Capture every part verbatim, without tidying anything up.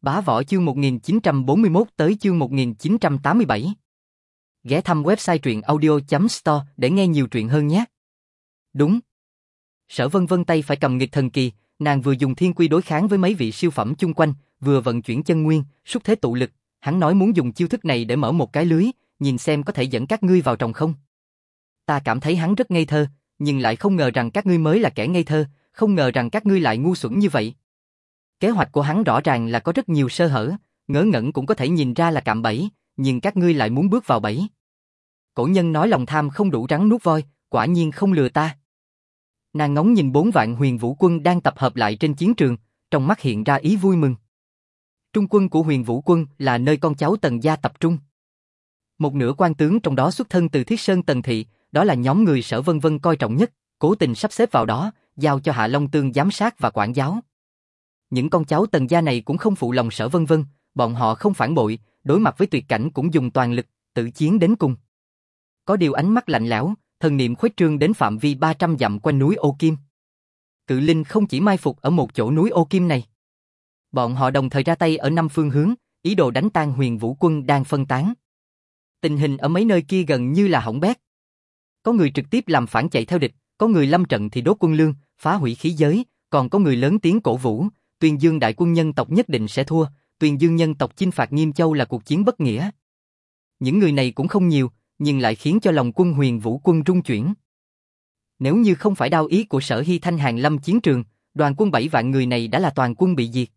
Bá Võ chương một nghìn chín trăm bốn mươi mốt tới chương một nghìn chín trăm tám mươi bảy. Ghé thăm website truyện audio chấm store để nghe nhiều truyện hơn nhé. Đúng. Sở Vân Vân tay phải cầm nghịch thần kỳ, nàng vừa dùng thiên quy đối kháng với mấy vị siêu phẩm chung quanh, vừa vận chuyển chân nguyên, xúc thế tụ lực. Hắn nói muốn dùng chiêu thức này để mở một cái lưới, nhìn xem có thể dẫn các ngươi vào trong không. Ta cảm thấy hắn rất ngây thơ, nhưng lại không ngờ rằng các ngươi mới là kẻ ngây thơ, không ngờ rằng các ngươi lại ngu xuẩn như vậy. Kế hoạch của hắn rõ ràng là có rất nhiều sơ hở, ngớ ngẩn cũng có thể nhìn ra là cạm bẫy, nhưng các ngươi lại muốn bước vào bẫy. Cổ nhân nói lòng tham không đủ rắn nuốt voi, quả nhiên không lừa ta. Nàng ngóng nhìn bốn vạn Huyền Vũ quân đang tập hợp lại trên chiến trường, trong mắt hiện ra ý vui mừng. Trung quân của Huyền Vũ quân là nơi con cháu Tần gia tập trung. Một nửa quan tướng trong đó xuất thân từ Thiết Sơn Tần thị, đó là nhóm người Sở Vân Vân coi trọng nhất, cố tình sắp xếp vào đó, giao cho Hạ Long Tương giám sát và quản giáo. Những con cháu Tần gia này cũng không phụ lòng Sở Vân Vân, bọn họ không phản bội, đối mặt với tuyệt cảnh cũng dùng toàn lực, tự chiến đến cùng. Có điều ánh mắt lạnh lẽo, thần niệm khuếch trương đến phạm vi ba trăm dặm quanh núi Ô Kim. Cự linh không chỉ mai phục ở một chỗ núi Ô Kim này. Bọn họ đồng thời ra tay ở năm phương hướng, ý đồ đánh tan Huyền Vũ quân đang phân tán. Tình hình ở mấy nơi kia gần như là hỏng bét. Có người trực tiếp làm phản chạy theo địch, có người lâm trận thì đốt quân lương, phá hủy khí giới, còn có người lớn tiếng cổ vũ, Tuyên Dương đại quân nhân tộc nhất định sẽ thua, Tuyên Dương nhân tộc chinh phạt Nghiêm Châu là cuộc chiến bất nghĩa. Những người này cũng không nhiều, nhưng lại khiến cho lòng quân Huyền Vũ quân rung chuyển. Nếu như không phải đao ý của Sở Hy Thanh hàng lâm chiến trường, đoàn quân bảy vạn người này đã là toàn quân bị diệt.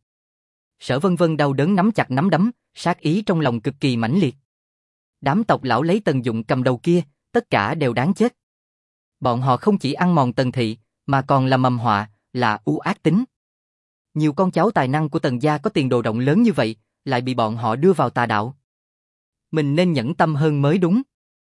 Sở Vân Vân đau đớn nắm chặt nắm đấm, sát ý trong lòng cực kỳ mãnh liệt. Đám tộc lão lấy Tần Dụng cầm đầu kia, tất cả đều đáng chết. Bọn họ không chỉ ăn mòn Tần thị, mà còn là mầm họa, là u ác tính. Nhiều con cháu tài năng của Tần gia có tiền đồ rộng lớn như vậy, lại bị bọn họ đưa vào tà đạo. Mình nên nhẫn tâm hơn mới đúng.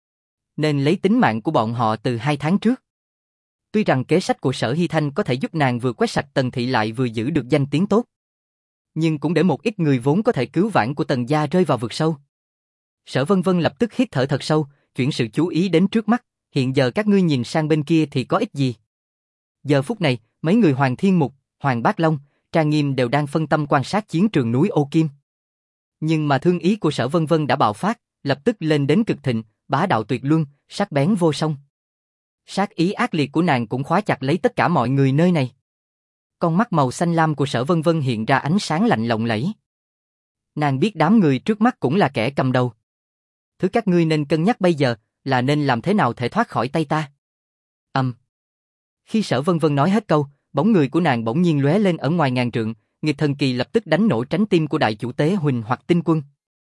Nên lấy tính mạng của bọn họ từ hai tháng trước. Tuy rằng kế sách của Sở Hy Thanh có thể giúp nàng vừa quét sạch Tần thị lại vừa giữ được danh tiếng tốt, nhưng cũng để một ít người vốn có thể cứu vãn của Tần gia rơi vào vực sâu. Sở Vân Vân lập tức hít thở thật sâu, chuyển sự chú ý đến trước mắt, hiện giờ các ngươi nhìn sang bên kia thì có ích gì. Giờ phút này, mấy người Hoàng Thiên Mục, Hoàng Bác Long, Trang Nghiêm đều đang phân tâm quan sát chiến trường núi Ô Kim. Nhưng mà thương ý của Sở Vân Vân đã bạo phát, lập tức lên đến cực thịnh, bá đạo tuyệt luân, sắc bén vô song. Sát ý ác liệt của nàng cũng khóa chặt lấy tất cả mọi người nơi này. Con mắt màu xanh lam của Sở Vân Vân hiện ra ánh sáng lạnh lộng lẫy. Nàng biết đám người trước mắt cũng là kẻ cầm đầu. Thứ các ngươi nên cân nhắc bây giờ là nên làm thế nào thể thoát khỏi tay ta. Ầm. Um. Khi Sở Vân Vân nói hết câu, bóng người của nàng bỗng nhiên lóe lên ở ngoài ngàn trượng, nghịch thần kỳ lập tức đánh nổ tránh tim của đại chủ tế Huỳnh hoặc Tinh Quân.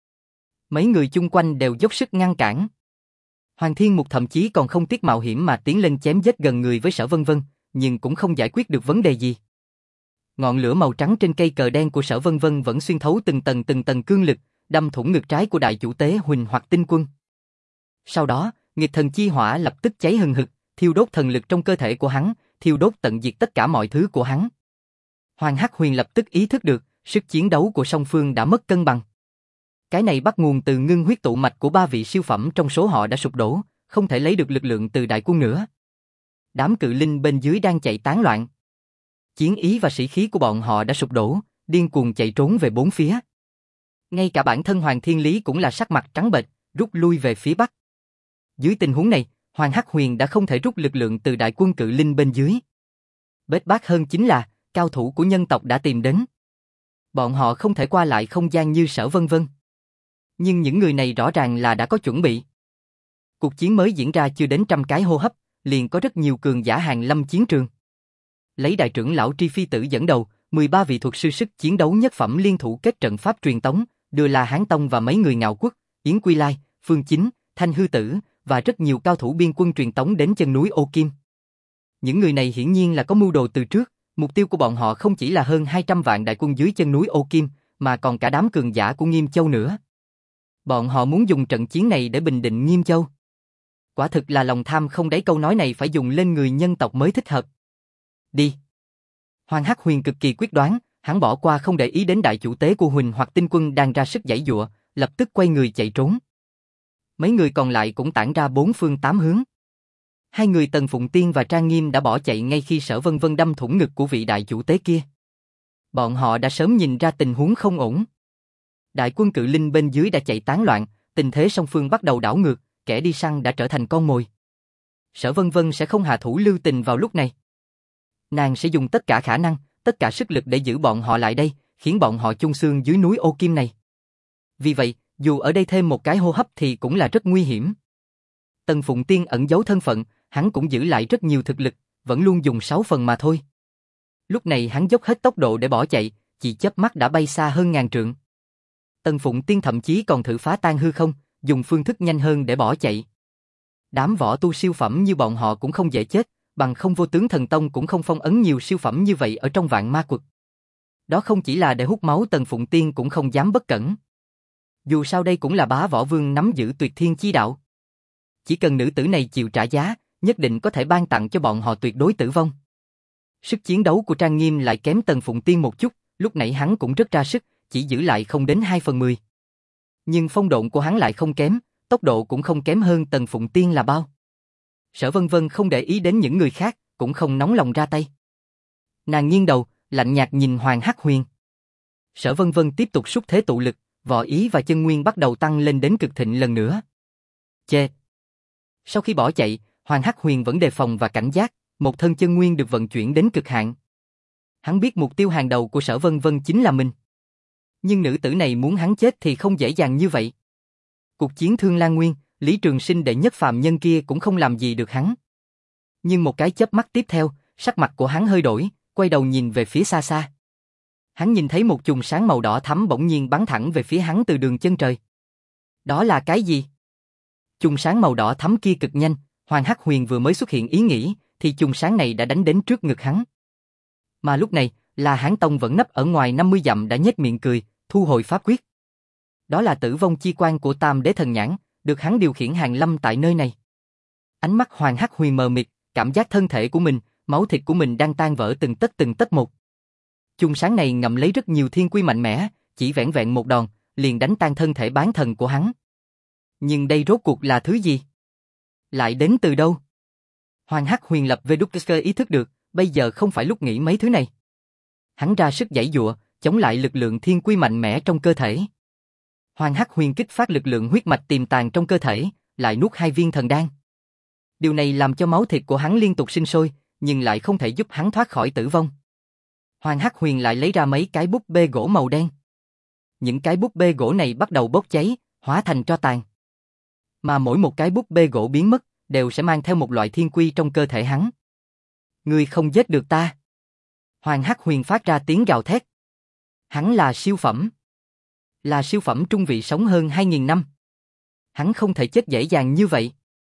Mấy người chung quanh đều dốc sức ngăn cản. Hoàng Thiên Mục thậm chí còn không tiếc mạo hiểm mà tiến lên chém giết gần người với Sở Vân Vân, nhưng cũng không giải quyết được vấn đề gì. Ngọn lửa màu trắng trên cây cờ đen của Sở Vân Vân vẫn xuyên thấu từng tầng từng tầng cương lực, đâm thủng ngực trái của đại chủ tế Huỳnh hoặc Tinh Quân. Sau đó, nghịch thần chi hỏa lập tức cháy hừng hực, thiêu đốt thần lực trong cơ thể của hắn, thiêu đốt tận diệt tất cả mọi thứ của hắn. Hoàng Hắc Huyền lập tức ý thức được, sức chiến đấu của song phương đã mất cân bằng. Cái này bắt nguồn từ ngưng huyết tụ mạch của ba vị siêu phẩm trong số họ đã sụp đổ, không thể lấy được lực lượng từ đại quân nữa. Đám cự linh bên dưới đang chạy tán loạn. Chiến ý và sĩ khí của bọn họ đã sụp đổ, điên cuồng chạy trốn về bốn phía. Ngay cả bản thân Hoàng Thiên Lý cũng là sắc mặt trắng bệch, rút lui về phía bắc. Dưới tình huống này, Hoàng Hắc Huyền đã không thể rút lực lượng từ đại quân cự linh bên dưới. Bết bát hơn chính là, cao thủ của nhân tộc đã tìm đến. Bọn họ không thể qua lại không gian như Sở Vân Vân. Nhưng những người này rõ ràng là đã có chuẩn bị. Cuộc chiến mới diễn ra chưa đến trăm cái hô hấp, liền có rất nhiều cường giả hàng lâm chiến trường. Lấy đại trưởng lão Tri Phi Tử dẫn đầu, mười ba vị thuật sư sức chiến đấu nhất phẩm liên thủ kết trận pháp truyền tống, đưa La Hán Tông và mấy người Ngạo Quốc, Yến Quy Lai, Phương Chính, Thanh Hư Tử và rất nhiều cao thủ biên quân truyền tống đến chân núi Ô Kim. Những người này hiển nhiên là có mưu đồ từ trước, mục tiêu của bọn họ không chỉ là hơn hai trăm vạn đại quân dưới chân núi Ô Kim, mà còn cả đám cường giả của Nghiêm Châu nữa. Bọn họ muốn dùng trận chiến này để bình định Nghiêm Châu. Quả thực là lòng tham không đáy, câu nói này phải dùng lên người nhân tộc mới thích hợp. Đi. Hoàng Hắc Huyền cực kỳ quyết đoán, hắn bỏ qua không để ý đến đại chủ tế của Huỳnh hoặc Tinh Quân đang ra sức giãy giụa, lập tức quay người chạy trốn. Mấy người còn lại cũng tản ra bốn phương tám hướng. Hai người Tần Phụng Tiên và Trang Nghiêm đã bỏ chạy ngay khi Sở Vân Vân đâm thủng ngực của vị đại chủ tế kia. Bọn họ đã sớm nhìn ra tình huống không ổn. Đại quân cự linh bên dưới đã chạy tán loạn, tình thế song phương bắt đầu đảo ngược, kẻ đi săn đã trở thành con mồi. Sở Vân Vân sẽ không hạ thủ lưu tình vào lúc này. Nàng sẽ dùng tất cả khả năng, tất cả sức lực để giữ bọn họ lại đây, khiến bọn họ chung xương dưới núi ô kim này. Vì vậy, dù ở đây thêm một cái hô hấp thì cũng là rất nguy hiểm. Tần Phụng Tiên ẩn giấu thân phận, hắn cũng giữ lại rất nhiều thực lực, vẫn luôn dùng sáu phần mà thôi. Lúc này hắn dốc hết tốc độ để bỏ chạy, chỉ chớp mắt đã bay xa hơn ngàn trượng. Tần Phụng Tiên thậm chí còn thử phá tan hư không, dùng phương thức nhanh hơn để bỏ chạy. Đám võ tu siêu phẩm như bọn họ cũng không dễ chết, bằng không Vô Tướng Thần Tông cũng không phong ấn nhiều siêu phẩm như vậy ở trong Vạn Ma Quật. Đó không chỉ là để hút máu, Tần Phụng Tiên cũng không dám bất cẩn. Dù sao đây cũng là bá võ vương nắm giữ tuyệt thiên chi đạo. Chỉ cần nữ tử này chịu trả giá, nhất định có thể ban tặng cho bọn họ tuyệt đối tử vong. Sức chiến đấu của Trang Nghiêm lại kém Tần Phụng Tiên một chút, lúc nãy hắn cũng rất ra sức, chỉ giữ lại không đến hai phần mười. Nhưng phong độn của hắn lại không kém, tốc độ cũng không kém hơn Tần Phụng Tiên là bao. Sở Vân Vân không để ý đến những người khác, cũng không nóng lòng ra tay. Nàng nghiêng đầu, lạnh nhạt nhìn Hoàng Hắc Huyền. Sở Vân Vân tiếp tục xúc thế tụ lực, võ ý và chân nguyên bắt đầu tăng lên đến cực thịnh lần nữa. Chê! Sau khi bỏ chạy, Hoàng Hắc Huyền vẫn đề phòng và cảnh giác, một thân chân nguyên được vận chuyển đến cực hạn. Hắn biết mục tiêu hàng đầu của Sở Vân Vân chính là mình. Nhưng nữ tử này muốn hắn chết thì không dễ dàng như vậy. Cuộc chiến Thương Lan Nguyên, Lý Trường Sinh đệ nhất phàm nhân kia cũng không làm gì được hắn. Nhưng một cái chớp mắt tiếp theo, sắc mặt của hắn hơi đổi, quay đầu nhìn về phía xa xa. Hắn nhìn thấy một chùm sáng màu đỏ thắm bỗng nhiên bắn thẳng về phía hắn từ đường chân trời. Đó là cái gì? Chùm sáng màu đỏ thắm kia cực nhanh, Hoàng Hắc Huyền vừa mới xuất hiện ý nghĩ, thì chùm sáng này đã đánh đến trước ngực hắn. Mà lúc này, La Hán Tông vẫn nấp ở ngoài năm mươi dặm đã nhếch miệng cười, thu hồi pháp quyết. Đó là tử vong chi quan của Tam Đế Thần Nhãn, được hắn điều khiển hàng lâm tại nơi này. Ánh mắt Hoàng Hắc Huyền mờ mịt, cảm giác thân thể của mình, máu thịt của mình đang tan vỡ từng tấc từng tấc một. Chùm sáng này ngậm lấy rất nhiều thiên quy mạnh mẽ, chỉ vẻn vẹn một đòn, liền đánh tan thân thể bán thần của hắn. Nhưng đây rốt cuộc là thứ gì? Lại đến từ đâu? Hoàng Hắc Huyền lập về đúc cơ ý thức được, bây giờ không phải lúc nghĩ mấy thứ này. Hắn ra sức giãy giụa, chống lại lực lượng thiên quy mạnh mẽ trong cơ thể. Hoàng Hắc Huyền kích phát lực lượng huyết mạch tiềm tàng trong cơ thể, lại nuốt hai viên thần đan. Điều này làm cho máu thịt của hắn liên tục sinh sôi, nhưng lại không thể giúp hắn thoát khỏi tử vong. Hoàng Hắc Huyền lại lấy ra mấy cái búp bê gỗ màu đen. Những cái búp bê gỗ này bắt đầu bốc cháy, hóa thành tro tàn. Mà mỗi một cái búp bê gỗ biến mất, đều sẽ mang theo một loại thiên quy trong cơ thể hắn. Ngươi không giết được ta. Hoàng Hắc Huyền phát ra tiếng gào thét. Hắn là siêu phẩm. Là siêu phẩm trung vị sống hơn hai nghìn năm. Hắn không thể chết dễ dàng như vậy.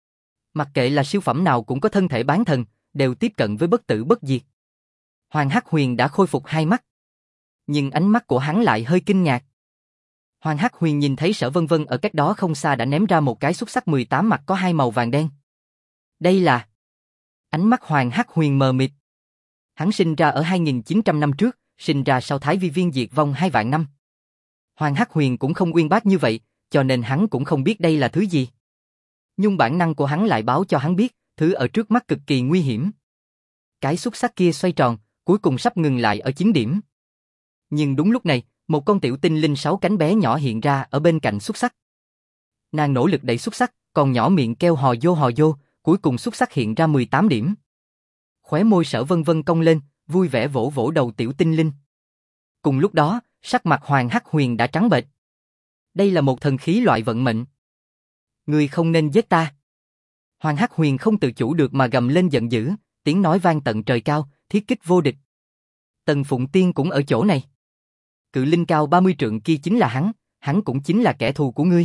Mặc kệ là siêu phẩm nào cũng có thân thể bán thần, đều tiếp cận với bất tử bất diệt. Hoàng Hắc Huyền đã khôi phục hai mắt. Nhưng ánh mắt của hắn lại hơi kinh ngạc. Hoàng Hắc Huyền nhìn thấy Sở Vân Vân ở cách đó không xa đã ném ra một cái xúc xắc mười tám mặt có hai màu vàng đen. Đây là... Ánh mắt Hoàng Hắc Huyền mờ mịt. Hắn sinh ra ở hai nghìn chín trăm năm trước, sinh ra sau Thái Vi Viên diệt vong hai vạn năm. Hoàng Hắc Huyền cũng không uyên bác như vậy, cho nên hắn cũng không biết đây là thứ gì. Nhưng bản năng của hắn lại báo cho hắn biết, thứ ở trước mắt cực kỳ nguy hiểm. Cái xúc xắc kia xoay tròn, cuối cùng sắp ngừng lại ở chín điểm. Nhưng đúng lúc này, một con tiểu tinh linh sáu cánh bé nhỏ hiện ra ở bên cạnh xúc xắc. Nàng nỗ lực đẩy xúc xắc, còn nhỏ miệng kêu hò vô hò vô, cuối cùng xúc xắc hiện ra mười tám điểm. Khóe môi Sở Vân Vân cong lên, vui vẻ vỗ vỗ đầu tiểu tinh linh. Cùng lúc đó, sắc mặt Hoàng Hắc Huyền đã trắng bệch. Đây là một thần khí loại vận mệnh. Ngươi không nên giết ta. Hoàng Hắc Huyền không tự chủ được mà gầm lên giận dữ, tiếng nói vang tận trời cao, thiết kích vô địch. Tần Phụng Tiên cũng ở chỗ này. Cự linh cao ba mươi trượng kia chính là hắn, hắn cũng chính là kẻ thù của ngươi.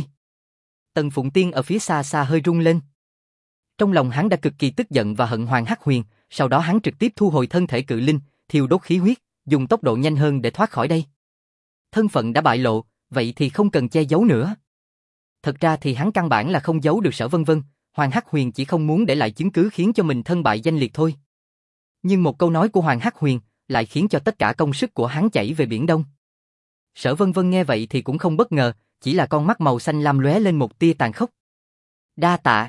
Tần Phụng Tiên ở phía xa xa hơi rung lên. Trong lòng hắn đã cực kỳ tức giận và hận Hoàng Hắc Huyền, sau đó hắn trực tiếp thu hồi thân thể cự linh, thiêu đốt khí huyết, dùng tốc độ nhanh hơn để thoát khỏi đây. Thân phận đã bại lộ, vậy thì không cần che giấu nữa. Thật ra thì hắn căn bản là không giấu được Sở Vân Vân, Hoàng Hắc Huyền chỉ không muốn để lại chứng cứ khiến cho mình thân bại danh liệt thôi. Nhưng một câu nói của Hoàng Hắc Huyền lại khiến cho tất cả công sức của hắn chảy về biển đông. Sở Vân Vân nghe vậy thì cũng không bất ngờ, chỉ là con mắt màu xanh lam lóe lên một tia tàn khốc. Đa tạ.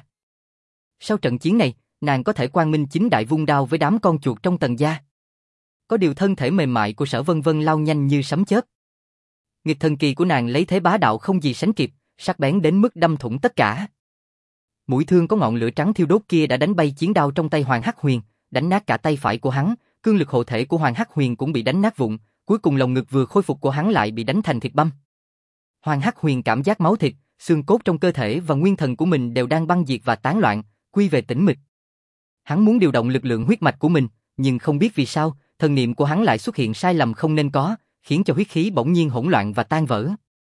Sau trận chiến này, nàng có thể quang minh chính đại vung đao với đám con chuột trong Tần gia. Có điều thân thể mềm mại của Sở Vân Vân lao nhanh như sấm chớp. Nghịch thần kỳ của nàng lấy thế bá đạo không gì sánh kịp, sắc bén đến mức đâm thủng tất cả. Mũi thương có ngọn lửa trắng thiêu đốt kia đã đánh bay chiến đao trong tay Hoàng Hắc Huyền, đánh nát cả tay phải của hắn, cương lực hộ thể của Hoàng Hắc Huyền cũng bị đánh nát vụn, cuối cùng lồng ngực vừa khôi phục của hắn lại bị đánh thành thịt băm. Hoàng Hắc Huyền cảm giác máu thịt, xương cốt trong cơ thể và nguyên thần của mình đều đang băng diệt và tán loạn, quy về tĩnh mịch. Hắn muốn điều động lực lượng huyết mạch của mình, nhưng không biết vì sao, thần niệm của hắn lại xuất hiện sai lầm không nên có, khiến cho huyết khí bỗng nhiên hỗn loạn và tan vỡ.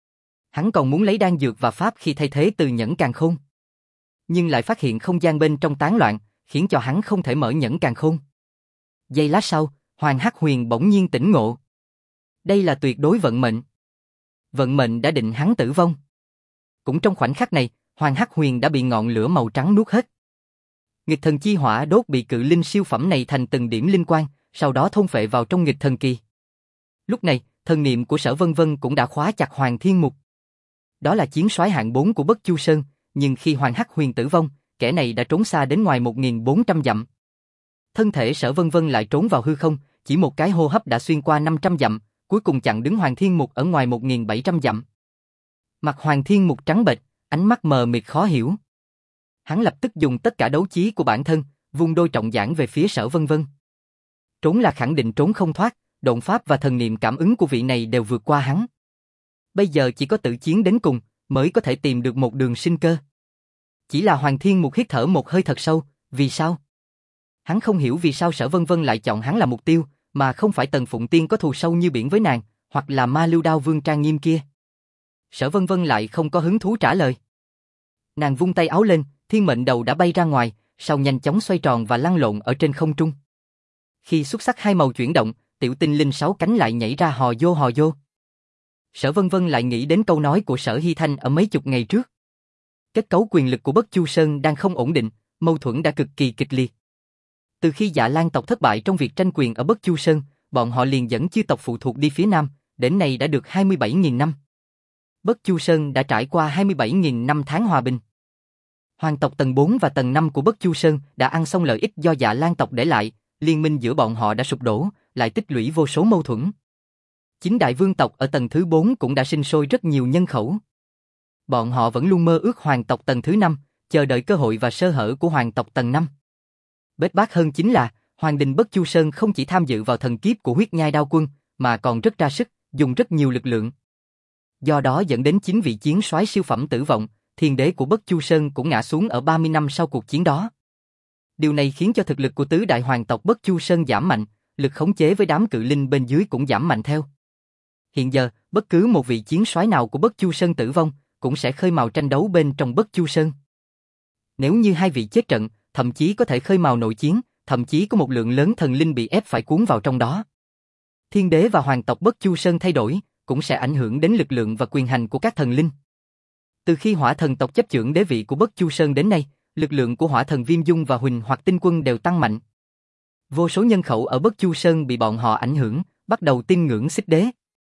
Hắn còn muốn lấy đan dược và pháp khi thay thế từ nhẫn càn khôn, nhưng lại phát hiện không gian bên trong tán loạn, khiến cho hắn không thể mở nhẫn càn khôn. Giây lát sau, Hoàng Hắc Huyền bỗng nhiên tỉnh ngộ. Đây là tuyệt đối vận mệnh. Vận mệnh đã định hắn tử vong. Cũng trong khoảnh khắc này, Hoàng Hắc Huyền đã bị ngọn lửa màu trắng nuốt hết. Nghịch thần chi hỏa đốt bị cự linh siêu phẩm này thành từng điểm linh quang, sau đó thôn phệ vào trong nghịch thần kỳ. Lúc này, thần niệm của Sở Vân Vân cũng đã khóa chặt Hoàng Thiên Mục. Đó là chiến soái hạng bốn của Bất Chu Sơn, nhưng khi Hoàng Hắc Huyền tử vong, kẻ này đã trốn xa đến ngoài một nghìn bốn trăm dặm. Thân thể Sở Vân Vân lại trốn vào hư không, chỉ một cái hô hấp đã xuyên qua năm trăm dặm, cuối cùng chặn đứng Hoàng Thiên Mục ở ngoài một nghìn bảy trăm dặm. Mặt Hoàng Thiên Mục trắng bệch, ánh mắt mờ mịt khó hiểu. Hắn lập tức dùng tất cả đấu chí của bản thân, vung đôi trọng giản về phía Sở Vân Vân. Trốn là khẳng định trốn không thoát, độn pháp và thần niệm cảm ứng của vị này đều vượt qua hắn. Bây giờ chỉ có tự chiến đến cùng, mới có thể tìm được một đường sinh cơ. Chỉ là Hoàng Thiên Mục hít thở một hơi thật sâu, vì sao? Hắn không hiểu vì sao Sở Vân Vân lại chọn hắn là mục tiêu, mà không phải Tần Phụng Tiên có thù sâu như biển với nàng, hoặc là Ma Lưu Đao Vương trang nghiêm kia. Sở Vân Vân lại không có hứng thú trả lời. Nàng vung tay áo lên, thiên mệnh đầu đã bay ra ngoài, sau nhanh chóng xoay tròn và lăn lộn ở trên không trung. Khi xúc sắc hai màu chuyển động, tiểu tinh linh sáu cánh lại nhảy ra hò vô hò vô. Sở Vân Vân lại nghĩ đến câu nói của Sở Hy Thanh ở mấy chục ngày trước. Kết cấu quyền lực của Bất Chu Sơn đang không ổn định, mâu thuẫn đã cực kỳ kịch liệt. Từ khi Dạ Lan tộc thất bại trong việc tranh quyền ở Bất Chu Sơn, bọn họ liền dẫn chư tộc phụ thuộc đi phía nam, đến nay đã được hai mươi bảy nghìn năm. Bất Chu Sơn đã trải qua hai mươi bảy nghìn năm tháng hòa bình. Hoàng tộc tầng bốn và tầng năm của Bất Chu Sơn đã ăn xong lợi ích do Dạ Lan tộc để lại, liên minh giữa bọn họ đã sụp đổ, lại tích lũy vô số mâu thuẫn. Chính đại vương tộc ở tầng thứ bốn cũng đã sinh sôi rất nhiều nhân khẩu. Bọn họ vẫn luôn mơ ước hoàng tộc tầng thứ năm, chờ đợi cơ hội và sơ hở của hoàng tộc tầng năm. Bết bát hơn chính là, Hoàng đình Bất Chu Sơn không chỉ tham dự vào thần kiếp của huyết nhai đao quân, mà còn rất ra sức, dùng rất nhiều lực lượng. Do đó dẫn đến chính vị chiến soái siêu phẩm tử vong, thiên đế của Bất Chu Sơn cũng ngã xuống ở ba mươi năm sau cuộc chiến đó. Điều này khiến cho thực lực của tứ đại hoàng tộc Bất Chu Sơn giảm mạnh, lực khống chế với đám cự linh bên dưới cũng giảm mạnh theo. Hiện giờ, bất cứ một vị chiến soái nào của Bất Chu Sơn tử vong, cũng sẽ khơi mào tranh đấu bên trong Bất Chu Sơn. Nếu như hai vị chết trận, thậm chí có thể khơi mào nội chiến, thậm chí có một lượng lớn thần linh bị ép phải cuốn vào trong đó. Thiên đế và hoàng tộc Bất Chu Sơn thay đổi, cũng sẽ ảnh hưởng đến lực lượng và quyền hành của các thần linh. Từ khi hỏa thần tộc chấp chưởng đế vị của Bất Chu Sơn đến nay, lực lượng của hỏa thần Viêm Dung và Huỳnh hoặc Tinh Quân đều tăng mạnh. Vô số nhân khẩu ở Bất Chu Sơn bị bọn họ ảnh hưởng, bắt đầu tin ngưỡng Xích Đế.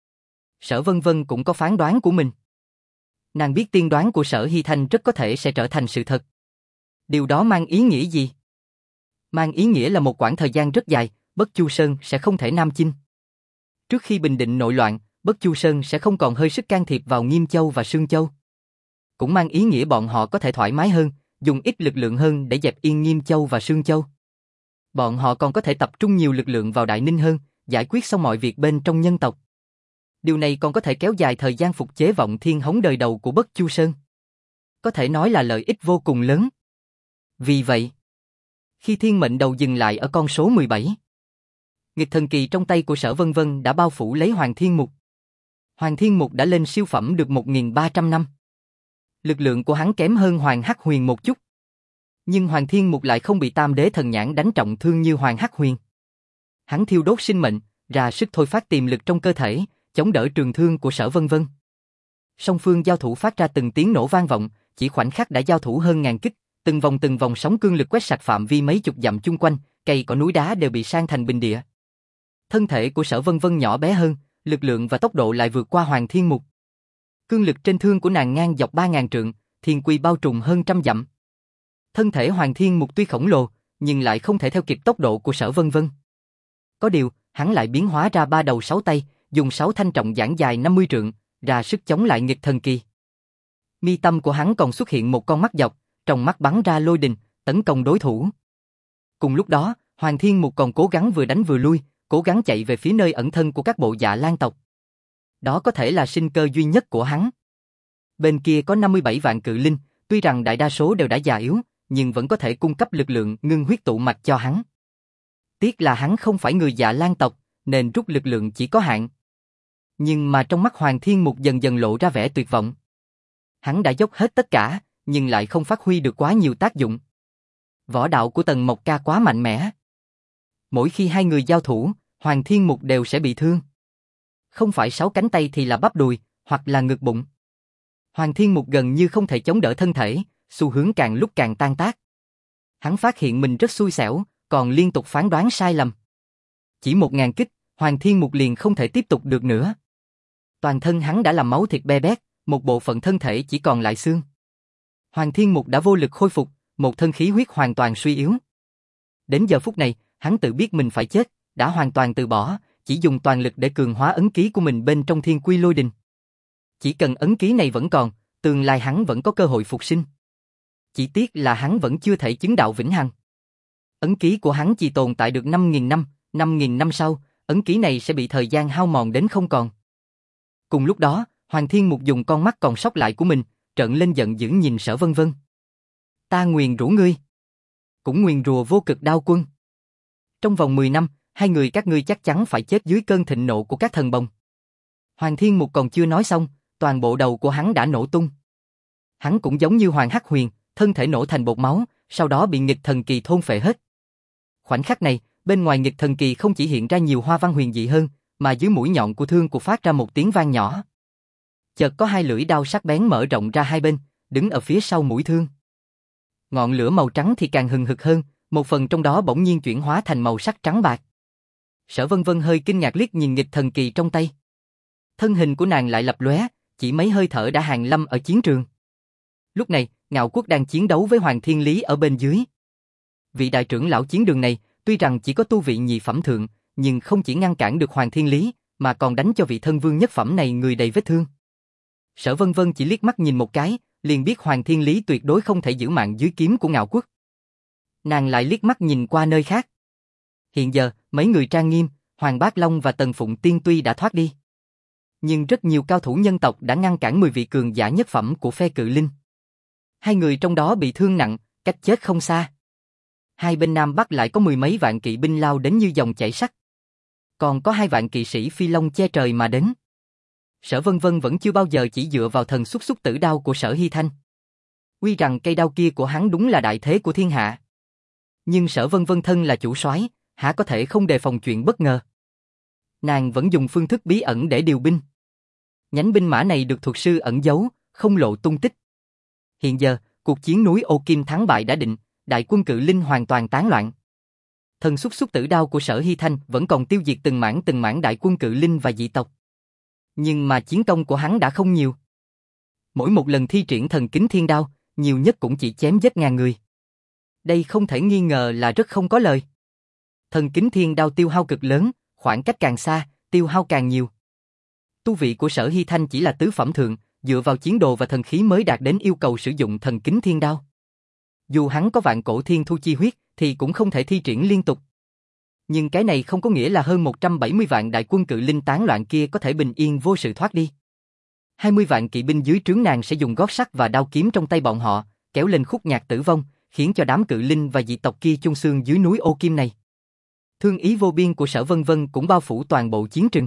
Sở Vân Vân cũng có phán đoán của mình. Nàng biết tiên đoán của Sở Hy Thanh rất có thể sẽ trở thành sự thật. Điều đó mang ý nghĩa gì? Mang ý nghĩa là một quãng thời gian rất dài, Bất Chu Sơn sẽ không thể nam chinh. Trước khi bình định nội loạn, Bất Chu Sơn sẽ không còn hơi sức can thiệp vào Nghiêm Châu và Sương Châu. Cũng mang ý nghĩa bọn họ có thể thoải mái hơn, dùng ít lực lượng hơn để dẹp yên Nghiêm Châu và Sương Châu. Bọn họ còn có thể tập trung nhiều lực lượng vào Đại Ninh hơn, giải quyết xong mọi việc bên trong nhân tộc. Điều này còn có thể kéo dài thời gian phục chế vọng thiên hống đời đầu của Bất Chu Sơn. Có thể nói là lợi ích vô cùng lớn. Vì vậy, khi thiên mệnh đầu dừng lại ở con số mười bảy, nghịch thần kỳ trong tay của Sở Vân Vân đã bao phủ lấy Hoàng Thiên Mục. Hoàng Thiên Mục đã lên siêu phẩm được một nghìn ba trăm năm. Lực lượng của hắn kém hơn Hoàng Hắc Huyền một chút. Nhưng Hoàng Thiên Mục lại không bị Tam Đế Thần Nhãn đánh trọng thương như Hoàng Hắc Huyền. Hắn thiêu đốt sinh mệnh, ra sức thôi phát tiềm lực trong cơ thể, chống đỡ trường thương của Sở Vân Vân. Song phương giao thủ phát ra từng tiếng nổ vang vọng, chỉ khoảnh khắc đã giao thủ hơn ngàn kích, từng vòng từng vòng sóng cương lực quét sạch phạm vi mấy chục dặm chung quanh, cây cỏ núi đá đều bị san thành bình địa. Thân thể của Sở Vân Vân nhỏ bé hơn, lực lượng và tốc độ lại vượt qua Hoàng Thiên Mục. Cương lực trên thương của nàng ngang dọc ba ngàn trượng, thiên quy bao trùm hơn trăm dặm. Thân thể Hoàng Thiên Mục tuy khổng lồ, nhưng lại không thể theo kịp tốc độ của Sở Vân Vân. Có điều, hắn lại biến hóa ra ba đầu sáu tay, dùng sáu thanh trọng giản dài năm mươi trượng, ra sức chống lại nghịch thần kỳ. Mi tâm của hắn còn xuất hiện một con mắt dọc, trong mắt bắn ra lôi đình, tấn công đối thủ. Cùng lúc đó, Hoàng Thiên Mục còn cố gắng vừa đánh vừa lui, cố gắng chạy về phía nơi ẩn thân của các bộ Dạ Lan tộc. Đó có thể là sinh cơ duy nhất của hắn. Bên kia có năm mươi bảy vạn cự linh, tuy rằng đại đa số đều đã già yếu, nhưng vẫn có thể cung cấp lực lượng ngưng huyết tụ mạch cho hắn. Tiếc là hắn không phải người Dạ Lan tộc, nên rút lực lượng chỉ có hạn. Nhưng mà trong mắt Hoàng Thiên Mục dần dần lộ ra vẻ tuyệt vọng. Hắn đã dốc hết tất cả, nhưng lại không phát huy được quá nhiều tác dụng. Võ đạo của Tần Mộc Ca quá mạnh mẽ. Mỗi khi hai người giao thủ, Hoàng Thiên Mục đều sẽ bị thương. Không phải sáu cánh tay thì là bắp đùi, hoặc là ngực bụng. Hoàng Thiên Mục gần như không thể chống đỡ thân thể, xu hướng càng lúc càng tan tác. Hắn phát hiện mình rất xui xẻo, còn liên tục phán đoán sai lầm. Chỉ một ngàn kích, Hoàng Thiên Mục liền không thể tiếp tục được nữa. Toàn thân hắn đã làm máu thịt be bét, một bộ phận thân thể chỉ còn lại xương. Hoàng Thiên Mục đã vô lực khôi phục, một thân khí huyết hoàn toàn suy yếu. Đến giờ phút này, hắn tự biết mình phải chết, đã hoàn toàn từ bỏ, chỉ dùng toàn lực để cường hóa ấn ký của mình bên trong Thiên Quy Lôi Đình. Chỉ cần ấn ký này vẫn còn, tương lai hắn vẫn có cơ hội phục sinh. Chỉ tiếc là hắn vẫn chưa thể chứng đạo vĩnh hằng. Ấn ký của hắn chỉ tồn tại được năm nghìn năm, năm nghìn năm sau, ấn ký này sẽ bị thời gian hao mòn đến không còn. Cùng lúc đó, Hoàng Thiên Mục dùng con mắt còn sót lại của mình, trợn lên giận dữ nhìn Sở Vân Vân. Ta nguyền rủa ngươi. Cũng nguyền rủa Vô Cực Đao Quân. Trong vòng mười năm, hai người các ngươi chắc chắn phải chết dưới cơn thịnh nộ của các thần bồng. Hoàng Thiên Mục còn chưa nói xong, toàn bộ đầu của hắn đã nổ tung. Hắn cũng giống như Hoàng Hắc Huyền, thân thể nổ thành bột máu, sau đó bị nghịch thần kỳ thôn phệ hết. Khoảnh khắc này, bên ngoài nghịch thần kỳ không chỉ hiện ra nhiều hoa văn huyền dị hơn, mà dưới mũi nhọn của thương của phát ra một tiếng vang nhỏ. Chợt có hai lưỡi đao sắc bén mở rộng ra hai bên, đứng ở phía sau mũi thương. Ngọn lửa màu trắng thì càng hừng hực hơn, một phần trong đó bỗng nhiên chuyển hóa thành màu sắc trắng bạc. Sở Vân Vân hơi kinh ngạc liếc nhìn nghịch thần kỳ trong tay. Thân hình của nàng lại lập lóe, chỉ mấy hơi thở đã hàng lâm ở chiến trường. Lúc này, Ngạo Quốc đang chiến đấu với Hoàng Thiên Lý ở bên dưới. Vị đại trưởng lão chiến đường này, tuy rằng chỉ có tu vị nhị phẩm thượng, nhưng không chỉ ngăn cản được Hoàng Thiên Lý, mà còn đánh cho vị thân vương nhất phẩm này người đầy vết thương. Sở Vân Vân chỉ liếc mắt nhìn một cái, liền biết Hoàng Thiên Lý tuyệt đối không thể giữ mạng dưới kiếm của Ngạo Quốc. Nàng lại liếc mắt nhìn qua nơi khác. Hiện giờ, mấy người Trang Nghiêm, Hoàng Bác Long và Tần Phụng Tiên tuy đã thoát đi, nhưng rất nhiều cao thủ nhân tộc đã ngăn cản mười vị cường giả nhất phẩm của phe Cự Linh. Hai người trong đó bị thương nặng, cách chết không xa. Hai bên Nam Bắc lại có mười mấy vạn kỵ binh lao đến như dòng chảy sắt. Còn có hai vạn kỵ sĩ phi long che trời mà đến. Sở Vân Vân vẫn chưa bao giờ chỉ dựa vào thần xuất xuất tử đao của Sở Hy Thanh. Tuy rằng cây đao kia của hắn đúng là đại thế của thiên hạ, nhưng Sở Vân Vân thân là chủ soái, há có thể không đề phòng chuyện bất ngờ. Nàng vẫn dùng phương thức bí ẩn để điều binh. Nhánh binh mã này được thuật sư ẩn giấu, không lộ tung tích. Hiện giờ, cuộc chiến núi Ô Kim thắng bại đã định, đại quân Cự Linh hoàn toàn tán loạn. Thần xuất xuất tử đao của Sở Hy Thanh vẫn còn tiêu diệt từng mảng từng mảng đại quân Cự Linh và dị tộc. Nhưng mà chiến công của hắn đã không nhiều. Mỗi một lần thi triển thần kính thiên đao, nhiều nhất cũng chỉ chém giết ngàn người. Đây không thể nghi ngờ là rất không có lời. Thần kính thiên đao tiêu hao cực lớn, khoảng cách càng xa, tiêu hao càng nhiều. Tu vị của Sở Hy Thanh chỉ là tứ phẩm thượng, dựa vào chiến đồ và thần khí mới đạt đến yêu cầu sử dụng thần kính thiên đao. Dù hắn có vạn cổ thiên thu chi huyết, thì cũng không thể thi triển liên tục. Nhưng cái này không có nghĩa là hơn một trăm bảy mươi vạn đại quân Cự Linh tán loạn kia có thể bình yên vô sự thoát đi. hai mươi vạn kỵ binh dưới trướng nàng sẽ dùng gót sắt và đao kiếm trong tay bọn họ, kéo lên khúc nhạc tử vong, khiến cho đám Cự Linh và dị tộc kia chung xương dưới núi Ô Kim này. Thương ý vô biên của Sở Vân Vân cũng bao phủ toàn bộ chiến trường.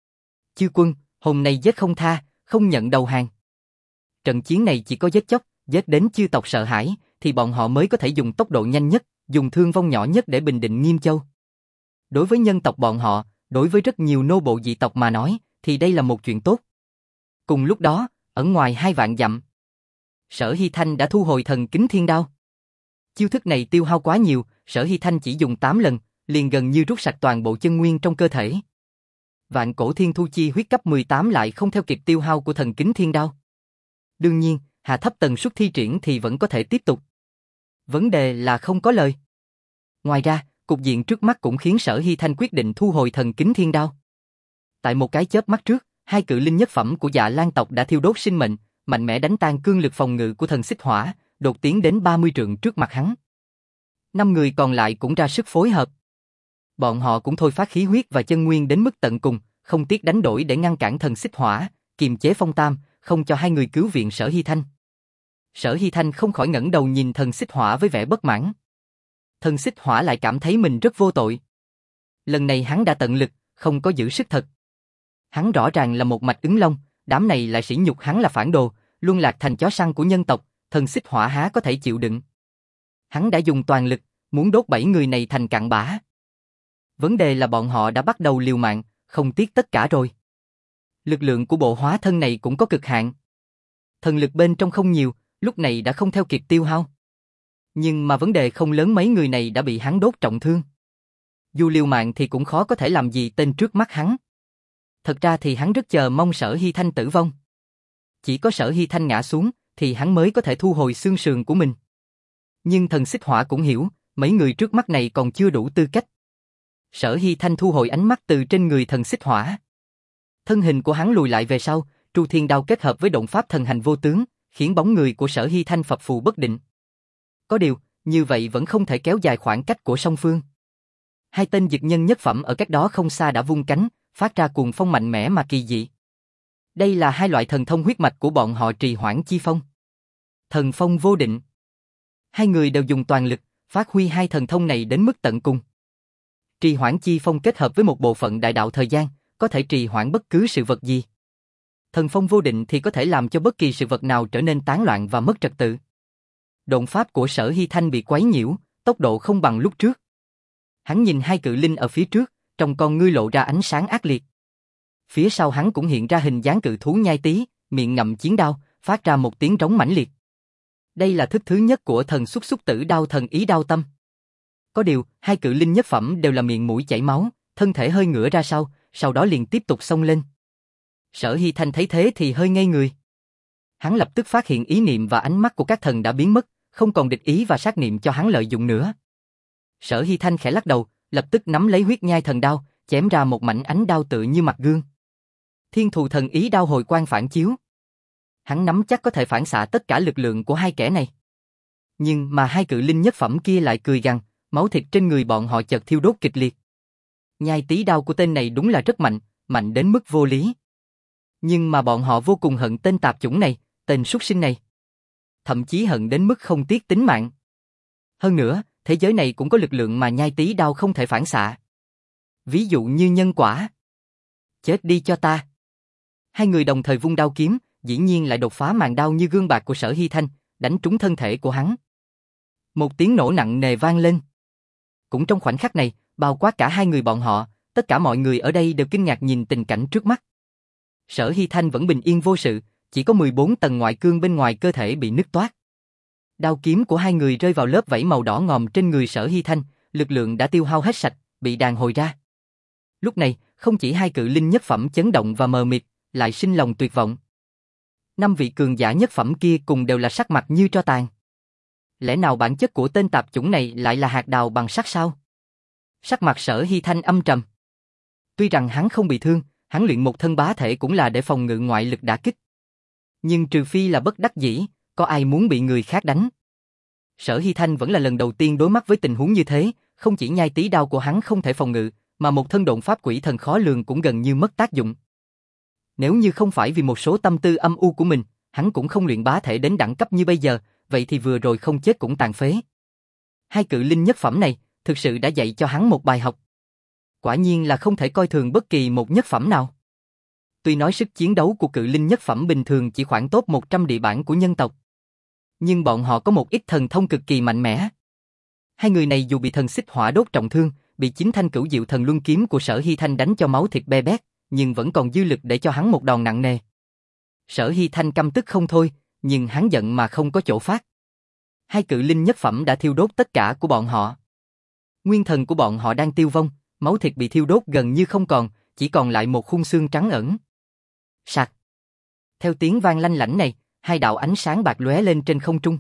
Chư quân, hôm nay giết không tha, không nhận đầu hàng. Trận chiến này chỉ có giết chóc, giết đến chư tộc sợ hãi, thì bọn họ mới có thể dùng tốc độ nhanh nhất, dùng thương vong nhỏ nhất để bình định Nghiêm Châu. Đối với nhân tộc bọn họ, đối với rất nhiều nô bộ dị tộc mà nói, thì đây là một chuyện tốt. Cùng lúc đó, ở ngoài hai vạn dặm, Sở Hy Thanh đã thu hồi thần kính thiên đao. Chiêu thức này tiêu hao quá nhiều, Sở Hy Thanh chỉ dùng tám lần, liền gần như rút sạch toàn bộ chân nguyên trong cơ thể. Vạn cổ thiên thu chi huyết cấp mười tám lại không theo kịp tiêu hao của thần kính thiên đao. Đương nhiên, hạ thấp tần suất thi triển thì vẫn có thể tiếp tục. Vấn đề là không có lời. Ngoài ra, cục diện trước mắt cũng khiến Sở Hy Thanh quyết định thu hồi thần kính thiên đao. Tại một cái chớp mắt trước, Hai cự linh nhất phẩm của Dạ Lan tộc đã thiêu đốt sinh mệnh, mạnh mẽ đánh tan cương lực phòng ngự của thần xích hỏa, đột tiến đến ba mươi trượng trước mặt hắn. Năm người còn lại cũng ra sức phối hợp. Bọn họ cũng thôi phát khí huyết và chân nguyên đến mức tận cùng, không tiếc đánh đổi để ngăn cản thần xích hỏa, kiềm chế Phong Tam, không cho hai người cứu viện Sở Hy Thanh. Sở Hy Thanh không khỏi ngẩng đầu nhìn thần xích hỏa với vẻ bất mãn. Thần xích hỏa lại cảm thấy mình rất vô tội. Lần này hắn đã tận lực, không có giữ sức thật. Hắn rõ ràng là một mạch ứng long, đám này lại sỉ nhục hắn là phản đồ, luôn lạc thành chó săn của nhân tộc, thần xích hỏa há có thể chịu đựng. Hắn đã dùng toàn lực, muốn đốt bảy người này thành cặn bã. Vấn đề là bọn họ đã bắt đầu liều mạng, không tiếc tất cả rồi. Lực lượng của bộ hóa thân này cũng có cực hạn. Thần lực bên trong không nhiều, lúc này đã không theo kịp tiêu hao. Nhưng mà vấn đề không lớn, mấy người này đã bị hắn đốt trọng thương. Dù liều mạng thì cũng khó có thể làm gì tên trước mắt hắn. Thật ra thì hắn rất chờ mong Sở Hy Thanh tử vong. Chỉ có Sở Hy Thanh ngã xuống, thì hắn mới có thể thu hồi xương sườn của mình. Nhưng thần xích hỏa cũng hiểu, mấy người trước mắt này còn chưa đủ tư cách. Sở Hy Thanh thu hồi ánh mắt từ trên người thần xích hỏa. Thân hình của hắn lùi lại về sau, Tru Thiên Đao kết hợp với động pháp thần hành vô tướng, khiến bóng người của Sở Hy Thanh phập phù bất định. Có điều, như vậy vẫn không thể kéo dài khoảng cách của song phương. Hai tên dực nhân nhất phẩm ở cách đó không xa đã vung cánh, phát ra cuồng phong mạnh mẽ mà kỳ dị. Đây là hai loại thần thông huyết mạch của bọn họ, Trì Hoãn Chi Phong, Thần Phong Vô Định. Hai người đều dùng toàn lực, phát huy hai thần thông này đến mức tận cùng. Trì Hoãn Chi Phong kết hợp với một bộ phận đại đạo thời gian, có thể trì hoãn bất cứ sự vật gì. Thần Phong Vô Định thì có thể làm cho bất kỳ sự vật nào trở nên tán loạn và mất trật tự. Độn pháp của Sở Hy Thanh bị quấy nhiễu, tốc độ không bằng lúc trước. Hắn nhìn hai cự linh ở phía trước, trong con ngươi lộ ra ánh sáng ác liệt. Phía sau hắn cũng hiện ra hình dáng cự thú nhai tí, miệng ngậm chiến đao, phát ra một tiếng rống mãnh liệt. Đây là thức thứ nhất của thần Xúc Xúc Tử Đao Thần Ý Đao Tâm. Có điều, hai cự linh nhất phẩm đều là miệng mũi chảy máu, thân thể hơi ngửa ra sau, sau đó liền tiếp tục xông lên. Sở Hy Thanh thấy thế thì hơi ngây người. Hắn lập tức phát hiện ý niệm và ánh mắt của các thần đã biến mất, không còn địch ý và sát niệm cho hắn lợi dụng nữa. Sở Hy Thanh khẽ lắc đầu, lập tức nắm lấy huyết nhai thần đao, chém ra một mảnh ánh đao tựa như mặt gương. Thiên Thù Thần Ý Đao hồi quang phản chiếu. Hắn nắm chắc có thể phản xạ tất cả lực lượng của hai kẻ này. Nhưng mà hai cự linh nhất phẩm kia lại cười gằn, máu thịt trên người bọn họ chợt thiêu đốt kịch liệt. Nhai tí đao của tên này đúng là rất mạnh, mạnh đến mức vô lý. Nhưng mà bọn họ vô cùng hận tên tạp chủng này, tên súc sinh này. Thậm chí hận đến mức không tiếc tính mạng. Hơn nữa, thế giới này cũng có lực lượng mà nhai tí đao không thể phản xạ. Ví dụ như nhân quả. Chết đi cho ta. Hai người đồng thời vung đao kiếm, dĩ nhiên lại đột phá màn đao như gương bạc của Sở Hy Thanh, đánh trúng thân thể của hắn. Một tiếng nổ nặng nề vang lên. Cũng trong khoảnh khắc này, bao quát cả hai người bọn họ, tất cả mọi người ở đây đều kinh ngạc nhìn tình cảnh trước mắt. Sở Hy Thanh vẫn bình yên vô sự, chỉ có mười bốn tầng ngoại cương bên ngoài cơ thể bị nứt toác. Đao kiếm của hai người rơi vào lớp vảy màu đỏ ngòm trên người Sở Hy Thanh, lực lượng đã tiêu hao hết sạch, bị đàn hồi ra. Lúc này, không chỉ hai cự linh nhất phẩm chấn động và mờ mịt, lại sinh lòng tuyệt vọng. Năm vị cường giả nhất phẩm kia cùng đều là sắc mặt như tro tàn. Lẽ nào bản chất của tên tạp chủng này lại là hạt đào bằng sắt sao? Sắc mặt Sở Hy Thanh âm trầm. Tuy rằng hắn không bị thương, hắn luyện một thân bá thể cũng là để phòng ngự ngoại lực đả kích. Nhưng trừ phi là bất đắc dĩ, có ai muốn bị người khác đánh. Sở Hy Thanh vẫn là lần đầu tiên đối mặt với tình huống như thế, không chỉ nhai tí đao của hắn không thể phòng ngự, mà một thân độn pháp quỷ thần khó lường cũng gần như mất tác dụng. Nếu như không phải vì một số tâm tư âm u của mình, hắn cũng không luyện bá thể đến đẳng cấp như bây giờ, vậy thì vừa rồi không chết cũng tàn phế. Hai cự linh nhất phẩm này, thực sự đã dạy cho hắn một bài học. Quả nhiên là không thể coi thường bất kỳ một nhất phẩm nào. Tuy nói sức chiến đấu của cự linh nhất phẩm bình thường chỉ khoảng top một trăm địa bản của nhân tộc, nhưng bọn họ có một ít thần thông cực kỳ mạnh mẽ. Hai người này dù bị thần xích hỏa đốt trọng thương, bị chính thanh cửu diệu thần luân kiếm của Sở Hy Thanh đánh cho máu thịt be bét, nhưng vẫn còn dư lực để cho hắn một đòn nặng nề. Sở Hy Thanh căm tức không thôi, nhưng hắn giận mà không có chỗ phát. Hai cự linh nhất phẩm đã thiêu đốt tất cả của bọn họ. Nguyên thần của bọn họ đang tiêu vong, máu thịt bị thiêu đốt gần như không còn, chỉ còn lại một khung xương trắng ẩn. Sạc. Theo tiếng vang lanh lảnh này, hai đạo ánh sáng bạc lóe lên trên không trung.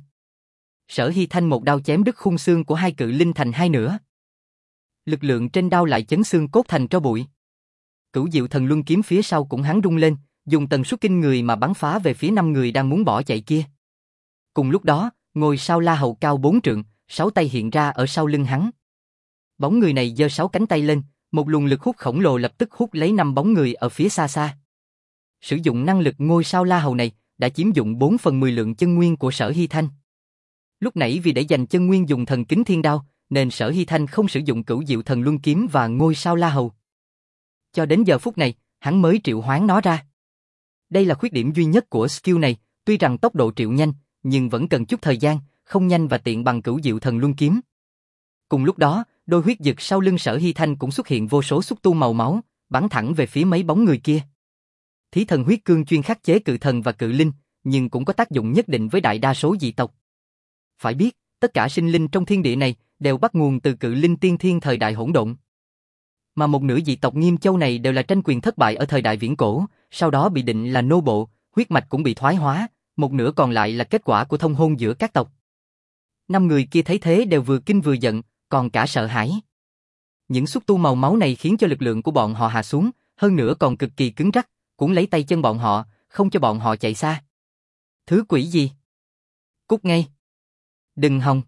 Sở Hy Thanh một đao chém đứt khung xương của hai cự linh thành hai nửa. Lực lượng trên đao lại chấn xương cốt thành tro bụi. Cửu Diệu Thần Luân kiếm phía sau cũng hắn rung lên, dùng tần suất kinh người mà bắn phá về phía năm người đang muốn bỏ chạy kia. Cùng lúc đó, ngôi sao La Hầu cao bốn trượng, sáu tay hiện ra ở sau lưng hắn. Bóng người này giơ sáu cánh tay lên, một luồng lực hút khổng lồ lập tức hút lấy năm bóng người ở phía xa xa. Sử dụng năng lực ngôi sao La Hầu này, đã chiếm dụng bốn phần mười lượng chân nguyên của Sở Hy Thanh. Lúc nãy vì để dành chân nguyên dùng thần kính thiên đao, nên Sở Hy Thanh không sử dụng Cửu Diệu Thần Luân kiếm và ngôi sao La Hầu. Cho đến giờ phút này, hắn mới triệu hoán nó ra. Đây là khuyết điểm duy nhất của skill này, tuy rằng tốc độ triệu nhanh, nhưng vẫn cần chút thời gian, không nhanh và tiện bằng Cửu Diệu Thần Luân kiếm. Cùng lúc đó, đôi huyết dực sau lưng Sở Hy Thanh cũng xuất hiện vô số xúc tu màu máu, bắn thẳng về phía mấy bóng người kia. Thí thần huyết cương chuyên khắc chế cự thần và cự linh, nhưng cũng có tác dụng nhất định với đại đa số dị tộc. Phải biết, tất cả sinh linh trong thiên địa này đều bắt nguồn từ cự linh tiên thiên thời đại hỗn độn. Mà một nửa dị tộc Nghiêm Châu này đều là tranh quyền thất bại ở thời đại viễn cổ, sau đó bị định là nô bộ, huyết mạch cũng bị thoái hóa, một nửa còn lại là kết quả của thông hôn giữa các tộc. Năm người kia thấy thế đều vừa kinh vừa giận, còn cả sợ hãi. Những xúc tu màu máu này khiến cho lực lượng của bọn họ hạ xuống, hơn nữa còn cực kỳ cứng rắc, cuốn lấy tay chân bọn họ, không cho bọn họ chạy xa. Thứ quỷ gì? Cút ngay! Đừng hòng!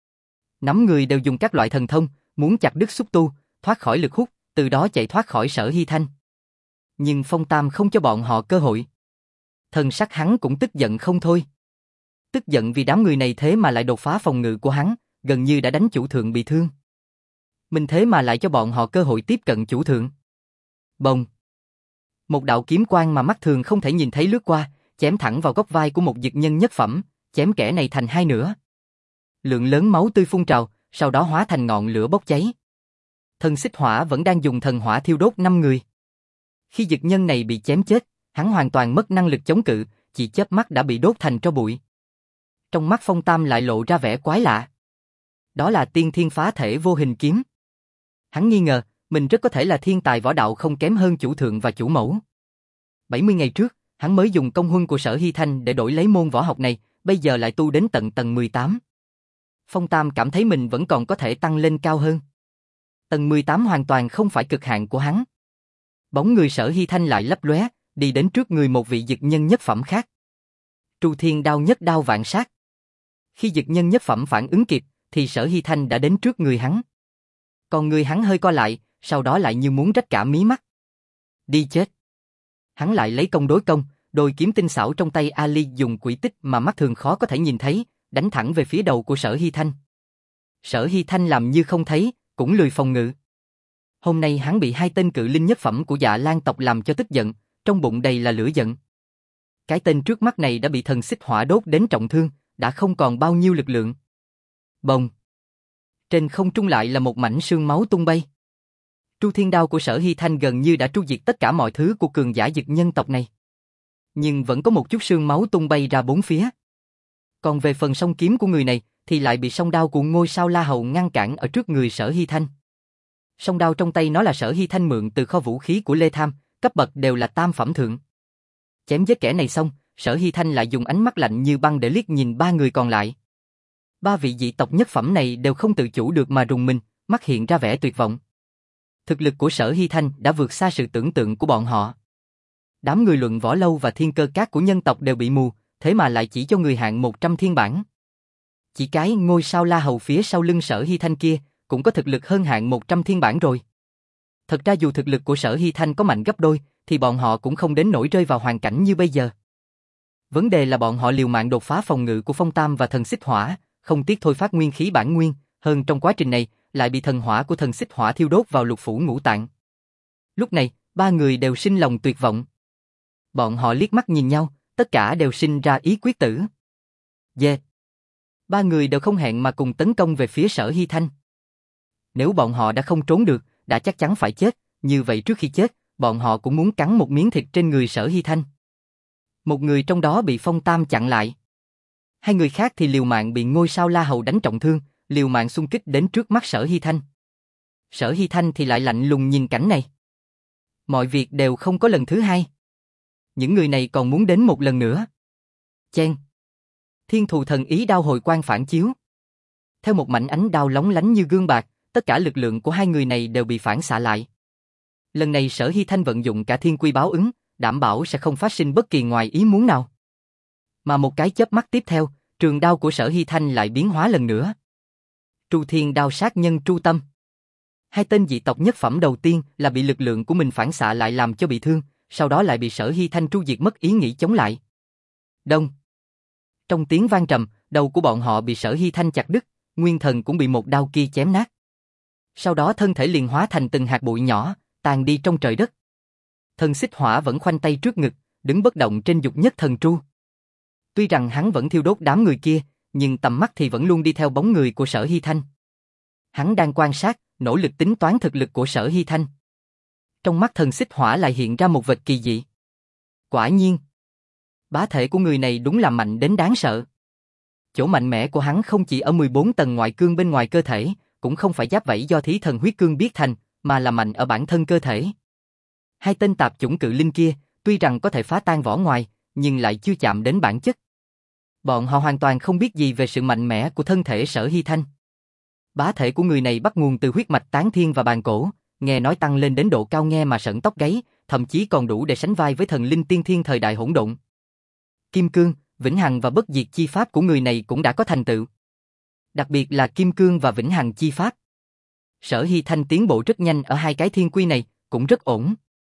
Năm người đều dùng các loại thần thông, muốn chặt đứt xúc tu, thoát khỏi lực hút, từ đó chạy thoát khỏi Sở Hy Thanh. Nhưng Phong Tam không cho bọn họ cơ hội. Thần sắc hắn cũng tức giận không thôi. Tức giận vì đám người này thế mà lại đột phá phòng ngự của hắn, gần như đã đánh chủ thượng bị thương. Mình thế mà lại cho bọn họ cơ hội tiếp cận chủ thượng. Bồng! Một đạo kiếm quang mà mắt thường không thể nhìn thấy lướt qua, chém thẳng vào góc vai của một dực nhân nhất phẩm, chém kẻ này thành hai nửa. Lượng lớn máu tươi phun trào, sau đó hóa thành ngọn lửa bốc cháy. Thần xích hỏa vẫn đang dùng thần hỏa thiêu đốt năm người. Khi dực nhân này bị chém chết, hắn hoàn toàn mất năng lực chống cự, chỉ chớp mắt đã bị đốt thành tro bụi. Trong mắt Phong Tam lại lộ ra vẻ quái lạ. Đó là tiên thiên phá thể vô hình kiếm. Hắn nghi ngờ, mình rất có thể là thiên tài võ đạo không kém hơn chủ thượng và chủ mẫu. bảy mươi ngày trước, hắn mới dùng công huân của Sở Hy Thanh để đổi lấy môn võ học này, bây giờ lại tu đến tận tầng mười tám. Phong Tam cảm thấy mình vẫn còn có thể tăng lên cao hơn. Tầng mười tám hoàn toàn không phải cực hạn của hắn. Bóng người Sở Hy Thanh lại lấp lóe, đi đến trước người một vị dực nhân nhất phẩm khác. Tru Thiên đao nhất đao vạn sát. Khi dực nhân nhất phẩm phản ứng kịp, thì Sở Hy Thanh đã đến trước người hắn. Còn người hắn hơi co lại, sau đó lại như muốn rách cả mí mắt. Đi chết. Hắn lại lấy công đối công, đôi kiếm tinh xảo trong tay Ali dùng quỹ tích mà mắt thường khó có thể nhìn thấy, đánh thẳng về phía đầu của Sở Hy Thanh. Sở Hy Thanh làm như không thấy, cũng lười phòng ngự. Hôm nay hắn bị hai tên cự linh nhất phẩm của Dạ Lan tộc làm cho tức giận, trong bụng đầy là lửa giận. Cái tên trước mắt này đã bị thần xích hỏa đốt đến trọng thương, đã không còn bao nhiêu lực lượng. Bồng! Trên không trung lại là một mảnh sương máu tung bay. Tru Thiên đao của Sở Hy Thanh gần như đã tru diệt tất cả mọi thứ của cường giả dực nhân tộc này. Nhưng vẫn có một chút sương máu tung bay ra bốn phía. Còn về phần song kiếm của người này, thì lại bị song đao của ngôi sao La Hầu ngăn cản ở trước người Sở Hy Thanh. Song đao trong tay nó là Sở Hy Thanh mượn từ kho vũ khí của Lê Tham, cấp bậc đều là tam phẩm thượng. Chém giết kẻ này xong, Sở Hy Thanh lại dùng ánh mắt lạnh như băng để liếc nhìn ba người còn lại. Ba vị dị tộc nhất phẩm này đều không tự chủ được mà rùng mình, mắt hiện ra vẻ tuyệt vọng. Thực lực của Sở Hy Thanh đã vượt xa sự tưởng tượng của bọn họ. Đám người luận võ lâu và thiên cơ các của nhân tộc đều bị mù, thế mà lại chỉ cho người hạng một trăm thiên bản. Chỉ cái ngôi sao La Hầu phía sau lưng Sở Hy Thanh kia, cũng có thực lực hơn hạng một trăm thiên bản rồi. Thật ra dù thực lực của Sở Hy Thanh có mạnh gấp đôi, thì bọn họ cũng không đến nỗi rơi vào hoàn cảnh như bây giờ. Vấn đề là bọn họ liều mạng đột phá phòng ngự của Phong Tam và thần xích hỏa, không tiếc thôi phát nguyên khí bản nguyên, hơn trong quá trình này, lại bị thần hỏa của thần xích hỏa thiêu đốt vào lục phủ ngũ tạng. Lúc này, ba người đều sinh lòng tuyệt vọng. Bọn họ liếc mắt nhìn nhau, tất cả đều sinh ra ý quyết tử. Yeah. Ba người đều không hẹn mà cùng tấn công về phía Sở Hy Thanh. Nếu bọn họ đã không trốn được, đã chắc chắn phải chết, như vậy trước khi chết, bọn họ cũng muốn cắn một miếng thịt trên người Sở Hy Thanh. Một người trong đó bị Phong Tam chặn lại. Hai người khác thì liều mạng bị ngôi sao La Hầu đánh trọng thương, liều mạng xung kích đến trước mắt Sở Hy Thanh. Sở Hy Thanh thì lại lạnh lùng nhìn cảnh này. Mọi việc đều không có lần thứ hai. Những người này còn muốn đến một lần nữa. Chen. Thiên thù thần ý đao hồi quang phản chiếu. Theo một mảnh ánh đao lóng lánh như gương bạc, tất cả lực lượng của hai người này đều bị phản xạ lại. Lần này Sở Hy Thanh vận dụng cả thiên quy báo ứng, đảm bảo sẽ không phát sinh bất kỳ ngoài ý muốn nào. Mà một cái chớp mắt tiếp theo, trường đao của Sở Hy Thanh lại biến hóa lần nữa. Tru Thiên Đao sát nhân Tru Tâm. Hai tên dị tộc nhất phẩm đầu tiên là bị lực lượng của mình phản xạ lại làm cho bị thương, sau đó lại bị Sở Hy Thanh tru diệt mất ý nghĩ chống lại. Đông. Trong tiếng vang trầm, đầu của bọn họ bị Sở Hy Thanh chặt đứt, nguyên thần cũng bị một đao kia chém nát. Sau đó thân thể liền hóa thành từng hạt bụi nhỏ, tàn đi trong trời đất. Thần Xích Hỏa vẫn khoanh tay trước ngực, đứng bất động trên dục nhất thần tru. Tuy rằng hắn vẫn thiêu đốt đám người kia, nhưng tầm mắt thì vẫn luôn đi theo bóng người của Sở Hy Thanh. Hắn đang quan sát, nỗ lực tính toán thực lực của Sở Hy Thanh. Trong mắt Thần Xích Hỏa lại hiện ra một vật kỳ dị. Quả nhiên, bá thể của người này đúng là mạnh đến đáng sợ. Chỗ mạnh mẽ của hắn không chỉ ở mười bốn tầng ngoại cương bên ngoài cơ thể, cũng không phải giáp vảy do thí thần huyết cương biến thành, mà là mạnh ở bản thân cơ thể. Hai tên tạp chủng cự linh kia, tuy rằng có thể phá tan vỏ ngoài, nhưng lại chưa chạm đến bản chất. Bọn họ hoàn toàn không biết gì về sự mạnh mẽ của thân thể Sở Hy Thanh. Bá thể của người này bắt nguồn từ huyết mạch tán thiên và bàn cổ, nghe nói tăng lên đến độ cao nghe mà sởn tóc gáy, thậm chí còn đủ để sánh vai với thần linh tiên thiên thời đại hỗn độn. Kim cương, vĩnh hằng và bất diệt chi pháp của người này cũng đã có thành tựu. Đặc biệt là kim cương và vĩnh hằng chi pháp. Sở Hy Thanh tiến bộ rất nhanh ở hai cái thiên quy này, cũng rất ổn.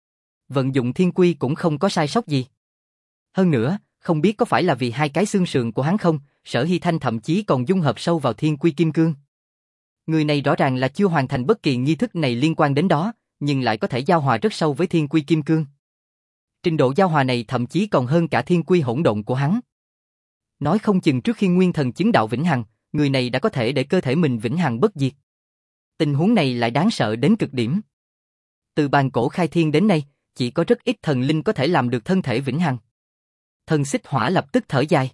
Vận dụng thiên quy cũng không có sai sót gì. Hơn nữa, không biết có phải là vì hai cái xương sườn của hắn không, Sở Hy Thanh thậm chí còn dung hợp sâu vào thiên quy kim cương. Người này rõ ràng là chưa hoàn thành bất kỳ nghi thức này liên quan đến đó, nhưng lại có thể giao hòa rất sâu với thiên quy kim cương. Trình độ giao hòa này thậm chí còn hơn cả thiên quy hỗn độn của hắn. Nói không chừng trước khi nguyên thần chứng đạo vĩnh hằng, người này đã có thể để cơ thể mình vĩnh hằng bất diệt. Tình huống này lại đáng sợ đến cực điểm. Từ bàn cổ khai thiên đến nay, chỉ có rất ít thần linh có thể làm được thân thể vĩnh hằng. Thần Xích Hỏa lập tức thở dài.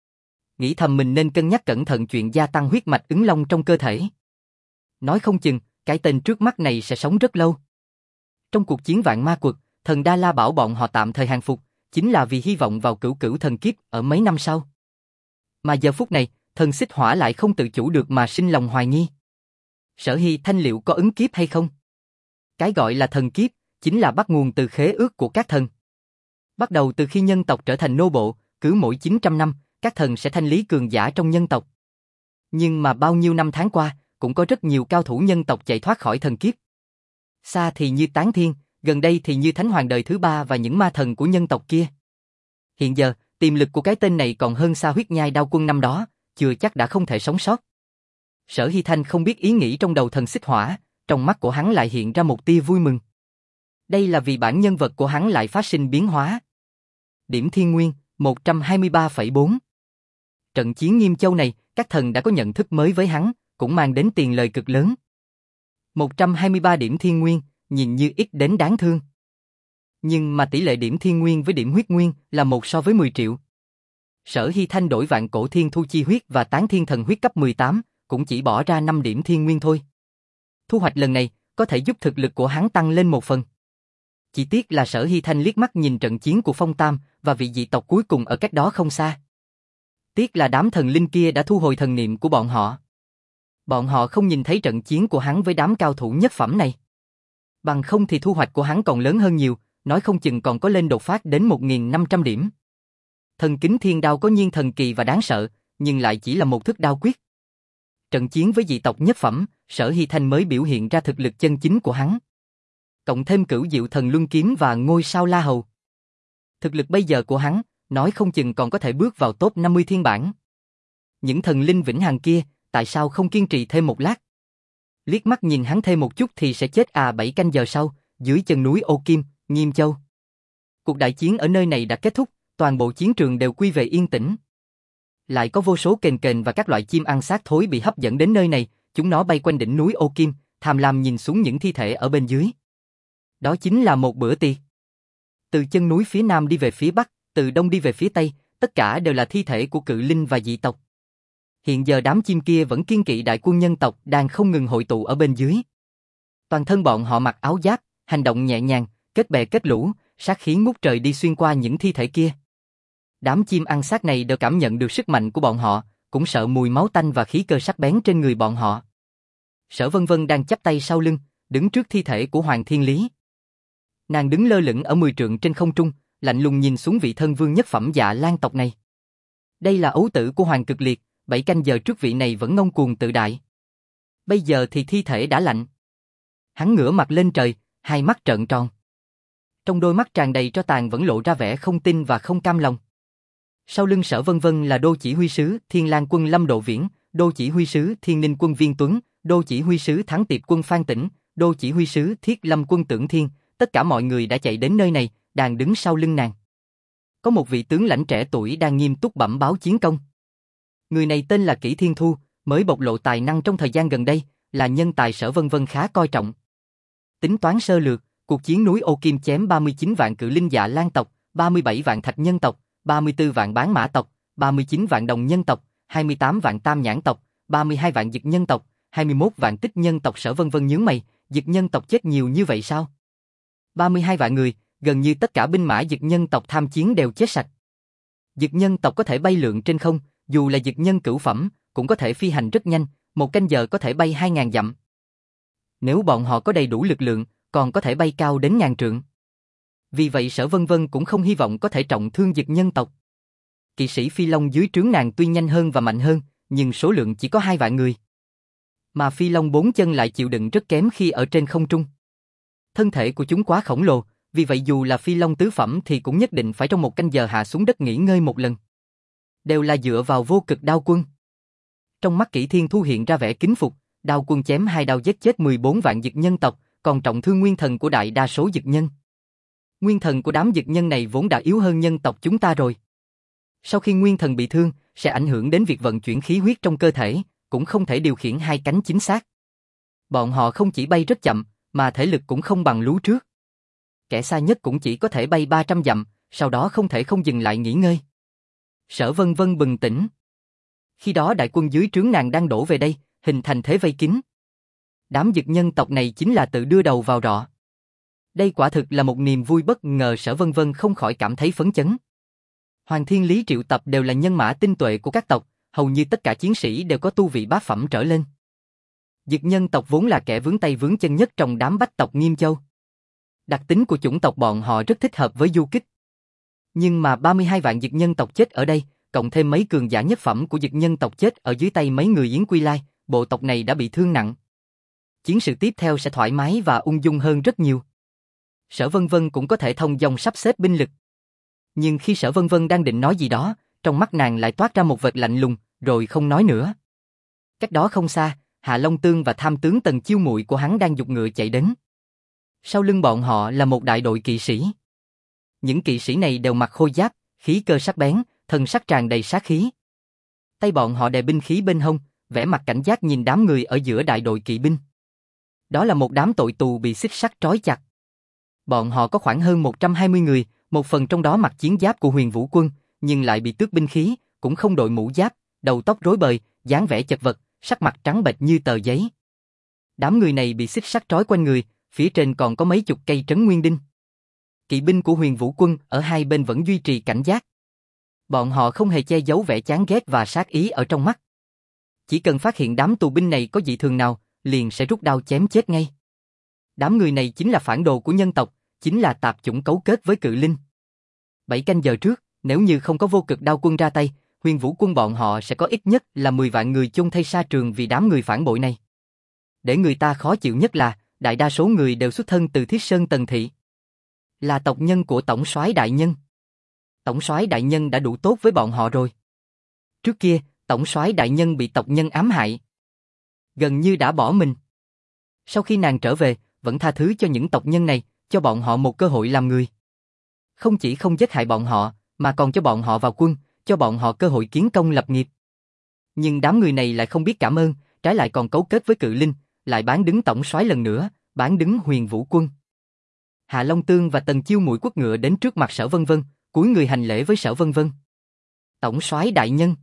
Nghĩ thầm mình nên cân nhắc cẩn thận chuyện gia tăng huyết mạch ứng long trong cơ thể. Nói không chừng, cái tên trước mắt này sẽ sống rất lâu. Trong cuộc chiến vạn ma quật, thần Đa La bảo bọn họ tạm thời hàng phục, chính là vì hy vọng vào cửu cửu thần kiếp ở mấy năm sau. Mà giờ phút này, thần Xích Hỏa lại không tự chủ được mà sinh lòng hoài nghi. Sở Hy Thanh liệu có ứng kiếp hay không? Cái gọi là thần kiếp, chính là bắt nguồn từ khế ước của các thần. Bắt đầu từ khi nhân tộc trở thành nô bộ, cứ mỗi chín trăm năm, các thần sẽ thanh lý cường giả trong nhân tộc. Nhưng mà bao nhiêu năm tháng qua, cũng có rất nhiều cao thủ nhân tộc chạy thoát khỏi thần kiếp. Xa thì như Tán Thiên, gần đây thì như Thánh Hoàng đời thứ ba và những ma thần của nhân tộc kia. Hiện giờ, tiềm lực của cái tên này còn hơn xa huyết nhai đao quân năm đó, chưa chắc đã không thể sống sót. Sở Hy Thanh không biết ý nghĩ trong đầu thần Xích Hỏa, trong mắt của hắn lại hiện ra một tia vui mừng. Đây là vì bản nhân vật của hắn lại phát sinh biến hóa. Điểm thiên nguyên, một trăm hai mươi ba phẩy bốn. Trận chiến Nghiêm Châu này, các thần đã có nhận thức mới với hắn, cũng mang đến tiền lời cực lớn. một trăm hai mươi ba điểm thiên nguyên, nhìn như ít đến đáng thương. Nhưng mà tỷ lệ điểm thiên nguyên với điểm huyết nguyên là một so với mười triệu. Sở Hy Thanh đổi vạn cổ thiên thu chi huyết và tán thiên thần huyết cấp mười tám, cũng chỉ bỏ ra năm điểm thiên nguyên thôi. Thu hoạch lần này, có thể giúp thực lực của hắn tăng lên một phần. Chỉ tiếc là Sở Hy Thanh liếc mắt nhìn trận chiến của Phong Tam và vị dị tộc cuối cùng ở cách đó không xa. Tiếc là đám thần linh kia đã thu hồi thần niệm của bọn họ. Bọn họ không nhìn thấy trận chiến của hắn với đám cao thủ nhất phẩm này. Bằng không thì thu hoạch của hắn còn lớn hơn nhiều, nói không chừng còn có lên đột phát đến một nghìn năm trăm điểm. Thần kính thiên đao có nhiên thần kỳ và đáng sợ, nhưng lại chỉ là một thức đao quyết. Trận chiến với dị tộc nhất phẩm, Sở Hy Thanh mới biểu hiện ra thực lực chân chính của hắn. Cộng thêm cửu diệu thần luân kiếm và ngôi sao La Hầu. Thực lực bây giờ của hắn, nói không chừng còn có thể bước vào top năm mươi thiên bản. Những thần linh vĩnh hằng kia, tại sao không kiên trì thêm một lát? Liếc mắt nhìn hắn thêm một chút thì sẽ chết à. Bảy canh giờ sau, dưới chân núi Ô Kim, Nghiêm Châu. Cuộc đại chiến ở nơi này đã kết thúc, toàn bộ chiến trường đều quy về yên tĩnh. Lại có vô số kền kền và các loại chim ăn xác thối bị hấp dẫn đến nơi này, chúng nó bay quanh đỉnh núi Ô Kim, tham lam nhìn xuống những thi thể ở bên dưới. Đó chính là một bữa tiệc. Từ chân núi phía nam đi về phía bắc, từ đông đi về phía tây, tất cả đều là thi thể của cự linh và dị tộc. Hiện giờ đám chim kia vẫn kiên kỵ đại quân nhân tộc đang không ngừng hội tụ ở bên dưới. Toàn thân bọn họ mặc áo giáp, hành động nhẹ nhàng, kết bè kết lũ, sát khí ngút trời đi xuyên qua những thi thể kia. Đám chim ăn xác này đều cảm nhận được sức mạnh của bọn họ, cũng sợ mùi máu tanh và khí cơ sắc bén trên người bọn họ. Sở Vân Vân đang chắp tay sau lưng, đứng trước thi thể của Hoàng Thiên Lý. Nàng đứng lơ lửng ở mười trượng trên không trung, lạnh lùng nhìn xuống vị thân vương nhất phẩm Dạ Lan tộc này. Đây là ấu tử của Hoàng Cực Liệt, bảy canh giờ trước vị này vẫn ngông cuồng tự đại. Bây giờ thì thi thể đã lạnh. Hắn ngửa mặt lên trời, hai mắt trợn tròn. Trong đôi mắt tràn đầy tro tàn vẫn lộ ra vẻ không tin và không cam lòng. Sau lưng Sở Vân Vân là đô chỉ huy sứ Thiên Lang quân Lâm Độ Viễn, đô chỉ huy sứ Thiên Ninh quân Viên Tuấn, đô chỉ huy sứ Thắng Tiệp quân Phan Tĩnh, đô chỉ huy sứ Thiết Lâm quân Tưởng Thiên, tất cả mọi người đã chạy đến nơi này, đang đứng sau lưng nàng. Có một vị tướng lãnh trẻ tuổi đang nghiêm túc bẩm báo chiến công. Người này tên là Kỷ Thiên Thu, mới bộc lộ tài năng trong thời gian gần đây, là nhân tài Sở Vân Vân khá coi trọng. Tính toán sơ lược, cuộc chiến núi Ô Kim chém ba mươi chín vạn cự linh Dạ Lan tộc, ba mươi bảy vạn thạch nhân tộc, ba mươi tư vạn bán mã tộc, ba mươi chín vạn đồng nhân tộc, hai mươi tám vạn tam nhãn tộc, ba mươi hai vạn dực nhân tộc, hai mươi mốt vạn tích nhân tộc. Sở Vân Vân nhướng mày, dực nhân tộc chết nhiều như vậy sao? ba mươi hai vạn người, gần như tất cả binh mã dực nhân tộc tham chiến đều chết sạch. Dực nhân tộc có thể bay lượn trên không, dù là dực nhân cửu phẩm, cũng có thể phi hành rất nhanh, một canh giờ có thể bay hai ngàn dặm. Nếu bọn họ có đầy đủ lực lượng, còn có thể bay cao đến ngàn trượng. Vì vậy Sở Vân Vân cũng không hy vọng có thể trọng thương dực nhân tộc. Kỵ sĩ Phi Long dưới trướng nàng tuy nhanh hơn và mạnh hơn, nhưng số lượng chỉ có hai vạn người. Mà Phi Long bốn chân lại chịu đựng rất kém khi ở trên không trung. Thân thể của chúng quá khổng lồ, vì vậy dù là Phi Long tứ phẩm thì cũng nhất định phải trong một canh giờ hạ xuống đất nghỉ ngơi một lần. Đều là dựa vào vô cực đao quân. Trong mắt Kỷ Thiên Thu hiện ra vẻ kính phục, đao quân chém hai đao giết chết mười bốn vạn dực nhân tộc, còn trọng thương nguyên thần của đại đa số dực nhân. Nguyên thần của đám dực nhân này vốn đã yếu hơn nhân tộc chúng ta rồi. Sau khi nguyên thần bị thương, sẽ ảnh hưởng đến việc vận chuyển khí huyết trong cơ thể, cũng không thể điều khiển hai cánh chính xác. Bọn họ không chỉ bay rất chậm, mà thể lực cũng không bằng lú trước. Kẻ xa nhất cũng chỉ có thể bay ba trăm dặm, sau đó không thể không dừng lại nghỉ ngơi. Sở Vân Vân bừng tỉnh. Khi đó đại quân dưới trướng nàng đang đổ về đây, hình thành thế vây kín. Đám dực nhân tộc này chính là tự đưa đầu vào rọ. Đây quả thực là một niềm vui bất ngờ. Sở Vân Vân không khỏi cảm thấy phấn chấn. Hoàng Thiên Lý triệu tập đều là nhân mã tinh tuệ của các tộc, hầu như tất cả chiến sĩ đều có tu vị bát phẩm trở lên. Dực nhân tộc vốn là kẻ vướng tay vướng chân nhất trong đám bách tộc Nghiêm Châu. Đặc tính của chủng tộc bọn họ rất thích hợp với du kích. Nhưng mà ba mươi hai vạn dực nhân tộc chết ở đây, cộng thêm mấy cường giả nhất phẩm của dực nhân tộc chết ở dưới tay mấy người Yến Quy Lai, bộ tộc này đã bị thương nặng. Chiến sự tiếp theo sẽ thoải mái và ung dung hơn rất nhiều. Sở Vân Vân cũng có thể thông dong sắp xếp binh lực. Nhưng khi Sở Vân Vân đang định nói gì đó, trong mắt nàng lại toát ra một vệt lạnh lùng, rồi không nói nữa. Cách đó không xa, Hạ Long Tương và tham tướng Tần Chiêu Muội của hắn đang giục ngựa chạy đến. Sau lưng bọn họ là một đại đội kỵ sĩ. Những kỵ sĩ này đều mặc khôi giáp, khí cơ sắc bén, thân sắc tràn đầy sát khí. Tay bọn họ đè binh khí bên hông, vẻ mặt cảnh giác nhìn đám người ở giữa đại đội kỵ binh. Đó là một đám tội tù bị xích sắt trói chặt. Bọn họ có khoảng hơn một trăm hai mươi người, một phần trong đó mặc chiến giáp của Huyền Vũ quân, nhưng lại bị tước binh khí, cũng không đội mũ giáp, đầu tóc rối bời, dáng vẻ chật vật, sắc mặt trắng bệch như tờ giấy. Đám người này bị xích sắt trói quanh người, phía trên còn có mấy chục cây trấn nguyên đinh. Kỵ binh của Huyền Vũ quân ở hai bên vẫn duy trì cảnh giác. Bọn họ không hề che giấu vẻ chán ghét và sát ý ở trong mắt. Chỉ cần phát hiện đám tù binh này có dị thường nào, liền sẽ rút đao chém chết ngay. Đám người này chính là phản đồ của nhân tộc, chính là tạp chủng cấu kết với cự linh. Bảy canh giờ trước, nếu như không có vô cực đao quân ra tay, Huyền Vũ quân bọn họ sẽ có ít nhất là mười vạn người chôn thây sa trường vì đám người phản bội này. Để người ta khó chịu nhất là, đại đa số người đều xuất thân từ Thiết Sơn Tần Thị. Là tộc nhân của Tổng soái đại nhân. Tổng soái đại nhân đã đủ tốt với bọn họ rồi. Trước kia, Tổng soái đại nhân bị tộc nhân ám hại. Gần như đã bỏ mình. Sau khi nàng trở về, vẫn tha thứ cho những tộc nhân này, cho bọn họ một cơ hội làm người. Không chỉ không giết hại bọn họ, mà còn cho bọn họ vào quân, cho bọn họ cơ hội kiến công lập nghiệp. Nhưng đám người này lại không biết cảm ơn, trái lại còn cấu kết với cự linh, lại bán đứng tổng soái lần nữa, bán đứng Huyền Vũ quân. Hạ Long Tương và Tần Chiêu Muội quất ngựa đến trước mặt Sở Vân Vân, cúi người hành lễ với Sở Vân Vân. Tổng soái đại nhân.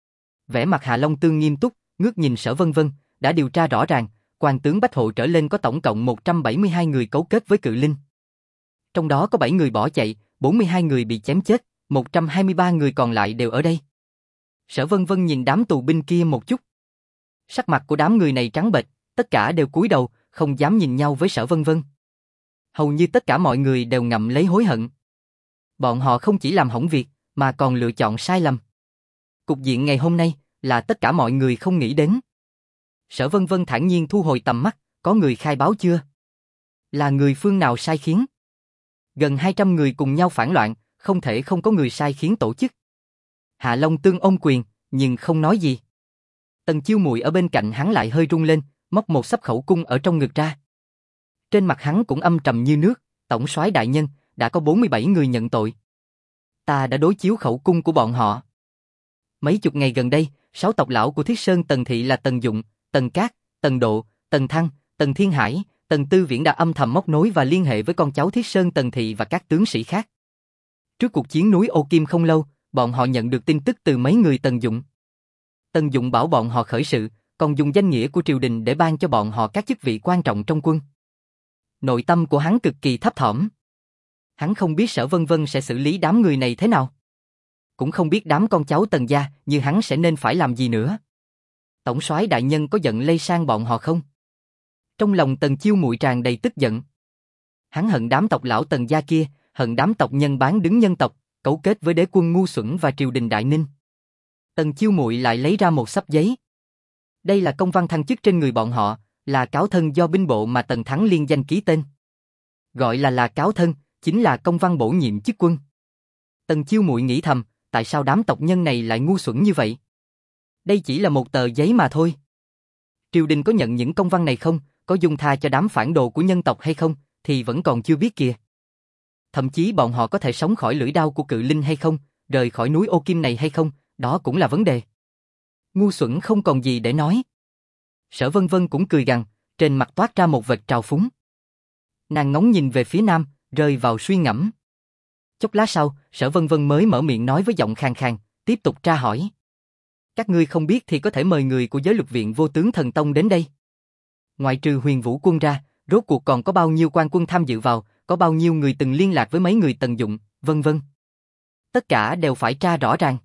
Vẻ mặt Hạ Long Tương nghiêm túc, ngước nhìn Sở Vân Vân, đã điều tra rõ ràng, quan tướng Bách Hộ trở lên có tổng cộng một trăm bảy mươi hai người cấu kết với cự linh. Trong đó có bảy người bỏ chạy, bốn mươi hai người bị chém chết, một trăm hai mươi ba người còn lại đều ở đây. Sở Vân Vân nhìn đám tù binh kia một chút. Sắc mặt của đám người này trắng bệch, tất cả đều cúi đầu, không dám nhìn nhau với Sở Vân Vân. Hầu như tất cả mọi người đều ngậm lấy hối hận. Bọn họ không chỉ làm hỏng việc, mà còn lựa chọn sai lầm. Cục diện ngày hôm nay là tất cả mọi người không nghĩ đến. Sở Vân Vân thản nhiên thu hồi tầm mắt, có người khai báo chưa? Là người phương nào sai khiến? Gần hai trăm người cùng nhau phản loạn, không thể không có người sai khiến tổ chức. Hạ Long Tương ôm quyền, nhưng không nói gì. Tần Chiêu Muội ở bên cạnh hắn lại hơi rung lên, móc một xấp khẩu cung ở trong ngực ra. Trên mặt hắn cũng âm trầm như nước, tổng soái đại nhân, đã có bốn mươi bảy người nhận tội. Ta đã đối chiếu khẩu cung của bọn họ. Mấy chục ngày gần đây, sáu tộc lão của Thiết Sơn Tần Thị là Tần Dụng, Tần Cát, Tần Độ, Tần Thăng, Tần Thiên Hải, Tần Tư Viễn đã âm thầm móc nối và liên hệ với con cháu Thiết Sơn Tần Thị và các tướng sĩ khác. Trước cuộc chiến núi Ô Kim không lâu, bọn họ nhận được tin tức từ mấy người Tần Dụng. Tần Dụng bảo bọn họ khởi sự, còn dùng danh nghĩa của triều đình để ban cho bọn họ các chức vị quan trọng trong quân. Nội tâm của hắn cực kỳ thấp thỏm. Hắn không biết Sở Vân Vân sẽ xử lý đám người này thế nào. Cũng không biết đám con cháu Tần gia như hắn sẽ nên phải làm gì nữa. Tổng soái đại nhân có giận lây sang bọn họ không? Trong lòng Tần Chiêu Muội tràn đầy tức giận. Hắn hận đám tộc lão Tần gia kia, hận đám tộc nhân bán đứng nhân tộc, cấu kết với đế quân ngu xuẩn và triều đình Đại Ninh. Tần Chiêu Muội lại lấy ra một xấp giấy. Đây là công văn thăng chức trên người bọn họ, là cáo thân do binh bộ mà Tần Thắng liên danh ký tên. Gọi là là cáo thân, chính là công văn bổ nhiệm chức quân. Tần Chiêu Muội nghĩ thầm, tại sao đám tộc nhân này lại ngu xuẩn như vậy? Đây chỉ là một tờ giấy mà thôi. Triều đình có nhận những công văn này không, có dung tha cho đám phản đồ của nhân tộc hay không, thì vẫn còn chưa biết kìa. Thậm chí bọn họ có thể sống khỏi lưỡi đao của cự linh hay không, rời khỏi núi Ô Kim này hay không, đó cũng là vấn đề. Ngu xuẩn không còn gì để nói. Sở Vân Vân cũng cười gằn, trên mặt toát ra một vệt trào phúng. Nàng ngóng nhìn về phía nam, rơi vào suy ngẫm. Chốc lát sau, Sở Vân Vân mới mở miệng nói với giọng khàn khàn, tiếp tục tra hỏi. Các ngươi không biết thì có thể mời người của giới luật viện Vô Tướng Thần Tông đến đây. Ngoại trừ Huyền Vũ quân ra, rốt cuộc còn có bao nhiêu quan quân tham dự vào, có bao nhiêu người từng liên lạc với mấy người Tần Dụng, vân vân. Tất cả đều phải tra rõ ràng.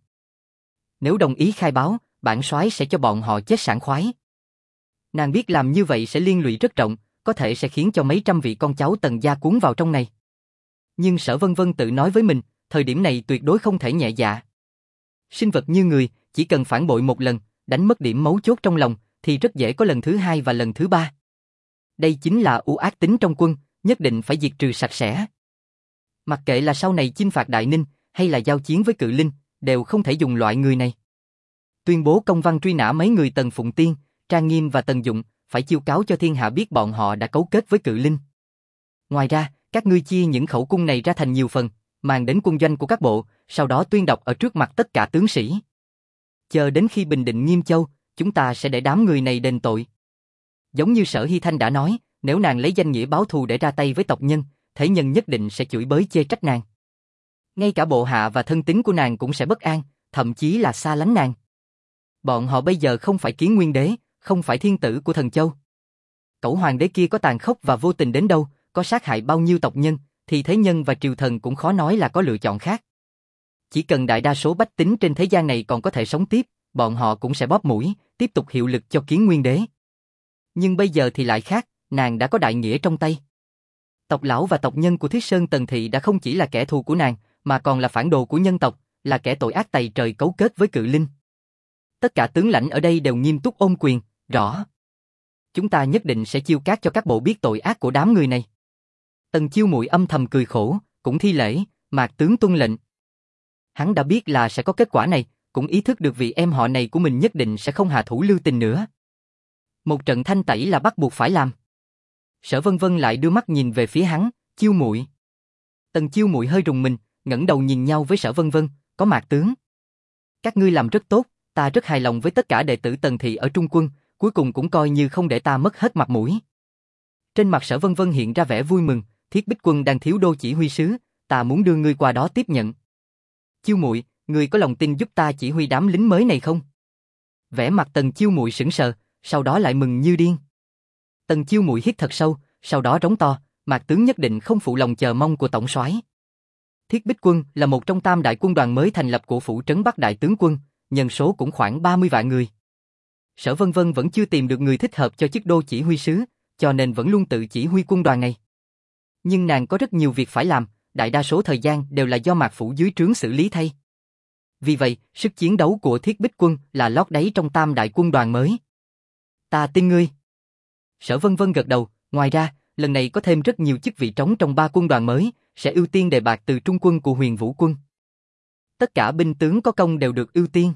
Nếu đồng ý khai báo, bản soái sẽ cho bọn họ chết sảng khoái. Nàng biết làm như vậy sẽ liên lụy rất rộng, có thể sẽ khiến cho mấy trăm vị con cháu Tần gia cuốn vào trong này. Nhưng Sở Vân Vân tự nói với mình, thời điểm này tuyệt đối không thể nhẹ dạ. Sinh vật như người, chỉ cần phản bội một lần, đánh mất điểm mấu chốt trong lòng, thì rất dễ có lần thứ hai và lần thứ ba. Đây chính là u ác tính trong quân, nhất định phải diệt trừ sạch sẽ. Mặc kệ là sau này chinh phạt Đại Ninh, hay là giao chiến với cự linh, đều không thể dùng loại người này. Tuyên bố công văn truy nã mấy người Tần Phụng Tiên, Trang Nghiêm và Tần Dụng, phải chiêu cáo cho thiên hạ biết bọn họ đã cấu kết với cự linh. Ngoài ra, các ngươi chia những khẩu cung này ra thành nhiều phần, mang đến quân doanh của các bộ, sau đó tuyên đọc ở trước mặt tất cả tướng sĩ. Chờ đến khi bình định Nghiêm Châu, chúng ta sẽ để đám người này đền tội. Giống như Sở Hy Thanh đã nói, nếu nàng lấy danh nghĩa báo thù để ra tay với tộc nhân, thế nhân nhất định sẽ chửi bới chê trách nàng. Ngay cả bộ hạ và thân tín của nàng cũng sẽ bất an, thậm chí là xa lánh nàng. Bọn họ bây giờ không phải Kiến Nguyên Đế, không phải thiên tử của Thần Châu. Cẩu hoàng đế kia có tàn khốc và vô tình đến đâu, có sát hại bao nhiêu tộc nhân, thì thế nhân và triều thần cũng khó nói là có lựa chọn khác. Chỉ cần đại đa số bách tính trên thế gian này còn có thể sống tiếp, bọn họ cũng sẽ bóp mũi, tiếp tục hiệu lực cho Kiến Nguyên Đế. Nhưng bây giờ thì lại khác, nàng đã có đại nghĩa trong tay. Tộc lão và tộc nhân của Thiết Sơn Tần Thị đã không chỉ là kẻ thù của nàng, mà còn là phản đồ của nhân tộc, là kẻ tội ác tày trời cấu kết với cự linh. Tất cả tướng lãnh ở đây đều nghiêm túc ôm quyền, rõ. Chúng ta nhất định sẽ chiêu cát cho các bộ biết tội ác của đám người này. Tần Chiêu Muội âm thầm cười khổ, cũng thi lễ, Mạc tướng tuân lệnh. Hắn đã biết là sẽ có kết quả này, cũng ý thức được vị em họ này của mình nhất định sẽ không hạ thủ lưu tình nữa. Một trận thanh tẩy là bắt buộc phải làm. Sở Vân Vân lại đưa mắt nhìn về phía hắn, Chiêu Muội. Tần Chiêu Muội hơi rùng mình, ngẩng đầu nhìn nhau với Sở Vân Vân, có Mạc tướng. Các ngươi làm rất tốt, ta rất hài lòng với tất cả đệ tử Tần Thị ở Trung quân, cuối cùng cũng coi như không để ta mất hết mặt mũi. Trên mặt Sở Vân Vân hiện ra vẻ vui mừng, Thiết Bích Quân đang thiếu đô chỉ huy sứ, ta muốn đưa ngươi qua đó tiếp nhận. Chiêu Muội, ngươi có lòng tin giúp ta chỉ huy đám lính mới này không? Vẻ mặt Tần Chiêu Muội sững sờ, sau đó lại mừng như điên. Tần Chiêu Muội hít thật sâu, sau đó rống to, Mạc tướng nhất định không phụ lòng chờ mong của tổng soái. Thiết Bích Quân là một trong tam đại quân đoàn mới thành lập của phủ trấn Bắc đại tướng quân, nhân số cũng khoảng ba mươi vạn người. Sở Vân Vân vẫn chưa tìm được người thích hợp cho chức đô chỉ huy sứ, cho nên vẫn luôn tự chỉ huy quân đoàn này. Nhưng nàng có rất nhiều việc phải làm, đại đa số thời gian đều là do Mạc Phủ dưới trướng xử lý thay. Vì vậy, sức chiến đấu của Thiết Bích Quân là lót đáy trong tam đại quân đoàn mới. Ta tin ngươi. Sở Vân Vân gật đầu, ngoài ra, lần này có thêm rất nhiều chức vị trống trong ba quân đoàn mới, sẽ ưu tiên đề bạt từ trung quân của Huyền Vũ quân. Tất cả binh tướng có công đều được ưu tiên.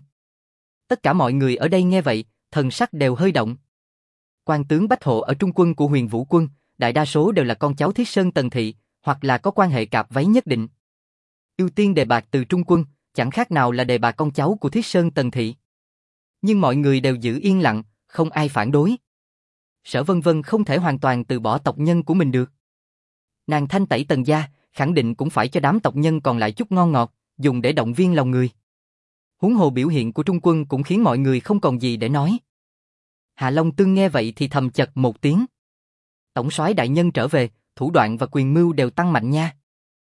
Tất cả mọi người ở đây nghe vậy, thần sắc đều hơi động. Quan tướng Bách Hộ ở trung quân của Huyền Vũ quân, đại đa số đều là con cháu Thiết Sơn Tần Thị, hoặc là có quan hệ cạp váy nhất định. Ưu tiên đề bạt từ trung quân, chẳng khác nào là đề bạt con cháu của Thiết Sơn Tần Thị. Nhưng mọi người đều giữ yên lặng, không ai phản đối. Sở Vân Vân không thể hoàn toàn từ bỏ tộc nhân của mình được. Nàng thanh tẩy Tần gia, khẳng định cũng phải cho đám tộc nhân còn lại chút ngon ngọt, dùng để động viên lòng người. Huống hồ biểu hiện của trung quân cũng khiến mọi người không còn gì để nói. Hạ Long Tương nghe vậy thì thầm chật một tiếng. Tổng soái đại nhân trở về, thủ đoạn và quyền mưu đều tăng mạnh nha.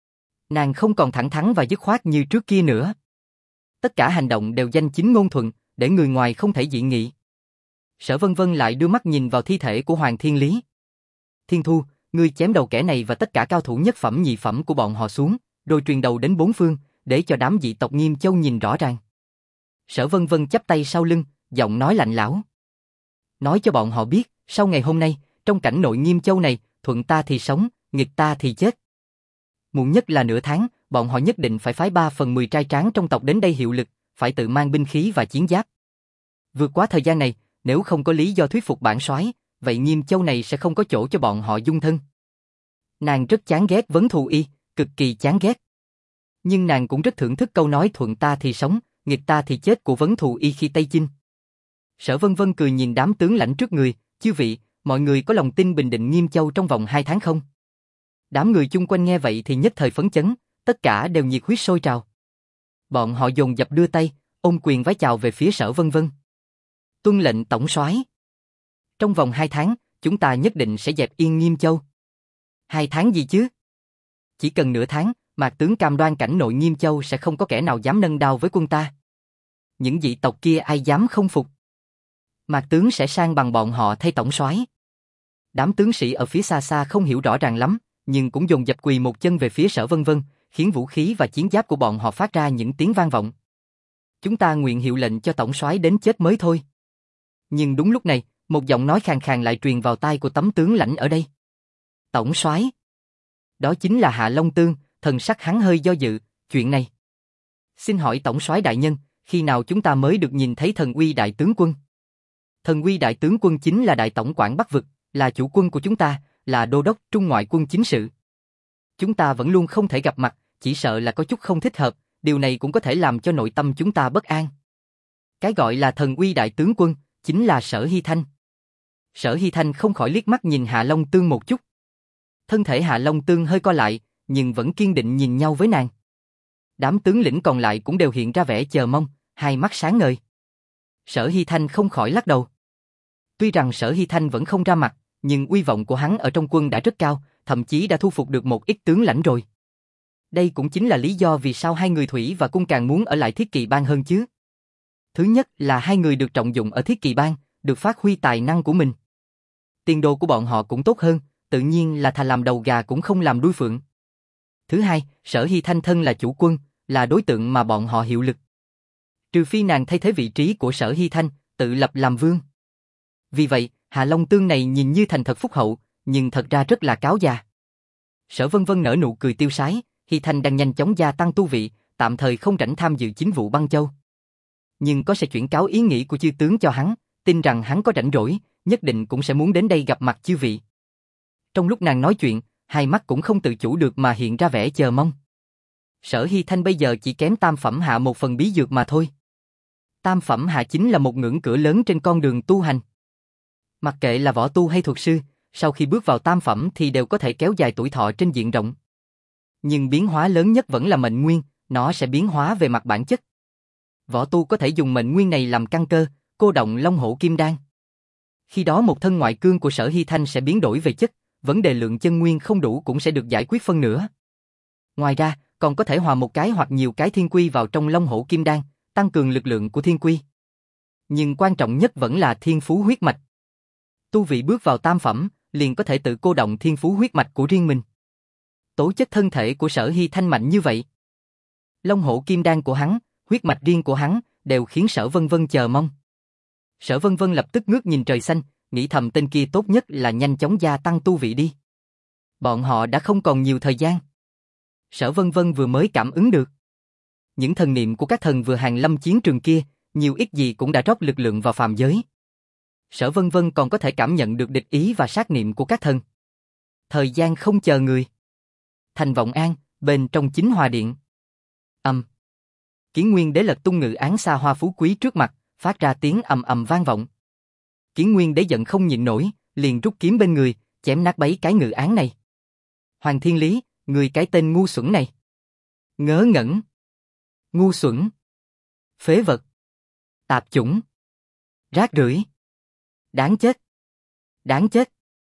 Nàng không còn thẳng thắn và dứt khoát như trước kia nữa. Tất cả hành động đều danh chính ngôn thuận, để người ngoài không thể dị nghị. Sở Vân Vân lại đưa mắt nhìn vào thi thể của Hoàng Thiên Lý. Thiên Thu, ngươi chém đầu kẻ này và tất cả cao thủ nhất phẩm nhị phẩm của bọn họ xuống, rồi truyền đầu đến bốn phương, để cho đám dị tộc Nghiêm Châu nhìn rõ ràng. Sở Vân Vân chắp tay sau lưng, giọng nói lạnh lẽo. Nói cho bọn họ biết, sau ngày hôm nay, trong cảnh nội Nghiêm Châu này, thuận ta thì sống, nghịch ta thì chết. Muộn nhất là nửa tháng, bọn họ nhất định phải phái ba phần mười trai tráng trong tộc đến đây hiệu lực, phải tự mang binh khí và chiến giáp. Vượt quá thời gian này, nếu không có lý do thuyết phục bản soái, vậy Nghiêm Châu này sẽ không có chỗ cho bọn họ dung thân. Nàng rất chán ghét Vấn Thù Y, cực kỳ chán ghét. Nhưng nàng cũng rất thưởng thức câu nói thuận ta thì sống, nghịch ta thì chết của Vấn Thù Y khi Tây Chinh. Sở Vân Vân cười nhìn đám tướng lãnh trước người, chư vị, mọi người có lòng tin bình định Nghiêm Châu trong vòng hai tháng không? Đám người chung quanh nghe vậy thì nhất thời phấn chấn, tất cả đều nhiệt huyết sôi trào. Bọn họ dồn dập đưa tay, ôm quyền vái chào về phía Sở Vân Vân. Tuân lệnh tổng soái. Trong vòng hai tháng, chúng ta nhất định sẽ dẹp yên Nghiêm Châu. Hai tháng gì chứ? Chỉ cần nửa tháng, Mạc tướng cam đoan cảnh nội Nghiêm Châu sẽ không có kẻ nào dám nâng đao với quân ta. Những dị tộc kia ai dám không phục? Mạc tướng sẽ sang bằng bọn họ thay tổng soái. Đám tướng sĩ ở phía xa xa không hiểu rõ ràng lắm, nhưng cũng dồn dập quỳ một chân về phía Sở Vân Vân, khiến vũ khí và chiến giáp của bọn họ phát ra những tiếng vang vọng. Chúng ta nguyện hiệu lệnh cho tổng soái đến chết mới thôi. Nhưng đúng lúc này, một giọng nói khàn khàn lại truyền vào tai của tấm tướng lãnh ở đây. Tổng soái. Đó chính là Hạ Long Tương, thần sắc hắn hơi do dự, chuyện này. Xin hỏi tổng soái đại nhân, khi nào chúng ta mới được nhìn thấy Thần Uy đại tướng quân? Thần Uy đại tướng quân chính là đại tổng quản Bắc vực, là chủ quân của chúng ta, là đô đốc trung ngoại quân chính sự. Chúng ta vẫn luôn không thể gặp mặt, chỉ sợ là có chút không thích hợp, điều này cũng có thể làm cho nội tâm chúng ta bất an. Cái gọi là Thần Uy đại tướng quân, chính là Sở Hy Thanh. Sở Hy Thanh không khỏi liếc mắt nhìn Hạ Long Tương một chút. Thân thể Hạ Long Tương hơi co lại, nhưng vẫn kiên định nhìn nhau với nàng. Đám tướng lĩnh còn lại cũng đều hiện ra vẻ chờ mong, hai mắt sáng ngời. Sở Hy Thanh không khỏi lắc đầu. Tuy rằng Sở Hy Thanh vẫn không ra mặt, nhưng uy vọng của hắn ở trong quân đã rất cao, thậm chí đã thu phục được một ít tướng lãnh rồi. Đây cũng chính là lý do vì sao hai người Thủy và Cung càng muốn ở lại Thiết Kỵ Bang hơn chứ. Thứ nhất là hai người được trọng dụng ở Thiết Kỵ Bang, được phát huy tài năng của mình. Tiền đồ của bọn họ cũng tốt hơn, tự nhiên là thà làm đầu gà cũng không làm đuôi phượng. Thứ hai, Sở Hy Thanh thân là chủ quân, là đối tượng mà bọn họ hiệu lực. Trừ phi nàng thay thế vị trí của Sở Hy Thanh, tự lập làm vương. Vì vậy, Hạ Long Tương này nhìn như thành thật phúc hậu, nhưng thật ra rất là cáo già. Sở Vân Vân nở nụ cười tiêu sái, Hy Thanh đang nhanh chóng gia tăng tu vị, tạm thời không rảnh tham dự chính vụ Băng Châu. Nhưng có sẽ chuyển cáo ý nghĩ của chư tướng cho hắn, tin rằng hắn có rảnh rỗi, nhất định cũng sẽ muốn đến đây gặp mặt chư vị. Trong lúc nàng nói chuyện, hai mắt cũng không tự chủ được mà hiện ra vẻ chờ mong. Sở Hy Thanh bây giờ chỉ kém tam phẩm hạ một phần bí dược mà thôi. Tam phẩm hạ chính là một ngưỡng cửa lớn trên con đường tu hành. Mặc kệ là võ tu hay thuật sư, sau khi bước vào tam phẩm thì đều có thể kéo dài tuổi thọ trên diện rộng. Nhưng biến hóa lớn nhất vẫn là mệnh nguyên, nó sẽ biến hóa về mặt bản chất. Võ tu có thể dùng mệnh nguyên này làm căn cơ, cô động long hổ kim đan. Khi đó một thân ngoại cương của Sở Hy Thanh sẽ biến đổi về chất, vấn đề lượng chân nguyên không đủ cũng sẽ được giải quyết phân nửa. Ngoài ra, còn có thể hòa một cái hoặc nhiều cái thiên quy vào trong long hổ kim đan, tăng cường lực lượng của thiên quy. Nhưng quan trọng nhất vẫn là thiên phú huyết mạch. Tu vị bước vào tam phẩm, liền có thể tự cô động thiên phú huyết mạch của riêng mình. Tố chất thân thể của Sở Hy Thanh mạnh như vậy. Long hổ kim đan của hắn, huyết mạch riêng của hắn, đều khiến Sở Vân Vân chờ mong. Sở Vân Vân lập tức ngước nhìn trời xanh, nghĩ thầm tên kia tốt nhất là nhanh chóng gia tăng tu vị đi. Bọn họ đã không còn nhiều thời gian. Sở Vân Vân vừa mới cảm ứng được. Những thần niệm của các thần vừa hàng lâm chiến trường kia, nhiều ít gì cũng đã rót lực lượng vào phàm giới. Sở Vân Vân còn có thể cảm nhận được địch ý và sát niệm của các thần. Thời gian không chờ người. Thành Vọng An, bên trong Chính Hòa Điện. Ầm. Kiến Nguyên Đế lật tung ngự án xa hoa phú quý trước mặt, phát ra tiếng ầm ầm vang vọng. Kiến Nguyên Đế giận không nhịn nổi, liền rút kiếm bên người, chém nát bấy cái ngự án này. Hoàng Thiên Lý, người cái tên ngu xuẩn này. Ngớ ngẩn. Ngu xuẩn. Phế vật. Tạp chủng. Rác rưởi. Đáng chết. Đáng chết.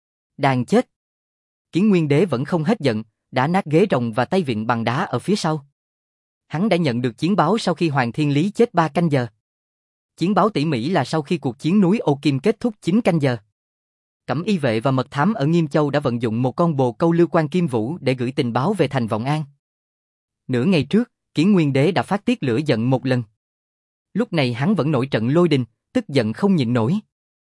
Đàn chết. Kiến Nguyên Đế vẫn không hết giận, đã nát ghế rồng và tay vịn bằng đá ở phía sau. Hắn đã nhận được chiến báo sau khi Hoàng Thiên Lý chết ba canh giờ. Chiến báo tỉ mỉ là sau khi cuộc chiến núi Ô Kim kết thúc chín canh giờ. Cẩm y vệ và mật thám ở Nghiêm Châu đã vận dụng một con bồ câu lưu quan Kim Vũ để gửi tình báo về thành Vọng An. Nửa ngày trước, Kiến Nguyên Đế đã phát tiết lửa giận một lần. Lúc này hắn vẫn nổi trận lôi đình, tức giận không nhịn nổi.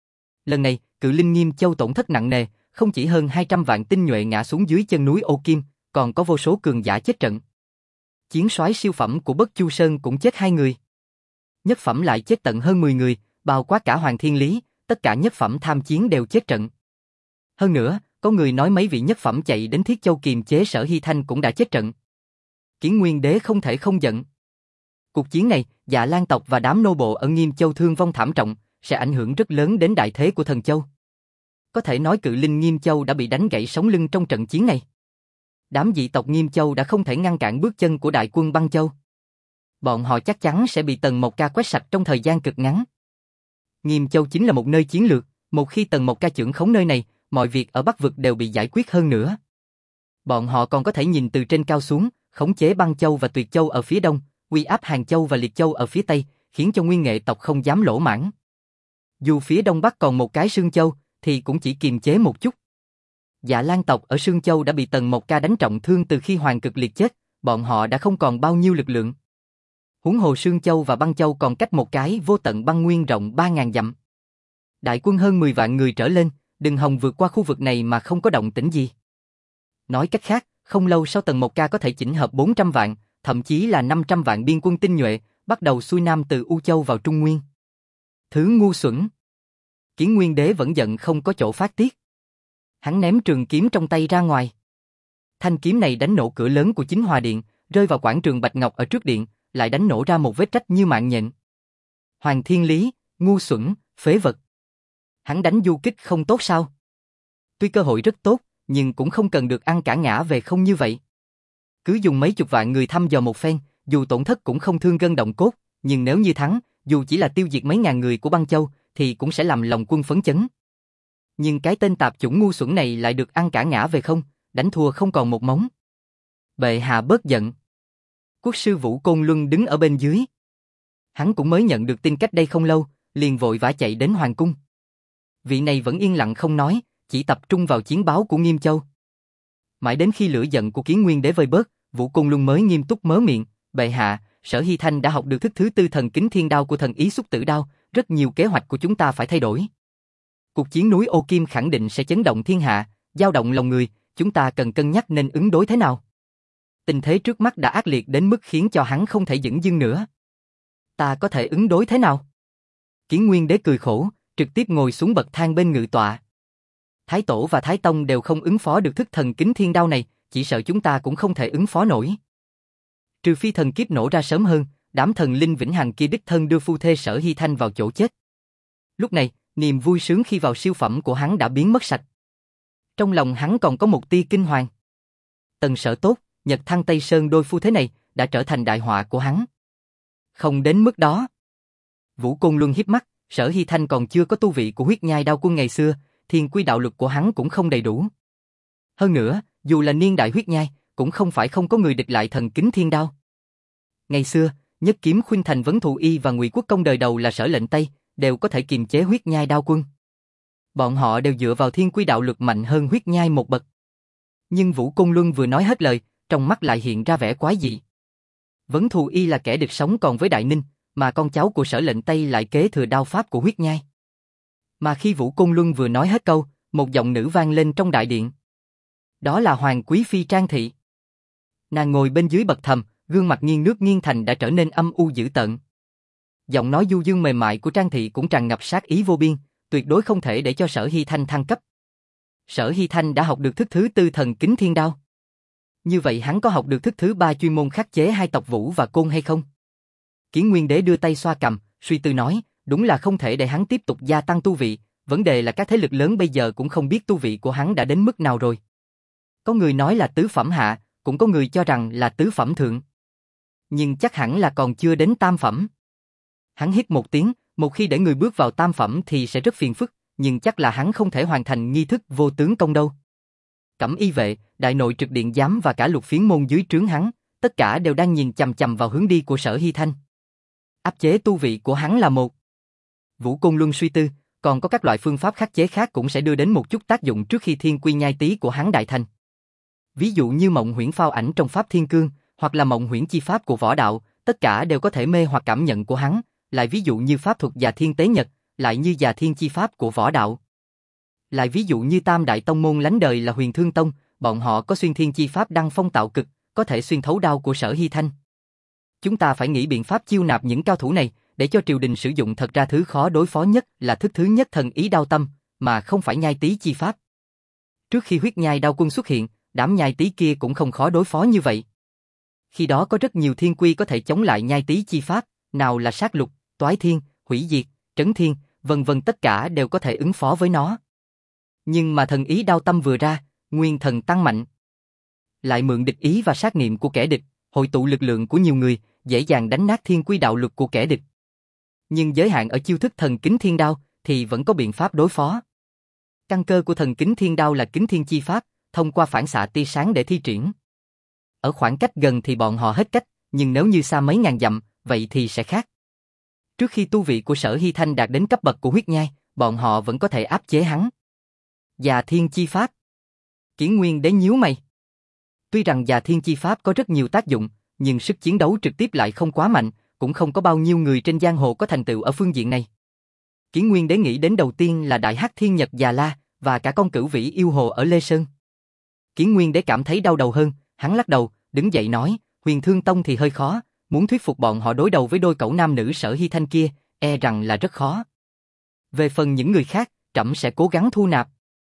Lần này, cự linh Nghiêm Châu tổn thất nặng nề, không chỉ hơn hai trăm vạn tinh nhuệ ngã xuống dưới chân núi Ô Kim, còn có vô số cường giả chết trận. Chiến soái siêu phẩm của Bất Chu Sơn cũng chết hai người. Nhất phẩm lại chết tận hơn mười người, bao quát cả Hoàng Thiên Lý, tất cả nhất phẩm tham chiến đều chết trận. Hơn nữa, có người nói mấy vị nhất phẩm chạy đến Thiết Châu kiềm chế Sở Hy Thanh cũng đã chết trận. Kiến Nguyên Đế không thể không giận. Cuộc chiến này, Dạ Lan tộc và đám nô bộ ở Nghiêm Châu thương vong thảm trọng, sẽ ảnh hưởng rất lớn đến đại thế của Thần Châu. Có thể nói cự linh Nghiêm Châu đã bị đánh gãy sống lưng trong trận chiến này. Đám dị tộc Nghiêm Châu đã không thể ngăn cản bước chân của đại quân Băng Châu. Bọn họ chắc chắn sẽ bị Tần Mộc Ca quét sạch trong thời gian cực ngắn. Nghiêm Châu chính là một nơi chiến lược, một khi Tần Mộc Ca trưởng khống nơi này, mọi việc ở Bắc Vực đều bị giải quyết hơn nữa. Bọn họ còn có thể nhìn từ trên cao xuống, khống chế Băng Châu và Tuyệt Châu ở phía đông, uy áp Hàng Châu và Liệt Châu ở phía tây, khiến cho Nguyên Nghệ tộc không dám lỗ mãng. Dù phía đông bắc còn một cái Sương Châu, thì cũng chỉ kiềm chế một chút. Dạ Lan tộc ở Sương Châu đã bị Tần Mộc Ca đánh trọng thương từ khi Hoàng Cực Liệt chết, bọn họ đã không còn bao nhiêu lực lượng. Huống hồ Sương Châu và Băng Châu còn cách một cái vô tận băng nguyên rộng ba ngàn dặm. Đại quân hơn mười vạn người trở lên, đừng hòng vượt qua khu vực này mà không có động tĩnh gì. Nói cách khác, không lâu sau Tần Mộc Ca có thể chỉnh hợp bốn trăm vạn, thậm chí là năm trăm vạn biên quân tinh nhuệ, bắt đầu xuôi nam từ U Châu vào Trung Nguyên. Thứ ngu xuẩn. Kiến Nguyên Đế vẫn giận không có chỗ phát tiết. Hắn ném trường kiếm trong tay ra ngoài. Thanh kiếm này đánh nổ cửa lớn của Chính Hòa Điện, rơi vào quảng trường Bạch Ngọc ở trước điện, lại đánh nổ ra một vết rách như mạng nhện. Hoàng Thiên Lý, ngu xuẩn, phế vật. Hắn đánh du kích không tốt sao? Tuy cơ hội rất tốt, nhưng cũng không cần được ăn cả ngã về không như vậy. Cứ dùng mấy chục vạn người thăm dò một phen, dù tổn thất cũng không thương gân động cốt, nhưng nếu như thắng, dù chỉ là tiêu diệt mấy ngàn người của Băng Châu, thì cũng sẽ làm lòng quân phấn chấn. Nhưng cái tên tạp chủng ngu xuẩn này lại được ăn cả ngã về không, đánh thua không còn một móng. Bệ hạ bớt giận. Quốc sư Vũ Côn Luân đứng ở bên dưới. Hắn cũng mới nhận được tin cách đây không lâu, liền vội vã chạy đến Hoàng cung. Vị này vẫn yên lặng không nói, chỉ tập trung vào chiến báo của Nghiêm Châu. Mãi đến khi lửa giận của Kiến Nguyên Đế vơi bớt, Vũ Côn Luân mới nghiêm túc mớ miệng, bệ hạ, Sở Hy Thanh đã học được thức thứ tư thần kính thiên đao của thần ý xúc tử đao, rất nhiều kế hoạch của chúng ta phải thay đổi. Cuộc chiến núi Ô Kim khẳng định sẽ chấn động thiên hạ, dao động lòng người, chúng ta cần cân nhắc nên ứng đối thế nào. Tình thế trước mắt đã ác liệt đến mức khiến cho hắn không thể dửng dưng nữa. Ta có thể ứng đối thế nào? Kiến Nguyên Đế cười khổ, trực tiếp ngồi xuống bậc thang bên ngự tọa. Thái Tổ và Thái Tông đều không ứng phó được thức thần kính thiên đao này, chỉ sợ chúng ta cũng không thể ứng phó nổi. Trừ phi thần kiếp nổ ra sớm hơn, đám thần linh vĩnh hằng kia đích thân đưa phu thê Sở Hy Thanh vào chỗ chết. Lúc này, niềm vui sướng khi vào siêu phẩm của hắn đã biến mất sạch. Trong lòng hắn còn có một tia kinh hoàng. Tần Sở Tốt, Nhật Thăng Tây Sơn đôi phu thế này đã trở thành đại họa của hắn. Không đến mức đó. Vũ Côn Luân hiếp mắt, Sở Hy Thanh còn chưa có tu vị của huyết nhai đao quân ngày xưa, thiên quy đạo lực của hắn cũng không đầy đủ. Hơn nữa, dù là niên đại huyết nhai, cũng không phải không có người địch lại thần kính thiên đao. Ngày xưa, Nhất Kiếm Khuynh Thành Vấn Thù Y và Ngụy Quốc Công đời đầu là Sở Lệnh Tây, đều có thể kiềm chế huyết nhai đao quân. Bọn họ đều dựa vào thiên quy đạo lực mạnh hơn huyết nhai một bậc. Nhưng Vũ Côn Luân vừa nói hết lời, trong mắt lại hiện ra vẻ quái dị. Vấn Thù Y là kẻ địch sống còn với Đại Ninh, mà con cháu của Sở Lệnh Tây lại kế thừa đao pháp của Huyết Nhai. Mà khi Vũ Côn Luân vừa nói hết câu, một giọng nữ vang lên trong đại điện. Đó là Hoàng Quý Phi Trang Thị. Nàng ngồi bên dưới bậc thềm, gương mặt nghiêng nước nghiêng thành đã trở nên âm u dữ tợn. Giọng nói du dương mềm mại của Trang Thị cũng tràn ngập sát ý vô biên, tuyệt đối không thể để cho Sở Hy Thanh thăng cấp. Sở Hy Thanh đã học được thức thứ tư thần kính thiên đao. Như vậy hắn có học được thức thứ ba chuyên môn khắc chế hai tộc Vũ và Côn hay không? Kiến Nguyên Đế đưa tay xoa cằm, suy tư nói, đúng là không thể để hắn tiếp tục gia tăng tu vị, vấn đề là các thế lực lớn bây giờ cũng không biết tu vị của hắn đã đến mức nào rồi. Có người nói là tứ phẩm hạ, cũng có người cho rằng là tứ phẩm thượng. Nhưng chắc hẳn là còn chưa đến tam phẩm. Hắn hít một tiếng, một khi để người bước vào tam phẩm thì sẽ rất phiền phức, nhưng chắc là hắn không thể hoàn thành nghi thức vô tướng công đâu. Cẩm y vệ, đại nội trực điện giám và cả lục phiến môn dưới trướng hắn, tất cả đều đang nhìn chằm chằm vào hướng đi của Sở Hy Thanh. Áp chế tu vị của hắn là một. Vũ Côn Luân suy tư, còn có các loại phương pháp khắc chế khác cũng sẽ đưa đến một chút tác dụng trước khi thiên quy nhai tý của hắn đại thành. Ví dụ như mộng huyễn phao ảnh trong pháp thiên cương, hoặc là mộng huyễn chi pháp của võ đạo, tất cả đều có thể mê hoặc cảm nhận của hắn, lại ví dụ như pháp thuật Già Thiên Tế Nhật, lại như Già Thiên chi pháp của võ đạo. Lại ví dụ như tam đại tông môn lánh đời là Huyền Thương Tông, bọn họ có xuyên thiên chi pháp đăng phong tạo cực, có thể xuyên thấu đao của Sở Hy Thanh. Chúng ta phải nghĩ biện pháp chiêu nạp những cao thủ này, để cho triều đình sử dụng. Thật ra thứ khó đối phó nhất là thức thứ nhất thần ý đao tâm, mà không phải nhai tý chi pháp. Trước khi huyết nhai đao quân xuất hiện, đám nhai tý kia cũng không khó đối phó như vậy. Khi đó có rất nhiều thiên quy có thể chống lại nhai tý chi pháp, nào là sát lục, toái thiên, hủy diệt, trấn thiên, vân vân, tất cả đều có thể ứng phó với nó. Nhưng mà thần ý đao tâm vừa ra, nguyên thần tăng mạnh. Lại mượn địch ý và sát niệm của kẻ địch, hội tụ lực lượng của nhiều người, dễ dàng đánh nát thiên quy đạo luật của kẻ địch. Nhưng giới hạn ở chiêu thức thần kính thiên đao, thì vẫn có biện pháp đối phó. Căn cơ của thần kính thiên đao là kính thiên chi pháp, thông qua phản xạ tia sáng để thi triển. Ở khoảng cách gần thì bọn họ hết cách, nhưng nếu như xa mấy ngàn dặm, vậy thì sẽ khác. Trước khi tu vị của Sở Hy Thanh đạt đến cấp bậc của huyết nhai, bọn họ vẫn có thể áp chế hắn. Già Thiên chi pháp. Kiến Nguyên Đế nhíu mày. Tuy rằng Già Thiên chi pháp có rất nhiều tác dụng, nhưng sức chiến đấu trực tiếp lại không quá mạnh, cũng không có bao nhiêu người trên giang hồ có thành tựu ở phương diện này. Kiến Nguyên Đế nghĩ đến đầu tiên là Đại Hắc Thiên Nhật Già La và cả con cửu vĩ yêu hồ ở Lê Sơn. Kiến Nguyên Đế cảm thấy đau đầu hơn, hắn lắc đầu, đứng dậy nói, Huyền Thương Tông thì hơi khó, muốn thuyết phục bọn họ đối đầu với đôi cẩu nam nữ Sở Hy Thanh kia, e rằng là rất khó. Về phần những người khác, trẫm sẽ cố gắng thu nạp.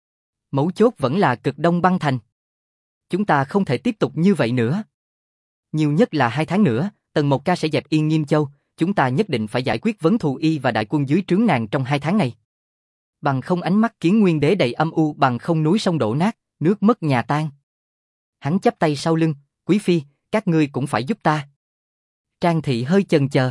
Mấu chốt vẫn là Cực Đông Băng Thành. Chúng ta không thể tiếp tục như vậy nữa. Nhiều nhất là hai tháng nữa, Tần Mộc Ca sẽ dẹp yên Nghiêm Châu, chúng ta nhất định phải giải quyết Vấn Thù Y và đại quân dưới trướng nàng trong hai tháng này. Bằng không ánh mắt Kiến Nguyên Đế đầy âm u, bằng không núi sông đổ nát, nước mất nhà tan. Hắn chắp tay sau lưng, Quý Phi, các ngươi cũng phải giúp ta. Trang Thị hơi chần chờ.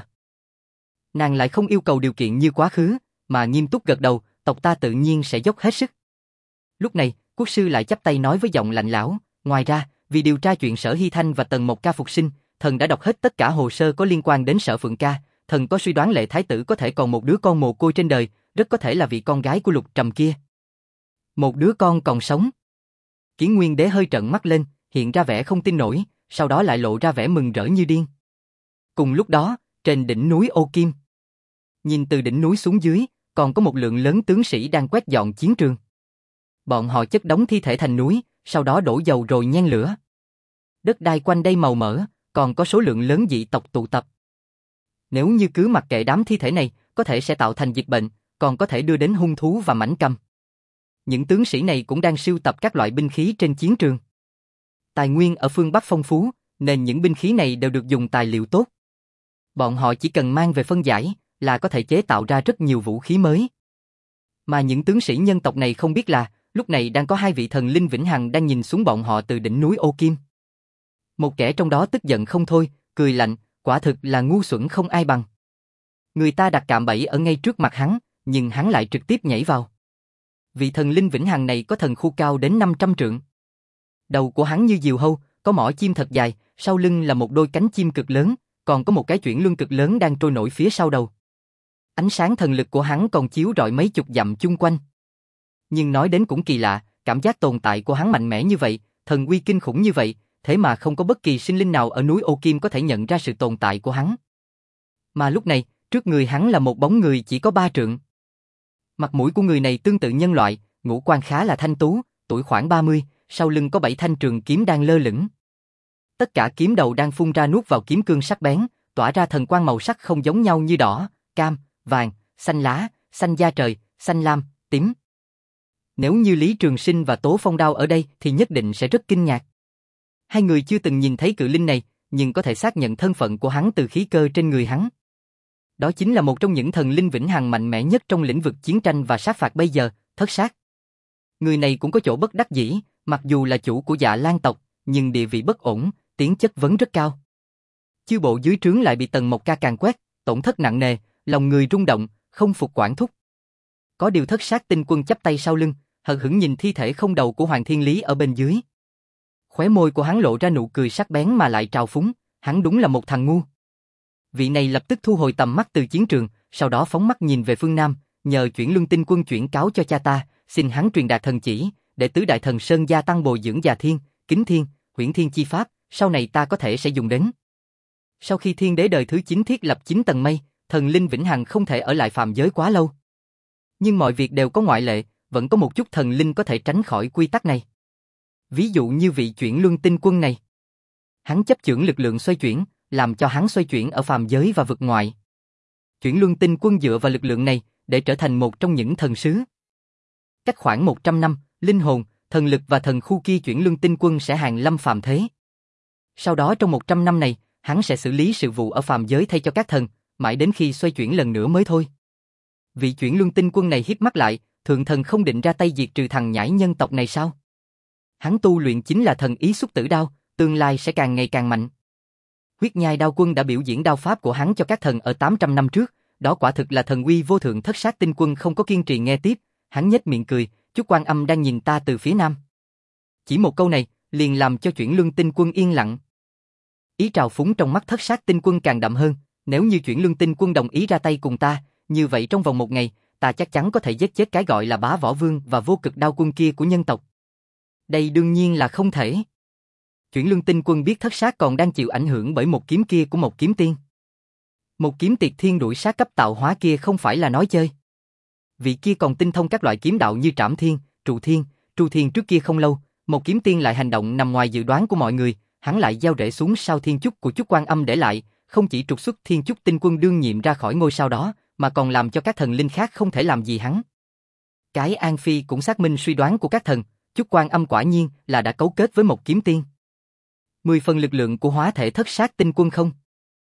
Nàng lại không yêu cầu điều kiện như quá khứ, mà nghiêm túc gật đầu, tộc ta tự nhiên sẽ dốc hết sức. Lúc này, quốc sư lại chắp tay nói với giọng lạnh lẽo, ngoài ra, vì điều tra chuyện Sở Hy Thanh và Tần Mộc Ca phục sinh, thần đã đọc hết tất cả hồ sơ có liên quan đến Sở Phượng Ca, thần có suy đoán Lệ Thái tử có thể còn một đứa con mồ côi trên đời, rất có thể là vị con gái của Lục Trầm kia. Một đứa con còn sống. Kiến Nguyên Đế hơi trợn mắt lên, hiện ra vẻ không tin nổi, sau đó lại lộ ra vẻ mừng rỡ như điên. Cùng lúc đó, trên đỉnh núi Ô Kim, nhìn từ đỉnh núi xuống dưới, còn có một lượng lớn tướng sĩ đang quét dọn chiến trường. Bọn họ chất đống thi thể thành núi, sau đó đổ dầu rồi nhen lửa. Đất đai quanh đây màu mỡ, còn có số lượng lớn dị tộc tụ tập. Nếu như cứ mặc kệ đám thi thể này, có thể sẽ tạo thành dịch bệnh, còn có thể đưa đến hung thú và mãnh cầm. Những tướng sĩ này cũng đang sưu tập các loại binh khí trên chiến trường. Tài nguyên ở phương Bắc phong phú, nên những binh khí này đều được dùng tài liệu tốt. Bọn họ chỉ cần mang về phân giải, là có thể chế tạo ra rất nhiều vũ khí mới. Mà những tướng sĩ nhân tộc này không biết là, lúc này đang có hai vị thần linh vĩnh hằng đang nhìn xuống bọn họ từ đỉnh núi Ô Kim. Một kẻ trong đó tức giận không thôi, cười lạnh, quả thực là ngu xuẩn không ai bằng. Người ta đặt cạm bẫy ở ngay trước mặt hắn, nhưng hắn lại trực tiếp nhảy vào. Vị thần linh vĩnh hằng này có thần khu cao đến năm trăm trượng. Đầu của hắn như diều hâu, có mỏ chim thật dài, sau lưng là một đôi cánh chim cực lớn, còn có một cái chuyển luân cực lớn đang trôi nổi phía sau đầu. Ánh sáng thần lực của hắn còn chiếu rọi mấy chục dặm chung quanh. Nhưng nói đến cũng kỳ lạ, cảm giác tồn tại của hắn mạnh mẽ như vậy, thần uy kinh khủng như vậy, thế mà không có bất kỳ sinh linh nào ở núi Ô Kim có thể nhận ra sự tồn tại của hắn. Mà lúc này, trước người hắn là một bóng người chỉ có ba trượng. Mặt mũi của người này tương tự nhân loại, ngũ quan khá là thanh tú, tuổi khoảng ba mươi, sau lưng có bảy thanh trường kiếm đang lơ lửng. Tất cả kiếm đầu đang phun ra nuốt vào kiếm cương sắc bén, tỏa ra thần quang màu sắc không giống nhau như đỏ, cam, vàng, xanh lá, xanh da trời, xanh lam, tím. Nếu như Lý Trường Sinh và Tố Phong Đao ở đây thì nhất định sẽ rất kinh ngạc. Hai người chưa từng nhìn thấy cự linh này, nhưng có thể xác nhận thân phận của hắn từ khí cơ trên người hắn. Đó chính là một trong những thần linh vĩnh hằng mạnh mẽ nhất trong lĩnh vực chiến tranh và sát phạt bây giờ, Thất Sát. Người này cũng có chỗ bất đắc dĩ, mặc dù là chủ của Dạ Lan tộc, nhưng địa vị bất ổn, tiếng chất vấn rất cao. Chư bộ dưới trướng lại bị Tần Mộc Ca càn quét, tổn thất nặng nề, lòng người rung động, không phục quản thúc. Có điều Thất Sát tinh quân chắp tay sau lưng, hờ hững nhìn thi thể không đầu của Hoàng Thiên Lý ở bên dưới. Khóe môi của hắn lộ ra nụ cười sắc bén mà lại trào phúng, hắn đúng là một thằng ngu. Vị này lập tức thu hồi tầm mắt từ chiến trường, sau đó phóng mắt nhìn về phương Nam, nhờ chuyển luân tinh quân chuyển cáo cho cha ta, xin hắn truyền đạt thần chỉ, để tứ đại thần Sơn gia tăng bồi dưỡng Già Thiên, Kính Thiên, Huyễn Thiên chi pháp, sau này ta có thể sẽ dùng đến. Sau khi thiên đế đời thứ chín thiết lập chín tầng mây, thần linh vĩnh hằng không thể ở lại phàm giới quá lâu. Nhưng mọi việc đều có ngoại lệ, vẫn có một chút thần linh có thể tránh khỏi quy tắc này. Ví dụ như vị chuyển luân tinh quân này. Hắn chấp chưởng lực lượng xoay chuyển, làm cho hắn xoay chuyển ở phàm giới và vực ngoại. Chuyển luân tinh quân dựa vào lực lượng này để trở thành một trong những thần sứ. Cách khoảng một trăm năm, linh hồn, thần lực và thần khu kia chuyển luân tinh quân sẽ hàng lâm phàm thế. Sau đó trong một trăm năm này, hắn sẽ xử lý sự vụ ở phàm giới thay cho các thần, mãi đến khi xoay chuyển lần nữa mới thôi. Vị chuyển luân tinh quân này híp mắt lại, thượng thần không định ra tay diệt trừ thằng nhãi nhân tộc này sao? Hắn tu luyện chính là thần ý xúc tử đao, tương lai sẽ càng ngày càng mạnh. Huyết Nhai Đao Quân đã biểu diễn đao pháp của hắn cho các thần ở tám trăm năm trước, đó quả thực là thần uy vô thượng. Thất Sát tinh quân không có kiên trì nghe tiếp, hắn nhếch miệng cười, Chúc Quan Âm đang nhìn ta từ phía nam. Chỉ một câu này, liền làm cho chuyển luân tinh quân yên lặng. Ý trào phúng trong mắt Thất Sát tinh quân càng đậm hơn, nếu như chuyển luân tinh quân đồng ý ra tay cùng ta, như vậy trong vòng một ngày, ta chắc chắn có thể giết chết cái gọi là Bá Võ Vương và Vô Cực Đao Quân kia của nhân tộc. Đây đương nhiên là không thể. Chuyển luân tinh quân biết Thất Sát còn đang chịu ảnh hưởng bởi một kiếm kia của một kiếm tiên. Một kiếm tiệt thiên đuổi sát cấp tạo hóa kia không phải là nói chơi. Vị kia còn tinh thông các loại kiếm đạo như Trảm Thiên, Trụ Thiên, Tru Thiên. Trước kia không lâu, một kiếm tiên lại hành động nằm ngoài dự đoán của mọi người, hắn lại gieo rễ xuống sao thiên chúc của Chúc Quan Âm để lại, không chỉ trục xuất thiên chúc tinh quân đương nhiệm ra khỏi ngôi sao đó, mà còn làm cho các thần linh khác không thể làm gì hắn. Cái An Phi cũng xác minh suy đoán của các thần, Chúc Quan Âm quả nhiên là đã cấu kết với một kiếm tiên. Mười phần lực lượng của hóa thể Thất Sát tinh quân không?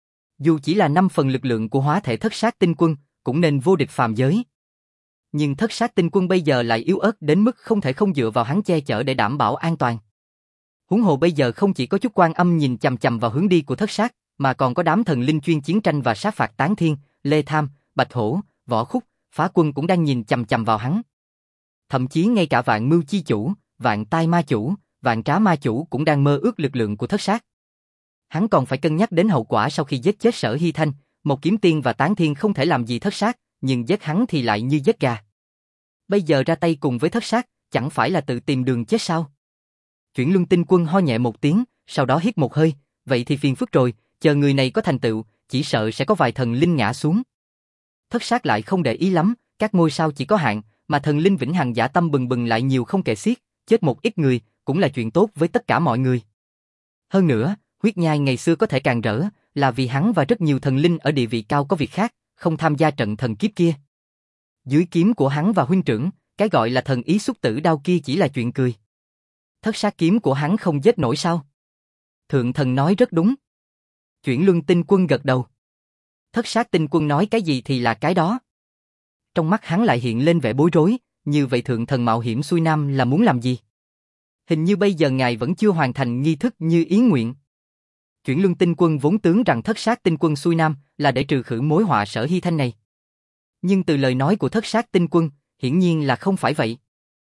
Dù chỉ là năm phần lực lượng của hóa thể Thất Sát tinh quân, cũng nên vô địch phàm giới. Nhưng Thất Sát tinh quân bây giờ lại yếu ớt đến mức không thể không dựa vào hắn che chở để đảm bảo an toàn. Huống hồ bây giờ không chỉ có Chúc Quan Âm nhìn chằm chằm vào hướng đi của Thất Sát, mà còn có đám thần linh chuyên chiến tranh và sát phạt Tán Thiên, Lê Tham, Bạch Hổ, Võ Khúc, Phá Quân cũng đang nhìn chằm chằm vào hắn. Thậm chí ngay cả Vạn Mưu chi chủ, Vạn Tai ma chủ, Vạn Trá ma chủ cũng đang mơ ước lực lượng của Thất Sát. Hắn còn phải cân nhắc đến hậu quả sau khi giết chết Sở Hy Thanh, một kiếm tiên và Tán Thiên không thể làm gì Thất Sát, nhưng giết hắn thì lại như giết gà. Bây giờ ra tay cùng với Thất Sát, chẳng phải là tự tìm đường chết sao? Chuyển luân tinh quân ho nhẹ một tiếng, sau đó hít một hơi, vậy thì phiền phức rồi, chờ người này có thành tựu, chỉ sợ sẽ có vài thần linh ngã xuống. Thất Sát lại không để ý lắm, các ngôi sao chỉ có hạn, mà thần linh vĩnh hằng dã tâm bừng bừng lại nhiều không kể xiết, chết một ít người cũng là chuyện tốt với tất cả mọi người. Hơn nữa, Huyết Nhai ngày xưa có thể càng rỡ, là vì hắn và rất nhiều thần linh ở địa vị cao có việc khác, không tham gia trận thần kiếp kia. Dưới kiếm của hắn và huynh trưởng, cái gọi là thần ý xúc tử đao kia chỉ là chuyện cười. Thất Sát kiếm của hắn không giết nổi sao? Thượng thần nói rất đúng. Chuyển luân tinh quân gật đầu. Thất Sát tinh quân nói cái gì thì là cái đó. Trong mắt hắn lại hiện lên vẻ bối rối, như vậy thượng thần mạo hiểm xuôi nam là muốn làm gì? Hình như bây giờ ngài vẫn chưa hoàn thành nghi thức như ý nguyện. Chuyển luân tinh quân vốn tưởng rằng Thất Sát tinh quân xuôi nam là để trừ khử mối họa Sở Hy Thanh này. Nhưng từ lời nói của Thất Sát tinh quân, hiển nhiên là không phải vậy.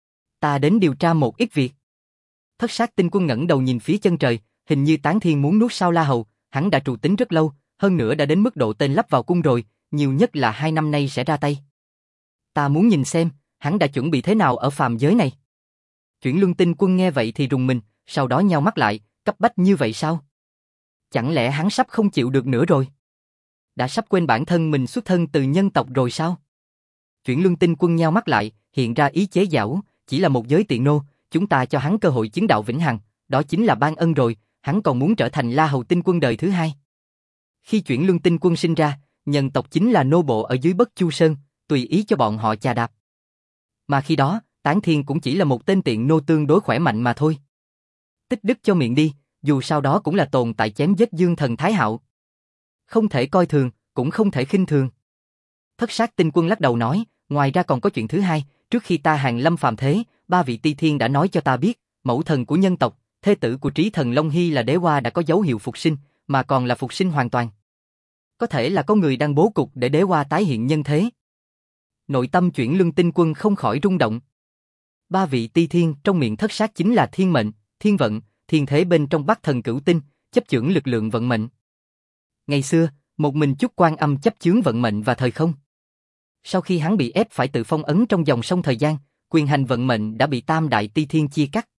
Ta đến điều tra một ít việc. Thất Sát tinh quân ngẩng đầu nhìn phía chân trời, hình như Tán Thiên muốn nuốt sao La Hầu, hắn đã trù tính rất lâu, hơn nữa đã đến mức độ tên lắp vào cung rồi, nhiều nhất là hai năm nay sẽ ra tay. Ta muốn nhìn xem, hắn đã chuẩn bị thế nào ở phàm giới này. Chuyển luân tinh quân nghe vậy thì rùng mình, Sau đó nheo mắt lại, cấp bách như vậy sao? Chẳng lẽ hắn sắp không chịu được nữa rồi? Đã sắp quên bản thân mình xuất thân từ nhân tộc rồi sao? Chuyển Luân Tinh Quân nheo mắt lại, hiện ra ý chế giễu, chỉ là một giới tiện nô, chúng ta cho hắn cơ hội chứng đạo vĩnh hằng, đó chính là ban ân rồi, hắn còn muốn trở thành La Hầu Tinh Quân đời thứ hai. Khi Chuyển Luân Tinh Quân sinh ra, nhân tộc chính là nô bộ ở dưới Bất Chu Sơn, tùy ý cho bọn họ chà đạp. Mà khi đó, Tán Thiên cũng chỉ là một tên tiện nô tương đối khỏe mạnh mà thôi. Tích đức cho miệng đi, dù sau đó cũng là tồn tại chém giết Dương Thần Thái Hạo. Không thể coi thường, cũng không thể khinh thường. Thất Sát Tinh Quân lắc đầu nói, ngoài ra còn có chuyện thứ hai, trước khi ta hàng lâm phàm thế, ba vị Ti Thiên đã nói cho ta biết, mẫu thần của nhân tộc, thê tử của Trí Thần Long Hy là Đế Hoa đã có dấu hiệu phục sinh, mà còn là phục sinh hoàn toàn. Có thể là có người đang bố cục để Đế Hoa tái hiện nhân thế. Nội tâm Chuyển Luân Tinh Quân không khỏi rung động. Ba vị Ti Thiên trong miệng Thất Sát chính là thiên mệnh, thiên vận, thiên thế bên trong Bắc Thần Cửu Tinh, chấp chưởng lực lượng vận mệnh. Ngày xưa, một mình Chúc Quan Âm chấp chướng vận mệnh và thời không. Sau khi hắn bị ép phải tự phong ấn trong dòng sông thời gian, quyền hành vận mệnh đã bị Tam Đại Ti Thiên chia cắt.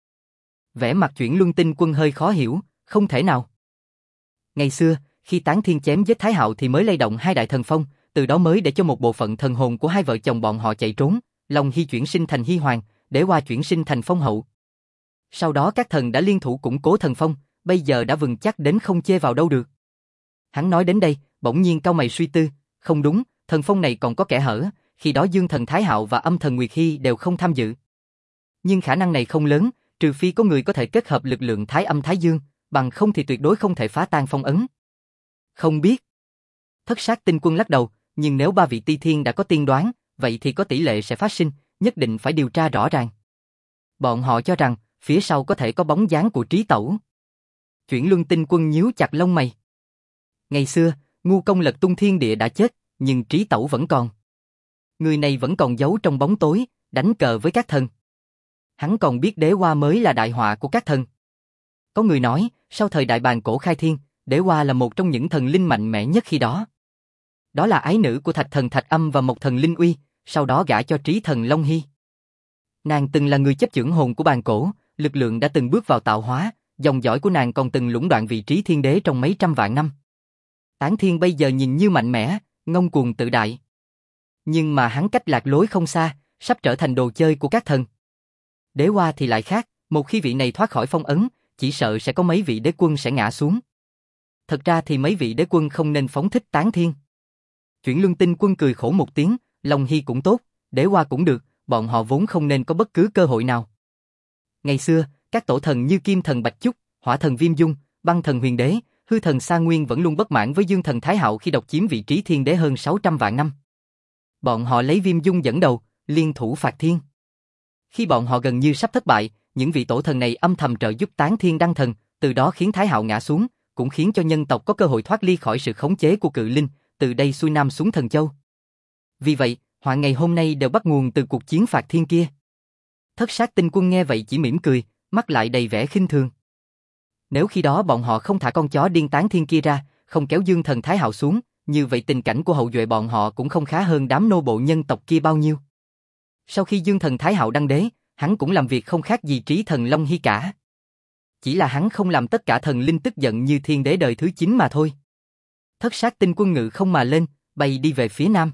Vẻ mặt Chuyển Luân Tinh Quân hơi khó hiểu, không thể nào. Ngày xưa, khi Tán Thiên chém giết Thái Hạo thì mới lay động hai đại thần phong, từ đó mới để cho một bộ phận thần hồn của hai vợ chồng bọn họ chạy trốn, Long Hy chuyển sinh thành Hy Hoàng, Đế Hoa chuyển sinh thành Phong Hậu. Sau đó các thần đã liên thủ củng cố thần phong, bây giờ đã vững chắc đến không chê vào đâu được. Hắn nói đến đây, bỗng nhiên cau mày suy tư, không đúng, thần phong này còn có kẽ hở, khi đó Dương Thần Thái Hạo và Âm Thần Nguyệt Hy đều không tham dự. Nhưng khả năng này không lớn, trừ phi có người có thể kết hợp lực lượng Thái Âm Thái Dương, bằng không thì tuyệt đối không thể phá tan phong ấn. Không biết. Thất Sát Tinh Quân lắc đầu, nhưng nếu ba vị Ti Thiên đã có tiên đoán, vậy thì có tỷ lệ sẽ phát sinh, nhất định phải điều tra rõ ràng. Bọn họ cho rằng, phía sau có thể có bóng dáng của Trí Tẩu. Chuyển Luân Tinh Quân nhíu chặt lông mày. Ngày xưa, Ngu Công Lật Tung Thiên Địa đã chết, nhưng Trí Tẩu vẫn còn. Người này vẫn còn giấu trong bóng tối, đánh cờ với các thần. Hắn còn biết Đế Hoa mới là đại họa của các thần. Có người nói, sau thời đại bàn cổ khai thiên, Đế Hoa là một trong những thần linh mạnh mẽ nhất khi đó. Đó là ái nữ của Thạch Thần Thạch Âm và Mộc Thần Linh Uy, sau đó gả cho Trí Thần Long Hy. Nàng từng là người chấp chưởng hồn của bàn cổ, lực lượng đã từng bước vào tạo hóa, dòng dõi của nàng còn từng lũng đoạn vị trí thiên đế trong mấy trăm vạn năm. Tán Thiên bây giờ nhìn như mạnh mẽ, ngông cuồng tự đại. Nhưng mà hắn cách lạc lối không xa, sắp trở thành đồ chơi của các thần. Đế Hoa thì lại khác, một khi vị này thoát khỏi phong ấn, chỉ sợ sẽ có mấy vị đế quân sẽ ngã xuống. Thật ra thì mấy vị đế quân không nên phóng thích Tán Thiên. Chuyển Luân Tinh Quân cười khổ một tiếng, Long Hy cũng tốt, Đế Hoa cũng được, bọn họ vốn không nên có bất cứ cơ hội nào. Ngày xưa, các tổ thần như Kim Thần Bạch Chúc, Hỏa Thần Viêm Dung, Băng Thần Huyền Đế, Hư Thần Sa Nguyên vẫn luôn bất mãn với Dương Thần Thái Hạo khi độc chiếm vị trí thiên đế hơn sáu trăm vạn năm. Bọn họ lấy Viêm Dung dẫn đầu, liên thủ phạt thiên. Khi bọn họ gần như sắp thất bại, những vị tổ thần này âm thầm trợ giúp Tán Thiên đăng thần, từ đó khiến Thái Hạo ngã xuống, cũng khiến cho nhân tộc có cơ hội thoát ly khỏi sự khống chế của cự linh, từ đây xuôi nam xuống Thần Châu. Vì vậy, họa ngày hôm nay đều bắt nguồn từ cuộc chiến phạt thiên kia. Thất Sát Tinh Quân nghe vậy chỉ mỉm cười, mắt lại đầy vẻ khinh thường. Nếu khi đó bọn họ không thả con chó điên Tán Thiên kia ra, không kéo Dương Thần Thái Hạo xuống, như vậy tình cảnh của hậu duệ bọn họ cũng không khá hơn đám nô bộ nhân tộc kia bao nhiêu. Sau khi Dương Thần Thái Hạo đăng đế, hắn cũng làm việc không khác gì Trí Thần Long Hy cả. Chỉ là hắn không làm tất cả thần linh tức giận như thiên đế đời thứ chín mà thôi. Thất Sát Tinh Quân ngự không mà lên, bay đi về phía nam.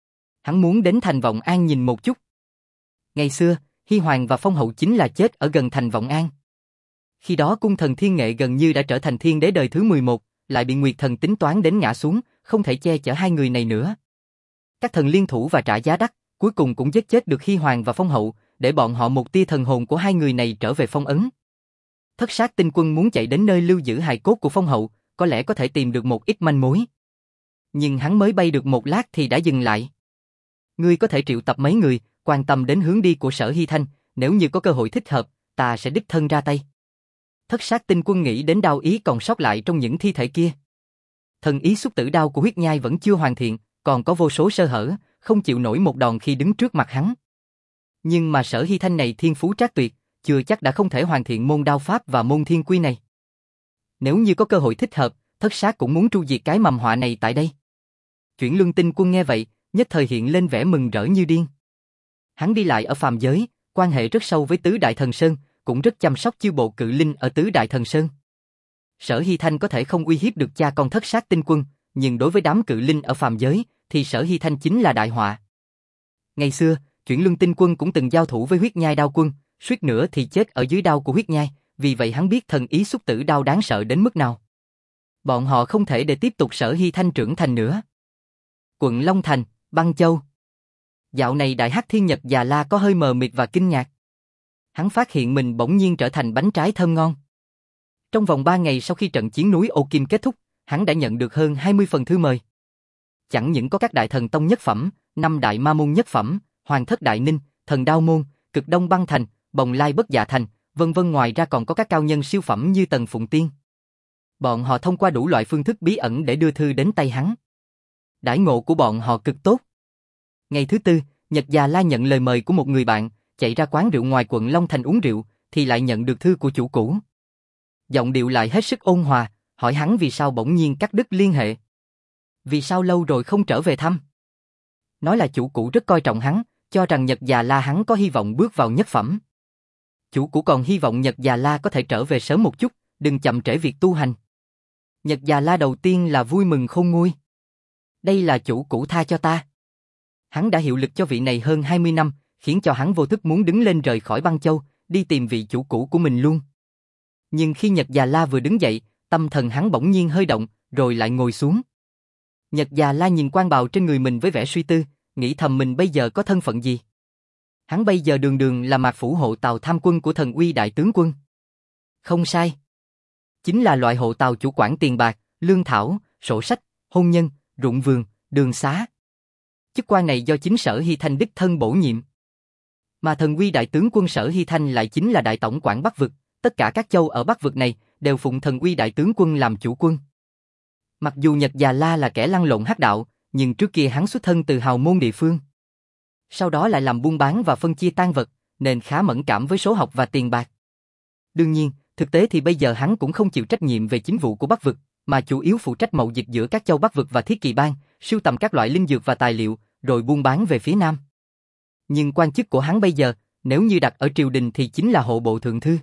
Hắn muốn đến thành Vọng An nhìn một chút. Ngày xưa, Hy Hoàng và Phong Hậu chính là chết ở gần thành Vọng An. Khi đó cung thần Thiên Nghệ gần như đã trở thành thiên đế đời thứ mười một, lại bị Nguyệt Thần tính toán đến ngã xuống, không thể che chở hai người này nữa. Các thần liên thủ và trả giá đắt, cuối cùng cũng giết chết được Hy Hoàng và Phong Hậu, để bọn họ một tia thần hồn của hai người này trở về phong ấn. Thất Sát Tinh Quân muốn chạy đến nơi lưu giữ hài cốt của Phong Hậu, có lẽ có thể tìm được một ít manh mối. Nhưng hắn mới bay được một lát thì đã dừng lại. Ngươi có thể triệu tập mấy người, quan tâm đến hướng đi của Sở Hy Thanh, nếu như có cơ hội thích hợp, ta sẽ đích thân ra tay. Thất Sát Tinh Quân nghĩ đến đao ý còn sót lại trong những thi thể kia. Thần ý xúc tử đao của huyết nhai vẫn chưa hoàn thiện, còn có vô số sơ hở, không chịu nổi một đòn khi đứng trước mặt hắn. Nhưng mà Sở Hy Thanh này thiên phú trác tuyệt, chưa chắc đã không thể hoàn thiện môn đao pháp và môn thiên quy này. Nếu như có cơ hội thích hợp, Thất Sát cũng muốn tru diệt cái mầm họa này tại đây. Chuyển Luân Tinh Quân nghe vậy, nhất thời hiện lên vẻ mừng rỡ như điên. Hắn đi lại ở phàm giới, quan hệ rất sâu với Tứ Đại Thần Sơn, cũng rất chăm sóc chiêu bộ cự linh ở Tứ Đại Thần Sơn. Sở Hy Thanh có thể không uy hiếp được cha con Thất Sát Tinh Quân, nhưng đối với đám cự linh ở phàm giới, thì Sở Hy Thanh chính là đại họa. Ngày xưa, Chuyển Luân Tinh Quân cũng từng giao thủ với Huyết Nhai Đao Quân, suýt nữa thì chết ở dưới đao của Huyết Nhai, vì vậy hắn biết thần ý xúc tử đao đáng sợ đến mức nào. Bọn họ không thể để tiếp tục Sở Hy Thanh trưởng thành nữa. Quận Long Thành, Băng Châu. Dạo này Đại Hắc Thiên Nhật Già La có hơi mờ mịt và kinh ngạc. Hắn phát hiện mình bỗng nhiên trở thành bánh trái thơm ngon. Trong vòng ba ngày sau khi trận chiến núi Ô Kim kết thúc, hắn đã nhận được hơn hai mươi phần thư mời. Chẳng những có các đại thần tông nhất phẩm, năm đại ma môn nhất phẩm, Hoàng Thất Đại Ninh, Thần Đao Môn, Cực Đông Băng Thành, Bồng Lai Bất Dạ Thành, vân vân, ngoài ra còn có các cao nhân siêu phẩm như Tần Phụng Tiên. Bọn họ thông qua đủ loại phương thức bí ẩn để đưa thư đến tay hắn. Đãi ngộ của bọn họ cực tốt. Ngày thứ tư, Nhật Già La nhận lời mời của một người bạn, chạy ra quán rượu ngoài quận Long Thành uống rượu, thì lại nhận được thư của chủ cũ. Giọng điệu lại hết sức ôn hòa, hỏi hắn vì sao bỗng nhiên cắt đứt liên hệ. Vì sao lâu rồi không trở về thăm. Nói là chủ cũ rất coi trọng hắn, cho rằng Nhật Già La hắn có hy vọng bước vào nhất phẩm. Chủ cũ còn hy vọng Nhật Già La có thể trở về sớm một chút, đừng chậm trễ việc tu hành. Nhật Già La đầu tiên là vui mừng khôn nguôi. Đây là chủ cũ tha cho ta. Hắn đã hiệu lực cho vị này hơn hai mươi năm, khiến cho hắn vô thức muốn đứng lên rời khỏi Băng Châu, đi tìm vị chủ cũ của mình luôn. Nhưng khi Nhật Già La vừa đứng dậy, tâm thần hắn bỗng nhiên hơi động, rồi lại ngồi xuống. Nhật Già La nhìn quan bào trên người mình với vẻ suy tư, nghĩ thầm mình bây giờ có thân phận gì. Hắn bây giờ đường đường là Mạc Phủ hộ tàu tham quân của Thần Uy Đại Tướng Quân. Không sai. Chính là loại hộ tàu chủ quản tiền bạc, lương thảo, sổ sách, hôn nhân, ruộng vườn, đường xá. Chức quan này do chính Sở Hy Thanh đích thân bổ nhiệm. Mà Thần Uy Đại Tướng Quân Sở Hy Thanh lại chính là đại tổng quản Bắc Vực, tất cả các châu ở Bắc Vực này đều phụng Thần Uy Đại Tướng Quân làm chủ quân. Mặc dù Nhật Già La là kẻ lăn lộn hắc đạo, nhưng trước kia hắn xuất thân từ hào môn địa phương. Sau đó lại làm buôn bán và phân chia tang vật, nên khá mẫn cảm với số học và tiền bạc. Đương nhiên, thực tế thì bây giờ hắn cũng không chịu trách nhiệm về chính vụ của Bắc Vực, mà chủ yếu phụ trách mậu dịch giữa các châu Bắc Vực và Thiết Kỳ Bang, sưu tầm các loại linh dược và tài liệu, rồi buôn bán về phía Nam. Nhưng quan chức của hắn bây giờ, nếu như đặt ở triều đình thì chính là hộ bộ thượng thư.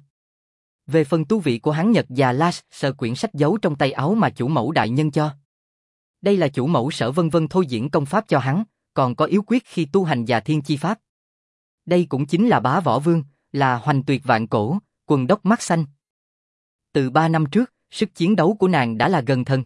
Về phần tu vị của hắn, Nhật Già La sợ quyển sách giấu trong tay áo mà chủ mẫu đại nhân cho. Đây là chủ mẫu Sở Vân Vân thôi diễn công pháp cho hắn, còn có yếu quyết khi tu hành Già Thiên Chi Pháp. Đây cũng chính là bá võ vương, là hoành tuyệt vạn cổ, quần đốc mắt xanh. Từ ba năm trước, sức chiến đấu của nàng đã là gần thần.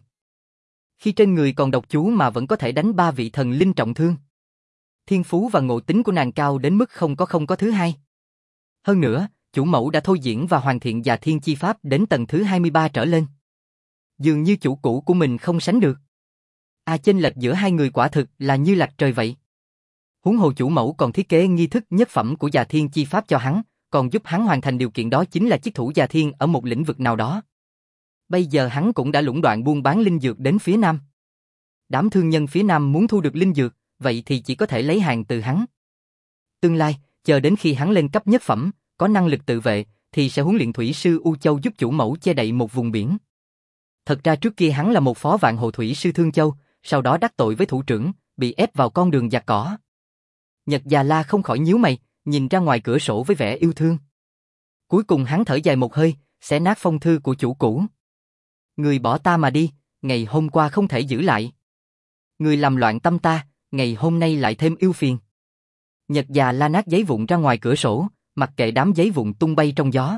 Khi trên người còn độc chú mà vẫn có thể đánh ba vị thần linh trọng thương. Thiên phú và ngộ tính của nàng cao đến mức không có không có thứ hai. Hơn nữa, chủ mẫu đã thôi diễn và hoàn thiện Già Thiên Chi Pháp đến tầng thứ hai mươi ba trở lên. Dường như chủ cũ của mình không sánh được. À, chênh lệch giữa hai người quả thực là như lạch trời vậy. Huống hồ chủ mẫu còn thiết kế nghi thức nhất phẩm của Già Thiên Chi Pháp cho hắn, còn giúp hắn hoàn thành điều kiện đó chính là chiết thủ Già Thiên ở một lĩnh vực nào đó. Bây giờ hắn cũng đã lũng đoạn buôn bán linh dược đến phía Nam. Đám thương nhân phía Nam muốn thu được linh dược, vậy thì chỉ có thể lấy hàng từ hắn. Tương lai, chờ đến khi hắn lên cấp nhất phẩm, có năng lực tự vệ, thì sẽ huấn luyện thủy sư U Châu giúp chủ mẫu che đậy một vùng biển. Thật ra trước kia hắn là một phó vạn hộ thủy sư Thương Châu, sau đó đắc tội với thủ trưởng, bị ép vào con đường giặc cỏ. Nhật Già La không khỏi nhíu mày, nhìn ra ngoài cửa sổ với vẻ yêu thương. Cuối cùng hắn thở dài một hơi, xé nát phong thư của chủ cũ. Người bỏ ta mà đi, ngày hôm qua không thể giữ lại. Người làm loạn tâm ta, ngày hôm nay lại thêm yêu phiền. Nhật Già La nát giấy vụn ra ngoài cửa sổ, mặc kệ đám giấy vụn tung bay trong gió.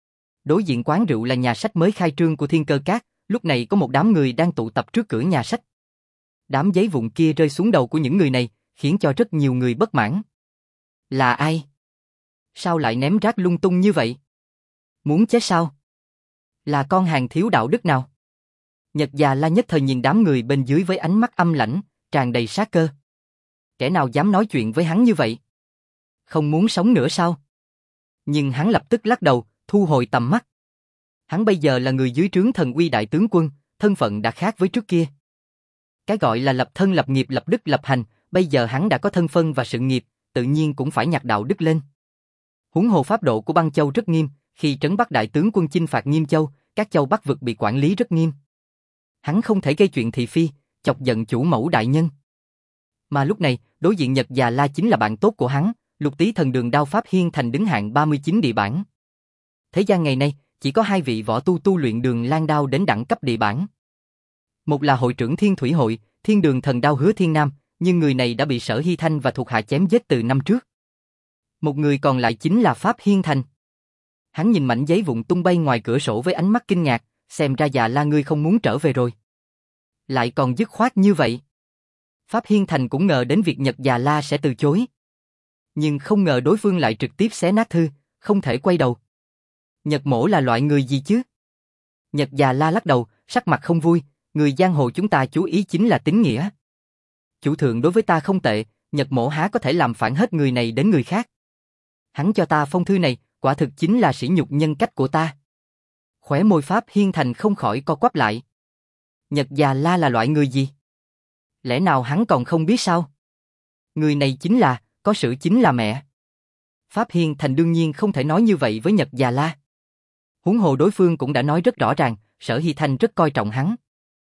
Đối diện quán rượu là nhà sách mới khai trương của Thiên Cơ Các, lúc này có một đám người đang tụ tập trước cửa nhà sách. Đám giấy vụn kia rơi xuống đầu của những người này, khiến cho rất nhiều người bất mãn. Là ai? Sao lại ném rác lung tung như vậy? Muốn chết sao? Là con hàng thiếu đạo đức nào? Nhật Già La nhất thời nhìn đám người bên dưới với ánh mắt âm lãnh, tràn đầy sát cơ. Kẻ nào dám nói chuyện với hắn như vậy? Không muốn sống nữa sao? Nhưng hắn lập tức lắc đầu, thu hồi tầm mắt. Hắn bây giờ là người dưới trướng Thần Uy Đại Tướng Quân, thân phận đã khác với trước kia. Cái gọi là lập thân lập nghiệp lập đức lập hành, bây giờ hắn đã có thân phân và sự nghiệp, tự nhiên cũng phải nhặt đạo đức lên. Huống hồ pháp độ của Băng Châu rất nghiêm, khi trấn Bắc Đại Tướng Quân chinh phạt Nghiêm Châu, các châu Bắc vực bị quản lý rất nghiêm. Hắn không thể gây chuyện thị phi, chọc giận chủ mẫu đại nhân. Mà lúc này, đối diện Nhật Già La chính là bạn tốt của hắn, Lục Tý Thần Đường Đao Pháp Hiên Thành đứng hạng ba mươi chín địa bảng. thế gian ngày nay, chỉ có hai vị võ tu tu luyện đường lang đao đến đẳng cấp địa bản. Một là hội trưởng Thiên Thủy Hội, Thiên Đường Thần Đao Hứa Thiên Nam, nhưng người này đã bị Sở Hy Thanh và thuộc hạ chém giết từ năm trước. Một người còn lại chính là Pháp Hiên Thành. Hắn nhìn mảnh giấy vụn tung bay ngoài cửa sổ với ánh mắt kinh ngạc, xem ra Già La ngươi không muốn trở về rồi. Lại còn dứt khoát như vậy. Pháp Hiên Thành cũng ngờ đến việc Nhật Già La sẽ từ chối. Nhưng không ngờ đối phương lại trực tiếp xé nát thư, không thể quay đầu. Nhật Mỗ là loại người gì chứ? Nhật Già La lắc đầu, sắc mặt không vui, người giang hồ chúng ta chú ý chính là tín nghĩa. Chủ thượng đối với ta không tệ, Nhật Mỗ há có thể làm phản hết người này đến người khác. Hắn cho ta phong thư này, quả thực chính là sỉ nhục nhân cách của ta. Khóe môi Pháp Hiên Thành không khỏi co quắp lại. Nhật Già La là loại người gì? Lẽ nào hắn còn không biết sao? Người này chính là, có sự chính là mẹ. Pháp Hiên Thành đương nhiên không thể nói như vậy với Nhật Già La. Huống hồ đối phương cũng đã nói rất rõ ràng, Sở Hy Thanh rất coi trọng hắn.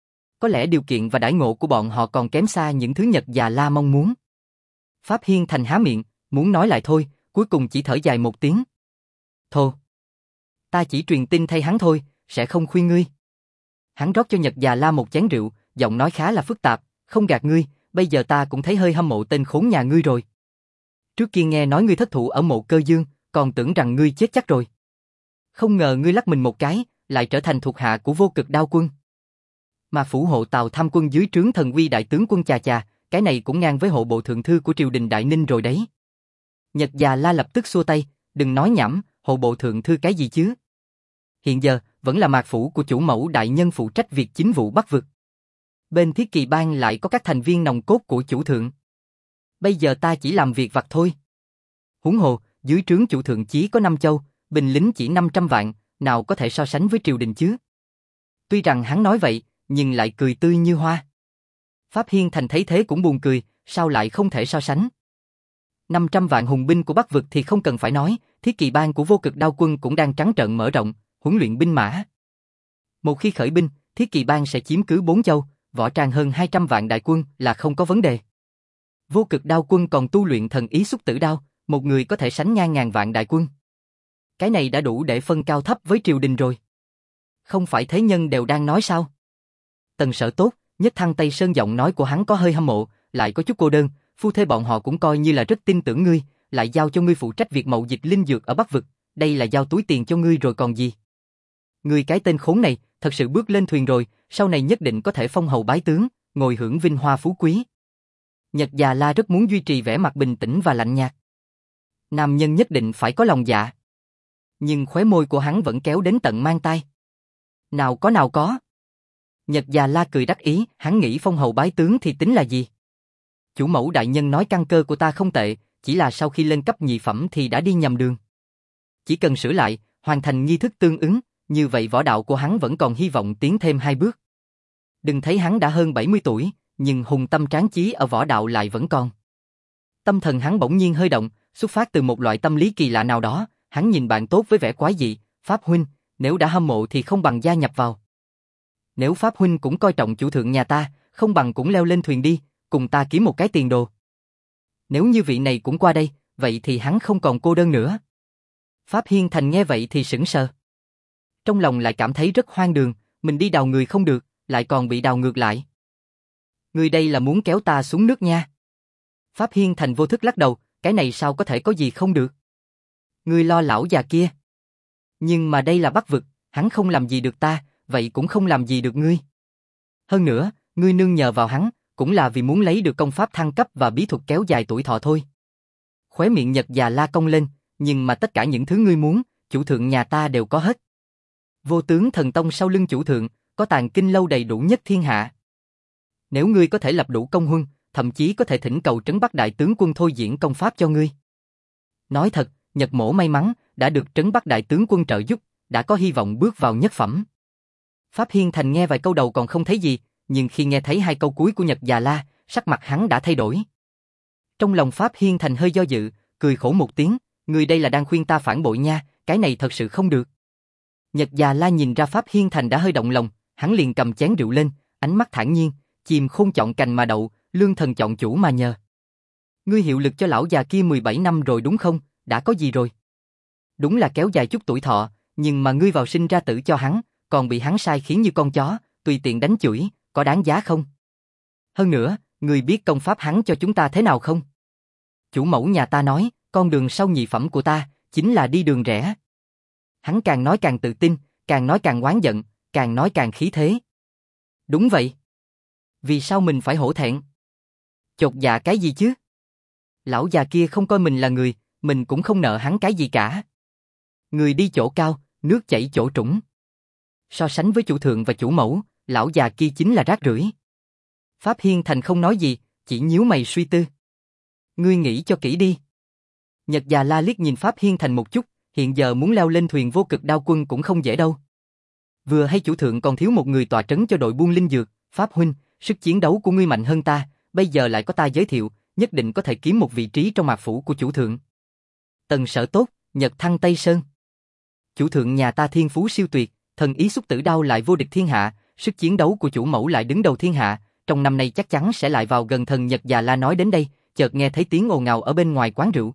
Có lẽ điều kiện và đãi ngộ của bọn họ còn kém xa những thứ Nhật Già La mong muốn. Pháp Hiên Thành há miệng, muốn nói lại thôi, cuối cùng chỉ thở dài một tiếng. Thô, ta chỉ truyền tin thay hắn thôi, sẽ không khuyên ngươi. Hắn rót cho Nhật Già La một chén rượu, giọng nói khá là phức tạp, không gạt ngươi, bây giờ ta cũng thấy hơi hâm mộ tên khốn nhà ngươi rồi. Trước kia nghe nói ngươi thất thủ ở Mộ Cơ Dương, còn tưởng rằng ngươi chết chắc rồi. Không ngờ ngươi lắc mình một cái, lại trở thành thuộc hạ của Vô Cực Đao Quân. Mà phủ hộ Tào Tham Quân dưới trướng Thần Uy đại tướng quân chà chà, cái này cũng ngang với hộ bộ thượng thư của triều đình Đại Ninh rồi đấy. Nhật Già La lập tức xua tay, đừng nói nhảm, hộ bộ thượng thư cái gì chứ? Hiện giờ, vẫn là mạc phủ của chủ mẫu đại nhân phụ trách việc chính vụ Bắc vực. Bên Thiết Kỳ Bang lại có các thành viên nòng cốt của chủ thượng. Bây giờ ta chỉ làm việc vặt thôi. Huống hồ, dưới trướng chủ thượng chí có năm châu, binh lính chỉ năm trăm vạn, nào có thể so sánh với triều đình chứ? Tuy rằng hắn nói vậy, nhưng lại cười tươi như hoa. Pháp Hiên Thành thấy thế cũng buồn cười, sao lại không thể so sánh? năm trăm vạn hùng binh của Bắc vực thì không cần phải nói, Thiết Kỳ Bang của Vô Cực Đao Quân cũng đang trắng trợn mở rộng, huấn luyện binh mã. Một khi khởi binh, Thiết Kỳ Bang sẽ chiếm cứ bốn châu, võ trang hơn hai trăm vạn đại quân là không có vấn đề. Vô Cực Đao Quân còn tu luyện thần ý xúc tử đao, một người có thể sánh ngang ngàn vạn đại quân. Cái này đã đủ để phân cao thấp với triều đình rồi. Không phải thế nhân đều đang nói sao? Tần Sở tốt, Nhất Thăng Tây Sơn giọng nói của hắn có hơi hâm mộ, lại có chút cô đơn, phu thê bọn họ cũng coi như là rất tin tưởng ngươi, lại giao cho ngươi phụ trách việc mậu dịch linh dược ở Bắc vực, đây là giao túi tiền cho ngươi rồi còn gì. Ngươi cái tên khốn này, thật sự bước lên thuyền rồi, sau này nhất định có thể phong hầu bái tướng, ngồi hưởng vinh hoa phú quý. Nhật Già La rất muốn duy trì vẻ mặt bình tĩnh và lạnh nhạt. Nam nhân nhất định phải có lòng dạ. Nhưng khóe môi của hắn vẫn kéo đến tận mang tai. Nào có nào có. Nhật Già La cười đắc ý, hắn nghĩ phong hầu bái tướng thì tính là gì? Chủ mẫu đại nhân nói căn cơ của ta không tệ, chỉ là sau khi lên cấp nhị phẩm thì đã đi nhầm đường. Chỉ cần sửa lại, hoàn thành nghi thức tương ứng, như vậy võ đạo của hắn vẫn còn hy vọng tiến thêm hai bước. Đừng thấy hắn đã hơn bảy mươi tuổi, nhưng hùng tâm tráng chí ở võ đạo lại vẫn còn. Tâm thần hắn bỗng nhiên hơi động, xuất phát từ một loại tâm lý kỳ lạ nào đó, hắn nhìn bạn tốt với vẻ quái dị, Pháp huynh, nếu đã hâm mộ thì không bằng gia nhập vào. Nếu Pháp huynh cũng coi trọng chủ thượng nhà ta, không bằng cũng leo lên thuyền đi, cùng ta kiếm một cái tiền đồ. Nếu như vị này cũng qua đây, vậy thì hắn không còn cô đơn nữa. Pháp Hiên Thành nghe vậy thì sững sờ. Trong lòng lại cảm thấy rất hoang đường, mình đi đào người không được, lại còn bị đào ngược lại. Người đây là muốn kéo ta xuống nước nha. Pháp Hiên Thành vô thức lắc đầu, cái này sao có thể có gì không được. Ngươi lo lão già kia. Nhưng mà đây là Bắc vực, hắn không làm gì được ta, vậy cũng không làm gì được ngươi. Hơn nữa, ngươi nương nhờ vào hắn, cũng là vì muốn lấy được công pháp thăng cấp và bí thuật kéo dài tuổi thọ thôi. Khóe miệng Nhật Già La cong lên, nhưng mà tất cả những thứ ngươi muốn, chủ thượng nhà ta đều có hết. Vô tướng thần tông sau lưng chủ thượng, có tàng kinh lâu đầy đủ nhất thiên hạ. Nếu ngươi có thể lập đủ công huân, thậm chí có thể thỉnh cầu Trấn Bắc đại tướng quân thôi diễn công pháp cho ngươi. Nói thật, Nhật Mỗ may mắn, đã được Trấn Bắc đại tướng quân trợ giúp, đã có hy vọng bước vào nhất phẩm. Pháp Hiên Thành nghe vài câu đầu còn không thấy gì, nhưng khi nghe thấy hai câu cuối của Nhật Già La, sắc mặt hắn đã thay đổi. Trong lòng Pháp Hiên Thành hơi do dự, cười khổ một tiếng, người đây là đang khuyên ta phản bội nha, cái này thật sự không được. Nhật Già La nhìn ra Pháp Hiên Thành đã hơi động lòng, hắn liền cầm chén rượu lên, ánh mắt thản nhiên, chim khôn chọn cành mà đậu, lương thần chọn chủ mà nhờ. Ngươi hiệu lực cho lão già kia mười bảy năm rồi đúng không, đã có gì rồi? Đúng là kéo dài chút tuổi thọ, nhưng mà ngươi vào sinh ra tử cho hắn, còn bị hắn sai khiến như con chó, tùy tiện đánh chửi, có đáng giá không? Hơn nữa, ngươi biết công pháp hắn cho chúng ta thế nào không? Chủ mẫu nhà ta nói, con đường sau nhị phẩm của ta, chính là đi đường rẽ. Hắn càng nói càng tự tin, càng nói càng oán giận, càng nói càng khí thế. Đúng vậy. Vì sao mình phải hổ thẹn? Chột dạ cái gì chứ? Lão già kia không coi mình là người, mình cũng không nợ hắn cái gì cả. Người đi chỗ cao, nước chảy chỗ trũng. So sánh với chủ thượng và chủ mẫu, lão già kia chính là rác rưởi. Pháp Hiên Thành không nói gì, chỉ nhíu mày suy tư. Ngươi nghĩ cho kỹ đi. Nhật Già La liếc nhìn Pháp Hiên Thành một chút, hiện giờ muốn leo lên thuyền vô cực đao quân cũng không dễ đâu. Vừa hay chủ thượng còn thiếu một người tọa trấn cho đội buôn linh dược, Pháp huynh, sức chiến đấu của ngươi mạnh hơn ta, bây giờ lại có ta giới thiệu, nhất định có thể kiếm một vị trí trong mạc phủ của chủ thượng. Tần Sở tốt, Nhật Thăng Tây Sơn. Chủ thượng nhà ta thiên phú siêu tuyệt, thần ý xúc tử đao lại vô địch thiên hạ, sức chiến đấu của chủ mẫu lại đứng đầu thiên hạ, trong năm nay chắc chắn sẽ lại vào gần. Thần Nhật Già La nói đến đây, chợt nghe thấy tiếng ồn ào ở bên ngoài quán rượu.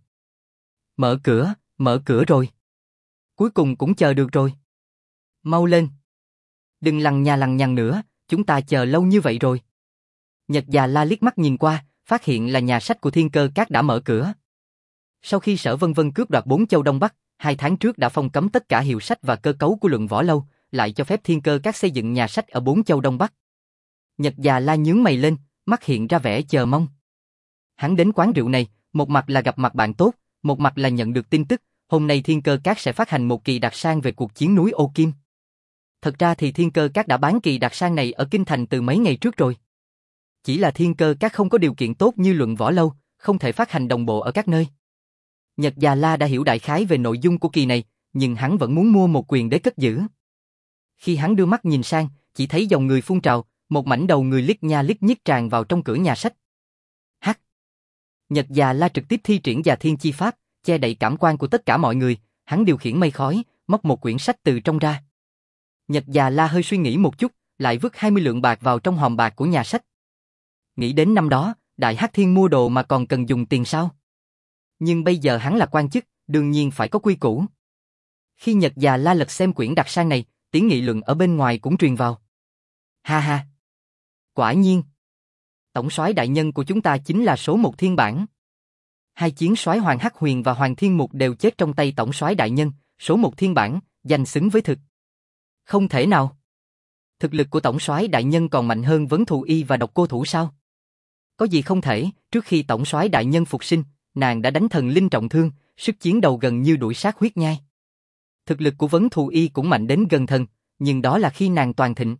Mở cửa, mở cửa rồi. Cuối cùng cũng chờ được rồi. Mau lên. Đừng lằng nhà lằng nhằng nữa, chúng ta chờ lâu như vậy rồi. Nhật Già La liếc mắt nhìn qua, phát hiện là nhà sách của Thiên Cơ Các đã mở cửa. Sau khi Sở Vân Vân cướp đoạt bốn châu Đông Bắc, hai tháng trước đã phong cấm tất cả hiệu sách và cơ cấu của Luận Võ Lâu, lại cho phép Thiên Cơ Các xây dựng nhà sách ở bốn châu Đông Bắc. Nhật Già La nhướng mày lên, mắt hiện ra vẻ chờ mong. Hắn đến quán rượu này, một mặt là gặp mặt bạn tốt, một mặt là nhận được tin tức, hôm nay Thiên Cơ Các sẽ phát hành một kỳ đặc sang về cuộc chiến núi Ô Kim. Thật ra thì Thiên Cơ Các đã bán kỳ đặc sang này ở Kinh Thành từ mấy ngày trước rồi. Chỉ là Thiên Cơ Các không có điều kiện tốt như Luận Võ Lâu, không thể phát hành đồng bộ ở các nơi. Nhật Già La đã hiểu đại khái về nội dung của kỳ này, nhưng hắn vẫn muốn mua một quyền để cất giữ. Khi hắn đưa mắt nhìn sang, chỉ thấy dòng người phun trào, một mảnh đầu người lít nha lít nhít tràn vào trong cửa nhà sách. Hắc! Nhật Già La trực tiếp thi triển Già Thiên Chi Pháp, che đậy cảm quan của tất cả mọi người, hắn điều khiển mây khói, móc một quyển sách từ trong ra. Nhật Già La hơi suy nghĩ một chút, lại vứt hai mươi lượng bạc vào trong hòm bạc của nhà sách. Nghĩ đến năm đó, Đại Hắc Thiên mua đồ mà còn cần dùng tiền sao? Nhưng bây giờ hắn là quan chức, đương nhiên phải có quy củ. Khi Nhật Già La lật xem quyển đặc sang này, tiếng nghị luận ở bên ngoài cũng truyền vào. Ha ha! Quả nhiên! Tổng soái đại nhân của chúng ta chính là số một thiên bản. Hai chiến soái Hoàng Hắc Huyền và Hoàng Thiên Mục đều chết trong tay tổng soái đại nhân, số một thiên bản, danh xứng với thực. Không thể nào! Thực lực của tổng soái đại nhân còn mạnh hơn Vấn Thù Y và Độc Cô Thủ sao? Có gì không thể, trước khi tổng soái đại nhân phục sinh, nàng đã đánh thần linh trọng thương, sức chiến đầu gần như đuổi sát huyết nhai. Thực lực của Vấn Thù Y cũng mạnh đến gần thần, nhưng đó là khi nàng toàn thịnh.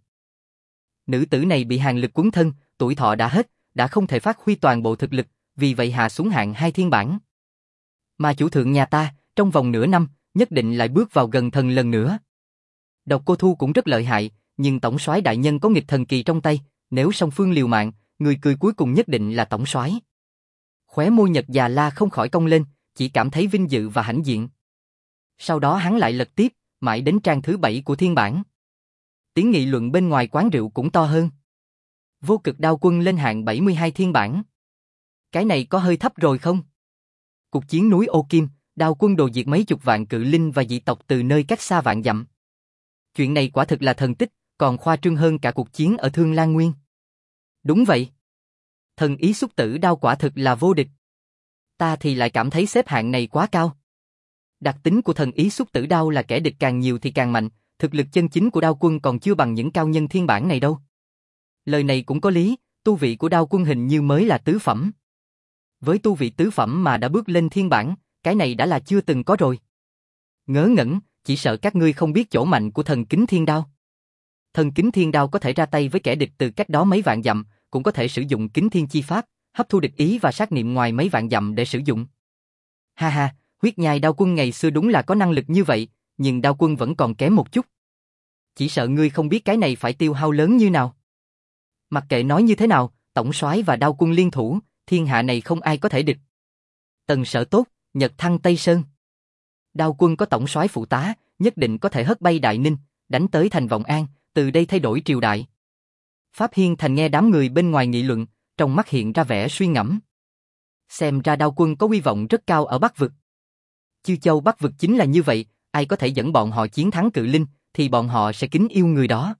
Nữ tử này bị hàn lực cuốn thân, tuổi thọ đã hết, đã không thể phát huy toàn bộ thực lực, vì vậy hạ xuống hạng hai thiên bản. Mà chủ thượng nhà ta, trong vòng nửa năm, nhất định lại bước vào gần thần lần nữa. Độc Cô Thu cũng rất lợi hại, nhưng tổng soái đại nhân có nghịch thần kỳ trong tay, nếu song phương liều mạng, người cười cuối cùng nhất định là tổng soái. Khóe môi Nhật Già La không khỏi cong lên, chỉ cảm thấy vinh dự và hãnh diện. Sau đó hắn lại lật tiếp, mãi đến trang thứ bảy của thiên bản. Tiếng nghị luận bên ngoài quán rượu cũng to hơn. Vô Cực Đao Quân lên hạng bảy mươi hai thiên bản. Cái này có hơi thấp rồi không? Cuộc chiến núi Ô Kim, Đao Quân đồ diệt mấy chục vạn cự linh và dị tộc từ nơi cách xa vạn dặm. Chuyện này quả thực là thần tích, còn khoa trương hơn cả cuộc chiến ở Thương Lan Nguyên. Đúng vậy. Thần ý xúc tử đao quả thực là vô địch. Ta thì lại cảm thấy xếp hạng này quá cao. Đặc tính của thần ý xúc tử đao là kẻ địch càng nhiều thì càng mạnh, thực lực chân chính của Đao Quân còn chưa bằng những cao nhân thiên bản này đâu. Lời này cũng có lý, tu vị của Đao Quân hình như mới là tứ phẩm. Với tu vị tứ phẩm mà đã bước lên thiên bản, cái này đã là chưa từng có rồi. Ngớ ngẩn, chỉ sợ các ngươi không biết chỗ mạnh của thần kính thiên đao. Thần kính thiên đao có thể ra tay với kẻ địch từ cách đó mấy vạn dặm, cũng có thể sử dụng kính thiên chi pháp, hấp thu địch ý và sát niệm ngoài mấy vạn dặm để sử dụng. Ha ha, huyết nhai Đao Quân ngày xưa đúng là có năng lực như vậy, nhưng Đao Quân vẫn còn kém một chút. Chỉ sợ ngươi không biết cái này phải tiêu hao lớn như nào. Mặc kệ nói như thế nào, tổng soái và Đao Quân liên thủ, thiên hạ này không ai có thể địch. Tần Sở tốt, Nhật Thăng Tây Sơn. Đao Quân có tổng soái phụ tá, nhất định có thể hất bay Đại Ninh, đánh tới thành Vọng An, từ đây thay đổi triều đại. Pháp Hiên Thành nghe đám người bên ngoài nghị luận, trong mắt hiện ra vẻ suy ngẫm. Xem ra Đao Quân có uy vọng rất cao ở Bắc Vực. Chư Châu Bắc Vực chính là như vậy, ai có thể dẫn bọn họ chiến thắng cự linh, thì bọn họ sẽ kính yêu người đó.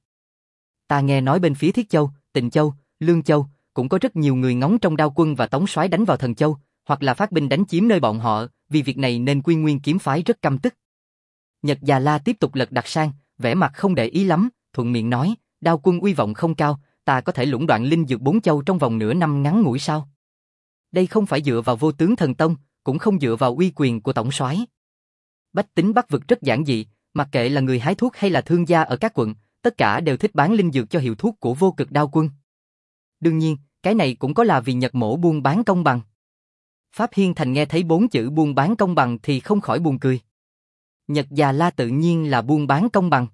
Ta nghe nói bên phía Thiết Châu, Tịnh Châu, Lương Châu, cũng có rất nhiều người ngóng trong Đao Quân và Tống Soái đánh vào Thần Châu, hoặc là phát binh đánh chiếm nơi bọn họ, vì việc này nên Quy Nguyên kiếm phái rất căm tức. Nhật Già La tiếp tục lật đặt sang, vẻ mặt không để ý lắm, thuận miệng nói, Đao Quân uy vọng không cao, ta có thể lũng đoạn linh dược bốn châu trong vòng nửa năm ngắn ngủi sao? Đây không phải dựa vào Vô Tướng Thần Tông, cũng không dựa vào uy quyền của tổng soái. Bách tính Bắc vực rất giản dị, mặc kệ là người hái thuốc hay là thương gia ở các quận, tất cả đều thích bán linh dược cho hiệu thuốc của Vô Cực Đao Quân. Đương nhiên, cái này cũng có là vì Nhật Mỗ buôn bán công bằng. Pháp Hiên Thành nghe thấy bốn chữ buôn bán công bằng thì không khỏi buồn cười. Nhật Già La tự nhiên là buôn bán công bằng.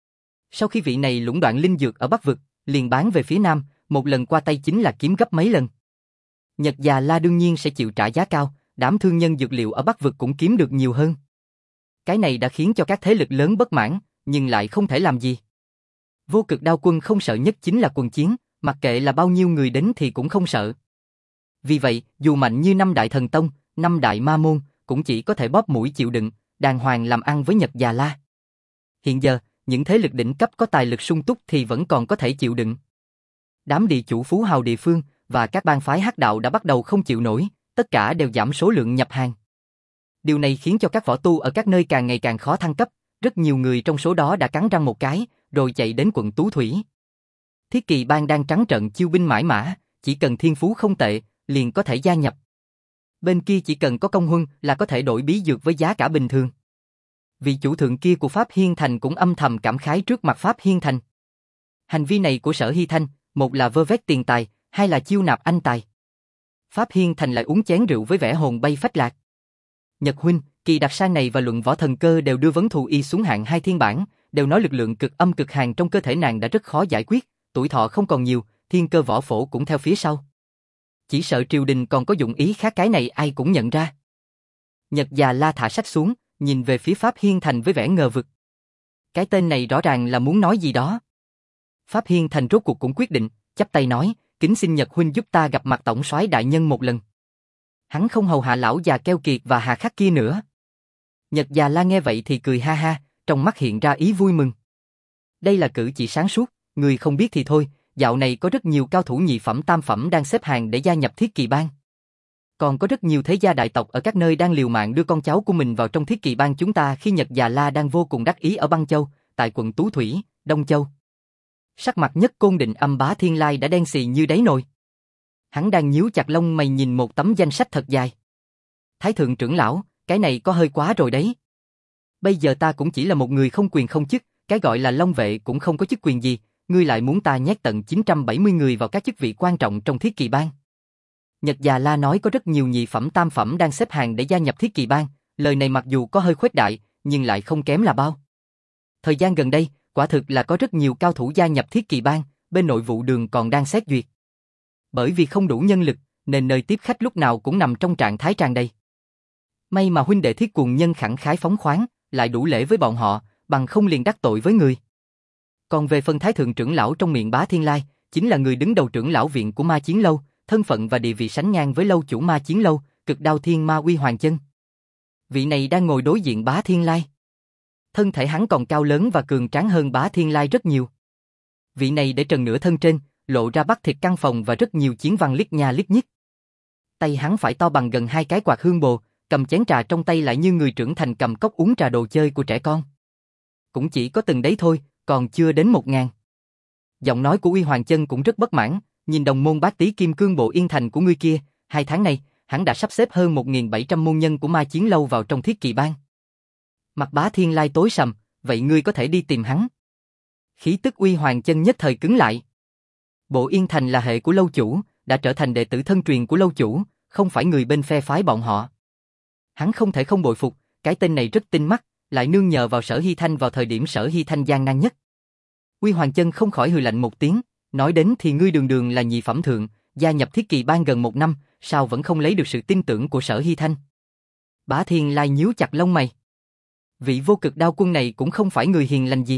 Sau khi vị này lũng đoạn linh dược ở Bắc vực, liền bán về phía Nam, một lần qua tay chính là kiếm gấp mấy lần. Nhật Già La đương nhiên sẽ chịu trả giá cao, đám thương nhân dược liệu ở Bắc vực cũng kiếm được nhiều hơn. Cái này đã khiến cho các thế lực lớn bất mãn, nhưng lại không thể làm gì. Vô Cực Đao Quân không sợ nhất chính là quần chiến, mặc kệ là bao nhiêu người đến thì cũng không sợ. Vì vậy, dù mạnh như năm đại thần tông, năm đại ma môn, cũng chỉ có thể bóp mũi chịu đựng, đàng hoàng làm ăn với Nhật Già La. Hiện giờ, những thế lực đỉnh cấp có tài lực sung túc thì vẫn còn có thể chịu đựng. Đám địa chủ phú hào địa phương và các bang phái hắc đạo đã bắt đầu không chịu nổi, tất cả đều giảm số lượng nhập hàng. Điều này khiến cho các võ tu ở các nơi càng ngày càng khó thăng cấp, rất nhiều người trong số đó đã cắn răng một cái, rồi chạy đến quận Tú Thủy. Thiết Kỳ Bang đang trắng trợn chiêu binh mãi mã, chỉ cần thiên phú không tệ, liền có thể gia nhập. Bên kia chỉ cần có công huân là có thể đổi bí dược với giá cả bình thường. Vị chủ thượng kia của Pháp Hiên Thành cũng âm thầm cảm khái trước mặt Pháp Hiên Thành. Hành vi này của Sở Hy Thanh, một là vơ vét tiền tài, hai là chiêu nạp anh tài. Pháp Hiên Thành lại uống chén rượu với vẻ hồn bay phách lạc. Nhật huynh, kỳ đặc sang này và luận võ thần cơ đều đưa vấn thù y xuống hạng hai thiên bản, đều nói lực lượng cực âm cực hàn trong cơ thể nàng đã rất khó giải quyết, tuổi thọ không còn nhiều, thiên cơ võ phổ cũng theo phía sau. Chỉ sợ triều đình còn có dụng ý khác, cái này ai cũng nhận ra. Nhật Già La thả sách xuống, nhìn về phía Pháp Hiên Thành với vẻ ngờ vực. Cái tên này rõ ràng là muốn nói gì đó. Pháp Hiên Thành rốt cuộc cũng quyết định, chắp tay nói, kính xin Nhật huynh giúp ta gặp mặt tổng soái đại nhân một lần. Hắn không hầu hạ lão già keo kiệt và hà khắc kia nữa. Nhật Già La nghe vậy thì cười ha ha, trong mắt hiện ra ý vui mừng. Đây là cử chỉ sáng suốt, người không biết thì thôi, dạo này có rất nhiều cao thủ nhị phẩm tam phẩm đang xếp hàng để gia nhập Thiết Kỳ Bang. Còn có rất nhiều thế gia đại tộc ở các nơi đang liều mạng đưa con cháu của mình vào trong Thiết Kỳ Bang chúng ta khi Nhật Già La đang vô cùng đắc ý ở Băng Châu, tại quận Tú Thủy, Đông Châu. Sắc mặt Nhất Côn Định Âm Bá Thiên Lai đã đen xì như đáy nồi. Hắn đang nhíu chặt lông mày nhìn một tấm danh sách thật dài. Thái thượng trưởng lão, cái này có hơi quá rồi đấy. Bây giờ ta cũng chỉ là một người không quyền không chức, cái gọi là Long Vệ cũng không có chức quyền gì, ngươi lại muốn ta nhét tận chín trăm bảy mươi người vào các chức vị quan trọng trong Thiết Kỳ Bang. Nhật Già La nói có rất nhiều nhị phẩm tam phẩm đang xếp hàng để gia nhập Thiết Kỳ Bang, lời này mặc dù có hơi khuếch đại, nhưng lại không kém là bao. Thời gian gần đây, quả thực là có rất nhiều cao thủ gia nhập Thiết Kỳ Bang, bên nội vụ đường còn đang xét duyệt. Bởi vì không đủ nhân lực, nên nơi tiếp khách lúc nào cũng nằm trong trạng thái tràn đầy. May mà huynh đệ Thiết Cuồng nhân khẳng khái phóng khoáng, lại đủ lễ với bọn họ, bằng không liền đắc tội với người. Còn về phần Thái thượng trưởng lão trong miệng Bá Thiên Lai, chính là người đứng đầu trưởng lão viện của Ma Chiến Lâu, thân phận và địa vị sánh ngang với lâu chủ Ma Chiến Lâu, Cực Đao Thiên Ma Uy Hoàng Chân. Vị này đang ngồi đối diện Bá Thiên Lai. Thân thể hắn còn cao lớn và cường tráng hơn Bá Thiên Lai rất nhiều. Vị này để trần nửa thân trên, lộ ra bắp thịt căng phòng và rất nhiều chiến văn liếc nha liếc nhích. Tay hắn phải to bằng gần hai cái quạt hương bồ, cầm chén trà trong tay lại như người trưởng thành cầm cốc uống trà đồ chơi của trẻ con. Cũng chỉ có từng đấy thôi, còn chưa đến một ngàn. Giọng nói của Uy Hoàng Chân cũng rất bất mãn, nhìn đồng môn bát tý kim cương bộ Yên Thành của ngươi kia, hai tháng này, hắn đã sắp xếp hơn một nghìn bảy trăm môn nhân của Ma Chiến Lâu vào trong Thiết Kỳ Bang. Mặt Bá Thiên Lai tối sầm, vậy ngươi có thể đi tìm hắn. Khí tức Uy Hoàng Chân nhất thời cứng lại. Bộ Yên Thành là hệ của lâu chủ, đã trở thành đệ tử thân truyền của lâu chủ, không phải người bên phe phái bọn họ. Hắn không thể không bội phục, cái tên này rất tinh mắt, lại nương nhờ vào Sở Hy Thanh vào thời điểm Sở Hy Thanh gian nan nhất. Uy Hoàng Chân không khỏi hừ lạnh một tiếng, nói đến thì ngươi đường đường là nhị phẩm thượng, gia nhập Thiết Kỳ Bang gần một năm, sao vẫn không lấy được sự tin tưởng của Sở Hy Thanh? Bá Thiên Lai nhíu chặt lông mày. Vị Vô Cực Đao Quân này cũng không phải người hiền lành gì.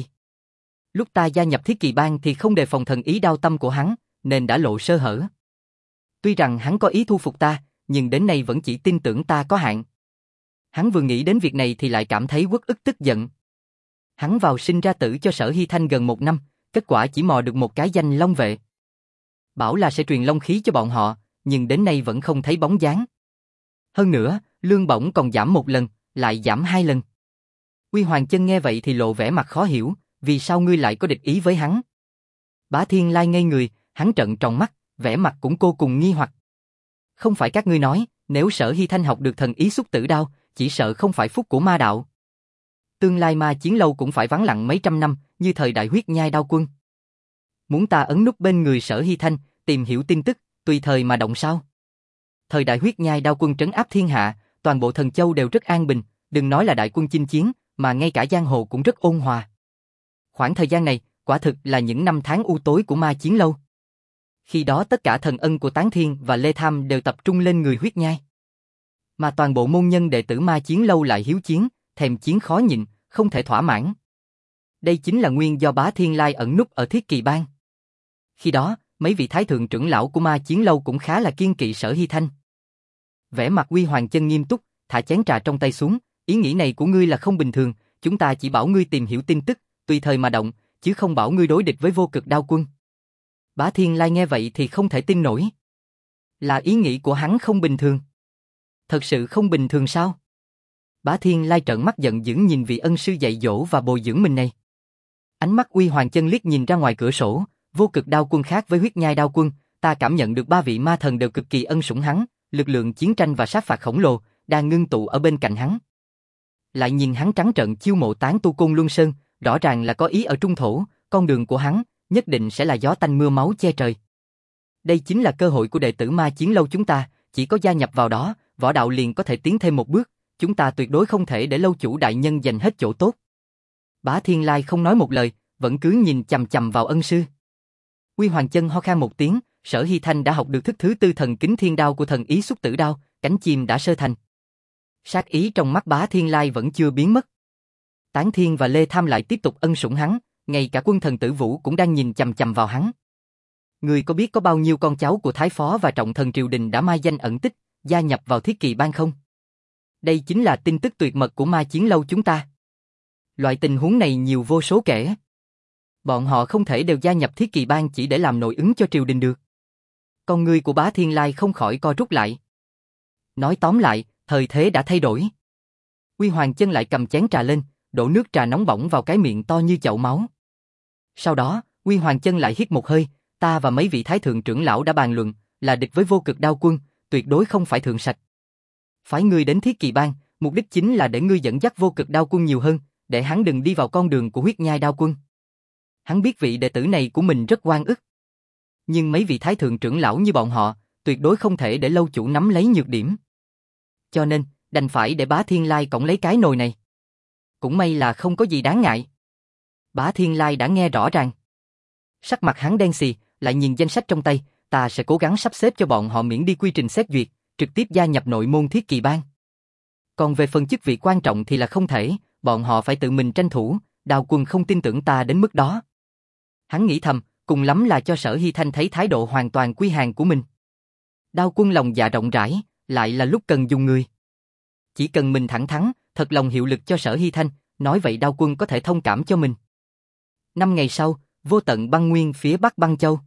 Lúc ta gia nhập Thiết Kỳ Bang thì không đề phòng thần ý đao tâm của hắn, nên đã lộ sơ hở. Tuy rằng hắn có ý thu phục ta, nhưng đến nay vẫn chỉ tin tưởng ta có hạn. Hắn vừa nghĩ đến việc này thì lại cảm thấy uất ức tức giận. Hắn vào sinh ra tử cho Sở Hy Thanh gần một năm, kết quả chỉ mò được một cái danh Long Vệ. Bảo là sẽ truyền long khí cho bọn họ, nhưng đến nay vẫn không thấy bóng dáng. Hơn nữa, lương bổng còn giảm một lần, lại giảm hai lần. Quy Hoàng Chân nghe vậy thì lộ vẻ mặt khó hiểu, vì sao ngươi lại có địch ý với hắn? Bá Thiên Lai ngây người, hắn trợn tròn mắt, vẻ mặt cũng vô cùng nghi hoặc. Không phải các ngươi nói, nếu Sở Hy Thanh học được thần ý xúc tử đao, chỉ sợ không phải phúc của ma đạo. Tương lai ma chiến lâu cũng phải vắng lặng mấy trăm năm, như thời đại huyết nhai đao quân. Muốn ta ấn nút bên người Sở Hy Thanh, tìm hiểu tin tức, tùy thời mà động sao? Thời đại huyết nhai đao quân trấn áp thiên hạ, toàn bộ thần châu đều rất an bình, đừng nói là đại quân chinh chiến, mà ngay cả giang hồ cũng rất ôn hòa. Khoảng thời gian này, quả thực là những năm tháng u tối của ma chiến lâu. Khi đó tất cả thần ân của Tán Thiên và Lê Tham đều tập trung lên người huyết nhai. Mà toàn bộ môn nhân đệ tử ma chiến lâu lại hiếu chiến, thèm chiến khó nhịn, không thể thỏa mãn. Đây chính là nguyên do Bá Thiên Lai ẩn núp ở Thiết Kỳ Bang. Khi đó, mấy vị thái thượng trưởng lão của ma chiến lâu cũng khá là kiên kỵ Sở Hy Thanh. Vẻ mặt Quy Hoàng Chân nghiêm túc, thả chén trà trong tay xuống, ý nghĩ này của ngươi là không bình thường, chúng ta chỉ bảo ngươi tìm hiểu tin tức, tùy thời mà động, chứ không bảo ngươi đối địch với Vô Cực Đao Quân. Bá Thiên Lai nghe vậy thì không thể tin nổi. Là ý nghĩ của hắn không bình thường. Thật sự không bình thường sao? Bá Thiên Lai trợn mắt giận dữ nhìn vị ân sư dạy dỗ và bồi dưỡng mình này. Ánh mắt Quy Hoàng Chân liếc nhìn ra ngoài cửa sổ, Vô Cực Đao Quân khác với huyết nhai đao quân, ta cảm nhận được ba vị ma thần đều cực kỳ ân sủng hắn, lực lượng chiến tranh và sát phạt khổng lồ đang ngưng tụ ở bên cạnh hắn. Lại nhìn hắn trắng trợn chiêu mộ tán tu Côn Luân Sơn, rõ ràng là có ý ở trung thổ, con đường của hắn nhất định sẽ là gió tanh mưa máu che trời. Đây chính là cơ hội của đệ tử ma chiến lâu chúng ta, chỉ có gia nhập vào đó, võ đạo liền có thể tiến thêm một bước, chúng ta tuyệt đối không thể để lâu chủ đại nhân giành hết chỗ tốt. Bá Thiên Lai không nói một lời, vẫn cứ nhìn chằm chằm vào ân sư. Quy Hoàng Chân ho khan một tiếng, Sở Hy Thanh đã học được thức thứ tư thần kính thiên đao của thần ý xúc tử đao, cánh chim đã sơ thành. Sát ý trong mắt Bá Thiên Lai vẫn chưa biến mất. Tán Thiên và Lê Tham lại tiếp tục ân sủng hắn, ngay cả quân thần Tử Vũ cũng đang nhìn chằm chằm vào hắn. Người có biết có bao nhiêu con cháu của Thái Phó và trọng thần triều đình đã mai danh ẩn tích, gia nhập vào Thiết Kỳ Bang không? Đây chính là tin tức tuyệt mật của ma chiến lâu chúng ta. Loại tình huống này nhiều vô số kể. Bọn họ không thể đều gia nhập Thiết Kỳ Bang chỉ để làm nội ứng cho triều đình được. Con người của Bá Thiên Lai không khỏi co rút lại. Nói tóm lại, thời thế đã thay đổi. Quy Hoàng Chân lại cầm chén trà lên, đổ nước trà nóng bỏng vào cái miệng to như chậu máu. Sau đó, Quy Hoàng Chân lại hít một hơi, ta và mấy vị thái thượng trưởng lão đã bàn luận, là địch với Vô Cực Đao Quân, tuyệt đối không phải thượng sạch. Phái ngươi đến Thiết Kỳ Bang, mục đích chính là để ngươi dẫn dắt Vô Cực Đao Quân nhiều hơn, để hắn đừng đi vào con đường của huyết nhai đao quân. Hắn biết vị đệ tử này của mình rất oan ức. Nhưng mấy vị thái thượng trưởng lão như bọn họ, tuyệt đối không thể để lâu chủ nắm lấy nhược điểm. Cho nên, đành phải để Bá Thiên Lai cõng lấy cái nồi này. Cũng may là không có gì đáng ngại. Bá Thiên Lai đã nghe rõ ràng. Sắc mặt hắn đen xì, lại nhìn danh sách trong tay, ta sẽ cố gắng sắp xếp cho bọn họ miễn đi quy trình xét duyệt, trực tiếp gia nhập nội môn Thiết Kỳ Bang. Còn về phần chức vị quan trọng thì là không thể, bọn họ phải tự mình tranh thủ, Đao Quân không tin tưởng ta đến mức đó. Hắn nghĩ thầm, cùng lắm là cho Sở Hy Thanh thấy thái độ hoàn toàn quy hàng của mình. Đao Quân lòng dạ rộng rãi, lại là lúc cần dùng người. Chỉ cần mình thẳng thắn, thật lòng hiệu lực cho Sở Hy Thanh, nói vậy Đao Quân có thể thông cảm cho mình. Năm ngày sau, vô tận băng nguyên phía bắc băng châu.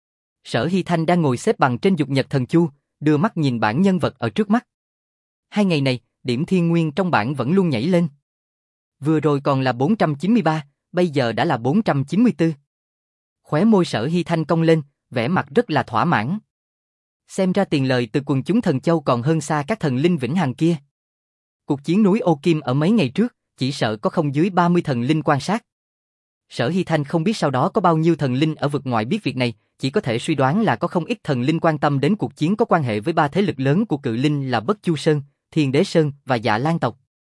Sở Hy Thanh đang ngồi xếp bằng trên dục nhật thần chu, đưa mắt nhìn bảng nhân vật ở trước mắt. Hai ngày này, điểm thiên nguyên trong bảng vẫn luôn nhảy lên. Vừa rồi còn là bốn trăm chín mươi ba, bây giờ đã là bốn trăm chín mươi tư. Khóe môi Sở Hy Thanh cong lên, vẻ mặt rất là thỏa mãn. Xem ra tiền lời từ quần chúng thần châu còn hơn xa các thần linh vĩnh hằng kia. Cuộc chiến núi Ô Kim ở mấy ngày trước, chỉ sợ có không dưới ba mươi thần linh quan sát. Sở Hy Thanh không biết sau đó có bao nhiêu thần linh ở vực ngoại biết việc này, chỉ có thể suy đoán là có không ít thần linh quan tâm đến cuộc chiến có quan hệ với ba thế lực lớn của cự linh là Bất Chu Sơn, Thiên Đế Sơn và Dạ Lan tộc.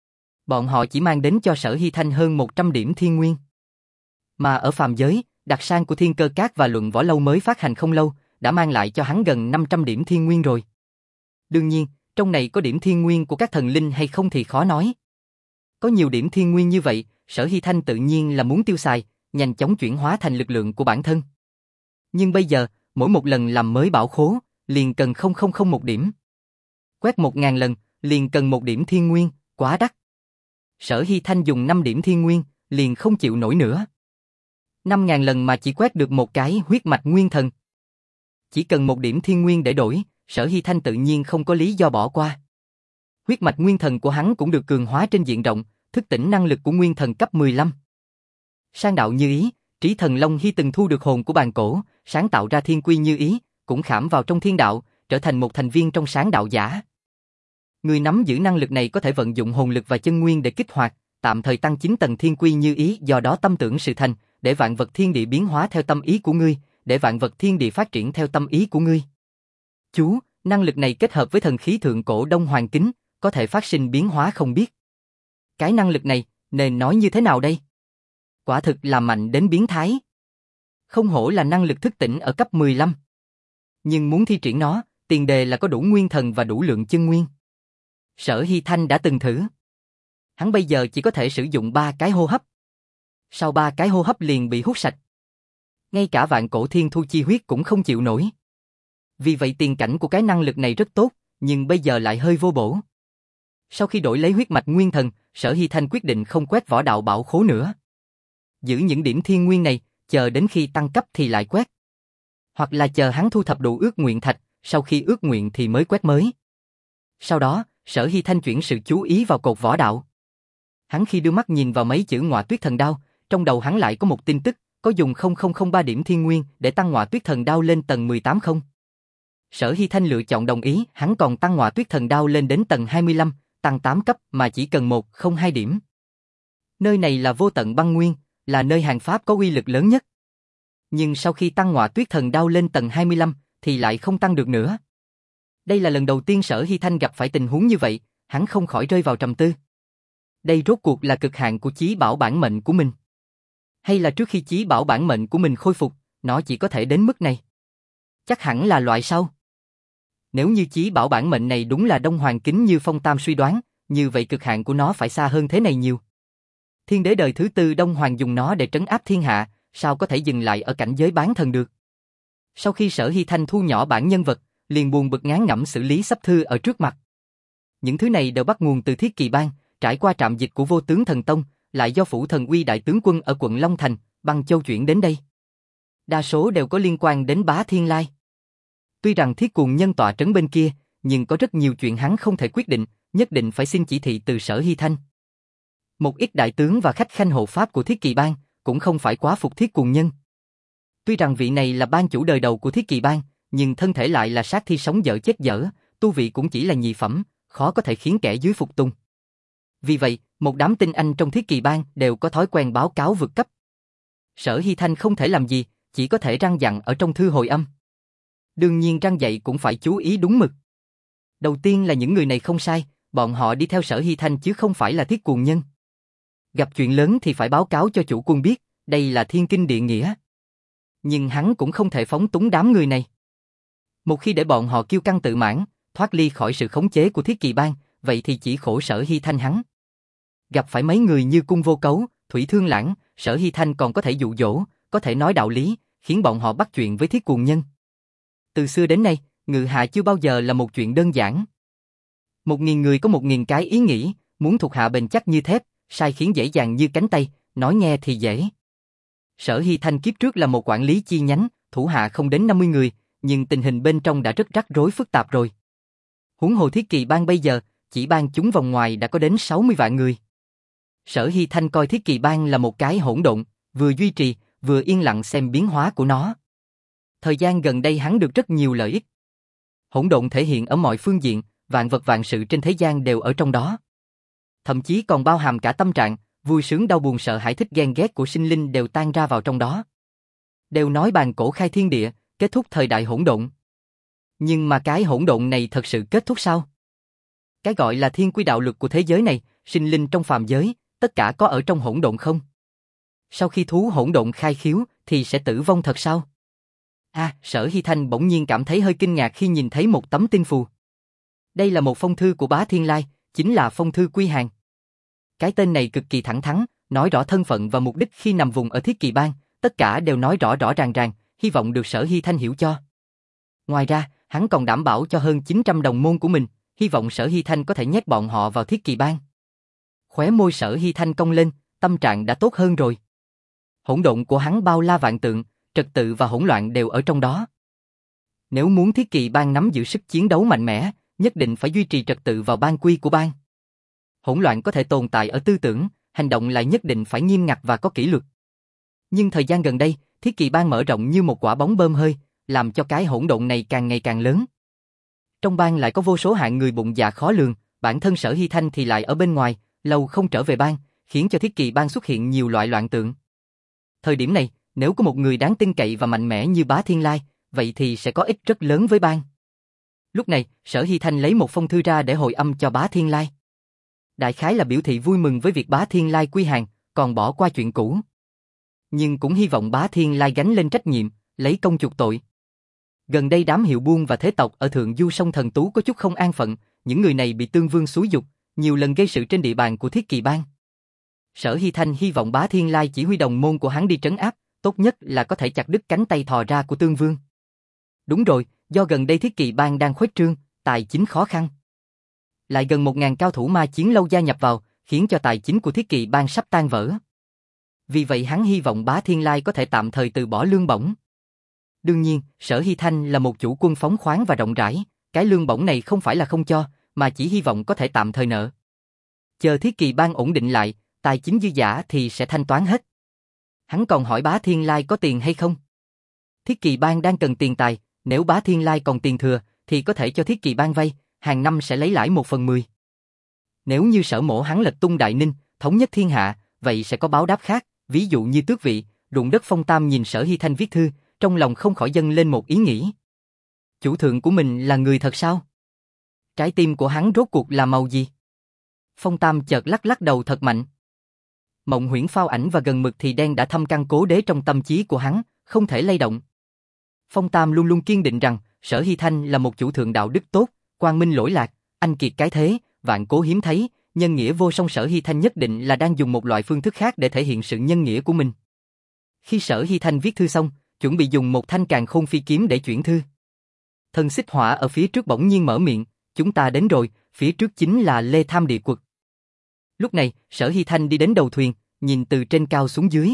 Bọn họ chỉ mang đến cho Sở Hy Thanh hơn một trăm điểm thiên nguyên. Mà ở phàm giới, đặc sang của Thiên Cơ Các và Luận Võ Lâu mới phát hành không lâu, đã mang lại cho hắn gần năm trăm điểm thiên nguyên rồi. Đương nhiên, trong này có điểm thiên nguyên của các thần linh hay không thì khó nói. Có nhiều điểm thiên nguyên như vậy, Sở Hy Thanh tự nhiên là muốn tiêu xài, nhanh chóng chuyển hóa thành lực lượng của bản thân. Nhưng bây giờ, mỗi một lần làm mới bảo khố, liền cần không không không một điểm. Quét một ngàn lần, liền cần một điểm thiên nguyên, quá đắt. Sở Hy Thanh dùng năm điểm thiên nguyên, liền không chịu nổi nữa. năm ngàn lần mà chỉ quét được một cái huyết mạch nguyên thần. Chỉ cần một điểm thiên nguyên để đổi, Sở Hy Thanh tự nhiên không có lý do bỏ qua. Huyết mạch nguyên thần của hắn cũng được cường hóa trên diện rộng, thức tỉnh năng lực của nguyên thần cấp mười lăm. Sang đạo như ý, Trí Thần Long Hy từng thu được hồn của bàn cổ, sáng tạo ra thiên quy như ý, cũng khảm vào trong thiên đạo, trở thành một thành viên trong sáng đạo giả. Người nắm giữ năng lực này có thể vận dụng hồn lực và chân nguyên để kích hoạt, tạm thời tăng chín tầng thiên quy như ý, do đó tâm tưởng sự thành, để vạn vật thiên địa biến hóa theo tâm ý của ngươi, để vạn vật thiên địa phát triển theo tâm ý của ngươi. Chú, năng lực này kết hợp với thần khí thượng cổ Đông Hoàng Kính, có thể phát sinh biến hóa không biết. Cái năng lực này, nên nói như thế nào đây? Quả thực là mạnh đến biến thái. Không hổ là năng lực thức tỉnh ở cấp mười lăm. Nhưng muốn thi triển nó, tiền đề là có đủ nguyên thần và đủ lượng chân nguyên. Sở Hy Thanh đã từng thử. Hắn bây giờ chỉ có thể sử dụng ba cái hô hấp. Sau ba cái hô hấp liền bị hút sạch. Ngay cả vạn cổ thiên thu chi huyết cũng không chịu nổi. Vì vậy tiền cảnh của cái năng lực này rất tốt, nhưng bây giờ lại hơi vô bổ. Sau khi đổi lấy huyết mạch nguyên thần, Sở Hy Thanh quyết định không quét võ đạo bảo khố nữa. Giữ những điểm thiên nguyên này, chờ đến khi tăng cấp thì lại quét. Hoặc là chờ hắn thu thập đủ ước nguyện thạch, sau khi ước nguyện thì mới quét mới. Sau đó, Sở Hy Thanh chuyển sự chú ý vào cột võ đạo. Hắn khi đưa mắt nhìn vào mấy chữ Ngọa Tuyết Thần Đao, trong đầu hắn lại có một tin tức, có dùng không không không ba điểm thiên nguyên để tăng Ngọa Tuyết Thần Đao lên tầng mười tám không? Sở Hy Thanh lựa chọn đồng ý, hắn còn tăng Ngọa Tuyết Thần Đao lên đến tầng hai mươi lăm, tăng tám cấp mà chỉ cần một không hai điểm. Nơi này là vô tận băng nguyên, là nơi hàng pháp có uy lực lớn nhất. Nhưng sau khi tăng Ngọa Tuyết Thần Đao lên tầng hai mươi lăm thì lại không tăng được nữa. Đây là lần đầu tiên Sở Hy Thanh gặp phải tình huống như vậy, hắn không khỏi rơi vào trầm tư. Đây rốt cuộc là cực hạn của chí bảo bản mệnh của mình. Hay là trước khi chí bảo bản mệnh của mình khôi phục, nó chỉ có thể đến mức này? Chắc hẳn là loại sau. Nếu như chí bảo bản mệnh này đúng là Đông Hoàng Kính như Phong Tam suy đoán, như vậy cực hạn của nó phải xa hơn thế này nhiều. Thiên đế đời thứ tư Đông Hoàng dùng nó để trấn áp thiên hạ, sao có thể dừng lại ở cảnh giới bán thần được? Sau khi Sở Hy Thanh thu nhỏ bản nhân vật, liền buồn bực ngán ngẩm xử lý sắp thư ở trước mặt. Những thứ này đều bắt nguồn từ Thiết Kỳ Bang, trải qua trạm dịch của Vô Tướng Thần Tông, lại do Phủ Thần Uy đại tướng quân ở quận Long Thành, Băng Châu chuyển đến đây. Đa số đều có liên quan đến Bá Thiên Lai. Tuy rằng Thiết Cuồng Nhân tọa trấn bên kia, nhưng có rất nhiều chuyện hắn không thể quyết định, nhất định phải xin chỉ thị từ Sở Hy Thanh. Một ít đại tướng và khách khanh hộ pháp của Thiết Kỳ Bang cũng không phải quá phục Thiết Cuồng Nhân. Tuy rằng vị này là ban chủ đời đầu của Thiết Kỳ Bang, nhưng thân thể lại là sát thi sống dở chết dở, tu vị cũng chỉ là nhị phẩm, khó có thể khiến kẻ dưới phục tùng. Vì vậy, một đám tinh anh trong Thiết Kỳ Bang đều có thói quen báo cáo vượt cấp. Sở Hy Thanh không thể làm gì, chỉ có thể răn dặn ở trong thư hồi âm. Đương nhiên răn dạy cũng phải chú ý đúng mực. Đầu tiên là những người này không sai, bọn họ đi theo Sở Hy Thanh chứ không phải là Thiết Cuồng Nhân. Gặp chuyện lớn thì phải báo cáo cho chủ quân biết, đây là thiên kinh địa nghĩa. Nhưng hắn cũng không thể phóng túng đám người này. Một khi để bọn họ kiêu căng tự mãn, thoát ly khỏi sự khống chế của Thiết Kỳ Bang, vậy thì chỉ khổ Sở Hy Thanh hắn. Gặp phải mấy người như Cung Vô Cấu, Thủy Thương Lãng, Sở Hy Thanh còn có thể dụ dỗ, có thể nói đạo lý, khiến bọn họ bắt chuyện với Thiết Cuồng Nhân. Từ xưa đến nay, ngự hạ chưa bao giờ là một chuyện đơn giản. Một nghìn người có một nghìn cái ý nghĩ, muốn thuộc hạ bền chắc như thép, sai khiến dễ dàng như cánh tay, nói nghe thì dễ. Sở Hy Thanh kiếp trước là một quản lý chi nhánh, thủ hạ không đến năm mươi người, nhưng tình hình bên trong đã rất rắc rối phức tạp rồi. Huống hồ Thiết Kỳ Bang bây giờ, chỉ ban chúng vòng ngoài đã có đến sáu mươi vạn người. Sở Hy Thanh coi Thiết Kỳ Bang là một cái hỗn độn, vừa duy trì, vừa yên lặng xem biến hóa của nó. Thời gian gần đây hắn được rất nhiều lợi ích. Hỗn độn thể hiện ở mọi phương diện, vạn vật vạn sự trên thế gian đều ở trong đó. Thậm chí còn bao hàm cả tâm trạng, vui sướng đau buồn sợ hãi thích ghen ghét của sinh linh đều tan ra vào trong đó. Đều nói bàn cổ khai thiên địa, kết thúc thời đại hỗn độn. Nhưng mà cái hỗn độn này thật sự kết thúc sao? Cái gọi là thiên quy đạo luật của thế giới này, sinh linh trong phàm giới, tất cả có ở trong hỗn độn không? Sau khi thú hỗn độn khai khiếu, thì sẽ tử vong thật sao? À, Sở Hy Thanh bỗng nhiên cảm thấy hơi kinh ngạc khi nhìn thấy một tấm tin phù. Đây là một phong thư của Bá Thiên Lai, chính là phong thư quy hàng. Cái tên này cực kỳ thẳng thắn, nói rõ thân phận và mục đích khi nằm vùng ở Thiết Kỳ Bang, tất cả đều nói rõ rõ ràng ràng, hy vọng được Sở Hy Thanh hiểu cho. Ngoài ra, hắn còn đảm bảo cho hơn chín trăm đồng môn của mình, hy vọng Sở Hy Thanh có thể nhét bọn họ vào Thiết Kỳ Bang. Khóe môi Sở Hy Thanh cong lên, tâm trạng đã tốt hơn rồi. Hỗn độn của hắn bao la vạn tượng, trật tự và hỗn loạn đều ở trong đó. Nếu muốn Thiết Kỵ Bang nắm giữ sức chiến đấu mạnh mẽ, nhất định phải duy trì trật tự vào ban quy của bang. Hỗn loạn có thể tồn tại ở tư tưởng, hành động lại nhất định phải nghiêm ngặt và có kỷ luật. Nhưng thời gian gần đây, Thiết Kỵ Bang mở rộng như một quả bóng bơm hơi, làm cho cái hỗn độn này càng ngày càng lớn. Trong bang lại có vô số hạng người bụng dạ khó lường, bản thân Sở Hy Thanh thì lại ở bên ngoài, lâu không trở về bang, khiến cho Thiết Kỵ Bang xuất hiện nhiều loại loạn tượng. Thời điểm này, nếu có một người đáng tin cậy và mạnh mẽ như Bá Thiên Lai, vậy thì sẽ có ích rất lớn với bang. Lúc này, Sở Hy Thanh lấy một phong thư ra để hồi âm cho Bá Thiên Lai. Đại khái là biểu thị vui mừng với việc Bá Thiên Lai quy hàng, còn bỏ qua chuyện cũ. Nhưng cũng hy vọng Bá Thiên Lai gánh lên trách nhiệm, lấy công chuộc tội. Gần đây đám hiệu buôn và thế tộc ở Thượng Du Sông Thần Tú có chút không an phận, những người này bị Tương Vương xúi giục, nhiều lần gây sự trên địa bàn của Thiết Kỵ Bang. Sở Hy Thanh hy vọng Bá Thiên Lai chỉ huy đồng môn của hắn đi trấn áp, tốt nhất là có thể chặt đứt cánh tay thò ra của Tương Vương. Đúng rồi, do gần đây Thiết Kỵ Bang đang khuếch trương, tài chính khó khăn. Lại gần một ngàn cao thủ ma chiến lâu gia nhập vào, khiến cho tài chính của Thiết Kỵ Bang sắp tan vỡ. Vì vậy hắn hy vọng Bá Thiên Lai có thể tạm thời từ bỏ lương bổng. Đương nhiên, Sở Hy Thanh là một chủ quân phóng khoáng và rộng rãi, cái lương bổng này không phải là không cho, mà chỉ hy vọng có thể tạm thời nợ. Chờ Thiết Kỵ Bang ổn định lại, tài chính dư giả thì sẽ thanh toán hết. Hắn còn hỏi Bá Thiên Lai có tiền hay không. Thiết Kỵ Bang đang cần tiền tài, nếu Bá Thiên Lai còn tiền thừa, thì có thể cho Thiết Kỵ Bang vay, hàng năm sẽ lấy lãi một phần mười. Nếu như Sở Mỗ hắn lật tung Đại Ninh, thống nhất thiên hạ, vậy sẽ có báo đáp khác, ví dụ như tước vị. Ruộng đất Phong Tam nhìn Sở Hy Thanh viết thư, trong lòng không khỏi dâng lên một ý nghĩ. Chủ thượng của mình là người thật sao? Trái tim của hắn rốt cuộc là màu gì? Phong Tam chợt lắc lắc đầu thật mạnh. Mộng huyễn phao ảnh và gần mực thì đen đã thâm căn cố đế trong tâm trí của hắn, không thể lay động. Phong Tam luôn luôn kiên định rằng, Sở Hy Thanh là một chủ thượng đạo đức tốt, quang minh lỗi lạc, anh kiệt cái thế, vạn cố hiếm thấy, nhân nghĩa vô song. Sở Hy Thanh nhất định là đang dùng một loại phương thức khác để thể hiện sự nhân nghĩa của mình. Khi Sở Hy Thanh viết thư xong, chuẩn bị dùng một thanh càn khôn phi kiếm để chuyển thư. Thần xích hỏa ở phía trước bỗng nhiên mở miệng, chúng ta đến rồi, phía trước chính là Lê Tham địa quật. Lúc này, Sở Hy Thanh đi đến đầu thuyền, nhìn từ trên cao xuống dưới.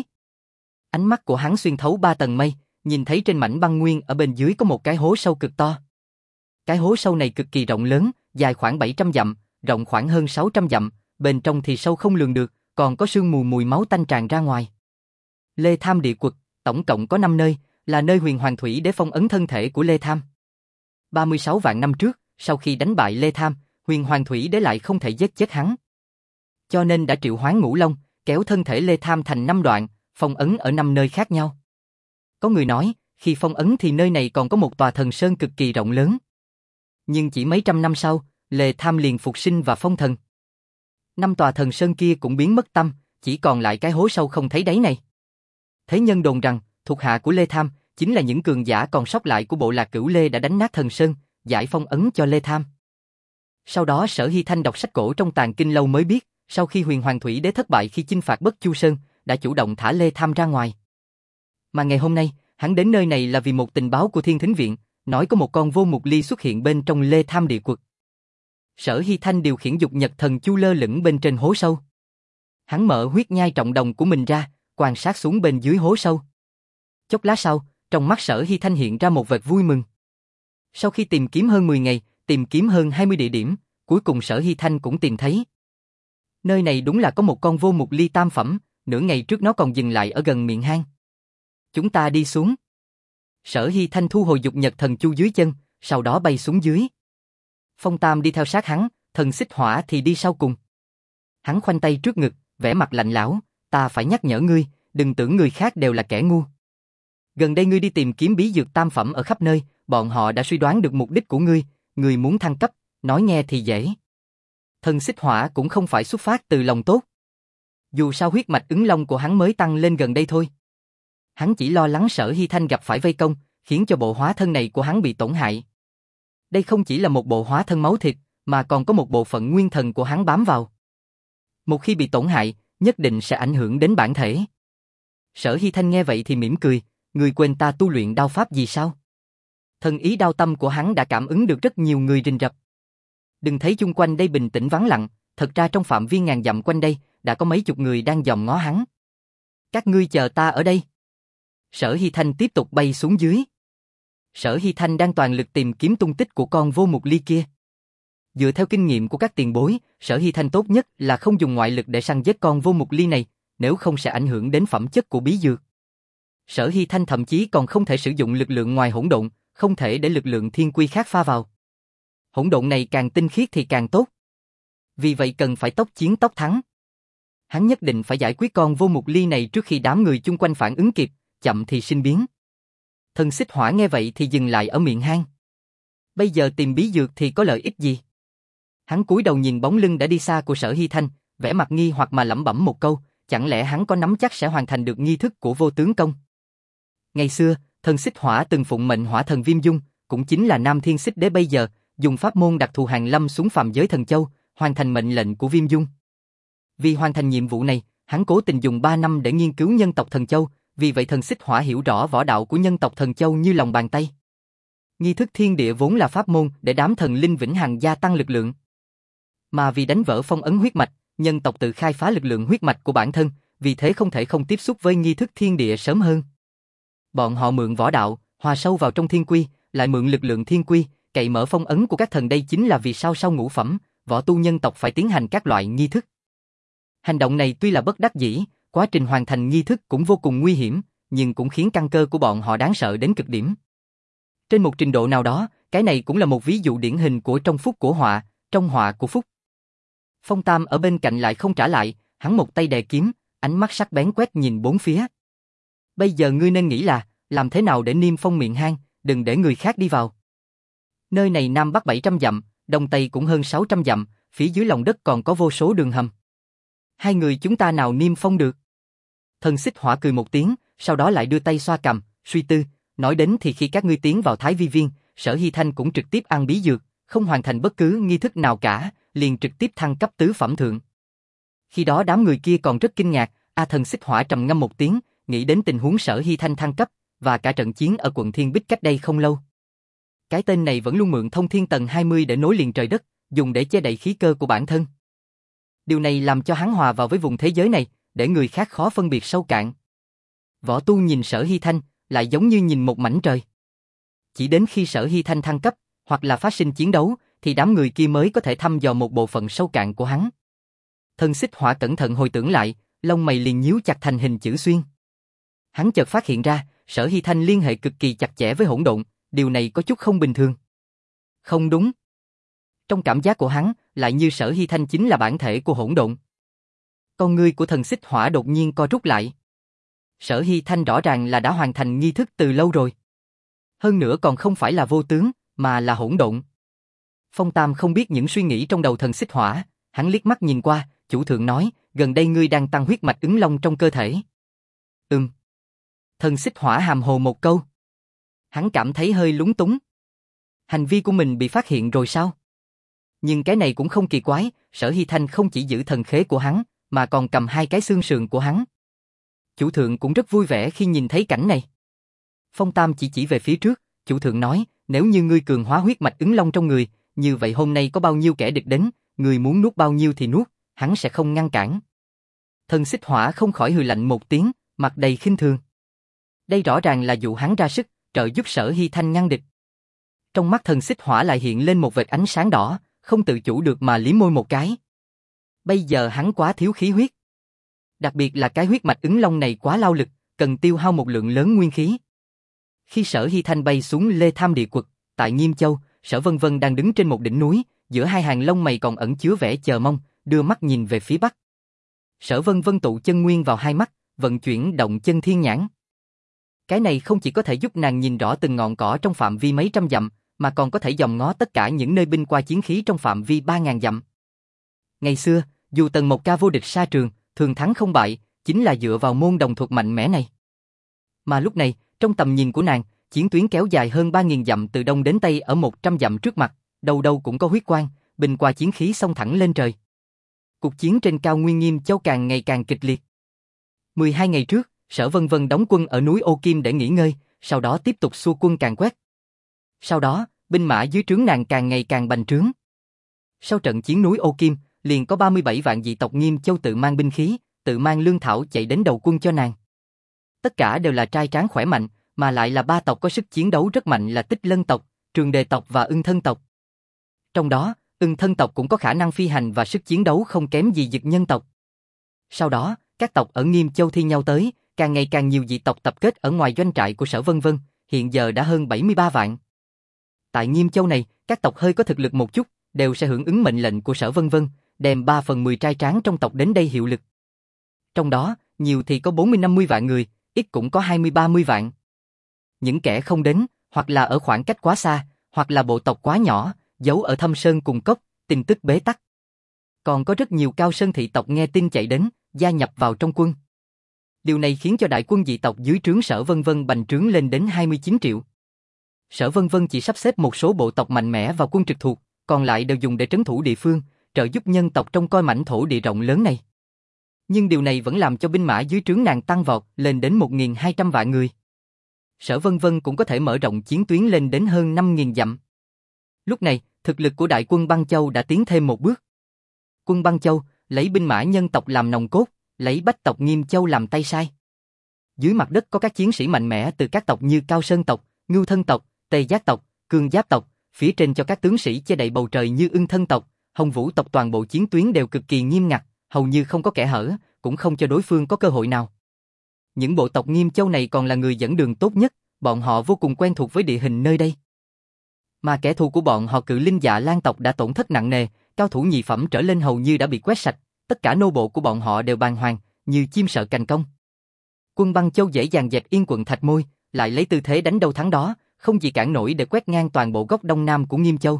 Ánh mắt của hắn xuyên thấu ba tầng mây, nhìn thấy trên mảnh băng nguyên ở bên dưới có một cái hố sâu cực to. Cái hố sâu này cực kỳ rộng lớn, dài khoảng bảy trăm dặm, rộng khoảng hơn sáu trăm dặm, bên trong thì sâu không lường được, còn có sương mù mùi máu tanh tràn ra ngoài. Lê Tham địa quật, tổng cộng có năm nơi, là nơi Huyền Hoàng Thủy Đế phong ấn thân thể của Lê Tham. ba mươi sáu vạn năm trước, sau khi đánh bại Lê Tham, Huyền Hoàng Thủy Đế lại không thể giết chết hắn. Cho nên đã triệu hoán Ngũ Long, kéo thân thể Lê Tham thành năm đoạn, phong ấn ở năm nơi khác nhau. Có người nói, khi phong ấn thì nơi này còn có một tòa thần sơn cực kỳ rộng lớn. Nhưng chỉ mấy trăm năm sau, Lê Tham liền phục sinh và phong thần. Năm tòa thần sơn kia cũng biến mất tâm, chỉ còn lại cái hố sâu không thấy đáy này. Thế nhân đồn rằng, thuộc hạ của Lê Tham chính là những cường giả còn sót lại của bộ lạc Cửu Lê đã đánh nát thần sơn, giải phong ấn cho Lê Tham. Sau đó Sở Hy Thanh đọc sách cổ trong Tàng Kinh Lâu mới biết, sau khi Huyền Hoàng Thủy Đế thất bại khi chinh phạt Bất Chu Sơn, đã chủ động thả Lê Tham ra ngoài. Mà ngày hôm nay, hắn đến nơi này là vì một tình báo của Thiên Thính Viện, nói có một con vô mục ly xuất hiện bên trong Lê Tham địa quật. Sở Hy Thanh điều khiển dục nhật thần chu lơ lửng bên trên hố sâu. Hắn mở huyết nhai trọng đồng của mình ra, quan sát xuống bên dưới hố sâu. Chốc lát sau, trong mắt Sở Hy Thanh hiện ra một vệt vui mừng. Sau khi tìm kiếm hơn mười ngày, tìm kiếm hơn hai mươi địa điểm, cuối cùng Sở Hy Thanh cũng tìm thấy. Nơi này đúng là có một con vô mục ly tam phẩm, nửa ngày trước nó còn dừng lại ở gần miệng hang. Chúng ta đi xuống. Sở Hy Thanh thu hồi dục nhật thần chu dưới chân, sau đó bay xuống dưới. Phong Tam đi theo sát hắn, thần xích hỏa thì đi sau cùng. Hắn khoanh tay trước ngực, vẻ mặt lạnh lẽo, ta phải nhắc nhở ngươi, đừng tưởng người khác đều là kẻ ngu. Gần đây ngươi đi tìm kiếm bí dược tam phẩm ở khắp nơi, bọn họ đã suy đoán được mục đích của ngươi, ngươi muốn thăng cấp, nói nghe thì dễ. Thần xích hỏa cũng không phải xuất phát từ lòng tốt. Dù sao huyết mạch ứng long của hắn mới tăng lên gần đây thôi. Hắn chỉ lo lắng Sở Hy Thanh gặp phải vây công, khiến cho bộ hóa thân này của hắn bị tổn hại. Đây không chỉ là một bộ hóa thân máu thịt, mà còn có một bộ phận nguyên thần của hắn bám vào. Một khi bị tổn hại, nhất định sẽ ảnh hưởng đến bản thể. Sở Hy Thanh nghe vậy thì mỉm cười, ngươi quên ta tu luyện đao pháp gì sao? Thần ý đao tâm của hắn đã cảm ứng được rất nhiều người rình rập. Đừng thấy chung quanh đây bình tĩnh vắng lặng, thật ra trong phạm vi ngàn dặm quanh đây, đã có mấy chục người đang dòm ngó hắn. Các ngươi chờ ta ở đây. Sở Hy Thanh tiếp tục bay xuống dưới. Sở Hy Thanh đang toàn lực tìm kiếm tung tích của con vô mục ly kia. Dựa theo kinh nghiệm của các tiền bối, Sở Hy Thanh tốt nhất là không dùng ngoại lực để săn giết con vô mục ly này, nếu không sẽ ảnh hưởng đến phẩm chất của bí dược. Sở Hy Thanh thậm chí còn không thể sử dụng lực lượng ngoài hỗn độn, không thể để lực lượng thiên quy khác pha vào. Hỗn độn này càng tinh khiết thì càng tốt. Vì vậy cần phải tốc chiến tốc thắng. Hắn nhất định phải giải quyết con vô mục ly này trước khi đám người chung quanh phản ứng kịp, chậm thì sinh biến. Thần Xích Hỏa nghe vậy thì dừng lại ở miệng hang. Bây giờ tìm bí dược thì có lợi ích gì? Hắn cúi đầu nhìn bóng lưng đã đi xa của Sở Hy Thanh, vẻ mặt nghi hoặc mà lẩm bẩm một câu, chẳng lẽ hắn có nắm chắc sẽ hoàn thành được nghi thức của vô tướng công? Ngày xưa, Thần Xích Hỏa từng phụng mệnh hỏa thần Viêm Dung, cũng chính là Nam Thiên Xích Đế bây giờ, dùng pháp môn đặc thù hàng lâm xuống phàm giới Thần Châu, hoàn thành mệnh lệnh của Viêm Dung. Vì hoàn thành nhiệm vụ này, hắn cố tình dùng ba năm để nghiên cứu nhân tộc Thần Châu, vì vậy Thần Xích Hỏa hiểu rõ võ đạo của nhân tộc Thần Châu như lòng bàn tay. Nghi thức thiên địa vốn là pháp môn để đám thần linh vĩnh hằng gia tăng lực lượng. Mà vì đánh vỡ phong ấn huyết mạch, nhân tộc tự khai phá lực lượng huyết mạch của bản thân, vì thế không thể không tiếp xúc với nghi thức thiên địa sớm hơn. Bọn họ mượn võ đạo, hòa sâu vào trong thiên quy, lại mượn lực lượng thiên quy, cậy mở phong ấn của các thần, đây chính là vì sao sau ngũ phẩm, võ tu nhân tộc phải tiến hành các loại nghi thức. Hành động này tuy là bất đắc dĩ, quá trình hoàn thành nghi thức cũng vô cùng nguy hiểm, nhưng cũng khiến căn cơ của bọn họ đáng sợ đến cực điểm. Trên một trình độ nào đó, cái này cũng là một ví dụ điển hình của trong phúc của họa, trong họa của phúc. Phong Tam ở bên cạnh lại không trả lại, hắn một tay đè kiếm, ánh mắt sắc bén quét nhìn bốn phía. Bây giờ ngươi nên nghĩ là, làm thế nào để niêm phong miệng hang, đừng để người khác đi vào. Nơi này nam bắc bảy trăm dặm, đông tây cũng hơn sáu trăm dặm, phía dưới lòng đất còn có vô số đường hầm. Hai người chúng ta nào niêm phong được? Thần Xích Hỏa cười một tiếng, sau đó lại đưa tay xoa cằm, suy tư, nói đến thì khi các ngươi tiến vào Thái Vi Viên, Sở Hy Thanh cũng trực tiếp ăn bí dược, không hoàn thành bất cứ nghi thức nào cả, liền trực tiếp thăng cấp tứ phẩm thượng. Khi đó đám người kia còn rất kinh ngạc, A Thần Xích Hỏa trầm ngâm một tiếng, nghĩ đến tình huống Sở Hy Thanh thăng cấp, và cả trận chiến ở quận Thiên Bích cách đây không lâu. Cái tên này vẫn luôn mượn thông thiên tầng hai mươi để nối liền trời đất, dùng để che đậy khí cơ của bản thân. Điều này làm cho hắn hòa vào với vùng thế giới này, để người khác khó phân biệt sâu cạn. Võ tu nhìn Sở Hy Thanh, lại giống như nhìn một mảnh trời. Chỉ đến khi Sở Hy Thanh thăng cấp, hoặc là phát sinh chiến đấu, thì đám người kia mới có thể thăm dò một bộ phận sâu cạn của hắn. Thần Xích Hỏa cẩn thận hồi tưởng lại, lông mày liền nhíu chặt thành hình chữ xuyên. Hắn chợt phát hiện ra, Sở Hy Thanh liên hệ cực kỳ chặt chẽ với hỗn độn, điều này có chút không bình thường. Không đúng. Trong cảm giác của hắn, lại như Sở Hy Thanh chính là bản thể của hỗn độn. Con ngươi của Thần Xích Hỏa đột nhiên co rút lại. Sở Hy Thanh rõ ràng là đã hoàn thành nghi thức từ lâu rồi. Hơn nữa còn không phải là vô tướng, mà là hỗn độn. Phong Tam không biết những suy nghĩ trong đầu Thần Xích Hỏa, hắn liếc mắt nhìn qua, chủ thượng nói, gần đây ngươi đang tăng huyết mạch ứng long trong cơ thể. Ừm. Thần Xích Hỏa hàm hồ một câu. Hắn cảm thấy hơi lúng túng. Hành vi của mình bị phát hiện rồi sao? Nhưng cái này cũng không kỳ quái, Sở Hy Thanh không chỉ giữ thần khế của hắn, mà còn cầm hai cái xương sườn của hắn. Chủ thượng cũng rất vui vẻ khi nhìn thấy cảnh này. Phong Tam chỉ chỉ về phía trước, chủ thượng nói, nếu như ngươi cường hóa huyết mạch ứng long trong người, như vậy hôm nay có bao nhiêu kẻ địch đến, ngươi muốn nuốt bao nhiêu thì nuốt, hắn sẽ không ngăn cản. Thần Xích Hỏa không khỏi hừ lạnh một tiếng, mặt đầy khinh thường. Đây rõ ràng là dụ hắn ra sức, trợ giúp Sở Hy Thanh ngăn địch. Trong mắt Thần Xích Hỏa lại hiện lên một vệt ánh sáng đỏ, không tự chủ được mà liếm môi một cái. Bây giờ hắn quá thiếu khí huyết. Đặc biệt là cái huyết mạch ứng long này quá lao lực, cần tiêu hao một lượng lớn nguyên khí. Khi Sở Hy Thanh bay xuống Lê Tham Địa Quật, tại Nghiêm Châu, Sở Vân Vân đang đứng trên một đỉnh núi, giữa hai hàng lông mày còn ẩn chứa vẻ chờ mong, đưa mắt nhìn về phía bắc. Sở Vân Vân tụ chân nguyên vào hai mắt, vận chuyển động chân thiên nhãn. Cái này không chỉ có thể giúp nàng nhìn rõ từng ngọn cỏ trong phạm vi mấy trăm dặm, mà còn có thể dòm ngó tất cả những nơi binh qua chiến khí trong phạm vi ba ngàn dặm. Ngày xưa, dù Tần Mộc Ca vô địch sa trường, thường thắng không bại, chính là dựa vào môn đồng thuật mạnh mẽ này. Mà lúc này, trong tầm nhìn của nàng, chiến tuyến kéo dài hơn ba nghìn dặm từ đông đến tây ở một trăm dặm trước mặt, đâu đâu cũng có huyết quang, binh qua chiến khí xông thẳng lên trời. Cuộc chiến trên cao nguyên Nghiêm Châu càng ngày càng kịch liệt. mười hai ngày trước, Sở Vân Vân đóng quân ở núi Ô Kim để nghỉ ngơi, sau đó tiếp tục xua quân càn quét. Sau đó, binh mã dưới trướng nàng càng ngày càng bành trướng. Sau trận chiến núi Ô Kim, liền có ba mươi bảy vạn dị tộc Nghiêm Châu tự mang binh khí, tự mang lương thảo chạy đến đầu quân cho nàng. Tất cả đều là trai tráng khỏe mạnh, mà lại là ba tộc có sức chiến đấu rất mạnh là Tích Lân tộc, Trường Đề tộc và Ưng Thân tộc. Trong đó, Ưng Thân tộc cũng có khả năng phi hành và sức chiến đấu không kém gì Dực Nhân tộc. Sau đó, các tộc ở Nghiêm Châu thi nhau tới, càng ngày càng nhiều dị tộc tập kết ở ngoài doanh trại của Sở Vân Vân, hiện giờ đã hơn bảy mươi ba vạn. Tại Nghiêm Châu này, các tộc hơi có thực lực một chút, đều sẽ hưởng ứng mệnh lệnh của Sở Vân Vân, đem ba phần mười trai tráng trong tộc đến đây hiệu lực. Trong đó, nhiều thì có bốn mươi năm mươi vạn người, ít cũng có hai mươi ba mươi vạn. Những kẻ không đến, hoặc là ở khoảng cách quá xa, hoặc là bộ tộc quá nhỏ, giấu ở thâm sơn cùng cốc, tin tức bế tắc. Còn có rất nhiều cao sơn thị tộc nghe tin chạy đến, gia nhập vào trong quân. Điều này khiến cho đại quân dị tộc dưới trướng Sở Vân Vân bành trướng lên đến hai mươi chín triệu. Sở Vân Vân chỉ sắp xếp một số bộ tộc mạnh mẽ vào quân trực thuộc, còn lại đều dùng để trấn thủ địa phương, trợ giúp nhân tộc trong coi mảnh thổ địa rộng lớn này. Nhưng điều này vẫn làm cho binh mã dưới trướng nàng tăng vọt lên đến một nghìn hai trăm vạn người. Sở Vân Vân cũng có thể mở rộng chiến tuyến lên đến hơn năm nghìn dặm. Lúc này, thực lực của đại quân Băng Châu đã tiến thêm một bước. Quân Băng Châu lấy binh mã nhân tộc làm nòng cốt, lấy bách tộc Nghiêm Châu làm tay sai. Dưới mặt đất có các chiến sĩ mạnh mẽ từ các tộc như Cao Sơn tộc, Ngưu Thân tộc, Tề Giác tộc, Cương Giáp tộc, phía trên cho các tướng sĩ che đậy bầu trời như Ưng Thân tộc, Hồng Vũ tộc, toàn bộ chiến tuyến đều cực kỳ nghiêm ngặt, hầu như không có kẽ hở, cũng không cho đối phương có cơ hội nào. Những bộ tộc Nghiêm Châu này còn là người dẫn đường tốt nhất, bọn họ vô cùng quen thuộc với địa hình nơi đây. Mà kẻ thù của bọn họ Cự Linh Dạ Lan tộc đã tổn thất nặng nề, cao thủ nhị phẩm trở lên hầu như đã bị quét sạch, tất cả nô bộ của bọn họ đều bàng hoàng, như chim sợ cành cong. Quân Băng Châu dễ dàng dẹp yên quận Thạch Môi, lại lấy tư thế đánh đâu thắng đó, không gì cản nổi để quét ngang toàn bộ góc đông nam của Nghiêm Châu.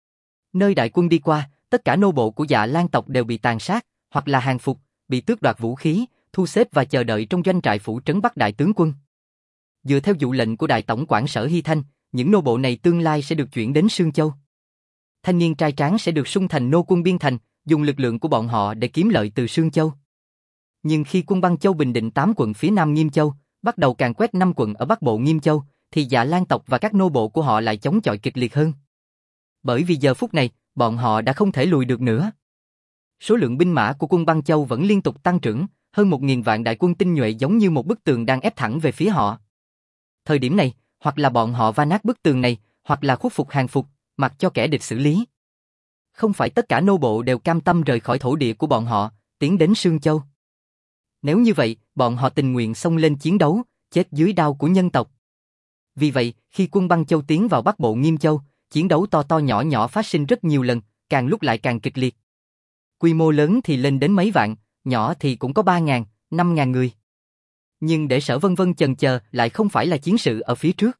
Nơi đại quân đi qua, tất cả nô bộ của Dạ Lan tộc đều bị tàn sát, hoặc là hàng phục, bị tước đoạt vũ khí, thu xếp và chờ đợi trong doanh trại phủ trấn Bắc đại tướng quân. Dựa theo dụ lệnh của đại tổng quản Sở Hy Thanh, những nô bộ này tương lai sẽ được chuyển đến Sương Châu. Thanh niên trai tráng sẽ được sung thành nô quân biên thành, dùng lực lượng của bọn họ để kiếm lợi từ Sương Châu. Nhưng khi quân Băng Châu bình định tám quận phía nam Nghiêm Châu, bắt đầu càn quét năm quận ở bắc bộ Nghiêm Châu, thì Dạ Lan tộc và các nô bộ của họ lại chống chọi kịch liệt hơn. Bởi vì giờ phút này, bọn họ đã không thể lùi được nữa. Số lượng binh mã của quân Băng Châu vẫn liên tục tăng trưởng, hơn một nghìn vạn đại quân tinh nhuệ giống như một bức tường đang ép thẳng về phía họ. Thời điểm này, hoặc là bọn họ va nát bức tường này, hoặc là khuất phục hàng phục, mặc cho kẻ địch xử lý. Không phải tất cả nô bộ đều cam tâm rời khỏi thổ địa của bọn họ, tiến đến Sương Châu. Nếu như vậy, bọn họ tình nguyện xông lên chiến đấu, chết dưới đao của nhân tộc. Vì vậy, khi quân Băng Châu tiến vào bắc bộ Nghiêm Châu, chiến đấu to to nhỏ nhỏ phát sinh rất nhiều lần, càng lúc lại càng kịch liệt. Quy mô lớn thì lên đến mấy vạn, nhỏ thì cũng có ba ngàn, năm ngàn người. Nhưng để Sở Vân Vân chần chờ lại không phải là chiến sự ở phía trước.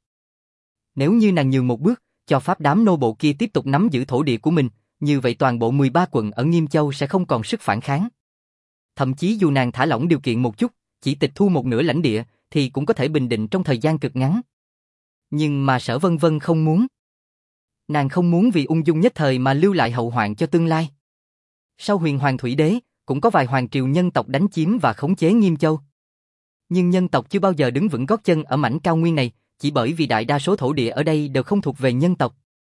Nếu như nàng nhường một bước, cho pháp đám nô bộ kia tiếp tục nắm giữ thổ địa của mình, như vậy toàn bộ mười ba quận ở Nghiêm Châu sẽ không còn sức phản kháng. Thậm chí dù nàng thả lỏng điều kiện một chút, chỉ tịch thu một nửa lãnh địa, thì cũng có thể bình định trong thời gian cực ngắn. Nhưng mà Sở Vân Vân không muốn. Nàng không muốn vì ung dung nhất thời mà lưu lại hậu hoạn cho tương lai. Sau Huyền Hoàng Thủy Đế, cũng có vài hoàng triều nhân tộc đánh chiếm và khống chế Nghiêm Châu. Nhưng nhân tộc chưa bao giờ đứng vững gót chân ở mảnh cao nguyên này, chỉ bởi vì đại đa số thổ địa ở đây đều không thuộc về nhân tộc.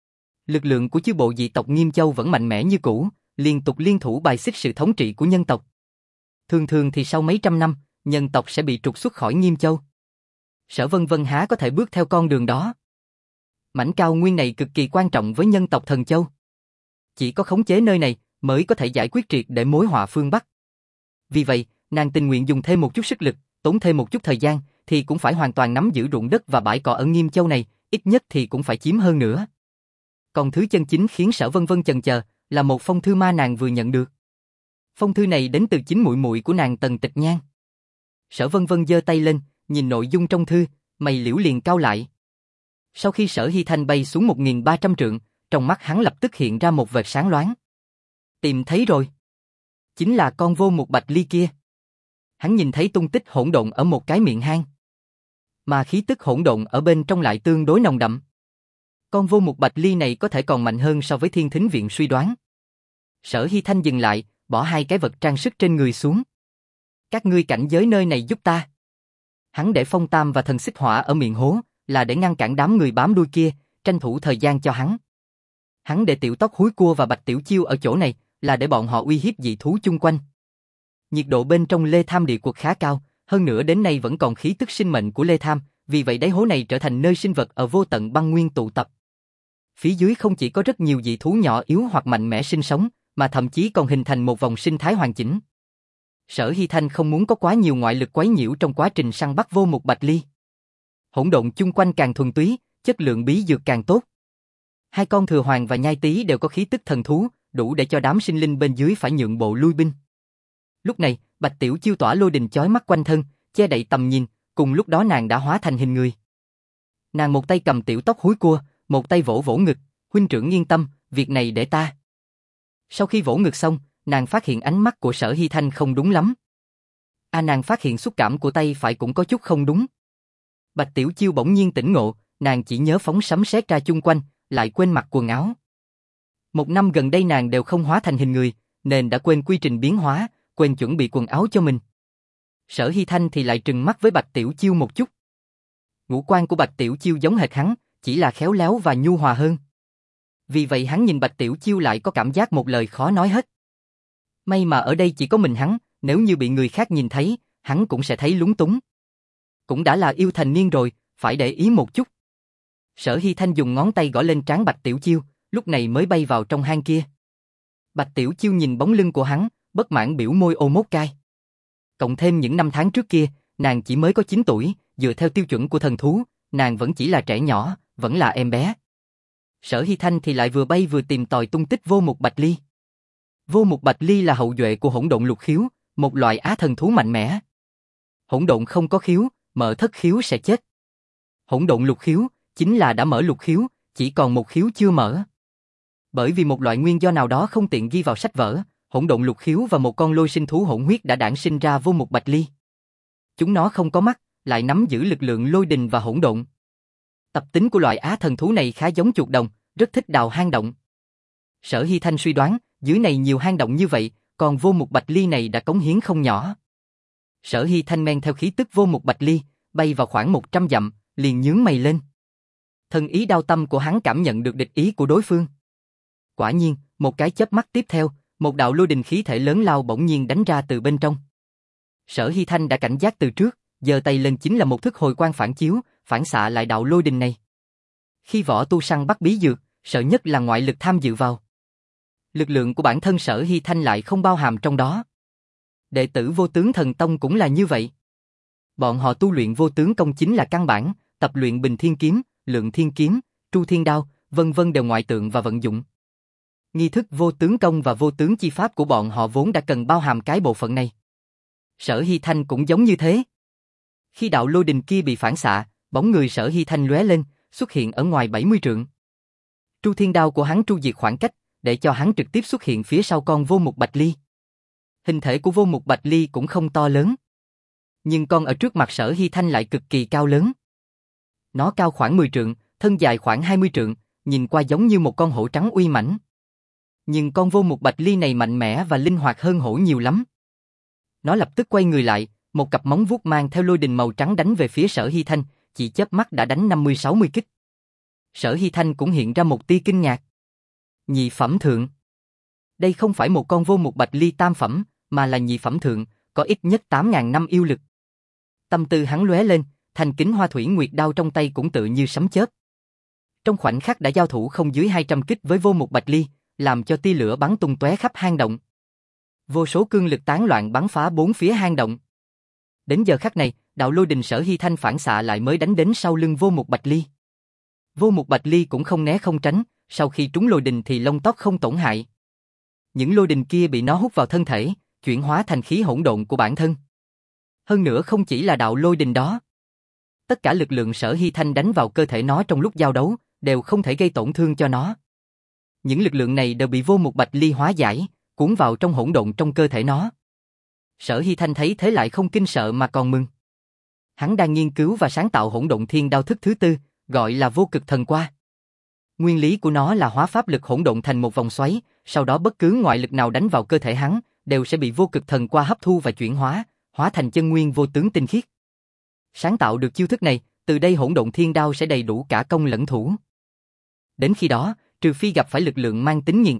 Lực lượng của chư bộ dị tộc Nghiêm Châu vẫn mạnh mẽ như cũ, liên tục liên thủ bài xích sự thống trị của nhân tộc. Thường thường thì sau mấy trăm năm, nhân tộc sẽ bị trục xuất khỏi Nghiêm Châu. Sở Vân Vân há có thể bước theo con đường đó. Mảnh cao nguyên này cực kỳ quan trọng với nhân tộc Thần Châu. Chỉ có khống chế nơi này mới có thể giải quyết triệt để mối họa phương Bắc. Vì vậy, nàng tình nguyện dùng thêm một chút sức lực, tốn thêm một chút thời gian, thì cũng phải hoàn toàn nắm giữ ruộng đất và bãi cỏ ở Nghiêm Châu này, ít nhất thì cũng phải chiếm hơn nữa. Còn thứ chân chính khiến Sở Vân Vân chần chờ là một phong thư ma nàng vừa nhận được. Phong thư này đến từ chính muội muội của nàng Tần Tịch Nhan. Sở Vân Vân giơ tay lên, nhìn nội dung trong thư, mày liễu liền cau lại. Sau khi Sở Hy Thanh bay xuống một nghìn ba trăm trượng, trong mắt hắn lập tức hiện ra một vệt sáng loáng. Tìm thấy rồi. Chính là con vô mục bạch ly kia. Hắn nhìn thấy tung tích hỗn độn ở một cái miệng hang. Mà khí tức hỗn độn ở bên trong lại tương đối nồng đậm. Con vô mục bạch ly này có thể còn mạnh hơn so với Thiên Thính Viện suy đoán. Sở Hy Thanh dừng lại, bỏ hai cái vật trang sức trên người xuống. Các ngươi cảnh giới nơi này giúp ta. Hắn để phong tam và thần xích hỏa ở miệng hố, là để ngăn cản đám người bám đuôi kia, tranh thủ thời gian cho hắn. Hắn để tiểu tóc húi cua và bạch tiểu chiêu ở chỗ này, là để bọn họ uy hiếp dị thú chung quanh. Nhiệt độ bên trong Lê Tham địa quật khá cao, hơn nữa đến nay vẫn còn khí tức sinh mệnh của Lê Tham, vì vậy đáy hố này trở thành nơi sinh vật ở vô tận băng nguyên tụ tập. Phía dưới không chỉ có rất nhiều dị thú nhỏ yếu hoặc mạnh mẽ sinh sống, mà thậm chí còn hình thành một vòng sinh thái hoàn chỉnh. Sở Hy Thanh không muốn có quá nhiều ngoại lực quấy nhiễu trong quá trình săn bắt vô mục bạch ly. Hỗn độn chung quanh càng thuần túy, chất lượng bí dược càng tốt. Hai con thừa hoàng và nhai tý đều có khí tức thần thú, đủ để cho đám sinh linh bên dưới phải nhượng bộ lui binh. Lúc này, Bạch Tiểu Chiêu tỏa lôi đình chói mắt quanh thân, che đậy tầm nhìn, cùng lúc đó nàng đã hóa thành hình người. Nàng một tay cầm tiểu tóc húi cua, một tay vỗ vỗ ngực, huynh trưởng yên tâm, việc này để ta. Sau khi vỗ ngực xong, nàng phát hiện ánh mắt của Sở Hy Thanh không đúng lắm. À nàng phát hiện xúc cảm của tay phải cũng có chút không đúng. Bạch Tiểu Chiêu bỗng nhiên tỉnh ngộ, nàng chỉ nhớ phóng sấm sét ra chung quanh, lại quên mặc quần áo. Một năm gần đây nàng đều không hóa thành hình người, nên đã quên quy trình biến hóa, quên chuẩn bị quần áo cho mình. Sở Hy Thanh thì lại trừng mắt với Bạch Tiểu Chiêu một chút. Ngũ quan của Bạch Tiểu Chiêu giống hệt hắn, chỉ là khéo léo và nhu hòa hơn. Vì vậy hắn nhìn Bạch Tiểu Chiêu lại có cảm giác một lời khó nói hết. May mà ở đây chỉ có mình hắn, nếu như bị người khác nhìn thấy, hắn cũng sẽ thấy lúng túng. Cũng đã là yêu thành niên rồi, phải để ý một chút. Sở Hy Thanh dùng ngón tay gõ lên trán Bạch Tiểu Chiêu, lúc này mới bay vào trong hang kia. Bạch Tiểu Chiêu nhìn bóng lưng của hắn, bất mãn biểu môi ô mốt cay. Cộng thêm những năm tháng trước kia, nàng chỉ mới có chín tuổi, dựa theo tiêu chuẩn của thần thú, nàng vẫn chỉ là trẻ nhỏ, vẫn là em bé. Sở Hy Thanh thì lại vừa bay vừa tìm tòi tung tích vô mục bạch ly. Vô mục bạch ly là hậu duệ của hỗn độn lục khiếu, một loại á thần thú mạnh mẽ. Hỗn độn không có khiếu, mở thất khiếu sẽ chết. Hỗn độn lục khiếu chính là đã mở lục khiếu, chỉ còn một khiếu chưa mở. Bởi vì một loại nguyên do nào đó không tiện ghi vào sách vở, hỗn độn lục khiếu và một con lôi sinh thú hỗn huyết đã đản sinh ra vô mục bạch ly. Chúng nó không có mắt, lại nắm giữ lực lượng lôi đình và hỗn độn. Tập tính của loại á thần thú này khá giống chuột đồng, rất thích đào hang động. Sở Hy Thanh suy đoán, dưới này nhiều hang động như vậy, còn vô mục bạch ly này đã cống hiến không nhỏ. Sở Hy Thanh men theo khí tức vô mục bạch ly, bay vào khoảng một trăm dặm, liền nhướng mày lên. Thần ý đao tâm của hắn cảm nhận được địch ý của đối phương. Quả nhiên, một cái chớp mắt tiếp theo, một đạo lôi đình khí thể lớn lao bỗng nhiên đánh ra từ bên trong. Sở Hy Thanh đã cảnh giác từ trước, giơ tay lên chính là một thức hồi quang phản chiếu, phản xạ lại đạo lôi đình này. Khi võ tu săn bắt bí dược, sợ nhất là ngoại lực tham dự vào. Lực lượng của bản thân Sở Hy Thanh lại không bao hàm trong đó. Đệ tử Vô Tướng Thần Tông cũng là như vậy. Bọn họ tu luyện Vô Tướng Công chính là căn bản, tập luyện Bình Thiên Kiếm, Lượng Thiên Kiếm, Tru Thiên Đao, vân vân đều ngoại tượng và vận dụng. Nghi thức Vô Tướng Công và Vô Tướng Chi Pháp của bọn họ vốn đã cần bao hàm cái bộ phận này. Sở Hy Thanh cũng giống như thế. Khi đạo lôi đình kia bị phản xạ, bóng người Sở Hy Thanh lóe lên, xuất hiện ở ngoài bảy mươi trượng. Tru Thiên Đao của hắn tru diệt khoảng cách, để cho hắn trực tiếp xuất hiện phía sau con vô mục bạch ly. Hình thể của vô mục bạch ly cũng không to lớn. Nhưng con ở trước mặt Sở Hy Thanh lại cực kỳ cao lớn. Nó cao khoảng mười trượng, thân dài khoảng hai mươi trượng, nhìn qua giống như một con hổ trắng uy mãnh. Nhưng con vô mục bạch ly này mạnh mẽ và linh hoạt hơn hổ nhiều lắm. Nó lập tức quay người lại, một cặp móng vuốt mang theo lôi đình màu trắng đánh về phía Sở Hy Thanh, chỉ chớp mắt đã đánh năm mươi sáu mươi kích. Sở Hy Thanh cũng hiện ra một tia kinh ngạc. Nhị phẩm thượng. Đây không phải một con vô mục bạch ly tam phẩm, mà là nhị phẩm thượng, có ít nhất tám nghìn năm yêu lực. Tâm tư hắn lóe lên, thành kính hoa thủy nguyệt đao trong tay cũng tự như sấm chớp. Trong khoảnh khắc đã giao thủ không dưới hai trăm kích với vô mục bạch ly, làm cho tia lửa bắn tung tóe khắp hang động. Vô số cương lực tán loạn bắn phá bốn phía hang động. Đến giờ khắc này, đạo lôi đình Sở Hy Thanh phản xạ lại mới đánh đến sau lưng vô mục bạch ly. Vô mục bạch ly cũng không né không tránh, sau khi trúng lôi đình thì lông tóc không tổn hại. Những lôi đình kia bị nó hút vào thân thể, chuyển hóa thành khí hỗn độn của bản thân. Hơn nữa không chỉ là đạo lôi đình đó. Tất cả lực lượng Sở Hy Thanh đánh vào cơ thể nó trong lúc giao đấu, đều không thể gây tổn thương cho nó. Những lực lượng này đều bị vô mục bạch ly hóa giải, cuốn vào trong hỗn độn trong cơ thể nó. Sở Hy Thanh thấy thế lại không kinh sợ mà còn mừng. Hắn đang nghiên cứu và sáng tạo hỗn độn thiên đao thức thứ tư, gọi là vô cực thần qua. Nguyên lý của nó là hóa pháp lực hỗn độn thành một vòng xoáy, sau đó bất cứ ngoại lực nào đánh vào cơ thể hắn, đều sẽ bị vô cực thần qua hấp thu và chuyển hóa, hóa thành chân nguyên vô tướng tinh khiết. Sáng tạo được chiêu thức này, từ đây hỗn độn thiên đao sẽ đầy đủ cả công lẫn thủ. Đến khi đó, trừ phi gặp phải lực lượng mang tính nghiền ép,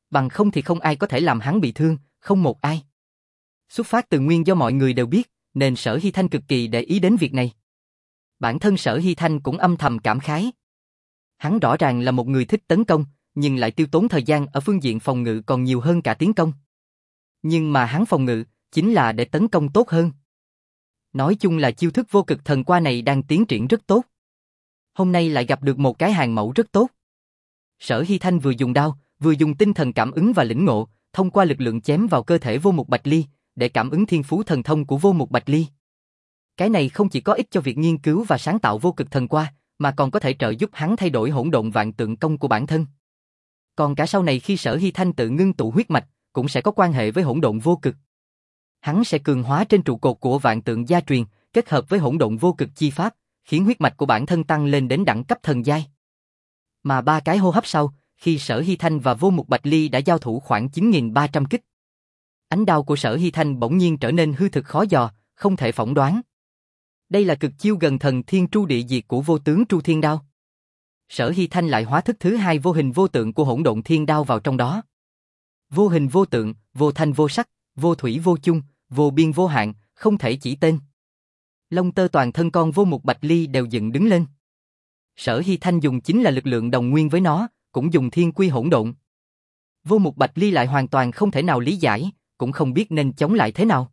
Bằng không thì không ai có thể làm hắn bị thương, không một ai. Xuất phát từ nguyên do mọi người đều biết, nên Sở Hy Thanh cực kỳ để ý đến việc này. Bản thân Sở Hy Thanh cũng âm thầm cảm khái. Hắn rõ ràng là một người thích tấn công, nhưng lại tiêu tốn thời gian ở phương diện phòng ngự còn nhiều hơn cả tiến công. Nhưng mà hắn phòng ngự, chính là để tấn công tốt hơn. Nói chung là chiêu thức vô cực thần qua này đang tiến triển rất tốt. Hôm nay lại gặp được một cái hàng mẫu rất tốt. Sở Hy Thanh vừa dùng đao, vừa dùng tinh thần cảm ứng và lĩnh ngộ, thông qua lực lượng chém vào cơ thể Vô Mục Bạch Ly, để cảm ứng thiên phú thần thông của Vô Mục Bạch Ly. Cái này không chỉ có ích cho việc nghiên cứu và sáng tạo vô cực thần qua, mà còn có thể trợ giúp hắn thay đổi hỗn độn vạn tượng công của bản thân. Còn cả sau này khi Sở Hy Thanh tự ngưng tụ huyết mạch, cũng sẽ có quan hệ với hỗn độn vô cực. Hắn sẽ cường hóa trên trụ cột của vạn tượng gia truyền, kết hợp với hỗn độn vô cực chi pháp, khiến huyết mạch của bản thân tăng lên đến đẳng cấp thần giai. Mà ba cái hô hấp sau, khi Sở Hy Thanh và Vô Mục Bạch Ly đã giao thủ khoảng chín nghìn ba trăm kích, ánh đao của Sở Hy Thanh bỗng nhiên trở nên hư thực khó dò, không thể phỏng đoán. Đây là cực chiêu gần thần thiên tru địa diệt của vô tướng Tru Thiên Đao. Sở Hy Thanh lại hóa thức thứ hai vô hình vô tượng của hỗn độn thiên đao vào trong đó. Vô hình vô tượng, vô thanh vô sắc, vô thủy vô chung, vô biên vô hạn, không thể chỉ tên. Lông tơ toàn thân con Vô Mục Bạch Ly đều dựng đứng lên. Sở Hy Thanh dùng chính là lực lượng đồng nguyên với nó, cũng dùng thiên quy hỗn độn. Vô Mục Bạch Ly lại hoàn toàn không thể nào lý giải, cũng không biết nên chống lại thế nào.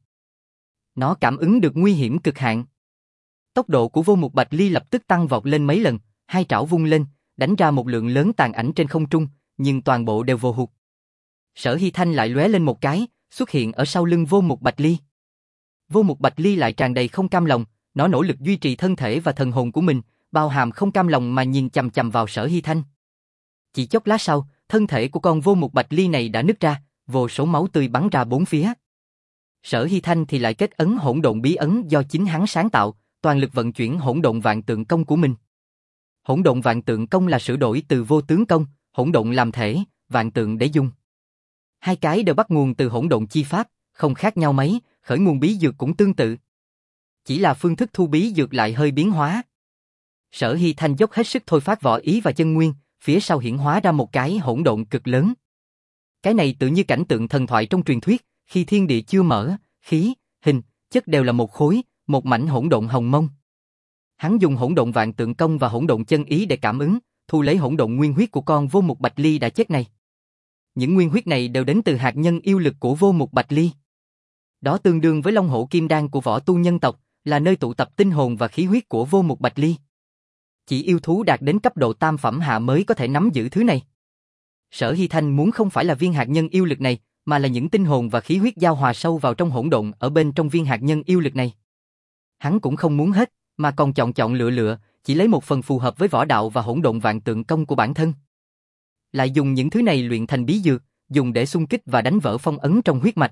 Nó cảm ứng được nguy hiểm cực hạn. Tốc độ của Vô Mục Bạch Ly lập tức tăng vọt lên mấy lần, hai trảo vung lên, đánh ra một lượng lớn tàn ảnh trên không trung, nhưng toàn bộ đều vô hụt. Sở Hy Thanh lại lóe lên một cái, xuất hiện ở sau lưng Vô Mục Bạch Ly. Vô Mục Bạch Ly lại tràn đầy không cam lòng, nó nỗ lực duy trì thân thể và thần hồn của mình, bao hàm không cam lòng mà nhìn chằm chằm vào Sở Hy Thanh. Chỉ chốc lát sau, thân thể của con Vô Mục Bạch Ly này đã nứt ra, vô số máu tươi bắn ra bốn phía. Sở Hy Thanh thì lại kết ấn hỗn độn bí ấn do chính hắn sáng tạo, toàn lực vận chuyển hỗn độn vạn tượng công của mình. Hỗn độn vạn tượng công là sửa đổi từ vô tướng công, hỗn độn làm thể, vạn tượng để dùng. Hai cái đều bắt nguồn từ hỗn độn chi pháp, không khác nhau mấy, khởi nguồn bí dược cũng tương tự. Chỉ là phương thức thu bí dược lại hơi biến hóa. Sở Hy Thanh dốc hết sức thôi phát võ ý và chân nguyên, phía sau hiển hóa ra một cái hỗn độn cực lớn. Cái này tự như cảnh tượng thần thoại trong truyền thuyết, khi thiên địa chưa mở, khí, hình, chất đều là một khối, một mảnh hỗn độn hồng mông. Hắn dùng hỗn độn vạn tượng công và hỗn độn chân ý để cảm ứng, thu lấy hỗn độn nguyên huyết của con Vô Mục Bạch Ly đã chết này. Những nguyên huyết này đều đến từ hạt nhân yêu lực của Vô Mục Bạch Ly. Đó tương đương với Long Hổ Kim Đan của võ tu nhân tộc, là nơi tụ tập tinh hồn và khí huyết của Vô Mục Bạch Ly. Chỉ yêu thú đạt đến cấp độ tam phẩm hạ mới có thể nắm giữ thứ này. Sở Hy Thanh muốn không phải là viên hạt nhân yêu lực này, mà là những tinh hồn và khí huyết giao hòa sâu vào trong hỗn độn ở bên trong viên hạt nhân yêu lực này. Hắn cũng không muốn hết, mà còn chọn chọn lựa lựa, chỉ lấy một phần phù hợp với võ đạo và hỗn độn vạn tượng công của bản thân. Lại dùng những thứ này luyện thành bí dược, dùng để xung kích và đánh vỡ phong ấn trong huyết mạch.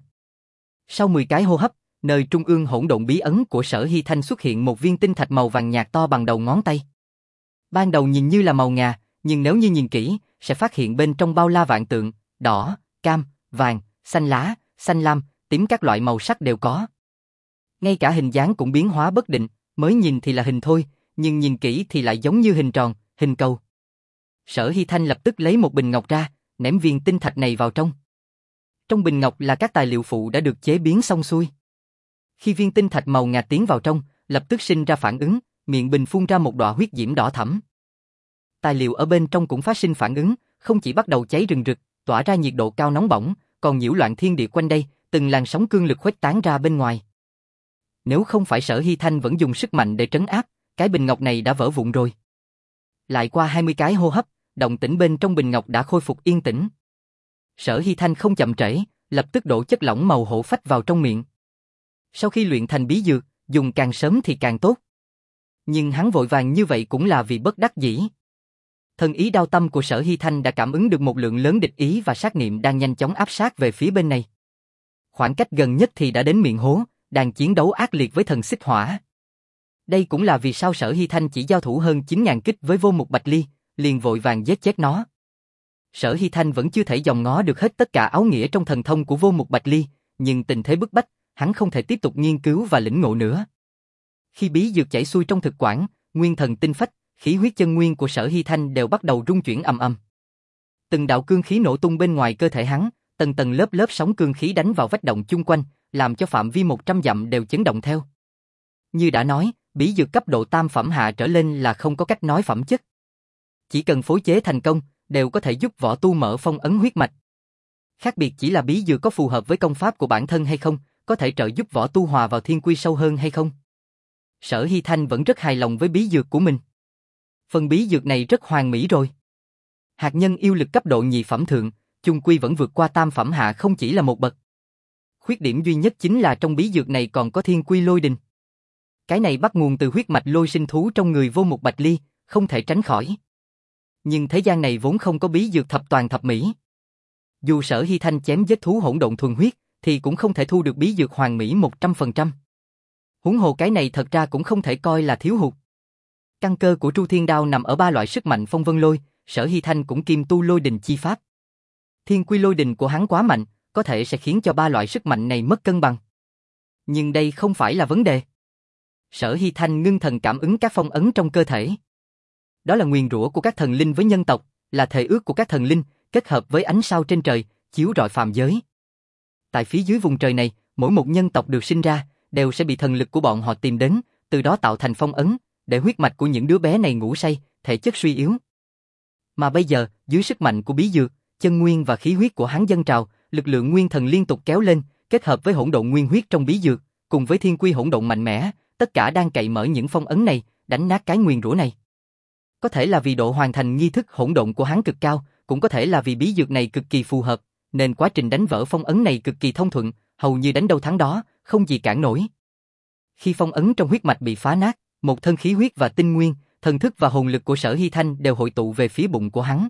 Sau mười cái hô hấp, nơi trung ương hỗn độn bí ấn của Sở Hy Thanh xuất hiện một viên tinh thạch màu vàng nhạt to bằng đầu ngón tay. Ban đầu nhìn như là màu ngà, nhưng nếu như nhìn kỹ, sẽ phát hiện bên trong bao la vạn tượng, đỏ, cam, vàng, xanh lá, xanh lam, tím các loại màu sắc đều có. Ngay cả hình dáng cũng biến hóa bất định, mới nhìn thì là hình thôi, nhưng nhìn kỹ thì lại giống như hình tròn, hình cầu. Sở Hy Thanh lập tức lấy một bình ngọc ra, ném viên tinh thạch này vào trong. Trong bình ngọc là các tài liệu phụ đã được chế biến xong xuôi. Khi viên tinh thạch màu ngà tiến vào trong, lập tức sinh ra phản ứng, miệng bình phun ra một đọa huyết diễm đỏ thẫm. Tài liệu ở bên trong cũng phát sinh phản ứng, không chỉ bắt đầu cháy rừng rực, tỏa ra nhiệt độ cao nóng bỏng, còn nhiễu loạn thiên địa quanh đây, từng làn sóng cương lực khuếch tán ra bên ngoài. Nếu không phải Sở Hy Thanh vẫn dùng sức mạnh để trấn áp, cái bình ngọc này đã vỡ vụn rồi. Lại qua hai mươi cái hô hấp, động tĩnh bên trong bình ngọc đã khôi phục yên tĩnh. Sở Hy Thanh không chậm trễ, lập tức đổ chất lỏng màu hổ phách vào trong miệng. Sau khi luyện thành bí dược, dùng càng sớm thì càng tốt. Nhưng hắn vội vàng như vậy cũng là vì bất đắc dĩ. Thần ý đao tâm của Sở Hy Thanh đã cảm ứng được một lượng lớn địch ý và sát niệm đang nhanh chóng áp sát về phía bên này. Khoảng cách gần nhất thì đã đến miệng hố, đang chiến đấu ác liệt với thần xích hỏa. Đây cũng là vì sao Sở Hy Thanh chỉ giao thủ hơn chín nghìn kích với Vô Mục Bạch Ly, liền vội vàng giết chết nó. Sở Hy Thanh vẫn chưa thể dòm ngó được hết tất cả áo nghĩa trong thần thông của Vô Mục Bạch Ly, nhưng tình thế bức bách, hắn không thể tiếp tục nghiên cứu và lĩnh ngộ nữa. Khi bí dược chảy xuôi trong thực quản, nguyên thần tinh phách, khí huyết chân nguyên của Sở Hy Thanh đều bắt đầu rung chuyển ầm ầm. Từng đạo cương khí nổ tung bên ngoài cơ thể hắn, tầng tầng lớp lớp sóng cương khí đánh vào vách động chung quanh, làm cho phạm vi một trăm dặm đều chấn động theo. Như đã nói, bí dược cấp độ tam phẩm hạ trở lên là không có cách nói phẩm chất. Chỉ cần phối chế thành công, đều có thể giúp võ tu mở phong ấn huyết mạch. Khác biệt chỉ là bí dược có phù hợp với công pháp của bản thân hay không, có thể trợ giúp võ tu hòa vào thiên quy sâu hơn hay không. Sở Hy Thanh vẫn rất hài lòng với bí dược của mình. Phần bí dược này rất hoàn mỹ rồi. Hạt nhân yêu lực cấp độ nhị phẩm thượng, chung quy vẫn vượt qua tam phẩm hạ không chỉ là một bậc. Khuyết điểm duy nhất chính là trong bí dược này còn có thiên quy lôi đình. Cái này bắt nguồn từ huyết mạch lôi sinh thú trong người Vô Mục Bạch Ly, không thể tránh khỏi. Nhưng thế gian này vốn không có bí dược thập toàn thập mỹ. Dù Sở Hy Thanh chém giết thú hỗn độn thuần huyết, thì cũng không thể thu được bí dược hoàn mỹ một trăm phần trăm. Huống hồ cái này thật ra cũng không thể coi là thiếu hụt. Căn cơ của Tru Thiên Đao nằm ở ba loại sức mạnh phong vân lôi, Sở Hy Thanh cũng kiêm tu lôi đình chi pháp. Thiên quy lôi đình của hắn quá mạnh, có thể sẽ khiến cho ba loại sức mạnh này mất cân bằng. Nhưng đây không phải là vấn đề. Sở Hy Thanh ngưng thần cảm ứng các phong ấn trong cơ thể. Đó là nguyền rủa của các thần linh với nhân tộc, là thề ước của các thần linh, kết hợp với ánh sao trên trời, chiếu rọi phàm giới. Tại phía dưới vùng trời này, mỗi một nhân tộc được sinh ra, đều sẽ bị thần lực của bọn họ tìm đến, từ đó tạo thành phong ấn, để huyết mạch của những đứa bé này ngủ say, thể chất suy yếu. Mà bây giờ, dưới sức mạnh của bí dược, chân nguyên và khí huyết của hắn dâng trào, lực lượng nguyên thần liên tục kéo lên, kết hợp với hỗn độn nguyên huyết trong bí dược, cùng với thiên quy hỗn độn mạnh mẽ, tất cả đang cậy mở những phong ấn này, đánh nát cái nguyền rủa này. Có thể là vì độ hoàn thành nghi thức hỗn độn của hắn cực cao, cũng có thể là vì bí dược này cực kỳ phù hợp, nên quá trình đánh vỡ phong ấn này cực kỳ thông thuận, hầu như đánh đâu thắng đó, không gì cản nổi. Khi phong ấn trong huyết mạch bị phá nát, một thân khí huyết và tinh nguyên, thần thức và hồn lực của Sở Hy Thanh đều hội tụ về phía bụng của hắn.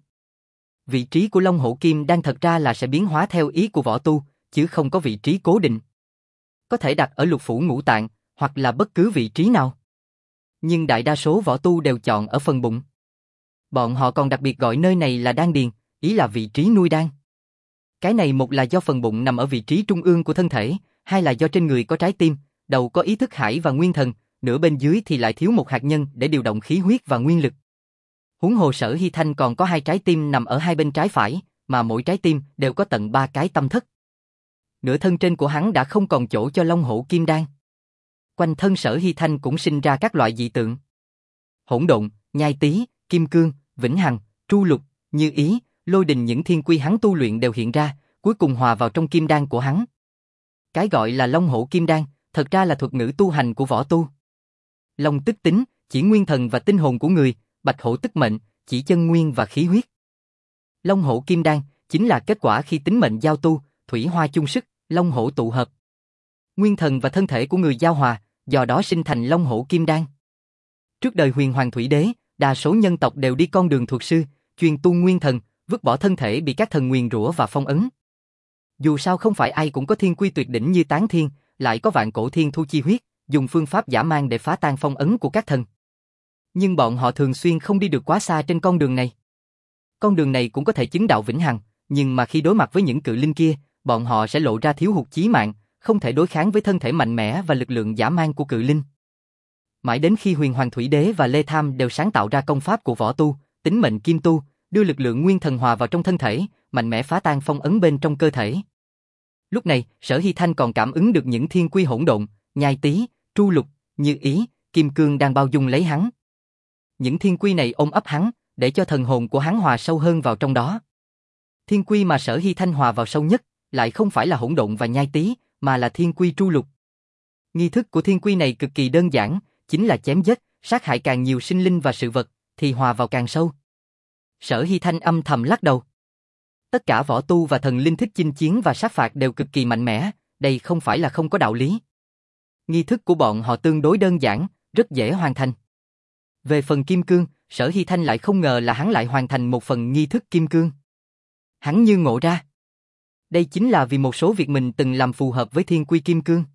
Vị trí của Long Hổ Kim Đan thật ra là sẽ biến hóa theo ý của võ tu, chứ không có vị trí cố định. Có thể đặt ở lục phủ ngũ tạng, hoặc là bất cứ vị trí nào. Nhưng đại đa số võ tu đều chọn ở phần bụng. Bọn họ còn đặc biệt gọi nơi này là đan điền, ý là vị trí nuôi đan. Cái này một là do phần bụng nằm ở vị trí trung ương của thân thể, hai là do trên người có trái tim, đầu có ý thức hải và nguyên thần, nửa bên dưới thì lại thiếu một hạt nhân để điều động khí huyết và nguyên lực. Huống hồ Sở Hy Thanh còn có hai trái tim nằm ở hai bên trái phải, mà mỗi trái tim đều có tận ba cái tâm thất. Nửa thân trên của hắn đã không còn chỗ cho Long Hổ Kim Đan. Quanh thân Sở Hy Thanh cũng sinh ra các loại dị tượng. Hỗn độn, nhai tí, kim cương, vĩnh hằng, tru lục, như ý, lôi đình, những thiên quy hắn tu luyện đều hiện ra, cuối cùng hòa vào trong kim đan của hắn. Cái gọi là Long Hổ Kim Đan, thật ra là thuật ngữ tu hành của võ tu. Long tức tính, chỉ nguyên thần và tinh hồn của người, bạch hổ tức mệnh, chỉ chân nguyên và khí huyết. Long Hổ Kim Đan chính là kết quả khi tính mệnh giao tu, thủy hoa chung sức, long hổ tụ hợp. Nguyên thần và thân thể của người giao hòa, do đó sinh thành Long Hổ Kim Đan. Trước đời Huyền Hoàng Thủy Đế, đa số nhân tộc đều đi con đường thuật sư, chuyên tu nguyên thần, vứt bỏ thân thể bị các thần nguyền rủa và phong ấn. Dù sao không phải ai cũng có thiên quy tuyệt đỉnh như Tán Thiên, lại có vạn cổ thiên thu chi huyết, dùng phương pháp giả mang để phá tan phong ấn của các thần. Nhưng bọn họ thường xuyên không đi được quá xa trên con đường này. Con đường này cũng có thể chứng đạo vĩnh hằng, nhưng mà khi đối mặt với những cự linh kia, bọn họ sẽ lộ ra thiếu hụt chí mạng, không thể đối kháng với thân thể mạnh mẽ và lực lượng giả mang của cự linh. Mãi đến khi Huyền Hoàng Thủy Đế và Lê Tham đều sáng tạo ra công pháp của võ tu, tính mệnh kim tu, đưa lực lượng nguyên thần hòa vào trong thân thể, mạnh mẽ phá tan phong ấn bên trong cơ thể. Lúc này, Sở Hy Thanh còn cảm ứng được những thiên quy hỗn độn, nhai tí, tru lục, như ý, kim cương đang bao dung lấy hắn. Những thiên quy này ôm ấp hắn, để cho thần hồn của hắn hòa sâu hơn vào trong đó. Thiên quy mà Sở Hy Thanh hòa vào sâu nhất, lại không phải là hỗn độn và nhai tí, mà là thiên quy tru lục. Nghi thức của thiên quy này cực kỳ đơn giản, chính là chém giết, sát hại càng nhiều sinh linh và sự vật, thì hòa vào càng sâu. Sở Hy Thanh âm thầm lắc đầu. Tất cả võ tu và thần linh thích chinh chiến và sát phạt đều cực kỳ mạnh mẽ, đây không phải là không có đạo lý. Nghi thức của bọn họ tương đối đơn giản, rất dễ hoàn thành. Về phần kim cương, Sở Hy Thanh lại không ngờ là hắn lại hoàn thành một phần nghi thức kim cương. Hắn như ngộ ra. Đây chính là vì một số việc mình từng làm phù hợp với thiên quy kim cương.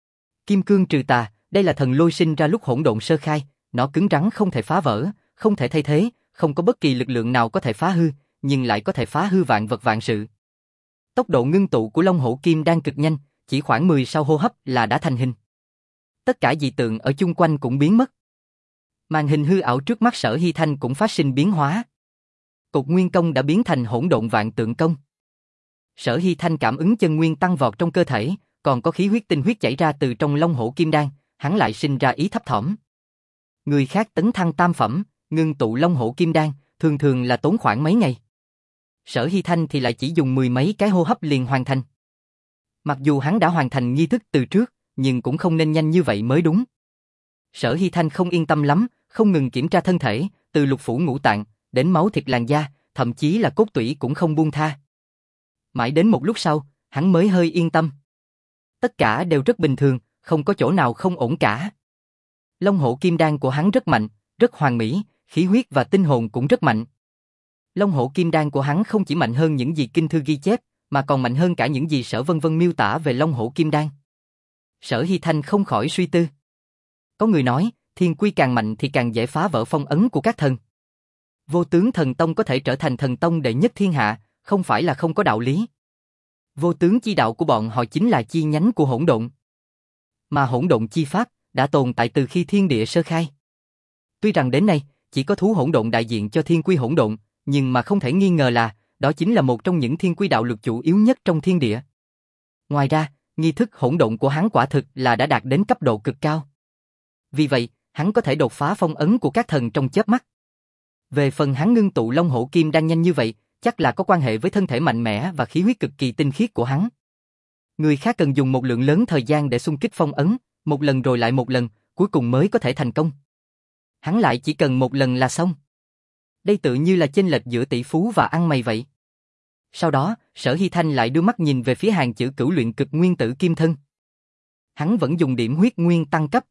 Kim cương trừ tà, đây là thần lôi sinh ra lúc hỗn độn sơ khai, nó cứng rắn không thể phá vỡ, không thể thay thế, không có bất kỳ lực lượng nào có thể phá hư, nhưng lại có thể phá hư vạn vật vạn sự. Tốc độ ngưng tụ của Long Hổ Kim đang cực nhanh, chỉ khoảng mười sau hô hấp là đã thành hình. Tất cả dị tượng ở chung quanh cũng biến mất. Màn hình hư ảo trước mắt Sở Hy Thanh cũng phát sinh biến hóa. cục nguyên công đã biến thành hỗn độn vạn tượng công. Sở Hy Thanh cảm ứng chân nguyên tăng vọt trong cơ thể, còn có khí huyết tinh huyết chảy ra từ trong long hổ kim đan, hắn lại sinh ra ý thấp thỏm. Người khác tấn thăng tam phẩm, ngưng tụ long hổ kim đan, thường thường là tốn khoảng mấy ngày. Sở Hy Thanh thì lại chỉ dùng mười mấy cái hô hấp liền hoàn thành. Mặc dù hắn đã hoàn thành nghi thức từ trước, nhưng cũng không nên nhanh như vậy mới đúng. Sở Hy Thanh không yên tâm lắm, không ngừng kiểm tra thân thể, từ lục phủ ngũ tạng, đến máu thịt làn da, thậm chí là cốt tủy cũng không buông tha. Mãi đến một lúc sau, hắn mới hơi yên tâm. Tất cả đều rất bình thường, không có chỗ nào không ổn cả. Long hổ kim đan của hắn rất mạnh, rất hoàn mỹ, khí huyết và tinh hồn cũng rất mạnh. Long hổ kim đan của hắn không chỉ mạnh hơn những gì kinh thư ghi chép, mà còn mạnh hơn cả những gì Sở Vân Vân miêu tả về long hổ kim đan. Sở Hy Thanh không khỏi suy tư. Có người nói, thiên quy càng mạnh thì càng dễ phá vỡ phong ấn của các thần. Vô tướng thần tông có thể trở thành thần tông đệ nhất thiên hạ, không phải là không có đạo lý. Vô tướng chi đạo của bọn họ chính là chi nhánh của hỗn độn. Mà hỗn độn chi pháp đã tồn tại từ khi thiên địa sơ khai. Tuy rằng đến nay, chỉ có thú hỗn độn đại diện cho thiên quy hỗn độn, nhưng mà không thể nghi ngờ là, đó chính là một trong những thiên quy đạo luật chủ yếu nhất trong thiên địa. Ngoài ra, nghi thức hỗn độn của hắn quả thực là đã đạt đến cấp độ cực cao. Vì vậy, hắn có thể đột phá phong ấn của các thần trong chớp mắt. Về phần hắn ngưng tụ long hổ kim đan nhanh như vậy, chắc là có quan hệ với thân thể mạnh mẽ và khí huyết cực kỳ tinh khiết của hắn. Người khác cần dùng một lượng lớn thời gian để xung kích phong ấn, một lần rồi lại một lần, cuối cùng mới có thể thành công. Hắn lại chỉ cần một lần là xong. Đây tự như là chênh lệch giữa tỷ phú và ăn mày vậy. Sau đó, Sở Hy Thanh lại đưa mắt nhìn về phía hàng chữ cửu luyện cực nguyên tử kim thân. Hắn vẫn dùng điểm huyết nguyên tăng cấp.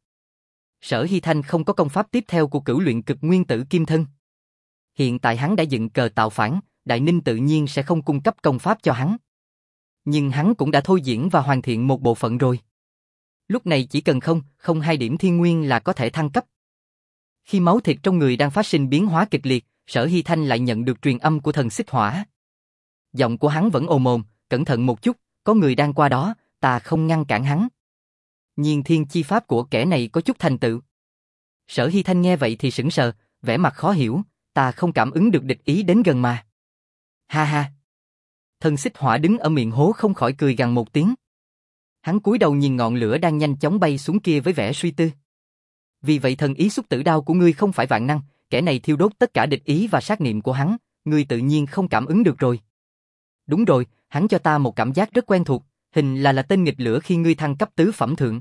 Sở Hy Thanh không có công pháp tiếp theo của cửu luyện cực nguyên tử kim thân. Hiện tại hắn đã dựng cờ tạo phản, Đại Ninh tự nhiên sẽ không cung cấp công pháp cho hắn. Nhưng hắn cũng đã thôi diễn và hoàn thiện một bộ phận rồi. Lúc này chỉ cần không, không hai điểm thiên nguyên là có thể thăng cấp. Khi máu thịt trong người đang phát sinh biến hóa kịch liệt, Sở Hy Thanh lại nhận được truyền âm của thần xích hỏa. Giọng của hắn vẫn ồm ồm, cẩn thận một chút, có người đang qua đó, ta không ngăn cản hắn. Nhiên thiên chi pháp của kẻ này có chút thành tựu. Sở Hy Thanh nghe vậy thì sững sờ, vẻ mặt khó hiểu, ta không cảm ứng được địch ý đến gần mà. Ha ha. Thần xích hỏa đứng ở miệng hố không khỏi cười gằn một tiếng. Hắn cúi đầu nhìn ngọn lửa đang nhanh chóng bay xuống kia với vẻ suy tư. Vì vậy thần ý xúc tử đao của ngươi không phải vạn năng, kẻ này thiêu đốt tất cả địch ý và sát niệm của hắn, ngươi tự nhiên không cảm ứng được rồi. Đúng rồi, hắn cho ta một cảm giác rất quen thuộc, hình là là tên nghịch lửa khi ngươi thăng cấp tứ phẩm thượng.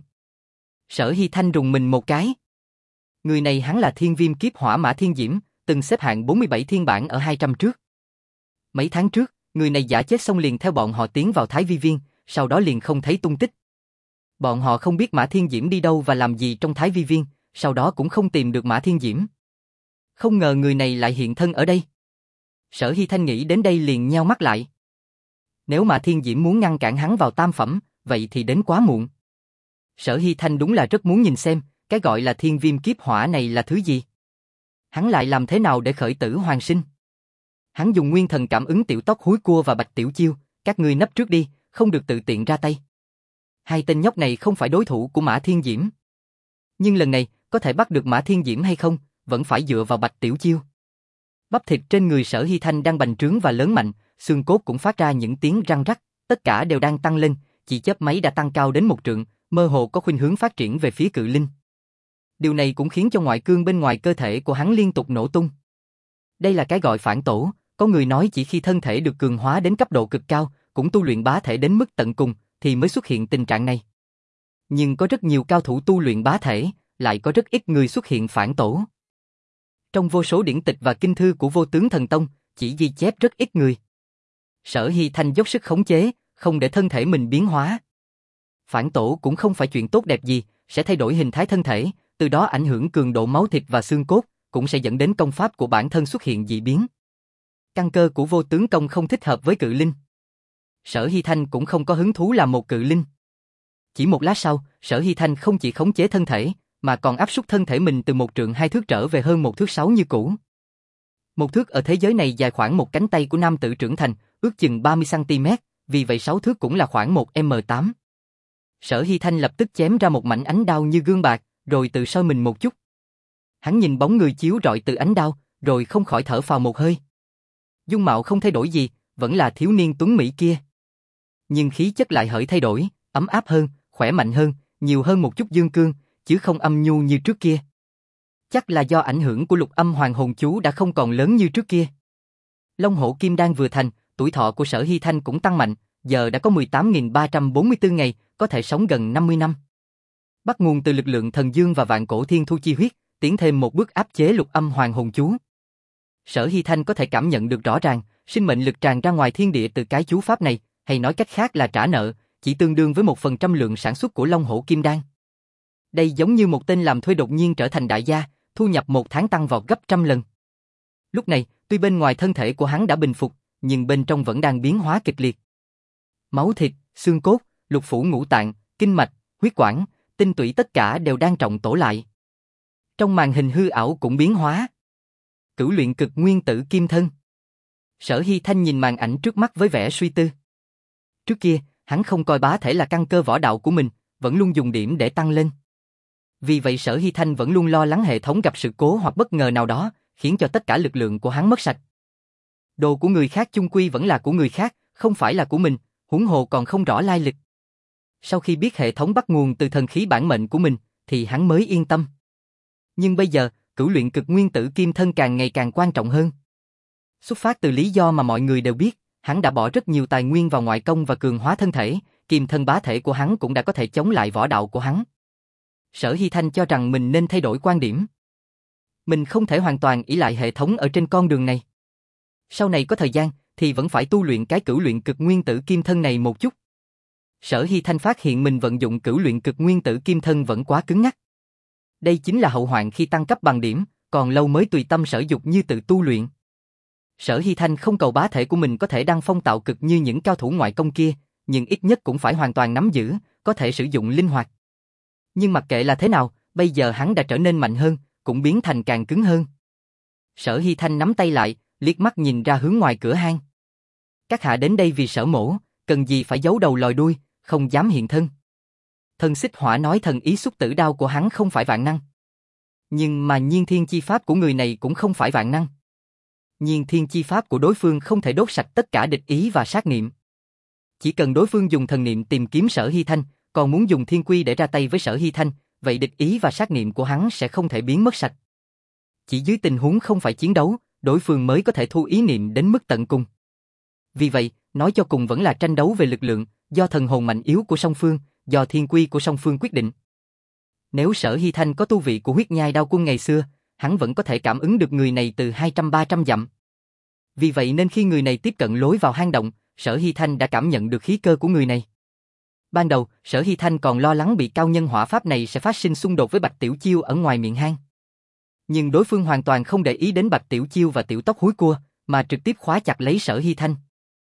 Sở Hy Thanh rùng mình một cái. Người này hắn là Thiên Viêm Kiếp Hỏa Mã Thiên Diễm, từng xếp hạng bốn mươi bảy thiên bản ở hai trăm trước. Mấy tháng trước, người này giả chết xong liền theo bọn họ tiến vào Thái Vi Viên, sau đó liền không thấy tung tích. Bọn họ không biết Mã Thiên Diễm đi đâu và làm gì trong Thái Vi Viên, sau đó cũng không tìm được Mã Thiên Diễm. Không ngờ người này lại hiện thân ở đây. Sở Hy Thanh nghĩ đến đây liền nheo mắt lại. Nếu Mã Thiên Diễm muốn ngăn cản hắn vào tam phẩm, vậy thì đến quá muộn. Sở Hy Thanh đúng là rất muốn nhìn xem, cái gọi là Thiên Viêm Kiếp Hỏa này là thứ gì. Hắn lại làm thế nào để khởi tử hoàn sinh? Hắn dùng nguyên thần cảm ứng Tiểu Tóc Húi Cua và Bạch Tiểu Chiêu, các ngươi nấp trước đi, không được tự tiện ra tay. Hai tên nhóc này không phải đối thủ của Mã Thiên Diễm. Nhưng lần này, có thể bắt được Mã Thiên Diễm hay không, vẫn phải dựa vào Bạch Tiểu Chiêu. Bắp thịt trên người Sở Hy Thanh đang bành trướng và lớn mạnh, xương cốt cũng phát ra những tiếng răng rắc, tất cả đều đang tăng lên, chỉ chớp máy đã tăng cao đến một trượng, mơ hồ có khuynh hướng phát triển về phía cự linh. Điều này cũng khiến cho ngoại cương bên ngoài cơ thể của hắn liên tục nổ tung. Đây là cái gọi phản tổ, có người nói chỉ khi thân thể được cường hóa đến cấp độ cực cao, cũng tu luyện bá thể đến mức tận cùng, thì mới xuất hiện tình trạng này. Nhưng có rất nhiều cao thủ tu luyện bá thể, lại có rất ít người xuất hiện phản tổ. Trong vô số điển tịch và kinh thư của Vô Tướng Thần Tông, chỉ ghi chép rất ít người. Sở Hy Thanh dốc sức khống chế, không để thân thể mình biến hóa. Phản tổ cũng không phải chuyện tốt đẹp gì, sẽ thay đổi hình thái thân thể, từ đó ảnh hưởng cường độ máu thịt và xương cốt, cũng sẽ dẫn đến công pháp của bản thân xuất hiện dị biến. Căn cơ của Vô Tướng Công không thích hợp với cự linh. Sở Hy Thanh cũng không có hứng thú làm một cự linh. Chỉ một lát sau, Sở Hy Thanh không chỉ khống chế thân thể, mà còn áp suất thân thể mình từ một trượng hai thước trở về hơn một thước sáu như cũ. Một thước ở thế giới này dài khoảng một cánh tay của nam tử trưởng thành, ước chừng ba mươi xăng ti mét, vì vậy sáu thước cũng là khoảng một mét tám. Sở Hy Thanh lập tức chém ra một mảnh ánh đao như gương bạc, rồi tự soi mình một chút. Hắn nhìn bóng người chiếu rọi từ ánh đao, rồi không khỏi thở phào một hơi. Dung mạo không thay đổi gì, vẫn là thiếu niên tuấn mỹ kia. Nhưng khí chất lại hởi thay đổi, ấm áp hơn, khỏe mạnh hơn, nhiều hơn một chút dương cương, chứ không âm nhu như trước kia. Chắc là do ảnh hưởng của lục âm hoàng hồn chú đã không còn lớn như trước kia. Long hổ kim đan vừa thành, tuổi thọ của Sở Hy Thanh cũng tăng mạnh, giờ đã có mười tám nghìn ba trăm bốn mươi tư ngày, có thể sống gần năm mươi năm. Bắt nguồn từ lực lượng thần dương và vạn cổ thiên thu chi huyết, tiến thêm một bước áp chế lục âm hoàng hồn chú. Sở Hy Thanh có thể cảm nhận được rõ ràng, sinh mệnh lực tràn ra ngoài thiên địa từ cái chú pháp này, hay nói cách khác là trả nợ, chỉ tương đương với một phần trăm lượng sản xuất của Long hổ kim đan. Đây giống như một tên làm thuê đột nhiên trở thành đại gia, thu nhập một tháng tăng vọt gấp trăm lần. Lúc này, tuy bên ngoài thân thể của hắn đã bình phục, nhưng bên trong vẫn đang biến hóa kịch liệt. Máu thịt, xương cốt, lục phủ ngũ tạng, kinh mạch, huyết quản, tinh tủy tất cả đều đang trọng tổ lại. Trong màn hình hư ảo cũng biến hóa. Cửu luyện cực nguyên tử kim thân. Sở Hy Thanh nhìn màn ảnh trước mắt với vẻ suy tư. Trước kia, hắn không coi bá thể là căn cơ võ đạo của mình, vẫn luôn dùng điểm để tăng lên. Vì vậy Sở Hy Thanh vẫn luôn lo lắng hệ thống gặp sự cố hoặc bất ngờ nào đó, khiến cho tất cả lực lượng của hắn mất sạch. Đồ của người khác chung quy vẫn là của người khác, không phải là của mình, huống hồ còn không rõ lai lịch. Sau khi biết hệ thống bắt nguồn từ thần khí bản mệnh của mình, thì hắn mới yên tâm. Nhưng bây giờ, cửu luyện cực nguyên tử kim thân càng ngày càng quan trọng hơn. Xuất phát từ lý do mà mọi người đều biết, hắn đã bỏ rất nhiều tài nguyên vào ngoại công và cường hóa thân thể, kim thân bá thể của hắn cũng đã có thể chống lại võ đạo của hắn. Sở Hy Thanh cho rằng mình nên thay đổi quan điểm. Mình không thể hoàn toàn ỷ lại hệ thống ở trên con đường này. Sau này có thời gian, thì vẫn phải tu luyện cái cửu luyện cực nguyên tử kim thân này một chút. Sở Hy Thanh phát hiện mình vận dụng cửu luyện cực nguyên tử kim thân vẫn quá cứng nhắc. Đây chính là hậu hoạn khi tăng cấp bằng điểm, còn lâu mới tùy tâm sở dục như tự tu luyện. Sở Hy Thanh không cầu bá thể của mình có thể đăng phong tạo cực như những cao thủ ngoại công kia, nhưng ít nhất cũng phải hoàn toàn nắm giữ, có thể sử dụng linh hoạt. Nhưng mặc kệ là thế nào, bây giờ hắn đã trở nên mạnh hơn, cũng biến thành càng cứng hơn. Sở Hy Thanh nắm tay lại, liếc mắt nhìn ra hướng ngoài cửa hang. Các hạ đến đây vì Sở mỗ, cần gì phải giấu đầu lòi đuôi, không dám hiện thân. Thần xích hỏa nói thần ý xúc tử đao của hắn không phải vạn năng. Nhưng mà nhiên thiên chi pháp của người này cũng không phải vạn năng. Nhiên thiên chi pháp của đối phương không thể đốt sạch tất cả địch ý và sát niệm. Chỉ cần đối phương dùng thần niệm tìm kiếm Sở Hy Thanh, còn muốn dùng thiên quy để ra tay với Sở Hy Thanh, vậy địch ý và sát niệm của hắn sẽ không thể biến mất sạch. Chỉ dưới tình huống không phải chiến đấu, đối phương mới có thể thu ý niệm đến mức tận cùng. Vì vậy, nói cho cùng vẫn là tranh đấu về lực lượng, do thần hồn mạnh yếu của song phương, do thiên quy của song phương quyết định. Nếu Sở Hy Thanh có tu vị của huyết nhai đao quân ngày xưa, hắn vẫn có thể cảm ứng được người này từ hai trăm ba trăm dặm. Vì vậy nên khi người này tiếp cận lối vào hang động, Sở Hy Thanh đã cảm nhận được khí cơ của người này. Ban đầu, Sở Hy Thanh còn lo lắng bị cao nhân hỏa pháp này sẽ phát sinh xung đột với Bạch Tiểu Chiêu ở ngoài miệng hang. Nhưng đối phương hoàn toàn không để ý đến Bạch Tiểu Chiêu và Tiểu Tóc húi cua, mà trực tiếp khóa chặt lấy Sở Hy Thanh.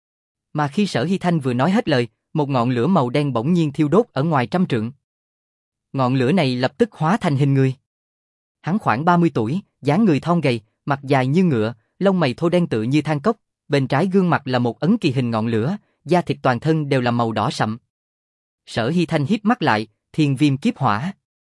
Mà khi Sở Hy Thanh vừa nói hết lời, một ngọn lửa màu đen bỗng nhiên thiêu đốt ở ngoài trăm trượng. Ngọn lửa này lập tức hóa thành hình người. Hắn khoảng ba mươi tuổi, dáng người thon gầy, mặt dài như ngựa, lông mày thô đen tựa như than cốc, bên trái gương mặt là một ấn kỳ hình ngọn lửa, da thịt toàn thân đều là màu đỏ sậm. Sở Hy Thanh híp mắt lại, thiên viêm kiếp hỏa.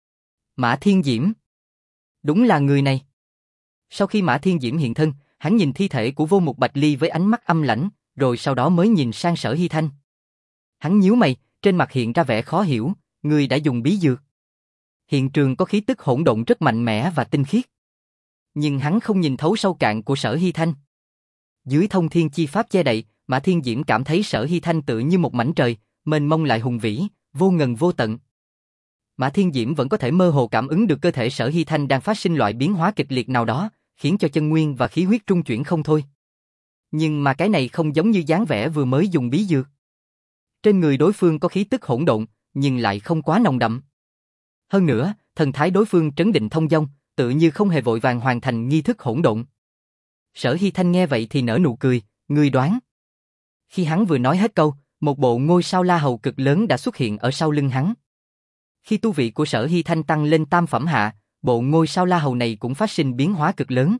Mã Thiên Diễm. Đúng là người này. Sau khi Mã Thiên Diễm hiện thân, hắn nhìn thi thể của Vô Mục Bạch Ly với ánh mắt âm lãnh, rồi sau đó mới nhìn sang Sở Hy Thanh. Hắn nhíu mày, trên mặt hiện ra vẻ khó hiểu, người đã dùng bí dược. Hiện trường có khí tức hỗn độn rất mạnh mẽ và tinh khiết. Nhưng hắn không nhìn thấu sâu cạn của Sở Hy Thanh. Dưới thông thiên chi pháp che đậy, Mã Thiên Diễm cảm thấy Sở Hy Thanh tựa như một mảnh trời, mênh mông lại hùng vĩ, vô ngần vô tận. Mã Thiên Diễm vẫn có thể mơ hồ cảm ứng được cơ thể Sở Hy Thanh đang phát sinh loại biến hóa kịch liệt nào đó, khiến cho chân nguyên và khí huyết trung chuyển không thôi. Nhưng mà cái này không giống như dáng vẻ vừa mới dùng bí dược. Trên người đối phương có khí tức hỗn độn, nhưng lại không quá nồng đậm. Hơn nữa, thần thái đối phương trấn định thông dong, tự như không hề vội vàng hoàn thành nghi thức hỗn độn. Sở Hy Thanh nghe vậy thì nở nụ cười, ngươi đoán. Khi hắn vừa nói hết câu, một bộ ngôi sao la hầu cực lớn đã xuất hiện ở sau lưng hắn. Khi tu vị của Sở Hy Thanh tăng lên tam phẩm hạ, bộ ngôi sao la hầu này cũng phát sinh biến hóa cực lớn.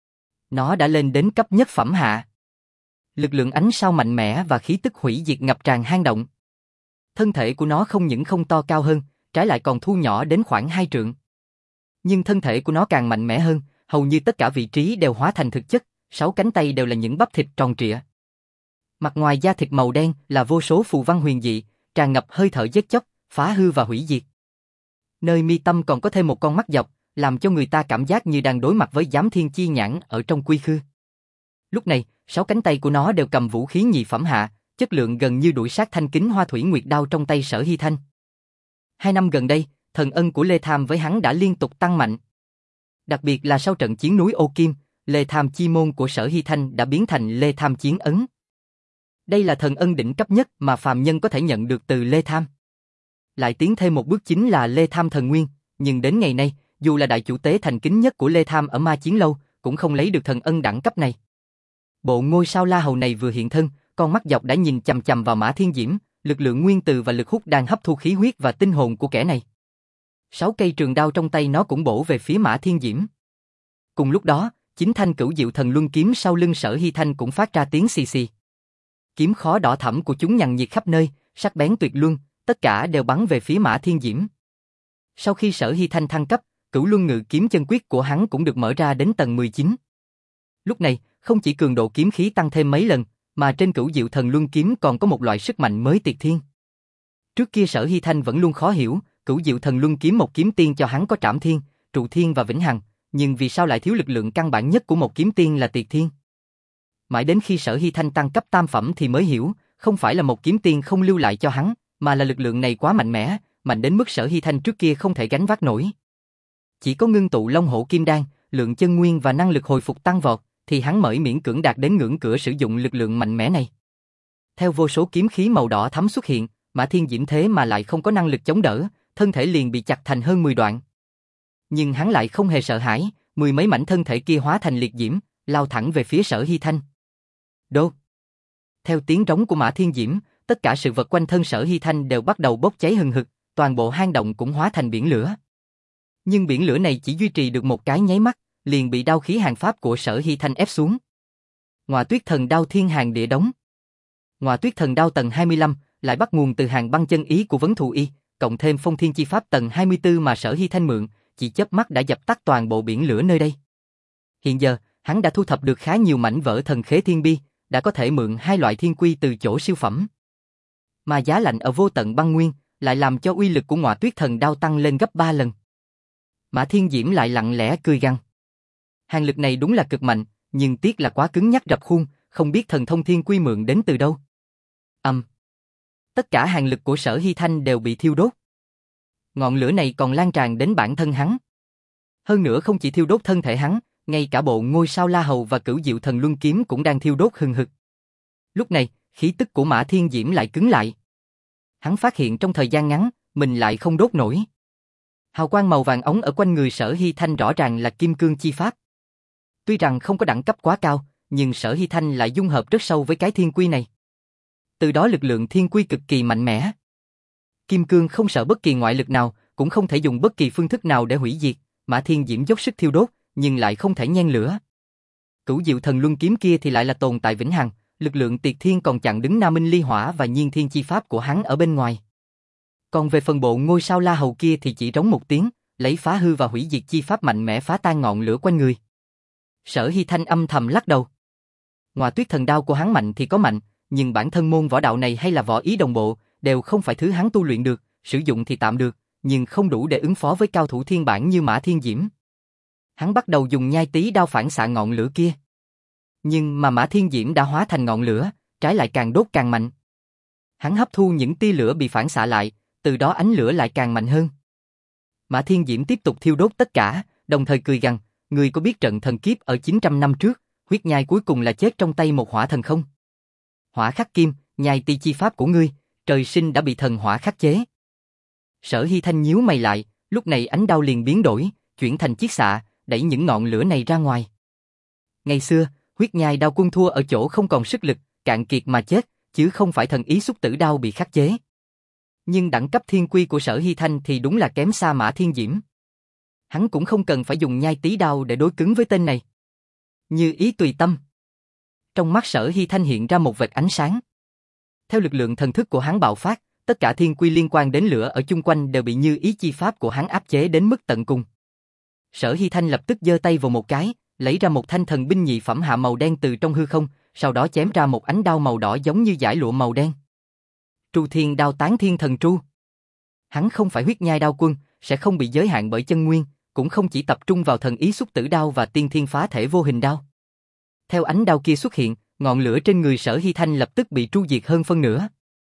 Nó đã lên đến cấp nhất phẩm hạ. Lực lượng ánh sao mạnh mẽ và khí tức hủy diệt ngập tràn hang động. Thân thể của nó không những không to cao hơn, trái lại còn thu nhỏ đến khoảng hai trượng. Nhưng thân thể của nó càng mạnh mẽ hơn, hầu như tất cả vị trí đều hóa thành thực chất, sáu cánh tay đều là những bắp thịt tròn trịa. Mặt ngoài da thịt màu đen là vô số phù văn huyền dị, tràn ngập hơi thở giết chóc, phá hư và hủy diệt. Nơi mi tâm còn có thêm một con mắt dọc, làm cho người ta cảm giác như đang đối mặt với giám thiên chi nhãn ở trong quy khư. Lúc này, sáu cánh tay của nó đều cầm vũ khí nhị phẩm hạ, chất lượng gần như đuổi sát thanh kính hoa thủy nguyệt đao trong tay Sở Hy Thanh. Hai năm gần đây, thần ân của Lê Tham với hắn đã liên tục tăng mạnh. Đặc biệt là sau trận chiến núi Ô Kim, Lê Tham chi môn của Sở Hy Thanh đã biến thành Lê Tham chiến ấn. Đây là thần ân đỉnh cấp nhất mà phàm nhân có thể nhận được từ Lê Tham. Lại tiến thêm một bước chính là Lê Tham thần nguyên, nhưng đến ngày nay, dù là đại chủ tế thành kính nhất của Lê Tham ở Ma Chiến Lâu, cũng không lấy được thần ân đẳng cấp này. Bộ ngôi sao La Hầu này vừa hiện thân, con mắt dọc đã nhìn chằm chằm vào Mã Thiên Diễm, lực lượng nguyên từ và lực hút đang hấp thu khí huyết và tinh hồn của kẻ này. Sáu cây trường đao trong tay nó cũng bổ về phía Mã Thiên Diễm. Cùng lúc đó, chính thanh cửu diệu thần luân kiếm sau lưng Sở Hy Thanh cũng phát ra tiếng xì xì. Kiếm khó đỏ thẫm của chúng nhằng nhiệt khắp nơi, sắc bén tuyệt luân, tất cả đều bắn về phía Mã Thiên Diễm. Sau khi Sở Hy Thanh thăng cấp, cửu luân ngự kiếm chân quyết của hắn cũng được mở ra đến tầng mười chín. Lúc này, không chỉ cường độ kiếm khí tăng thêm mấy lần, mà trên cửu diệu thần luân kiếm còn có một loại sức mạnh mới tuyệt thiên. Trước kia Sở Hy Thanh vẫn luôn khó hiểu, cửu diệu thần luân kiếm một kiếm tiên cho hắn có trảm thiên, trụ thiên và vĩnh hằng, nhưng vì sao lại thiếu lực lượng căn bản nhất của một kiếm tiên là tuyệt thiên? Mãi đến khi Sở Hy Thanh tăng cấp tam phẩm thì mới hiểu, không phải là một kiếm tiên không lưu lại cho hắn, mà là lực lượng này quá mạnh mẽ, mạnh đến mức Sở Hy Thanh trước kia không thể gánh vác nổi. Chỉ có ngưng tụ Long Hổ Kim Đan, lượng chân nguyên và năng lực hồi phục tăng vọt, thì hắn mới miễn cưỡng đạt đến ngưỡng cửa sử dụng lực lượng mạnh mẽ này. Theo vô số kiếm khí màu đỏ thắm xuất hiện, Mã Thiên Diễm thế mà lại không có năng lực chống đỡ, thân thể liền bị chặt thành hơn mười đoạn. Nhưng hắn lại không hề sợ hãi, mười mấy mảnh thân thể kia hóa thành liệt diễm, lao thẳng về phía Sở Hy Thanh. Đô! Theo tiếng rống của Mã Thiên Diễm, tất cả sự vật quanh thân Sở Hy Thanh đều bắt đầu bốc cháy hừng hực, toàn bộ hang động cũng hóa thành biển lửa. Nhưng biển lửa này chỉ duy trì được một cái nháy mắt, liền bị đao khí hàng pháp của Sở Hy Thanh ép xuống. Ngọa Tuyết Thần Đao Thiên Hàng Địa Đống. Ngọa Tuyết Thần Đao tầng hai mươi lăm lại bắt nguồn từ hàng băng chân ý của Vấn Thù Y, cộng thêm Phong Thiên Chi Pháp tầng hai mươi tư mà Sở Hy Thanh mượn, chỉ chớp mắt đã dập tắt toàn bộ biển lửa nơi đây. Hiện giờ, hắn đã thu thập được khá nhiều mảnh vỡ thần khế thiên bi, đã có thể mượn hai loại thiên quy từ chỗ siêu phẩm. Mà giá lạnh ở vô tận băng nguyên lại làm cho uy lực của Ngọa Tuyết Thần Đao tăng lên gấp ba lần. Mã Thiên Diễm lại lặng lẽ cười gằn. Hàng lực này đúng là cực mạnh, nhưng tiếc là quá cứng nhắc rập khuôn, không biết thần thông thiên quy mượn đến từ đâu. Âm. Um. Tất cả hàng lực của Sở Hy Thanh đều bị thiêu đốt. Ngọn lửa này còn lan tràn đến bản thân hắn. Hơn nữa không chỉ thiêu đốt thân thể hắn, ngay cả bộ ngôi sao La Hầu và cửu diệu thần luân kiếm cũng đang thiêu đốt hừng hực. Lúc này, khí tức của Mã Thiên Diễm lại cứng lại. Hắn phát hiện trong thời gian ngắn, mình lại không đốt nổi. Hào quang màu vàng ống ở quanh người Sở Hy Thanh rõ ràng là kim cương chi pháp. Tuy rằng không có đẳng cấp quá cao, nhưng Sở Hy Thanh lại dung hợp rất sâu với cái thiên quy này. Từ đó lực lượng thiên quy cực kỳ mạnh mẽ. Kim cương không sợ bất kỳ ngoại lực nào, cũng không thể dùng bất kỳ phương thức nào để hủy diệt. Mã Thiên Diễm dốc sức thiêu đốt, nhưng lại không thể nhen lửa. Cửu diệu thần luân kiếm kia thì lại là tồn tại vĩnh hằng, lực lượng tiệt thiên còn chặn đứng Nam Minh Ly Hỏa và Nhiên Thiên chi pháp của hắn ở bên ngoài. Còn về phần bộ ngôi sao La Hầu kia thì chỉ rống một tiếng, lấy phá hư và hủy diệt chi pháp mạnh mẽ phá tan ngọn lửa quanh người. Sở Hy Thanh âm thầm lắc đầu. Ngọa Tuyết Thần Đao của hắn mạnh thì có mạnh, nhưng bản thân môn võ đạo này hay là võ ý đồng bộ, đều không phải thứ hắn tu luyện được, sử dụng thì tạm được, nhưng không đủ để ứng phó với cao thủ thiên bản như Mã Thiên Diễm. Hắn bắt đầu dùng nhai tí đao phản xạ ngọn lửa kia. Nhưng mà Mã Thiên Diễm đã hóa thành ngọn lửa, trái lại càng đốt càng mạnh. Hắn hấp thu những tia lửa bị phản xạ lại, từ đó ánh lửa lại càng mạnh hơn. Mã Thiên Diễm tiếp tục thiêu đốt tất cả, đồng thời cười gằn, ngươi có biết trận thần kiếp ở chín trăm năm trước, huyết nhai cuối cùng là chết trong tay một hỏa thần không? Hỏa khắc kim, nhai ti chi pháp của ngươi, trời sinh đã bị thần hỏa khắc chế. Sở Hy Thanh nhíu mày lại, lúc này ánh đao liền biến đổi, chuyển thành chiết xạ, đẩy những ngọn lửa này ra ngoài. Ngày xưa, huyết nhai đao quân thua ở chỗ không còn sức lực, cạn kiệt mà chết, chứ không phải thần ý xúc tử đao bị khắc chế. Nhưng đẳng cấp thiên quy của Sở Hy Thanh thì đúng là kém xa Mã Thiên Diễm. Hắn cũng không cần phải dùng nhai tí đao để đối cứng với tên này. Như ý tùy tâm. Trong mắt Sở Hy Thanh hiện ra một vệt ánh sáng. Theo lực lượng thần thức của hắn bạo phát, tất cả thiên quy liên quan đến lửa ở chung quanh đều bị như ý chi pháp của hắn áp chế đến mức tận cùng. Sở Hy Thanh lập tức giơ tay vào một cái, lấy ra một thanh thần binh nhị phẩm hạ màu đen từ trong hư không, sau đó chém ra một ánh đao màu đỏ giống như dải lụa màu đen. Tru Thiên Đao Tán Thiên Thần Tru. Hắn không phải huyết nhai đao quân, sẽ không bị giới hạn bởi chân nguyên, cũng không chỉ tập trung vào thần ý xúc tử đao và tiên thiên phá thể vô hình đao. Theo ánh đao kia xuất hiện, ngọn lửa trên người Sở Hy Thanh lập tức bị tru diệt hơn phân nửa.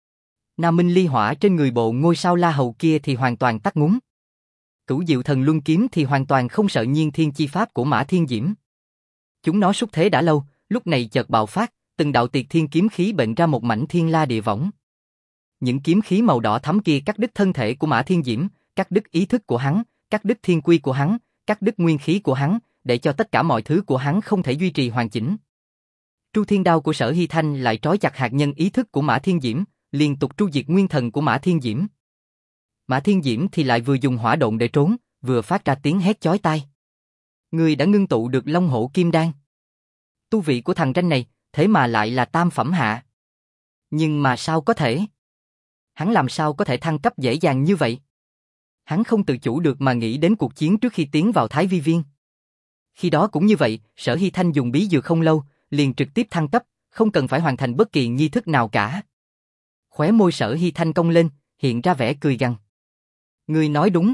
Nam Minh Ly Hỏa trên người bộ ngôi sao La Hầu kia thì hoàn toàn tắt ngúm. Cửu Diệu Thần Luân Kiếm thì hoàn toàn không sợ nhiên thiên chi pháp của Mã Thiên Diễm. Chúng nó xúc thế đã lâu, lúc này chợt bạo phát, từng đạo tiệt thiên kiếm khí bệnh ra một mảnh thiên la địa võng. Những kiếm khí màu đỏ thắm kia cắt đứt thân thể của Mã Thiên Diễm, cắt đứt ý thức của hắn, cắt đứt thiên quy của hắn, cắt đứt nguyên khí của hắn, để cho tất cả mọi thứ của hắn không thể duy trì hoàn chỉnh. Tru Thiên Đao của Sở Hy Thanh lại trói chặt hạt nhân ý thức của Mã Thiên Diễm, liên tục tru diệt nguyên thần của Mã Thiên Diễm. Mã Thiên Diễm thì lại vừa dùng hỏa độn để trốn, vừa phát ra tiếng hét chói tai. Người đã ngưng tụ được Long Hổ Kim Đan. Tu vị của thằng ranh này, thế mà lại là tam phẩm hạ. Nhưng mà sao có thể? Hắn làm sao có thể thăng cấp dễ dàng như vậy? Hắn không tự chủ được mà nghĩ đến cuộc chiến trước khi tiến vào Thái Vi Viên. Khi đó cũng như vậy, Sở Hy Thanh dùng bí dược không lâu, liền trực tiếp thăng cấp, không cần phải hoàn thành bất kỳ nghi thức nào cả. Khóe môi Sở Hy Thanh cong lên, hiện ra vẻ cười gằn. Ngươi nói đúng.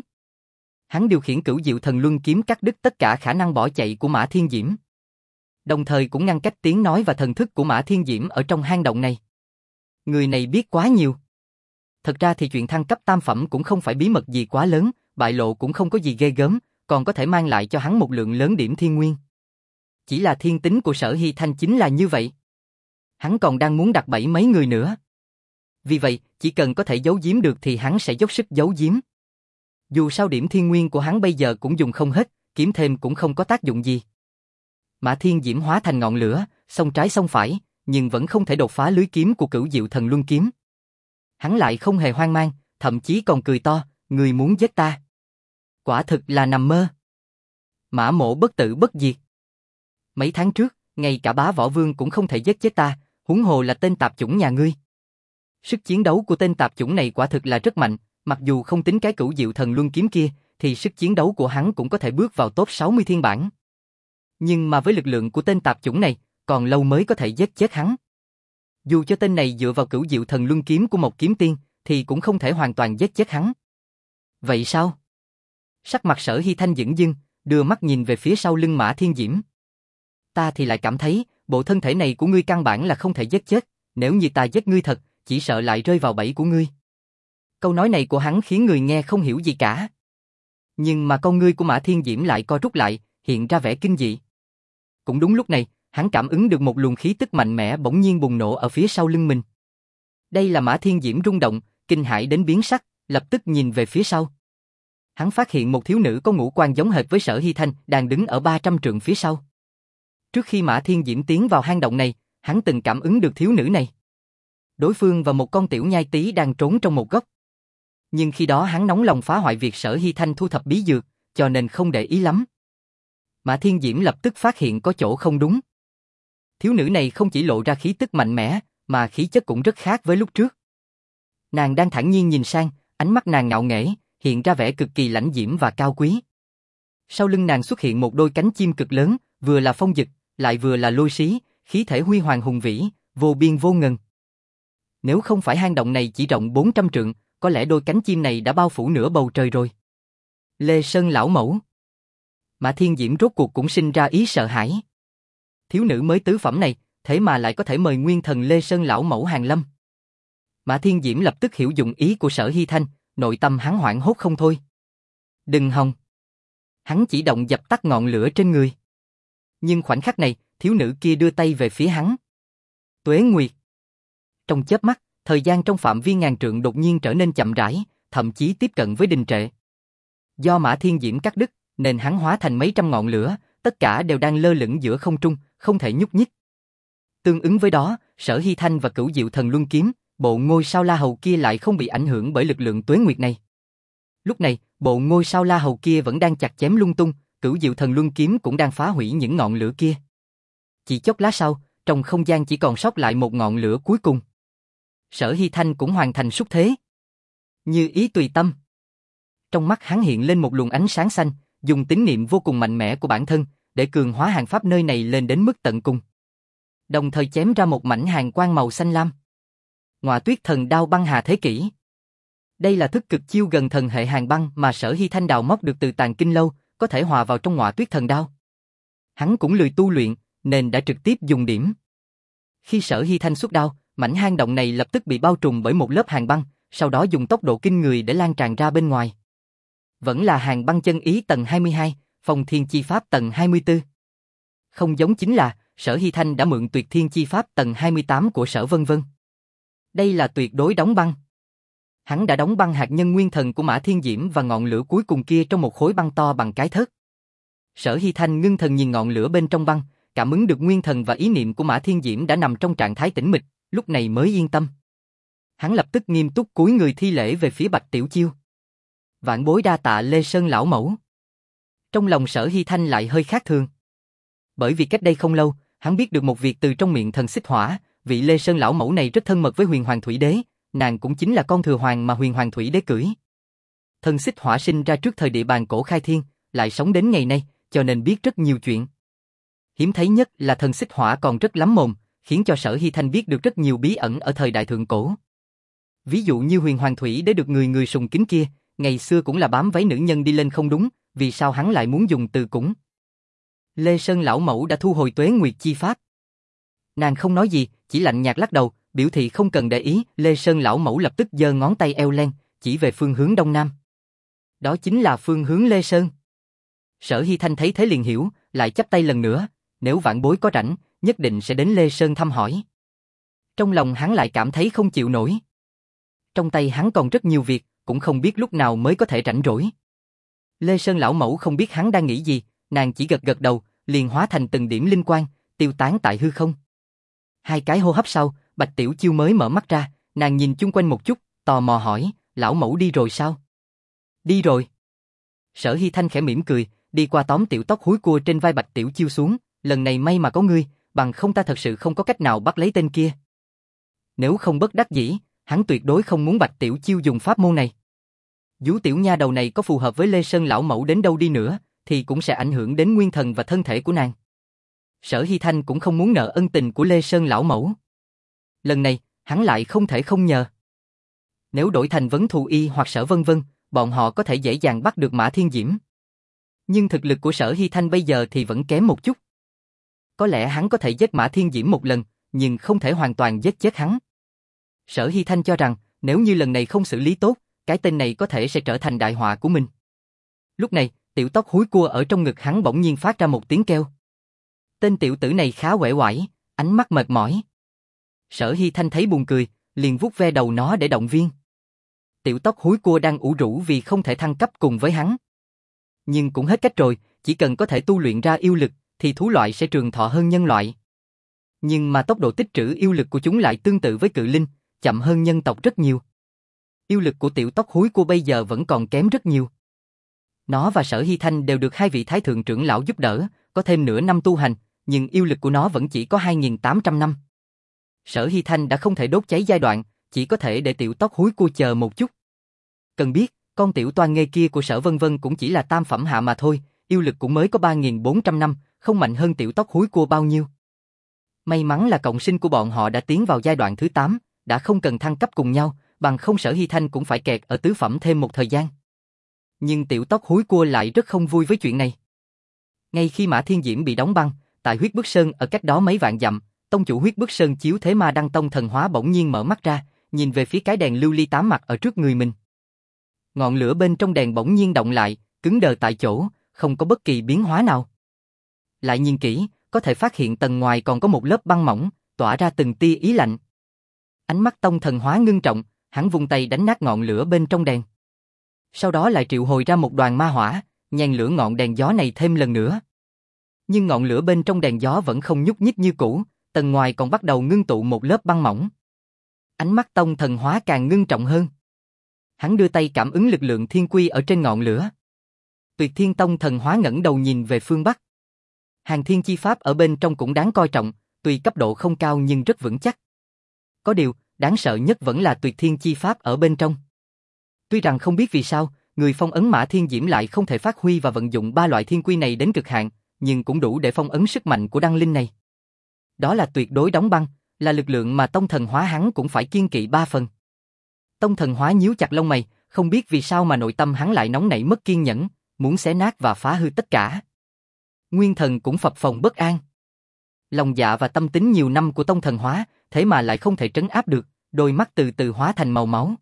Hắn điều khiển Cửu Diệu Thần Luân Kiếm cắt đứt tất cả khả năng bỏ chạy của Mã Thiên Diễm. Đồng thời cũng ngăn cách tiếng nói và thần thức của Mã Thiên Diễm ở trong hang động này. Người này biết quá nhiều. Thật ra thì chuyện thăng cấp tam phẩm cũng không phải bí mật gì quá lớn, bại lộ cũng không có gì ghê gớm, còn có thể mang lại cho hắn một lượng lớn điểm thiên nguyên. Chỉ là thiên tính của Sở Hy Thanh chính là như vậy. Hắn còn đang muốn đặt bẫy mấy người nữa. Vì vậy, chỉ cần có thể giấu giếm được thì hắn sẽ dốc sức giấu giếm. Dù sao điểm thiên nguyên của hắn bây giờ cũng dùng không hết, kiếm thêm cũng không có tác dụng gì. Mã Thiên Diễm hóa thành ngọn lửa, xông trái xông phải, nhưng vẫn không thể đột phá lưới kiếm của Cửu Diệu Thần Luân Kiếm. Hắn lại không hề hoang mang, thậm chí còn cười to, người muốn giết ta. Quả thực là nằm mơ. Mã Mộ bất tử bất diệt. Mấy tháng trước, ngay cả bá võ vương cũng không thể giết chết ta, huống hồ là tên tạp chủng nhà ngươi. Sức chiến đấu của tên tạp chủng này quả thực là rất mạnh, mặc dù không tính cái Cửu Diệu Thần Luân Kiếm kia, thì sức chiến đấu của hắn cũng có thể bước vào top sáu mươi thiên bản. Nhưng mà với lực lượng của tên tạp chủng này, còn lâu mới có thể giết chết hắn. Dù cho tên này dựa vào Cửu Diệu Thần Luân Kiếm của một kiếm tiên, thì cũng không thể hoàn toàn giết chết hắn. Vậy sao? Sắc mặt Sở Hy Thanh dửng dưng, đưa mắt nhìn về phía sau lưng Mã Thiên Diễm. Ta thì lại cảm thấy, bộ thân thể này của ngươi căn bản là không thể giết chết, nếu như ta giết ngươi thật, chỉ sợ lại rơi vào bẫy của ngươi. Câu nói này của hắn khiến người nghe không hiểu gì cả. Nhưng mà con ngươi của Mã Thiên Diễm lại co rút lại, hiện ra vẻ kinh dị. Cũng đúng lúc này, hắn cảm ứng được một luồng khí tức mạnh mẽ bỗng nhiên bùng nổ ở phía sau lưng mình. Đây là Mã Thiên Diễm rung động, kinh hãi đến biến sắc, lập tức nhìn về phía sau. Hắn phát hiện một thiếu nữ có ngũ quan giống hệt với Sở Hy Thanh đang đứng ở ba trăm trượng phía sau. Trước khi Mã Thiên Diễm tiến vào hang động này, hắn từng cảm ứng được thiếu nữ này. Đối phương và một con tiểu nhai tí đang trốn trong một góc. Nhưng khi đó hắn nóng lòng phá hoại việc Sở Hy Thanh thu thập bí dược, cho nên không để ý lắm. Mã Thiên Diễm lập tức phát hiện có chỗ không đúng. Thiếu nữ này không chỉ lộ ra khí tức mạnh mẽ, mà khí chất cũng rất khác với lúc trước. Nàng đang thản nhiên nhìn sang, ánh mắt nàng ngạo nghễ, hiện ra vẻ cực kỳ lãnh diễm và cao quý. Sau lưng nàng xuất hiện một đôi cánh chim cực lớn, vừa là phong dực, lại vừa là lôi xí, khí thể huy hoàng hùng vĩ, vô biên vô ngần. Nếu không phải hang động này chỉ rộng bốn trăm trượng, có lẽ đôi cánh chim này đã bao phủ nửa bầu trời rồi. Lê Sơn lão mẫu. Mã Thiên Diễm rốt cuộc cũng sinh ra ý sợ hãi. Thiếu nữ mới tứ phẩm này, thế mà lại có thể mời nguyên thần Lê Sơn lão mẫu hàng lâm. Mã Thiên Diễm lập tức hiểu dụng ý của Sở Hy Thanh, nội tâm hắn hoảng hốt không thôi. Đừng hòng. Hắn chỉ động dập tắt ngọn lửa trên người. Nhưng khoảnh khắc này, thiếu nữ kia đưa tay về phía hắn. Tuế Nguyệt. Trong chớp mắt, thời gian trong phạm vi ngàn trượng đột nhiên trở nên chậm rãi, thậm chí tiếp cận với đình trệ. Do Mã Thiên Diễm cắt đứt, nên hắn hóa thành mấy trăm ngọn lửa, tất cả đều đang lơ lửng giữa không trung, không thể nhúc nhích. Tương ứng với đó, Sở Hy Thanh và Cửu Diệu Thần Luân Kiếm, bộ ngôi sao La Hầu kia lại không bị ảnh hưởng bởi lực lượng tuế nguyệt này. Lúc này, bộ ngôi sao La Hầu kia vẫn đang chặt chém lung tung, Cửu Diệu Thần Luân Kiếm cũng đang phá hủy những ngọn lửa kia. Chỉ chốc lát sau, trong không gian chỉ còn sót lại một ngọn lửa cuối cùng. Sở Hy Thanh cũng hoàn thành xúc thế. Như ý tùy tâm. Trong mắt hắn hiện lên một luồng ánh sáng xanh, dùng tín niệm vô cùng mạnh mẽ của bản thân, để cường hóa hàng pháp nơi này lên đến mức tận cùng. Đồng thời chém ra một mảnh hàng quang màu xanh lam. Ngọa Tuyết Thần Đao Băng Hà Thế Kỷ. Đây là thức cực chiêu gần thần hệ hàng băng mà Sở Hy Thanh đào móc được từ Tàng Kinh Lâu, có thể hòa vào trong Ngọa Tuyết Thần Đao. Hắn cũng lười tu luyện, nên đã trực tiếp dùng điểm. Khi Sở Hy Thanh xuất đao, mảnh hang động này lập tức bị bao trùm bởi một lớp hàng băng, sau đó dùng tốc độ kinh người để lan tràn ra bên ngoài. Vẫn là hàng băng chân ý tầng hai mươi hai, Phong Thiên Chi Pháp tầng hai mươi tư. Không giống chính là, Sở Hy Thanh đã mượn Tuyệt Thiên Chi Pháp tầng hai mươi tám của Sở Vân Vân. Đây là tuyệt đối đóng băng. Hắn đã đóng băng hạt nhân nguyên thần của Mã Thiên Diễm và ngọn lửa cuối cùng kia trong một khối băng to bằng cái thớt. Sở Hy Thanh ngưng thần nhìn ngọn lửa bên trong băng, cảm ứng được nguyên thần và ý niệm của Mã Thiên Diễm đã nằm trong trạng thái tĩnh mịch, lúc này mới yên tâm. Hắn lập tức nghiêm túc cúi người thi lễ về phía Bạch Tiểu Chiêu. Vạn bối đa tạ Lê Sơn lão mẫu. Trong lòng Sở Hy Thanh lại hơi khác thường. Bởi vì cách đây không lâu, hắn biết được một việc từ trong miệng thần xích hỏa, vị Lê Sơn lão mẫu này rất thân mật với Huyền Hoàng Thủy Đế, nàng cũng chính là con thừa hoàng mà Huyền Hoàng Thủy Đế cưỡi. Thần xích hỏa sinh ra trước thời địa bàn cổ khai thiên, lại sống đến ngày nay, cho nên biết rất nhiều chuyện. Hiếm thấy nhất là thần xích hỏa còn rất lắm mồm, khiến cho Sở Hy Thanh biết được rất nhiều bí ẩn ở thời đại thượng cổ. Ví dụ như Huyền Hoàng Thủy Đế được người người sùng kính kia, ngày xưa cũng là bám váy nữ nhân đi lên không đúng, vì sao hắn lại muốn dùng từ cũng. Lê Sơn lão mẫu đã thu hồi Tuế Nguyệt Chi Pháp. Nàng không nói gì, chỉ lạnh nhạt lắc đầu, biểu thị không cần để ý. Lê Sơn lão mẫu lập tức giơ ngón tay eo len, chỉ về phương hướng đông nam. Đó chính là phương hướng Lê Sơn. Sở Hy Thanh thấy thế liền hiểu, lại chắp tay lần nữa, nếu vãn bối có rảnh, nhất định sẽ đến Lê Sơn thăm hỏi. Trong lòng hắn lại cảm thấy không chịu nổi. Trong tay hắn còn rất nhiều việc, cũng không biết lúc nào mới có thể rảnh rỗi. Lê Sơn lão mẫu không biết hắn đang nghĩ gì, nàng chỉ gật gật đầu, liền hóa thành từng điểm linh quang, tiêu tán tại hư không. Hai cái hô hấp sau, Bạch Tiểu Chiêu mới mở mắt ra, nàng nhìn chung quanh một chút, tò mò hỏi, lão mẫu đi rồi sao? Đi rồi. Sở Hy Thanh khẽ mỉm cười, đi qua tóm tiểu tóc húi cua trên vai Bạch Tiểu Chiêu xuống, lần này may mà có ngươi, bằng không ta thật sự không có cách nào bắt lấy tên kia. Nếu không bất đắc dĩ, hắn tuyệt đối không muốn Bạch Tiểu Chiêu dùng pháp môn này. Dù tiểu nha đầu này có phù hợp với Lê Sơn lão mẫu đến đâu đi nữa, thì cũng sẽ ảnh hưởng đến nguyên thần và thân thể của nàng. Sở Hy Thanh cũng không muốn nợ ân tình của Lê Sơn lão mẫu. Lần này, hắn lại không thể không nhờ. Nếu đổi thành Vấn Thù Y hoặc Sở Vân Vân, bọn họ có thể dễ dàng bắt được Mã Thiên Diễm. Nhưng thực lực của Sở Hy Thanh bây giờ thì vẫn kém một chút. Có lẽ hắn có thể giết Mã Thiên Diễm một lần, nhưng không thể hoàn toàn giết chết hắn. Sở Hy Thanh cho rằng, nếu như lần này không xử lý tốt, cái tên này có thể sẽ trở thành đại họa của mình. Lúc này, tiểu tóc húi cua ở trong ngực hắn bỗng nhiên phát ra một tiếng kêu. Tên tiểu tử này khá uể oải, ánh mắt mệt mỏi. Sở Hy Thanh thấy buồn cười, liền vuốt ve đầu nó để động viên. Tiểu tóc húi cua đang ủ rũ vì không thể thăng cấp cùng với hắn. Nhưng cũng hết cách rồi, chỉ cần có thể tu luyện ra yêu lực, thì thú loại sẽ trường thọ hơn nhân loại. Nhưng mà tốc độ tích trữ yêu lực của chúng lại tương tự với cự linh, chậm hơn nhân tộc rất nhiều. Yêu lực của tiểu tóc húi cua bây giờ vẫn còn kém rất nhiều. Nó và Sở Hy Thanh đều được hai vị thái thượng trưởng lão giúp đỡ, có thêm nửa năm tu hành, nhưng yêu lực của nó vẫn chỉ có hai nghìn tám trăm năm. Sở Hy Thanh đã không thể đốt cháy giai đoạn, chỉ có thể để tiểu tóc húi cua chờ một chút. Cần biết, con tiểu toan nghê kia của Sở Vân Vân cũng chỉ là tam phẩm hạ mà thôi, yêu lực cũng mới có ba nghìn bốn trăm năm, không mạnh hơn tiểu tóc húi cua bao nhiêu. May mắn là cộng sinh của bọn họ đã tiến vào giai đoạn thứ tám, đã không cần thăng cấp cùng nhau, bằng không Sở Hy Thanh cũng phải kẹt ở tứ phẩm thêm một thời gian. Nhưng tiểu tóc húi cua lại rất không vui với chuyện này. Ngay khi Mã Thiên Diễm bị đóng băng, tại Huyết Bức Sơn ở cách đó mấy vạn dặm, tông chủ Huyết Bức Sơn Chiếu Thế Ma Đăng Tông thần hóa bỗng nhiên mở mắt ra, nhìn về phía cái đèn lưu ly tám mặt ở trước người mình. Ngọn lửa bên trong đèn bỗng nhiên động lại, cứng đờ tại chỗ, không có bất kỳ biến hóa nào. Lại nhìn kỹ, có thể phát hiện tầng ngoài còn có một lớp băng mỏng, tỏa ra từng tia ý lạnh. Ánh mắt tông thần hóa ngưng trọng, hắn vung tay đánh nát ngọn lửa bên trong đèn. Sau đó lại triệu hồi ra một đoàn ma hỏa, nhen lửa ngọn đèn gió này thêm lần nữa. Nhưng ngọn lửa bên trong đèn gió vẫn không nhúc nhích như cũ, tầng ngoài còn bắt đầu ngưng tụ một lớp băng mỏng. Ánh mắt tông thần hóa càng ngưng trọng hơn. Hắn đưa tay cảm ứng lực lượng thiên quy ở trên ngọn lửa. Tuyệt Thiên Tông thần hóa ngẩng đầu nhìn về phương Bắc. Hàng thiên chi pháp ở bên trong cũng đáng coi trọng, tuy cấp độ không cao nhưng rất vững chắc. Có điều, đáng sợ nhất vẫn là Tuyệt Thiên chi pháp ở bên trong. Tuy rằng không biết vì sao, người phong ấn Mã Thiên Diễm lại không thể phát huy và vận dụng ba loại thiên quy này đến cực hạn, nhưng cũng đủ để phong ấn sức mạnh của đăng linh này. Đó là tuyệt đối đóng băng, là lực lượng mà tông thần hóa hắn cũng phải kiêng kỵ ba phần. Tông thần hóa nhíu chặt lông mày, không biết vì sao mà nội tâm hắn lại nóng nảy mất kiên nhẫn, muốn xé nát và phá hư tất cả. Nguyên thần cũng phập phồng bất an. Lòng dạ và tâm tính nhiều năm của tông thần hóa, thế mà lại không thể trấn áp được, đôi mắt từ từ hóa thành màu máu.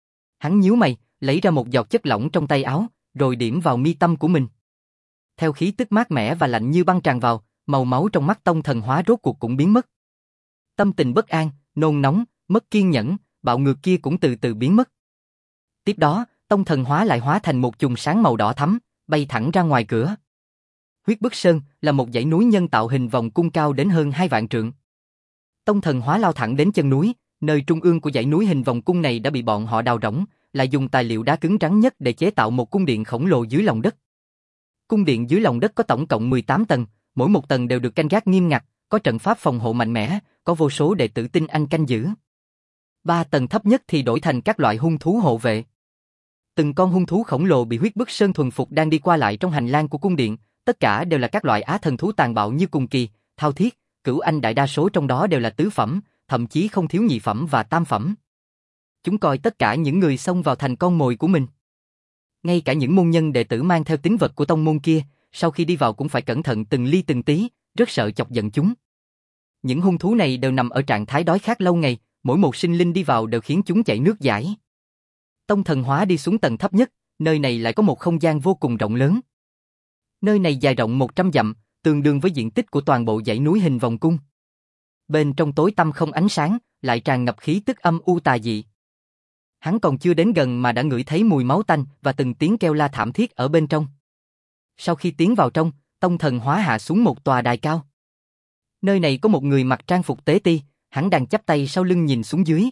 Hắn nhíu mày, lấy ra một giọt chất lỏng trong tay áo, rồi điểm vào mi tâm của mình. Theo khí tức mát mẻ và lạnh như băng tràn vào, màu máu trong mắt tông thần hóa rốt cuộc cũng biến mất. Tâm tình bất an, nôn nóng, mất kiên nhẫn, bạo ngược kia cũng từ từ biến mất. Tiếp đó, tông thần hóa lại hóa thành một chùm sáng màu đỏ thắm, bay thẳng ra ngoài cửa. Huyết Bức Sơn là một dãy núi nhân tạo hình vòng cung cao đến hơn hai vạn trượng. Tông thần hóa lao thẳng đến chân núi, nơi trung ương của dãy núi hình vòng cung này đã bị bọn họ đào rỗng, lại dùng tài liệu đá cứng rắn nhất để chế tạo một cung điện khổng lồ dưới lòng đất. Cung điện dưới lòng đất có tổng cộng mười tám tầng, mỗi một tầng đều được canh gác nghiêm ngặt, có trận pháp phòng hộ mạnh mẽ, có vô số đệ tử tinh anh canh giữ. Ba tầng thấp nhất thì đổi thành các loại hung thú hộ vệ. Từng con hung thú khổng lồ bị Huyết Bức Sơn thuần phục đang đi qua lại trong hành lang của cung điện, tất cả đều là các loại á thần thú tàn bạo như cùng kỳ, thao thiết, cửu anh, đại đa số trong đó đều là tứ phẩm, thậm chí không thiếu nhị phẩm và tam phẩm. Chúng coi tất cả những người xông vào thành con mồi của mình. Ngay cả những môn nhân đệ tử mang theo tín vật của tông môn kia, sau khi đi vào cũng phải cẩn thận từng ly từng tí, rất sợ chọc giận chúng. Những hung thú này đều nằm ở trạng thái đói khát lâu ngày, mỗi một sinh linh đi vào đều khiến chúng chảy nước dãi. Tông thần hóa đi xuống tầng thấp nhất, nơi này lại có một không gian vô cùng rộng lớn. Nơi này dài rộng một trăm dặm, tương đương với diện tích của toàn bộ dãy núi hình vòng cung. Bên trong tối tăm không ánh sáng, lại tràn ngập khí tức âm u tà dị. Hắn còn chưa đến gần mà đã ngửi thấy mùi máu tanh và từng tiếng kêu la thảm thiết ở bên trong. Sau khi tiến vào trong, tông thần hóa hạ xuống một tòa đài cao. Nơi này có một người mặc trang phục tế ti, hắn đang chắp tay sau lưng nhìn xuống dưới.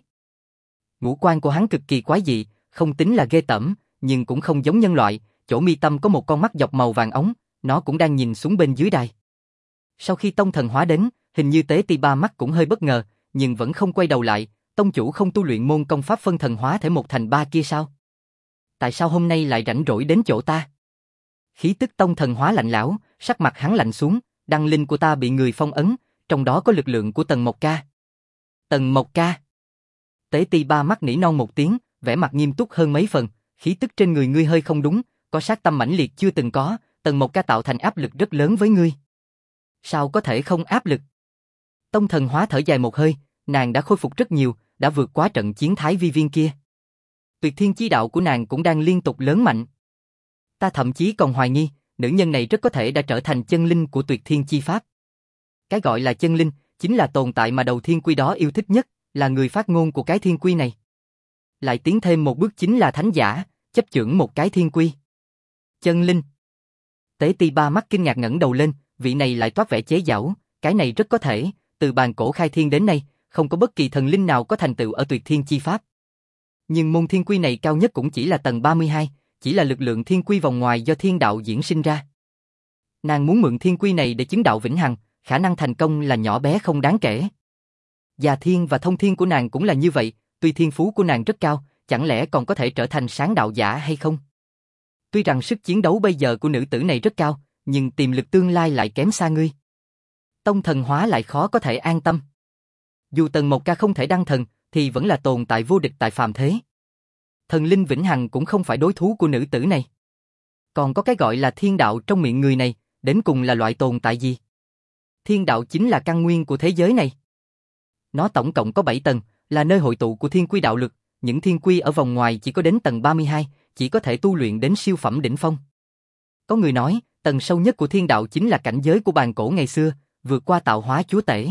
Ngũ quan của hắn cực kỳ quái dị, không tính là ghê tởm, nhưng cũng không giống nhân loại, chỗ mi tâm có một con mắt dọc màu vàng óng, nó cũng đang nhìn xuống bên dưới đài. Sau khi tông thần hóa đến, hình như tế ti ba mắt cũng hơi bất ngờ, nhưng vẫn không quay đầu lại, tông chủ không tu luyện môn công pháp phân thần hóa thể một thành ba kia sao? Tại sao hôm nay lại rảnh rỗi đến chỗ ta? Khí tức tông thần hóa lạnh lẽo, sắc mặt hắn lạnh xuống, đăng linh của ta bị người phong ấn, trong đó có lực lượng của Tần Mộc Ca. Tần Mộc Ca. Tế ti ba mắt nỉ non một tiếng, vẻ mặt nghiêm túc hơn mấy phần, khí tức trên người ngươi hơi không đúng, có sát tâm mãnh liệt chưa từng có, Tần Mộc Ca tạo thành áp lực rất lớn với ngươi. Sao có thể không áp lực? Tông thần hóa thở dài một hơi, nàng đã khôi phục rất nhiều, đã vượt qua trận chiến Thái Vi Viên kia. Tuyệt thiên chi đạo của nàng cũng đang liên tục lớn mạnh. Ta thậm chí còn hoài nghi, nữ nhân này rất có thể đã trở thành chân linh của tuyệt thiên chi pháp. Cái gọi là chân linh, chính là tồn tại mà đầu thiên quy đó yêu thích nhất, là người phát ngôn của cái thiên quy này. Lại tiến thêm một bước chính là thánh giả, chấp chưởng một cái thiên quy. Chân linh. Tế ti ba mắt kinh ngạc ngẩng đầu lên, vị này lại toát vẻ chế giễu, cái này rất có thể, từ bàn cổ khai thiên đến nay, không có bất kỳ thần linh nào có thành tựu ở tuyệt thiên chi pháp. Nhưng môn thiên quy này cao nhất cũng chỉ là tầng ba mươi hai, chỉ là lực lượng thiên quy vòng ngoài do thiên đạo diễn sinh ra. Nàng muốn mượn thiên quy này để chứng đạo vĩnh hằng, khả năng thành công là nhỏ bé không đáng kể. Già thiên và thông thiên của nàng cũng là như vậy, tuy thiên phú của nàng rất cao, chẳng lẽ còn có thể trở thành sáng đạo giả hay không? Tuy rằng sức chiến đấu bây giờ của nữ tử này rất cao, nhưng tiềm lực tương lai lại kém xa ngươi. Tông thần hóa lại khó có thể an tâm. Dù Tần Mộc Ca không thể đăng thần, thì vẫn là tồn tại vô địch tại phàm thế. Thần linh vĩnh hằng cũng không phải đối thủ của nữ tử này. Còn có cái gọi là thiên đạo trong miệng người này, đến cùng là loại tồn tại gì? Thiên đạo chính là căn nguyên của thế giới này. Nó tổng cộng có bảy tầng, là nơi hội tụ của thiên quy đạo lực, những thiên quy ở vòng ngoài chỉ có đến tầng ba mươi hai, chỉ có thể tu luyện đến siêu phẩm đỉnh phong. Có người nói, tầng sâu nhất của thiên đạo chính là cảnh giới của bàn cổ ngày xưa, vượt qua tạo hóa chúa tể.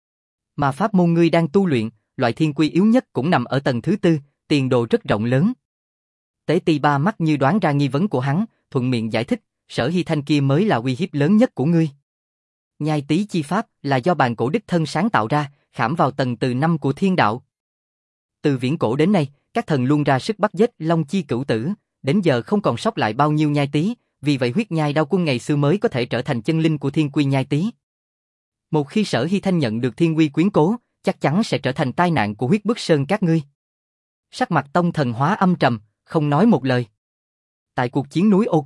Mà pháp môn ngươi đang tu luyện, loại thiên quy yếu nhất cũng nằm ở tầng thứ tư, tiền đồ rất rộng lớn. Tế ti ba mắt như đoán ra nghi vấn của hắn, thuận miệng giải thích, Sở Hy Thanh kia mới là uy hiếp lớn nhất của ngươi. Nhai tí chi pháp là do bàn cổ đích thân sáng tạo ra, khảm vào tầng từ năm của thiên đạo. Từ viễn cổ đến nay, các thần luôn ra sức bắt giết Long Chi Cửu Tử, đến giờ không còn sót lại bao nhiêu nhai tí, vì vậy huyết nhai đao quân ngày xưa mới có thể trở thành chân linh của thiên quy nhai tí. Một khi Sở Hy Thanh nhận được thiên quy quyến cố, chắc chắn sẽ trở thành tai nạn của Huyết Bức Sơn các ngươi. Sắc mặt tông thần hóa âm trầm, không nói một lời. Tại cuộc chiến núi Ô Kim,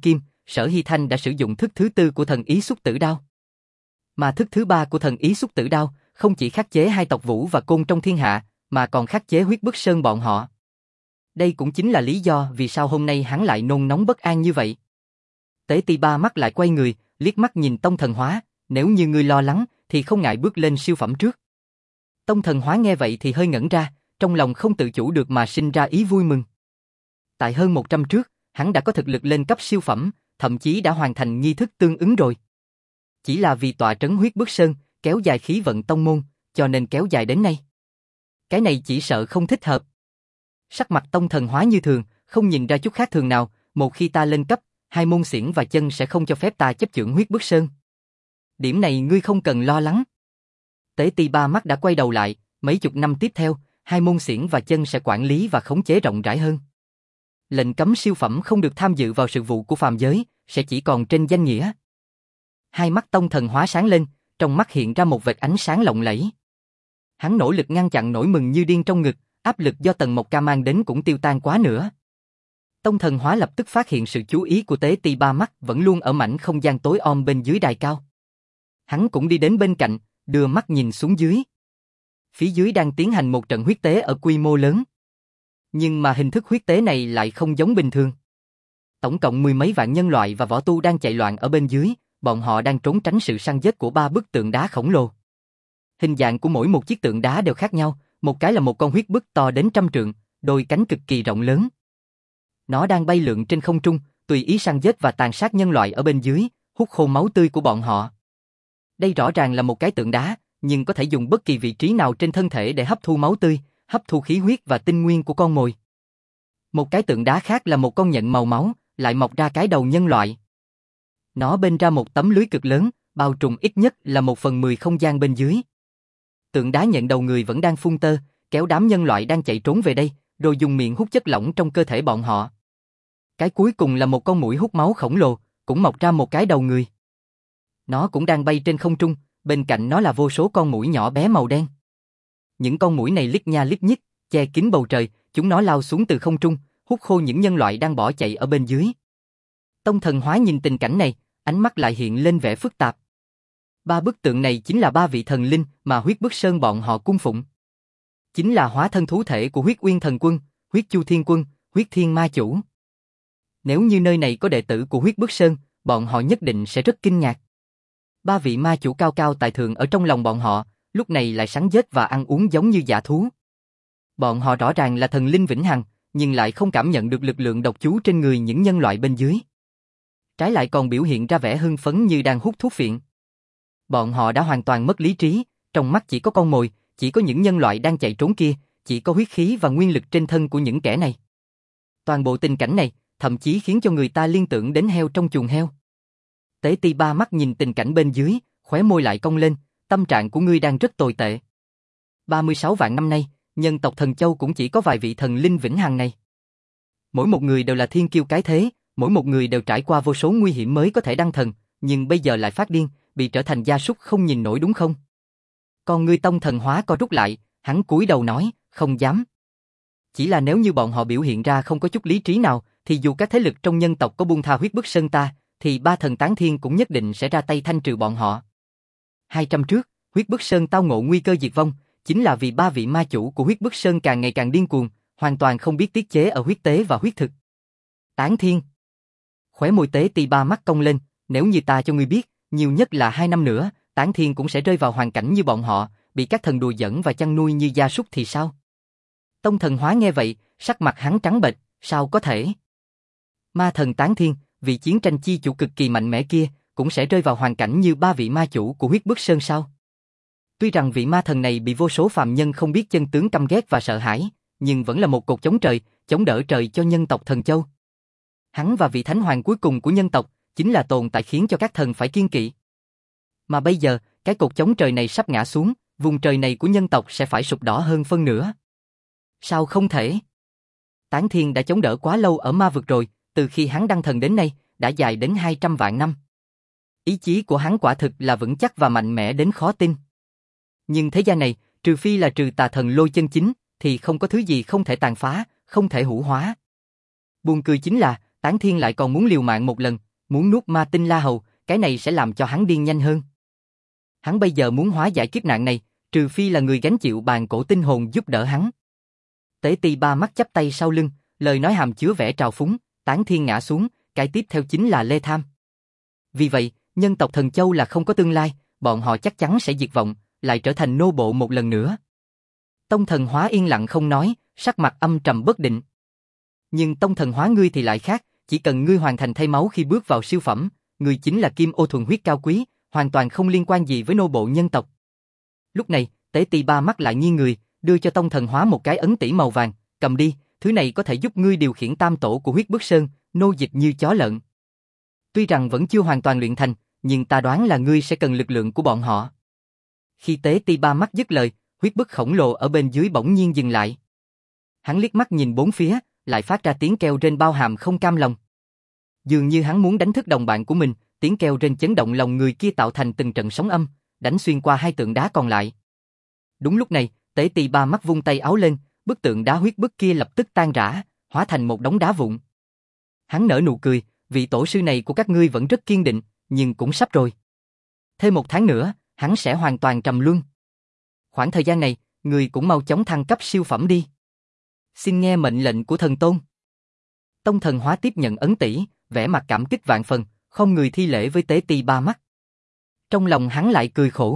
Sở Hy Thanh đã sử dụng thức thứ tư của thần ý xúc tử đao. Mà thức thứ ba của thần ý xúc tử đao không chỉ khắc chế hai tộc Vũ và Côn trong thiên hạ, mà còn khắc chế Huyết Bức Sơn bọn họ. Đây cũng chính là lý do vì sao hôm nay hắn lại nôn nóng bất an như vậy. Tế Ti ba mắt lại quay người, liếc mắt nhìn Tông Thần Hóa, nếu như ngươi lo lắng, thì không ngại bước lên siêu phẩm trước. Tông Thần Hóa nghe vậy thì hơi ngẩn ra, trong lòng không tự chủ được mà sinh ra ý vui mừng. Tại hơn một trăm trước, hắn đã có thực lực lên cấp siêu phẩm, thậm chí đã hoàn thành nghi thức tương ứng rồi. Chỉ là vì tọa trấn Huyết Bức Sơn, kéo dài khí vận tông môn, cho nên kéo dài đến nay. Cái này chỉ sợ không thích hợp. Sắc mặt Tông Thần Hóa như thường, không nhìn ra chút khác thường nào, một khi ta lên cấp, hai môn xiển và chân sẽ không cho phép ta chấp chưởng Huyết Bức Sơn. Điểm này ngươi không cần lo lắng. Tế Ti ba mắt đã quay đầu lại, mấy chục năm tiếp theo, hai môn xiển và chân sẽ quản lý và khống chế rộng rãi hơn. Lệnh cấm siêu phẩm không được tham dự vào sự vụ của phàm giới, sẽ chỉ còn trên danh nghĩa. Hai mắt Tông Thần Hóa sáng lên, trong mắt hiện ra một vệt ánh sáng lộng lẫy. Hắn nỗ lực ngăn chặn nỗi mừng như điên trong ngực, áp lực do Tần Mộc Ca mang đến cũng tiêu tan quá nữa. Tông Thần Hóa lập tức phát hiện sự chú ý của Tế Ti ba mắt vẫn luôn ở mảnh không gian tối om bên dưới đài cao. Hắn cũng đi đến bên cạnh, đưa mắt nhìn xuống dưới. Phía dưới đang tiến hành một trận huyết tế ở quy mô lớn. Nhưng mà hình thức huyết tế này lại không giống bình thường. Tổng cộng mười mấy vạn nhân loại và võ tu đang chạy loạn ở bên dưới, bọn họ đang trốn tránh sự săn giết của ba bức tượng đá khổng lồ. Hình dạng của mỗi một chiếc tượng đá đều khác nhau, một cái là một con huyết bức to đến trăm trượng, đôi cánh cực kỳ rộng lớn. Nó đang bay lượn trên không trung, tùy ý săn giết và tàn sát nhân loại ở bên dưới, hút khô máu tươi của bọn họ. Đây rõ ràng là một cái tượng đá, nhưng có thể dùng bất kỳ vị trí nào trên thân thể để hấp thu máu tươi, hấp thu khí huyết và tinh nguyên của con mồi. Một cái tượng đá khác là một con nhện màu máu, lại mọc ra cái đầu nhân loại. Nó bên ra một tấm lưới cực lớn, bao trùm ít nhất là một phần mười không gian bên dưới. Tượng đá nhện đầu người vẫn đang phun tơ, kéo đám nhân loại đang chạy trốn về đây, rồi dùng miệng hút chất lỏng trong cơ thể bọn họ. Cái cuối cùng là một con muỗi hút máu khổng lồ, cũng mọc ra một cái đầu người. Nó cũng đang bay trên không trung, bên cạnh nó là vô số con muỗi nhỏ bé màu đen. Những con muỗi này lít nha lít nhít, che kín bầu trời, chúng nó lao xuống từ không trung, hút khô những nhân loại đang bỏ chạy ở bên dưới. Tông Thần Hóa nhìn tình cảnh này, ánh mắt lại hiện lên vẻ phức tạp. Ba bức tượng này chính là ba vị thần linh mà Huyết Bức Sơn bọn họ cung phụng. Chính là hóa thân thú thể của Huyết Uyên Thần Quân, Huyết Chu Thiên Quân, Huyết Thiên Ma Chủ. Nếu như nơi này có đệ tử của Huyết Bức Sơn, bọn họ nhất định sẽ rất kinh ngạc. Ba vị ma chủ cao cao tại thượng ở trong lòng bọn họ, lúc này lại sắn giết và ăn uống giống như dã thú. Bọn họ rõ ràng là thần linh vĩnh hằng, nhưng lại không cảm nhận được lực lượng độc chú trên người những nhân loại bên dưới. Trái lại còn biểu hiện ra vẻ hưng phấn như đang hút thuốc phiện. Bọn họ đã hoàn toàn mất lý trí, trong mắt chỉ có con mồi, chỉ có những nhân loại đang chạy trốn kia, chỉ có huyết khí và nguyên lực trên thân của những kẻ này. Toàn bộ tình cảnh này, thậm chí khiến cho người ta liên tưởng đến heo trong chuồng heo. Tế Ti ba mắt nhìn tình cảnh bên dưới, khóe môi lại cong lên, tâm trạng của ngươi đang rất tồi tệ. ba mươi sáu vạn năm nay, nhân tộc Thần Châu cũng chỉ có vài vị thần linh vĩnh hằng này. Mỗi một người đều là thiên kiêu cái thế, mỗi một người đều trải qua vô số nguy hiểm mới có thể đăng thần, nhưng bây giờ lại phát điên, bị trở thành gia súc không nhìn nổi đúng không? Còn ngươi Tông Thần Hóa co rút lại, hắn cúi đầu nói, không dám. Chỉ là nếu như bọn họ biểu hiện ra không có chút lý trí nào, thì dù các thế lực trong nhân tộc có buông tha Huyết Bức Sơn ta, thì ba thần tán thiên cũng nhất định sẽ ra tay thanh trừ bọn họ. Hai trăm trước, Huyết Bức Sơn tao ngộ nguy cơ diệt vong, chính là vì ba vị ma chủ của Huyết Bức Sơn càng ngày càng điên cuồng, hoàn toàn không biết tiết chế ở huyết tế và huyết thực. Tán thiên. Khóe môi Tế Ti ba mắt cong lên, nếu như ta cho ngươi biết, nhiều nhất là hai năm nữa, Tán thiên cũng sẽ rơi vào hoàn cảnh như bọn họ, bị các thần đùa giỡn và chăn nuôi như gia súc thì sao? Tông Thần Hóa nghe vậy, sắc mặt hắn trắng bệch, sao có thể? Ma thần Tán Thiên, vị chiến tranh chi chủ cực kỳ mạnh mẽ kia, cũng sẽ rơi vào hoàn cảnh như ba vị ma chủ của Huyết Bức Sơn sao? Tuy rằng vị ma thần này bị vô số phàm nhân không biết chân tướng căm ghét và sợ hãi, nhưng vẫn là một cột chống trời, chống đỡ trời cho nhân tộc Thần Châu. Hắn và vị thánh hoàng cuối cùng của nhân tộc, chính là tồn tại khiến cho các thần phải kiêng kỵ. Mà bây giờ, cái cột chống trời này sắp ngã xuống, vùng trời này của nhân tộc sẽ phải sụp đổ hơn phân nửa. Sao không thể? Tán Thiên đã chống đỡ quá lâu ở ma vực rồi, từ khi hắn đăng thần đến nay, đã dài đến hai trăm vạn năm. Ý chí của hắn quả thực là vững chắc và mạnh mẽ đến khó tin. Nhưng thế gian này, trừ phi là trừ tà thần lôi chân chính, thì không có thứ gì không thể tàn phá, không thể hủ hóa. Buồn cười chính là, Tán Thiên lại còn muốn liều mạng một lần, muốn nuốt ma tinh La Hầu, cái này sẽ làm cho hắn điên nhanh hơn. Hắn bây giờ muốn hóa giải kiếp nạn này, trừ phi là người gánh chịu bàn cổ tinh hồn giúp đỡ hắn. Tế Ti Ba Mắt chắp tay sau lưng, lời nói hàm chứa vẻ trào phúng, tán thiên ngã xuống, cái tiếp theo chính là Lê Tham. Vì vậy, nhân tộc Thần Châu là không có tương lai, bọn họ chắc chắn sẽ diệt vong, lại trở thành nô bộ một lần nữa. Tông Thần Hóa yên lặng không nói, sắc mặt âm trầm bất định. Nhưng Tông Thần Hóa ngươi thì lại khác, chỉ cần ngươi hoàn thành thay máu khi bước vào siêu phẩm, ngươi chính là kim ô thuần huyết cao quý, hoàn toàn không liên quan gì với nô bộ nhân tộc. Lúc này, Tế Ti Ba Mắt lại nghiêng người, đưa cho Tông Thần Hóa một cái ấn tỷ màu vàng, cầm đi, thứ này có thể giúp ngươi điều khiển tam tổ của huyết bức sơn, nô dịch như chó lợn. Tuy rằng vẫn chưa hoàn toàn luyện thành, nhưng ta đoán là ngươi sẽ cần lực lượng của bọn họ. Khi Tế Ti Ba Mắt dứt lời, huyết bức khổng lồ ở bên dưới bỗng nhiên dừng lại. Hắn liếc mắt nhìn bốn phía, lại phát ra tiếng kêu rên bao hàm không cam lòng. Dường như hắn muốn đánh thức đồng bạn của mình, tiếng kêu rên chấn động lòng người kia tạo thành từng trận sóng âm, đánh xuyên qua hai tượng đá còn lại. Đúng lúc này, Tế Ti Ba Mắt vung tay áo lên, bức tượng đá huyết bức kia lập tức tan rã, hóa thành một đống đá vụn. Hắn nở nụ cười, vị tổ sư này của các ngươi vẫn rất kiên định, nhưng cũng sắp rồi. Thêm một tháng nữa, hắn sẽ hoàn toàn trầm luân. Khoảng thời gian này, người cũng mau chóng thăng cấp siêu phẩm đi. Xin nghe mệnh lệnh của thần tôn. Tông Thần Hóa tiếp nhận ấn tỷ, vẻ mặt cảm kích vạn phần, không người thi lễ với Tế Ti Ba Mắt. Trong lòng hắn lại cười khổ.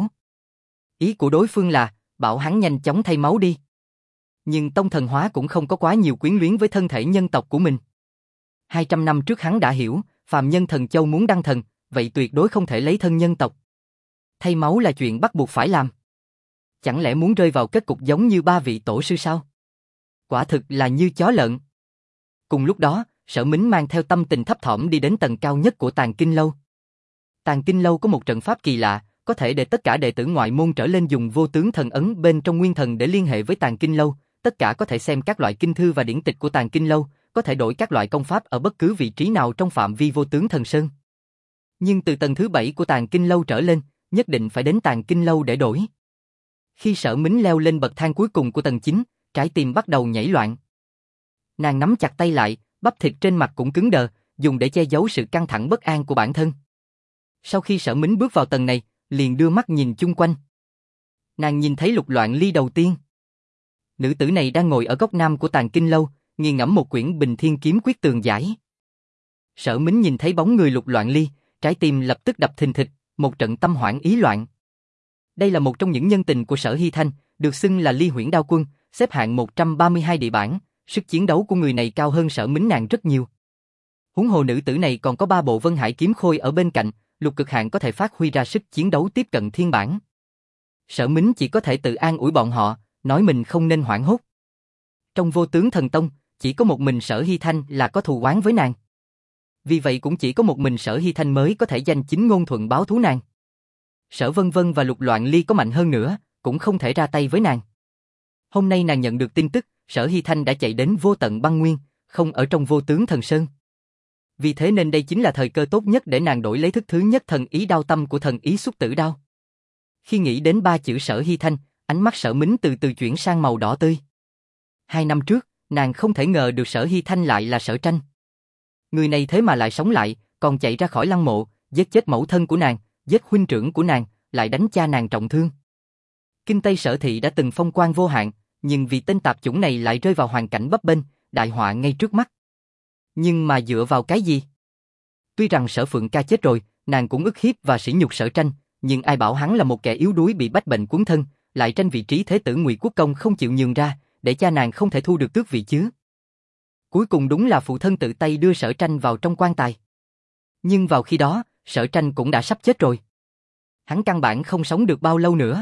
Ý của đối phương là, bảo hắn nhanh chóng thay máu đi. Nhưng Tông Thần Hóa cũng không có quá nhiều quyến luyến với thân thể nhân tộc của mình. hai trăm năm trước hắn đã hiểu, phàm nhân Thần Châu muốn đăng thần, vậy tuyệt đối không thể lấy thân nhân tộc. Thay máu là chuyện bắt buộc phải làm. Chẳng lẽ muốn rơi vào kết cục giống như ba vị tổ sư sao? Quả thực là như chó lợn. Cùng lúc đó, Sở Mính mang theo tâm tình thấp thỏm đi đến tầng cao nhất của Tàng Kinh Lâu. Tàng Kinh Lâu có một trận pháp kỳ lạ, có thể để tất cả đệ tử ngoại môn trở lên dùng vô tướng thần ấn bên trong nguyên thần để liên hệ với Tàng Kinh Lâu, tất cả có thể xem các loại kinh thư và điển tịch của Tàng Kinh Lâu, có thể đổi các loại công pháp ở bất cứ vị trí nào trong phạm vi vô tướng thần sơn. Nhưng từ tầng thứ bảy của Tàng Kinh Lâu trở lên, nhất định phải đến Tàng Kinh Lâu để đổi. Khi Sở Mính leo lên bậc thang cuối cùng của tầng chín, trái tim bắt đầu nhảy loạn. Nàng nắm chặt tay lại, bắp thịt trên mặt cũng cứng đờ, dùng để che giấu sự căng thẳng bất an của bản thân. Sau khi Sở Mính bước vào tầng này, liền đưa mắt nhìn chung quanh. Nàng nhìn thấy Lục Loạn Ly đầu tiên. Nữ tử này đang ngồi ở góc nam của Tàng Kinh Lâu, nghiền ngẫm một quyển Bình Thiên Kiếm Quyết tường giải. Sở Mính nhìn thấy bóng người Lục Loạn Ly, trái tim lập tức đập thình thịch, một trận tâm hoảng ý loạn. Đây là một trong những nhân tình của Sở Hy Thanh, được xưng là Ly Huyễn Đao Quân, xếp hạng một trăm ba mươi hai địa bảng, sức chiến đấu của người này cao hơn Sở Mính nàng rất nhiều. Huống hồ nữ tử này còn có ba bộ Vân Hải kiếm khôi ở bên cạnh, lục cực hạn có thể phát huy ra sức chiến đấu tiếp cận thiên bản. Sở Mính chỉ có thể tự an ủi bọn họ, nói mình không nên hoảng hốt. Trong vô tướng thần tông, chỉ có một mình Sở Hy Thanh là có thù oán với nàng. Vì vậy cũng chỉ có một mình Sở Hy Thanh mới có thể danh chính ngôn thuận báo thú nàng. Sở Vân Vân và Lục Loạn Ly có mạnh hơn nữa, cũng không thể ra tay với nàng. Hôm nay nàng nhận được tin tức, Sở Hy Thanh đã chạy đến Vô Tận Băng Nguyên, không ở trong Vô Tướng Thần Sơn. Vì thế nên đây chính là thời cơ tốt nhất để nàng đổi lấy thức thứ nhất thần ý đao tâm của thần ý xúc tử đao. Khi nghĩ đến ba chữ Sở Hy Thanh, ánh mắt Sở Mính từ từ chuyển sang màu đỏ tươi. Hai năm trước, nàng không thể ngờ được Sở Hy Thanh lại là Sở Tranh. Người này thế mà lại sống lại, còn chạy ra khỏi lăng mộ, giết chết mẫu thân của nàng, giết huynh trưởng của nàng, lại đánh cha nàng trọng thương. Kinh Tây Sở Thị đã từng phong quang vô hạn, nhưng vì tên tạp chủng này lại rơi vào hoàn cảnh bấp bênh, đại họa ngay trước mắt. Nhưng mà dựa vào cái gì? Tuy rằng Sở Phượng Ca chết rồi, nàng cũng ức hiếp và sỉ nhục Sở Tranh, nhưng ai bảo hắn là một kẻ yếu đuối bị bách bệnh cuốn thân, lại tranh vị trí thế tử Ngụy Quốc Công không chịu nhường ra, để cha nàng không thể thu được tước vị chứ. Cuối cùng đúng là phụ thân tự tay đưa Sở Tranh vào trong quan tài. Nhưng vào khi đó, Sở Tranh cũng đã sắp chết rồi. Hắn căn bản không sống được bao lâu nữa.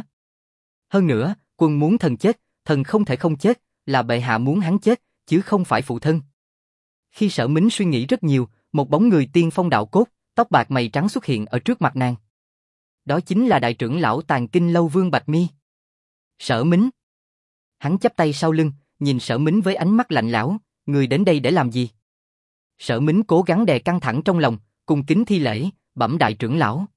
Hơn nữa, quân muốn thần chết, thần không thể không chết, là bệ hạ muốn hắn chết, chứ không phải phụ thân. Khi Sở Mính suy nghĩ rất nhiều, một bóng người tiên phong đạo cốt, tóc bạc mày trắng xuất hiện ở trước mặt nàng. Đó chính là đại trưởng lão Tàng Kinh Lâu Vương Bạch Mi. Sở Mính. Hắn chắp tay sau lưng, nhìn Sở Mính với ánh mắt lạnh lẽo, người đến đây để làm gì? Sở Mính cố gắng đè căng thẳng trong lòng, cung kính thi lễ, bẩm đại trưởng lão.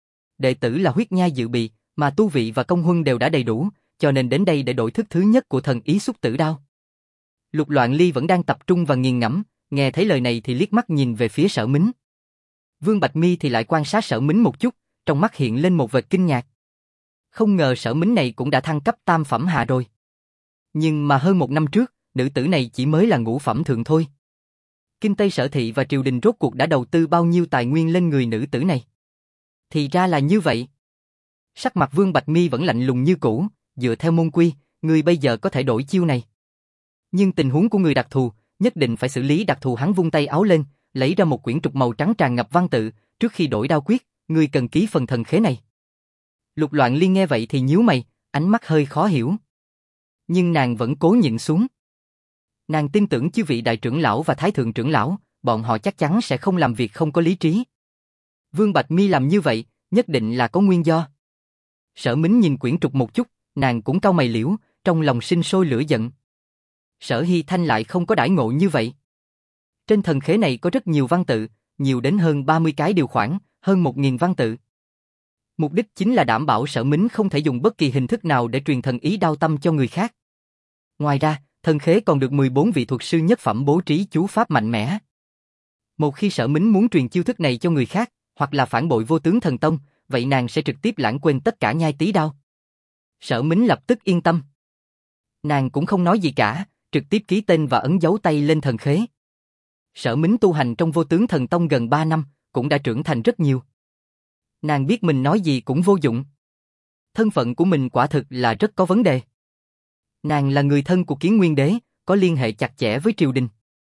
Đệ tử là huyết nhai dự bị, mà tu vị và công huân đều đã đầy đủ, cho nên đến đây để đổi thức thứ nhất của thần ý xúc tử đao. Lục Loạn Ly vẫn đang tập trung và nghiền ngẫm, nghe thấy lời này thì liếc mắt nhìn về phía Sở Mính. Vương Bạch Mi thì lại quan sát Sở Mính một chút, trong mắt hiện lên một vệt kinh ngạc. Không ngờ Sở Mính này cũng đã thăng cấp tam phẩm hạ rồi. Nhưng mà hơn một năm trước, nữ tử này chỉ mới là ngũ phẩm thượng thôi. Kinh Tây Sở Thị và triều đình rốt cuộc đã đầu tư bao nhiêu tài nguyên lên người nữ tử này? Thì ra là như vậy. Sắc mặt Vương Bạch Mi vẫn lạnh lùng như cũ, dựa theo môn quy, người bây giờ có thể đổi chiêu này. Nhưng tình huống của người đặc thù, nhất định phải xử lý đặc thù. Hắn vung tay áo lên, lấy ra một quyển trục màu trắng tràn ngập văn tự, trước khi đổi đao quyết, người cần ký phần thần khế này. Lục Loạn Liên nghe vậy thì nhíu mày, ánh mắt hơi khó hiểu. Nhưng nàng vẫn cố nhịn xuống. Nàng tin tưởng chư vị đại trưởng lão và thái thượng trưởng lão, bọn họ chắc chắn sẽ không làm việc không có lý trí. Vương Bạch Mi làm như vậy, nhất định là có nguyên do. Sở Mính nhìn quyển trục một chút, nàng cũng cau mày liễu, trong lòng sinh sôi lửa giận. Sở Hy Thanh lại không có đãi ngộ như vậy. Trên thần khế này có rất nhiều văn tự, nhiều đến hơn ba mươi cái điều khoản, hơn một nghìn văn tự. Mục đích chính là đảm bảo Sở Mính không thể dùng bất kỳ hình thức nào để truyền thần ý đao tâm cho người khác. Ngoài ra, thần khế còn được mười bốn vị thuật sư nhất phẩm bố trí chú pháp mạnh mẽ. Một khi Sở Mính muốn truyền chiêu thức này cho người khác, hoặc là phản bội Vô Tướng Thần Tông, vậy nàng sẽ trực tiếp lãng quên tất cả nhai tí đao. Sở Mính lập tức yên tâm. Nàng cũng không nói gì cả, trực tiếp ký tên và ấn dấu tay lên thần khế. Sở Mính tu hành trong Vô Tướng Thần Tông gần ba năm, cũng đã trưởng thành rất nhiều. Nàng biết mình nói gì cũng vô dụng. Thân phận của mình quả thực là rất có vấn đề. Nàng là người thân của Kiến Nguyên Đế, có liên hệ chặt chẽ với triều đình.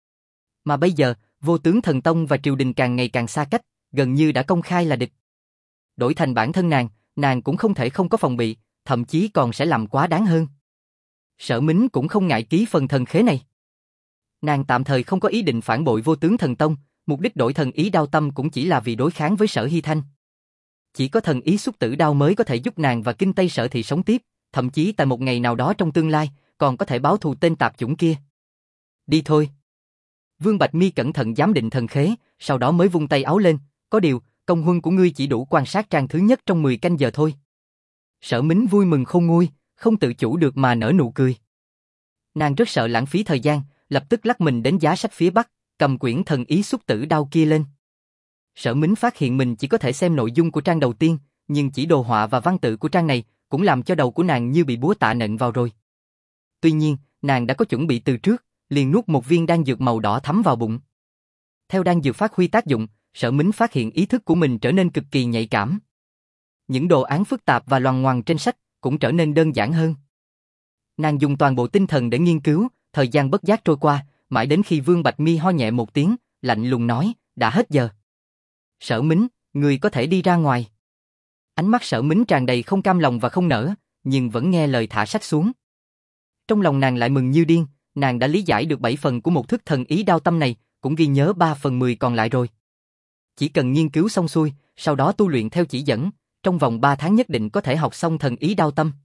Mà bây giờ, Vô Tướng Thần Tông và triều đình càng ngày càng xa cách, gần như đã công khai là địch. Đổi thành bản thân nàng, nàng cũng không thể không có phòng bị, thậm chí còn sẽ làm quá đáng hơn. Sở Mính cũng không ngại ký phần thần khế này. Nàng tạm thời không có ý định phản bội Vô Tướng Thần Tông, mục đích đổi thần ý đao tâm cũng chỉ là vì đối kháng với Sở Hy Thanh. Chỉ có thần ý xúc tử đao mới có thể giúp nàng và Kinh Tây Sở Thị sống tiếp, thậm chí tại một ngày nào đó trong tương lai, còn có thể báo thù tên tạp chủng kia. Đi thôi. Vương Bạch Mi cẩn thận giám định thần khế, sau đó mới vung tay áo lên, có điều, công huân của ngươi chỉ đủ quan sát trang thứ nhất trong mười canh giờ thôi. Sở Mính vui mừng khôn nguôi, không tự chủ được mà nở nụ cười. Nàng rất sợ lãng phí thời gian, lập tức lắc mình đến giá sách phía bắc, cầm quyển thần ý xúc tử đao kia lên. Sở Mính phát hiện mình chỉ có thể xem nội dung của trang đầu tiên, nhưng chỉ đồ họa và văn tự của trang này cũng làm cho đầu của nàng như bị búa tạ nện vào rồi. Tuy nhiên, nàng đã có chuẩn bị từ trước, liền nuốt một viên đan dược màu đỏ thấm vào bụng. Theo đan dược phát huy tác dụng, Sở Mính phát hiện ý thức của mình trở nên cực kỳ nhạy cảm. Những đồ án phức tạp và loằng ngoằng trên sách cũng trở nên đơn giản hơn. Nàng dùng toàn bộ tinh thần để nghiên cứu, thời gian bất giác trôi qua, mãi đến khi Vương Bạch Mi ho nhẹ một tiếng, lạnh lùng nói, đã hết giờ. Sở Mính, người có thể đi ra ngoài. Ánh mắt Sở Mính tràn đầy không cam lòng và không nỡ, nhưng vẫn nghe lời thả sách xuống. Trong lòng nàng lại mừng như điên, nàng đã lý giải được bảy phần của một thức thần ý đao tâm này, cũng ghi nhớ ba phần mười còn lại rồi. Chỉ cần nghiên cứu xong xuôi, sau đó tu luyện theo chỉ dẫn, trong vòng ba tháng nhất định có thể học xong thần ý đao tâm.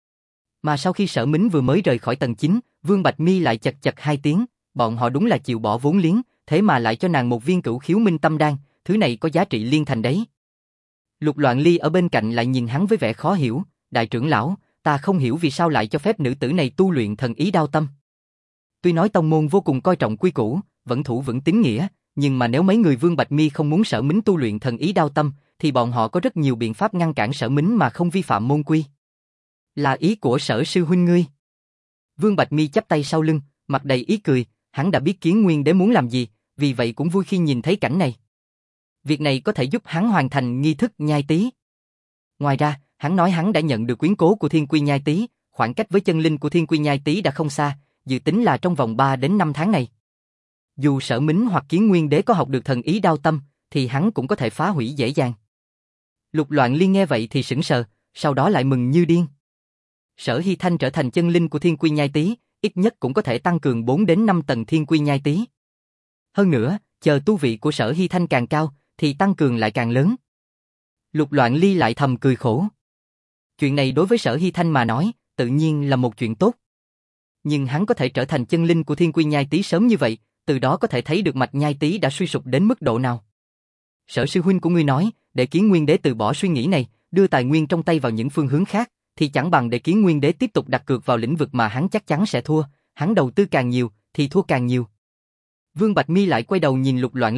Mà sau khi Sở Mính vừa mới rời khỏi tầng chín, Vương Bạch Mi lại chật chật hai tiếng, bọn họ đúng là chịu bỏ vốn liếng, thế mà lại cho nàng một viên cửu khiếu minh tâm đan, thứ này có giá trị liên thành đấy. Lục Loạn Ly ở bên cạnh lại nhìn hắn với vẻ khó hiểu, đại trưởng lão, ta không hiểu vì sao lại cho phép nữ tử này tu luyện thần ý đao tâm. Tuy nói tông môn vô cùng coi trọng quy củ, vẫn thủ vững tín nghĩa, nhưng mà nếu mấy người Vương Bạch Mi không muốn Sở Mính tu luyện thần ý đao tâm, thì bọn họ có rất nhiều biện pháp ngăn cản Sở Mính mà không vi phạm môn quy. Là ý của Sở sư huynh ngươi. Vương Bạch Mi chắp tay sau lưng, mặt đầy ý cười, hắn đã biết Kiến Nguyên Đế muốn làm gì, vì vậy cũng vui khi nhìn thấy cảnh này. Việc này có thể giúp hắn hoàn thành nghi thức nhai tí. Ngoài ra, hắn nói hắn đã nhận được quyến cố của Thiên Quy Nhai Tí, khoảng cách với chân linh của Thiên Quy Nhai Tí đã không xa, dự tính là trong vòng ba đến năm tháng này. Dù Sở Mính hoặc Kiến Nguyên Đế có học được thần ý đao tâm, thì hắn cũng có thể phá hủy dễ dàng. Lục Loạn Liên nghe vậy thì sững sờ, sau đó lại mừng như điên. Sở Hy Thanh trở thành chân linh của Thiên Quy Nhai Tí, ít nhất cũng có thể tăng cường bốn đến năm tầng Thiên Quy Nhai Tí. Hơn nữa, chờ tu vị của Sở Hy Thanh càng cao, thì tăng cường lại càng lớn. Lục Loạn Ly lại thầm cười khổ. Chuyện này đối với Sở Hy Thanh mà nói, tự nhiên là một chuyện tốt. Nhưng hắn có thể trở thành chân linh của Thiên Quy Nhai Tí sớm như vậy, từ đó có thể thấy được mạch Nhai Tí đã suy sụp đến mức độ nào. Sở sư huynh của ngươi nói, để Kiến Nguyên Đế từ bỏ suy nghĩ này, đưa tài nguyên trong tay vào những phương hướng khác, thì chẳng bằng để Kiến Nguyên Đế tiếp tục đặt cược vào lĩnh vực mà hắn chắc chắn sẽ thua, hắn đầu tư càng nhiều, thì thua càng nhiều. Vương Bạch Mi lại quay đầu nhìn Lục Loạn Ly,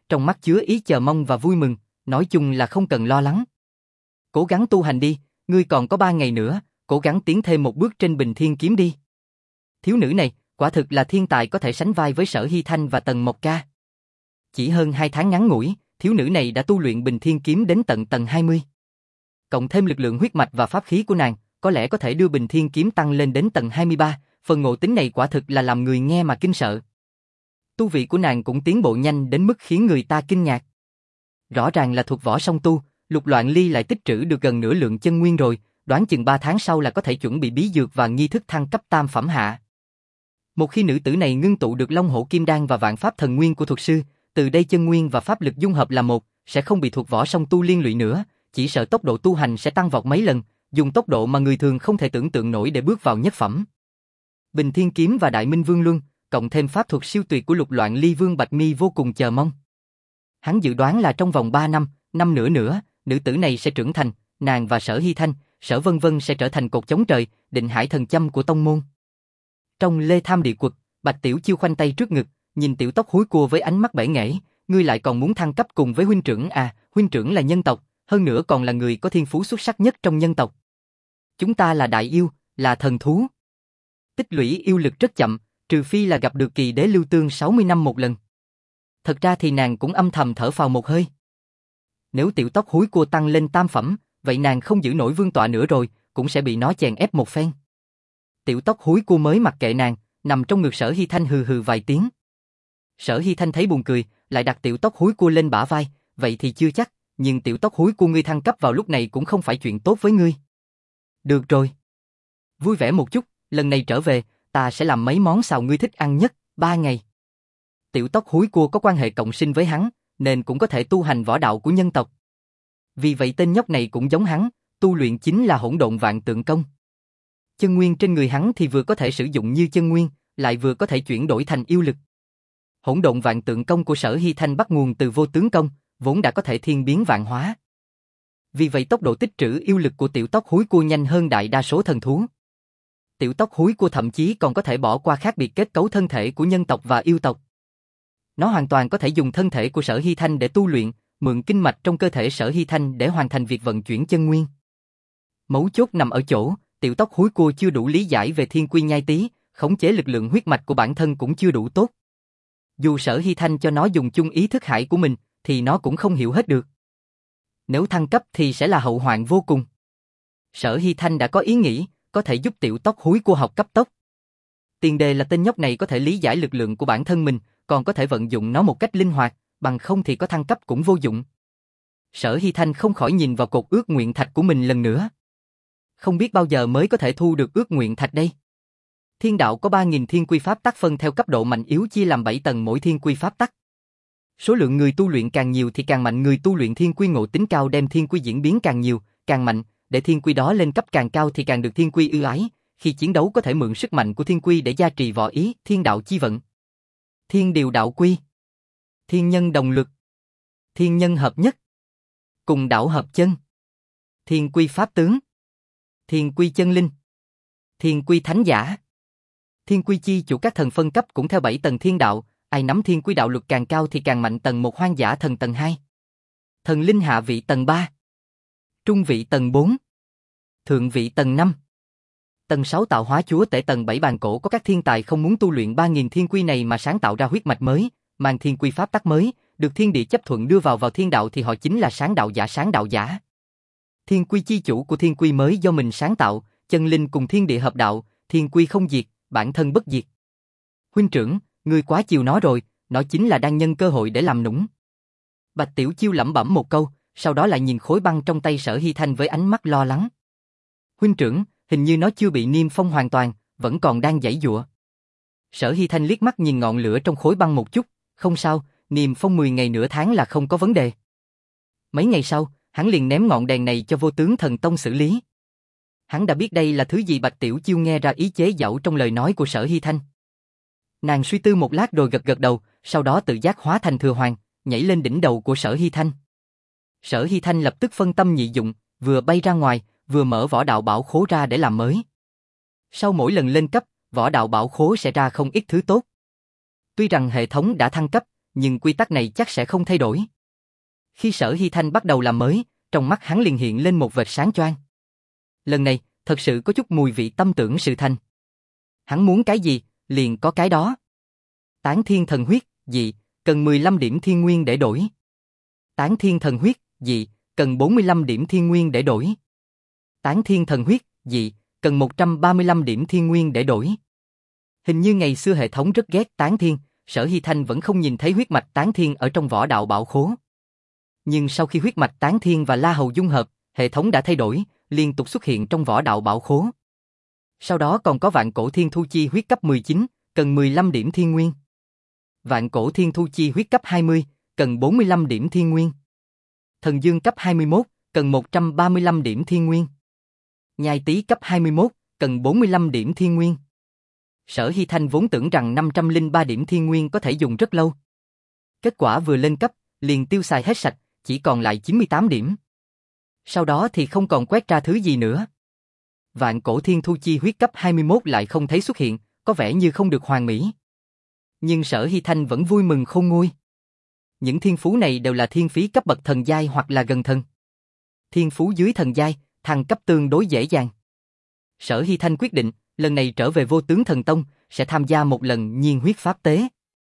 trong mắt chứa ý chờ mong và vui mừng, nói chung là không cần lo lắng. Cố gắng tu hành đi, ngươi còn có ba ngày nữa, cố gắng tiến thêm một bước trên bình thiên kiếm đi. Thiếu nữ này, quả thực là thiên tài có thể sánh vai với Sở Hy Thanh và Tần Mộc Ca. Chỉ hơn hai tháng ngắn ngủi, thiếu nữ này đã tu luyện bình thiên kiếm đến tận tầng hai mươi. Cộng thêm lực lượng huyết mạch và pháp khí của nàng, có lẽ có thể đưa bình thiên kiếm tăng lên đến tầng hai mươi ba, phần ngộ tính này quả thực là làm người nghe mà kinh sợ. Tu vị của nàng cũng tiến bộ nhanh đến mức khiến người ta kinh ngạc. Rõ ràng là thuộc võ song tu, Lục Loạn Ly lại tích trữ được gần nửa lượng chân nguyên rồi, đoán chừng ba tháng sau là có thể chuẩn bị bí dược và nghi thức thăng cấp tam phẩm hạ. Một khi nữ tử này ngưng tụ được Long Hổ Kim Đan và Vạn Pháp Thần Nguyên của thuật sư, từ đây chân nguyên và pháp lực dung hợp là một, sẽ không bị thuộc võ song tu liên lụy nữa, chỉ sợ tốc độ tu hành sẽ tăng vọt mấy lần, dùng tốc độ mà người thường không thể tưởng tượng nổi để bước vào nhất phẩm. Bình Thiên Kiếm và Đại Minh Vương Luân, cộng thêm pháp thuật siêu tuyệt của Lục Loạn Ly, Vương Bạch Mi vô cùng chờ mong. Hắn dự đoán là trong vòng ba năm, năm nữa nữa, nữ tử này sẽ trưởng thành, nàng và Sở Hy Thanh, Sở Vân Vân sẽ trở thành cột chống trời, định hải thần châm của tông môn. Trong Lê Tham Địa Quật, Bạch Tiểu Chiêu khoanh tay trước ngực, nhìn Tiểu Tóc húi cua với ánh mắt bể nghễ, ngươi lại còn muốn thăng cấp cùng với huynh trưởng à? Huynh trưởng là nhân tộc, hơn nữa còn là người có thiên phú xuất sắc nhất trong nhân tộc. Chúng ta là đại yêu, là thần thú. Tích lũy yêu lực rất chậm, trừ phi là gặp được kỳ đế lưu tương sáu mươi năm một lần. Thật ra thì nàng cũng âm thầm thở phào một hơi. Nếu Tiểu Tóc húi cua tăng lên tam phẩm, vậy nàng không giữ nổi vương tọa nữa rồi, cũng sẽ bị nó chèn ép một phen. Tiểu Tóc húi cua mới mặc kệ nàng, nằm trong ngực Sở Hy Thanh hừ hừ vài tiếng. Sở Hy Thanh thấy buồn cười, lại đặt Tiểu Tóc húi cua lên bả vai, vậy thì chưa chắc, nhưng Tiểu Tóc húi cua ngươi thăng cấp vào lúc này cũng không phải chuyện tốt với ngươi. Được rồi. Vui vẻ một chút, lần này trở về, ta sẽ làm mấy món xào ngươi thích ăn nhất, ba ngày. Tiểu Tóc húi cua có quan hệ cộng sinh với hắn, nên cũng có thể tu hành võ đạo của nhân tộc. Vì vậy tên nhóc này cũng giống hắn, tu luyện chính là hỗn độn vạn tượng công. Chân nguyên trên người hắn thì vừa có thể sử dụng như chân nguyên, lại vừa có thể chuyển đổi thành yêu lực. Hỗn độn vạn tượng công của Sở Hy Thanh bắt nguồn từ vô tướng công, vốn đã có thể thiên biến vạn hóa. Vì vậy tốc độ tích trữ yêu lực của Tiểu Tóc húi cua nhanh hơn đại đa số thần thú. Tiểu Tóc húi cua thậm chí còn có thể bỏ qua khác biệt kết cấu thân thể của nhân tộc và yêu tộc. Nó hoàn toàn có thể dùng thân thể của Sở Hy Thanh để tu luyện, mượn kinh mạch trong cơ thể Sở Hy Thanh để hoàn thành việc vận chuyển chân nguyên. Mấu chốt nằm ở chỗ, Tiểu Tóc húi cua chưa đủ lý giải về thiên quy nhai tý, khống chế lực lượng huyết mạch của bản thân cũng chưa đủ tốt. Dù Sở Hy Thanh cho nó dùng chung ý thức hải của mình, thì nó cũng không hiểu hết được. Nếu thăng cấp thì sẽ là hậu hoạn vô cùng. Sở Hy Thanh đã có ý nghĩ, có thể giúp Tiểu Tóc húi cua học cấp tốc. Tiền đề là tên nhóc này có thể lý giải lực lượng của bản thân mình, còn có thể vận dụng nó một cách linh hoạt, bằng không thì có thăng cấp cũng vô dụng. Sở Hy Thanh không khỏi nhìn vào cột ước nguyện thạch của mình lần nữa. Không biết bao giờ mới có thể thu được ước nguyện thạch đây. Thiên đạo có ba nghìn thiên quy pháp tắc phân theo cấp độ mạnh yếu chia làm bảy tầng mỗi thiên quy pháp tắc. Số lượng người tu luyện càng nhiều thì càng mạnh, người tu luyện thiên quy ngộ tính cao đem thiên quy diễn biến càng nhiều, càng mạnh, để thiên quy đó lên cấp càng cao thì càng được thiên quy ưu ái, khi chiến đấu có thể mượn sức mạnh của thiên quy để gia trì võ ý, thiên đạo chi vận. Thiên điều đạo quy, thiên nhân đồng luật, thiên nhân hợp nhất, cùng đạo hợp chân, thiên quy pháp tướng, thiên quy chân linh, thiên quy thánh giả. Thiên quy chi chủ các thần phân cấp cũng theo bảy tầng thiên đạo, ai nắm thiên quy đạo luật càng cao thì càng mạnh, tầng một hoang dã thần tầng hai, thần linh hạ vị tầng ba, trung vị tầng bốn, thượng vị tầng năm. Tầng sáu tạo hóa chúa tể, tầng bảy bàn cổ có các thiên tài không muốn tu luyện ba nghìn thiên quy này mà sáng tạo ra huyết mạch mới, mang thiên quy pháp tắc mới, được thiên địa chấp thuận đưa vào vào thiên đạo thì họ chính là sáng đạo giả. Sáng đạo giả. Thiên quy chi chủ của thiên quy mới do mình sáng tạo, chân linh cùng thiên địa hợp đạo, thiên quy không diệt, bản thân bất diệt. Huynh trưởng, ngươi quá chiều nó rồi, nó chính là đang nhân cơ hội để làm nũng. Bạch Tiểu Chiêu lẩm bẩm một câu, sau đó lại nhìn khối băng trong tay Sở Hy Thanh với ánh mắt lo lắng. Huynh trưởng, hình như nó chưa bị niêm phong hoàn toàn, vẫn còn đang giãy giụa. Sở Hy Thanh liếc mắt nhìn ngọn lửa trong khối băng một chút, không sao, niêm phong mười ngày nửa tháng là không có vấn đề. Mấy ngày sau, hắn liền ném ngọn đèn này cho Vô Tướng Thần Tông xử lý. Hắn đã biết đây là thứ gì. Bạch Tiểu Chiêu nghe ra ý chế giễu trong lời nói của Sở Hy Thanh. Nàng suy tư một lát rồi gật gật đầu, sau đó tự giác hóa thành thừa hoàng, nhảy lên đỉnh đầu của Sở Hy Thanh. Sở Hy Thanh lập tức phân tâm nhị dụng, vừa bay ra ngoài, vừa mở võ đạo bảo khố ra để làm mới. Sau mỗi lần lên cấp, võ đạo bảo khố sẽ ra không ít thứ tốt. Tuy rằng hệ thống đã thăng cấp, nhưng quy tắc này chắc sẽ không thay đổi. Khi Sở Hy Thanh bắt đầu làm mới, trong mắt hắn liền hiện lên một vệt sáng choang. Lần này, thật sự có chút mùi vị tâm tưởng sự thành. Hắn muốn cái gì, liền có cái đó. Tán thiên thần huyết, dị, cần mười lăm điểm thiên nguyên để đổi. Tán thiên thần huyết, dị, cần bốn mươi lăm điểm thiên nguyên để đổi. Tán thiên thần huyết, dị, cần một trăm ba mươi lăm điểm thiên nguyên để đổi. Hình như ngày xưa hệ thống rất ghét tán thiên, Sở Hy Thanh vẫn không nhìn thấy huyết mạch tán thiên ở trong võ đạo bảo khố. Nhưng sau khi huyết mạch tán thiên và La Hầu dung hợp, hệ thống đã thay đổi, liên tục xuất hiện trong võ đạo bảo khố. Sau đó còn có vạn cổ thiên thu chi huyết cấp mười chín, cần mười lăm điểm thiên nguyên. Vạn cổ thiên thu chi huyết cấp hai mươi, cần bốn mươi lăm điểm thiên nguyên. Thần dương cấp hai mươi mốt, cần một trăm ba mươi lăm điểm thiên nguyên. Nhai tý cấp hai mươi mốt, cần bốn mươi lăm điểm thiên nguyên. Sở Hy Thanh vốn tưởng rằng năm trăm lẻ ba điểm thiên nguyên có thể dùng rất lâu. Kết quả vừa lên cấp, liền tiêu xài hết sạch, chỉ còn lại chín mươi tám điểm. Sau đó thì không còn quét ra thứ gì nữa. Vạn cổ thiên thu chi huyết cấp hai mươi mốt lại không thấy xuất hiện, có vẻ như không được hoàn mỹ. Nhưng Sở Hy Thanh vẫn vui mừng khôn nguôi. Những thiên phú này đều là thiên phí cấp bậc thần giai hoặc là gần thần. Thiên phú dưới thần giai, thăng cấp tương đối dễ dàng. Sở Hy Thanh quyết định, lần này trở về Vô Tướng Thần Tông, sẽ tham gia một lần nhiên huyết pháp tế.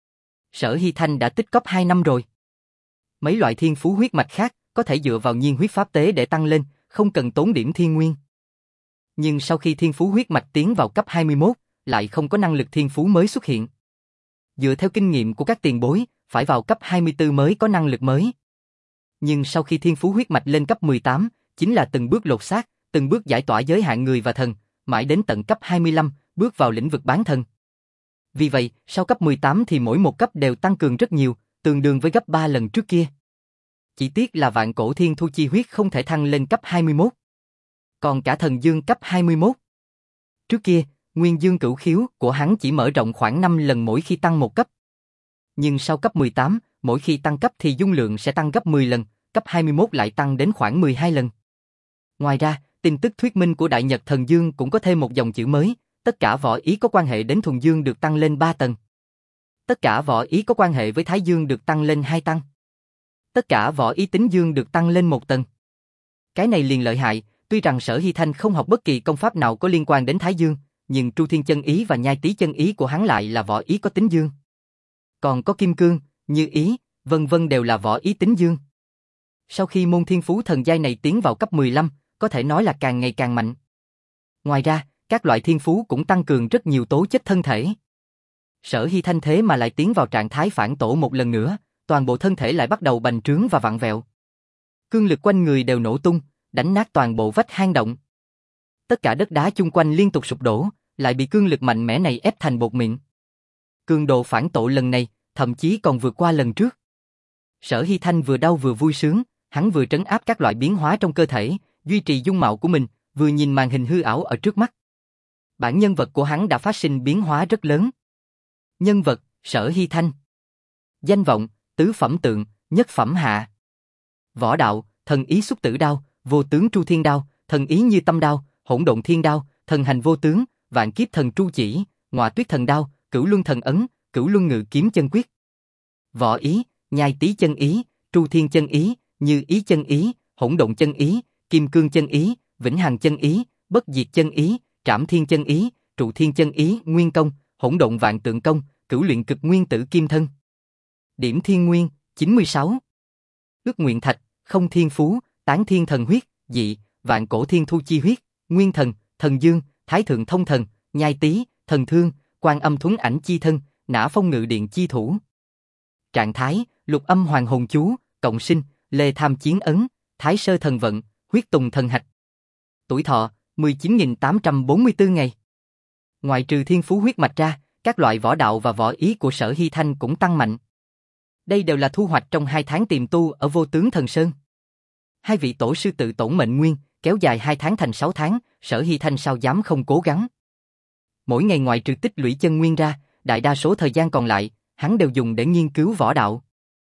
Sở Hy Thanh đã tích cóp hai năm rồi. Mấy loại thiên phú huyết mạch khác, có thể dựa vào nhiên huyết pháp tế để tăng lên, không cần tốn điểm thiên nguyên. Nhưng sau khi thiên phú huyết mạch tiến vào cấp hai mươi mốt, lại không có năng lực thiên phú mới xuất hiện. Dựa theo kinh nghiệm của các tiền bối, phải vào cấp hai mươi tư mới có năng lực mới. Nhưng sau khi thiên phú huyết mạch lên cấp mười tám, chính là từng bước lột xác, từng bước giải tỏa giới hạn người và thần, mãi đến tận cấp hai mươi lăm, bước vào lĩnh vực bán thần. Vì vậy, sau cấp mười tám thì mỗi một cấp đều tăng cường rất nhiều, tương đương với gấp ba lần trước kia. Chỉ tiếc là vạn cổ thiên thu chi huyết không thể thăng lên cấp hai mươi mốt. Còn cả thần dương cấp hai mươi mốt. Trước kia, nguyên dương cửu khiếu của hắn chỉ mở rộng khoảng năm lần mỗi khi tăng một cấp. Nhưng sau cấp mười tám, mỗi khi tăng cấp thì dung lượng sẽ tăng gấp mười lần, cấp hai mươi mốt lại tăng đến khoảng mười hai lần. Ngoài ra, tin tức thuyết minh của Đại Nhật Thần Dương cũng có thêm một dòng chữ mới, tất cả võ ý có quan hệ đến thuần dương được tăng lên ba tầng. Tất cả võ ý có quan hệ với Thái Dương được tăng lên hai tầng. Tất cả võ ý tính dương được tăng lên một tầng. Cái này liền lợi hại, tuy rằng Sở Hy Thanh không học bất kỳ công pháp nào có liên quan đến Thái Dương, nhưng Tru Thiên chân ý và Nhai Tý chân ý của hắn lại là võ ý có tính dương. Còn có Kim Cương, Như Ý, vân vân đều là võ ý tính dương. Sau khi môn thiên phú thần giai này tiến vào cấp mười lăm, có thể nói là càng ngày càng mạnh. Ngoài ra, các loại thiên phú cũng tăng cường rất nhiều tố chất thân thể. Sở Hy Thanh thế mà lại tiến vào trạng thái phản tổ một lần nữa, toàn bộ thân thể lại bắt đầu bành trướng và vặn vẹo. Cương lực quanh người đều nổ tung, đánh nát toàn bộ vách hang động. Tất cả đất đá chung quanh liên tục sụp đổ, lại bị cương lực mạnh mẽ này ép thành bột mịn. Cường độ phản tổ lần này, thậm chí còn vượt qua lần trước. Sở Hy Thanh vừa đau vừa vui sướng, hắn vừa trấn áp các loại biến hóa trong cơ thể, duy trì dung mạo của mình, vừa nhìn màn hình hư ảo ở trước mắt. Bản nhân vật của hắn đã phát sinh biến hóa rất lớn. Nhân vật, Sở Hy Thanh. Danh vọng, tứ phẩm tượng, nhất phẩm hạ. Võ đạo, thần ý xuất tử đao, vô tướng tru thiên đao, thần ý như tâm đao, hỗn độn thiên đao, thần hành vô tướng, vạn kiếp thần tru chỉ, ngọa tuyết thần đao, cửu luân thần ấn, cửu luân ngự kiếm chân quyết. Võ ý, nhai tý chân ý, tru thiên chân ý, như ý chân ý, hỗn độn chân ý, kim cương chân ý, vĩnh hằng chân ý, bất diệt chân ý, trảm thiên chân ý, trụ thiên chân ý, nguyên công, hỗn độn vạn tượng công, cửu luyện cực nguyên tử kim thân. Điểm thiên nguyên, chín mươi sáu. Ước nguyện thạch, không thiên phú, tán thiên thần huyết, dị, vạn cổ thiên thu chi huyết, nguyên thần, thần dương, thái thượng thông thần, nhai tý, thần thương, quan âm thuấn ảnh chi thân, nã phong ngự điện chi thủ. Trạng thái, lục âm hoàng hồn chú, cộng sinh, lê tham chiến ấn, thái sơ thần vận, huyết tùng thần hạch. Tuổi thọ, mười chín nghìn tám trăm bốn mươi tư ngày. Ngoài trừ thiên phú huyết mạch ra, các loại võ đạo và võ ý của Sở Hy Thanh cũng tăng mạnh. Đây đều là thu hoạch trong hai tháng tiềm tu ở Vô Tướng Thần Sơn. Hai vị tổ sư tự tổn mệnh nguyên, kéo dài hai tháng thành sáu tháng, Sở Hy Thanh sao dám không cố gắng. Mỗi ngày ngoài trừ tích lũy chân nguyên ra, đại đa số thời gian còn lại, hắn đều dùng để nghiên cứu võ đạo.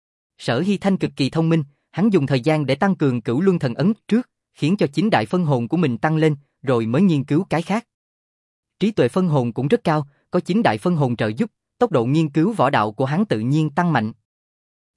Sở Hy Thanh cực kỳ thông minh, hắn dùng thời gian để tăng cường cửu luân thần ấn trước, khiến cho chính đại phân hồn của mình tăng lên, rồi mới nghiên cứu cái khác. Trí tuệ phân hồn cũng rất cao, có chính đại phân hồn trợ giúp, tốc độ nghiên cứu võ đạo của hắn tự nhiên tăng mạnh.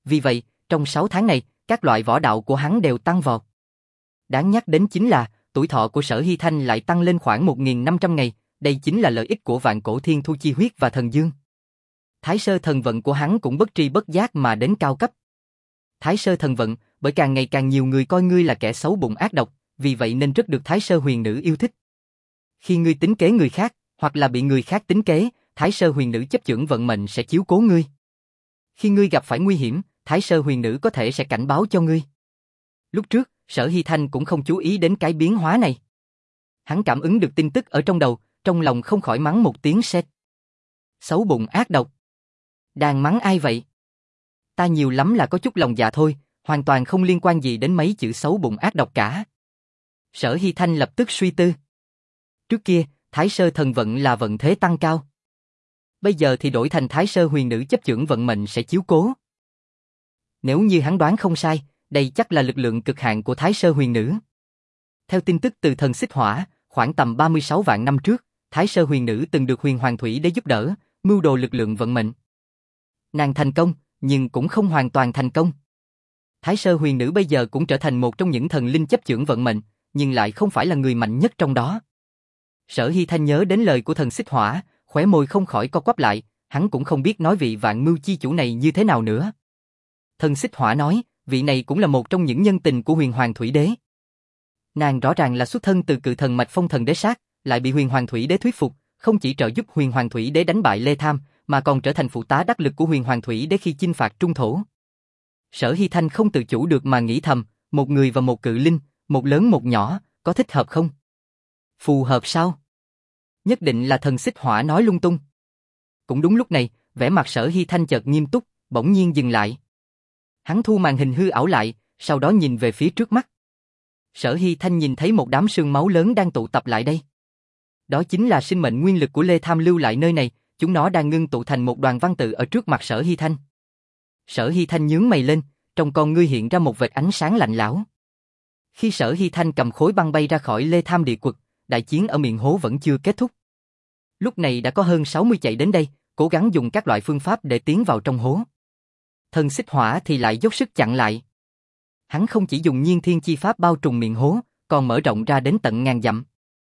Vì vậy, trong sáu tháng này, các loại võ đạo của hắn đều tăng vọt. Đáng nhắc đến chính là, tuổi thọ của Sở Hy Thanh lại tăng lên khoảng một nghìn năm trăm ngày, đây chính là lợi ích của vạn cổ thiên thu chi huyết và thần dương. Thái sơ thần vận của hắn cũng bất tri bất giác mà đến cao cấp. Thái sơ thần vận, bởi càng ngày càng nhiều người coi ngươi là kẻ xấu bụng ác độc, vì vậy nên rất được Thái sơ huyền nữ yêu thích. Khi ngươi tính kế người khác, hoặc là bị người khác tính kế, Thái sơ huyền nữ chấp chưởng vận mệnh sẽ chiếu cố ngươi. Khi ngươi gặp phải nguy hiểm, Thái sơ huyền nữ có thể sẽ cảnh báo cho ngươi. Lúc trước, Sở Hy Thanh cũng không chú ý đến cái biến hóa này. Hắn cảm ứng được tin tức ở trong đầu, trong lòng không khỏi mắng một tiếng sét. Xấu bụng ác độc. Đang mắng ai vậy? Ta nhiều lắm là có chút lòng dạ thôi, hoàn toàn không liên quan gì đến mấy chữ xấu bụng ác độc cả. Sở Hy Thanh lập tức suy tư. Trước kia, Thái sơ thần vận là vận thế tăng cao. Bây giờ thì đổi thành Thái sơ huyền nữ chấp chưởng vận mệnh sẽ chiếu cố. Nếu như hắn đoán không sai, đây chắc là lực lượng cực hạn của Thái sơ huyền nữ. Theo tin tức từ thần xích hỏa, khoảng tầm ba mươi sáu vạn năm trước, Thái sơ huyền nữ từng được huyền hoàng thủy đế giúp đỡ, mưu đồ lực lượng vận mệnh. Nàng thành công, nhưng cũng không hoàn toàn thành công. Thái sơ huyền nữ bây giờ cũng trở thành một trong những thần linh chấp chưởng vận mệnh, nhưng lại không phải là người mạnh nhất trong đó. Sở Hy Thanh nhớ đến lời của thần xích hỏa, khóe môi không khỏi co quắp lại, hắn cũng không biết nói vị vạn mưu chi chủ này như thế nào nữa. Thần xích hỏa nói, vị này cũng là một trong những nhân tình của huyền hoàng thủy đế. Nàng rõ ràng là xuất thân từ cự thần mạch phong thần đế sát, lại bị huyền hoàng thủy đế thuyết phục, không chỉ trợ giúp huyền hoàng thủy đế đánh bại Lê Tham, mà còn trở thành phụ tá đắc lực của huyền hoàng thủy đế khi chinh phạt trung thổ. Sở Hy Thanh không tự chủ được mà nghĩ thầm, một người và một cự linh, một lớn một nhỏ, có thích hợp không? Phù hợp sao? Nhất định là thần xích hỏa nói lung tung. Cũng đúng lúc này, vẻ mặt Sở Hy Thanh chợt nghiêm túc, bỗng nhiên dừng lại. Hắn thu màn hình hư ảo lại, sau đó nhìn về phía trước mắt. Sở Hy Thanh nhìn thấy một đám sương máu lớn đang tụ tập lại đây. Đó chính là sinh mệnh nguyên lực của Lê Tham lưu lại nơi này, chúng nó đang ngưng tụ thành một đoàn văn tự ở trước mặt Sở Hy Thanh. Sở Hy Thanh nhướng mày lên, trong con ngươi hiện ra một vệt ánh sáng lạnh lẽo. Khi Sở Hy Thanh cầm khối băng bay ra khỏi Lê Tham địa quật, đại chiến ở miệng hố vẫn chưa kết thúc. Lúc này đã có hơn sáu mươi chạy đến đây, cố gắng dùng các loại phương pháp để tiến vào trong hố. Thần xích hỏa thì lại dốc sức chặn lại. Hắn không chỉ dùng nhiên thiên chi pháp bao trùm miệng hố, còn mở rộng ra đến tận ngàn dặm.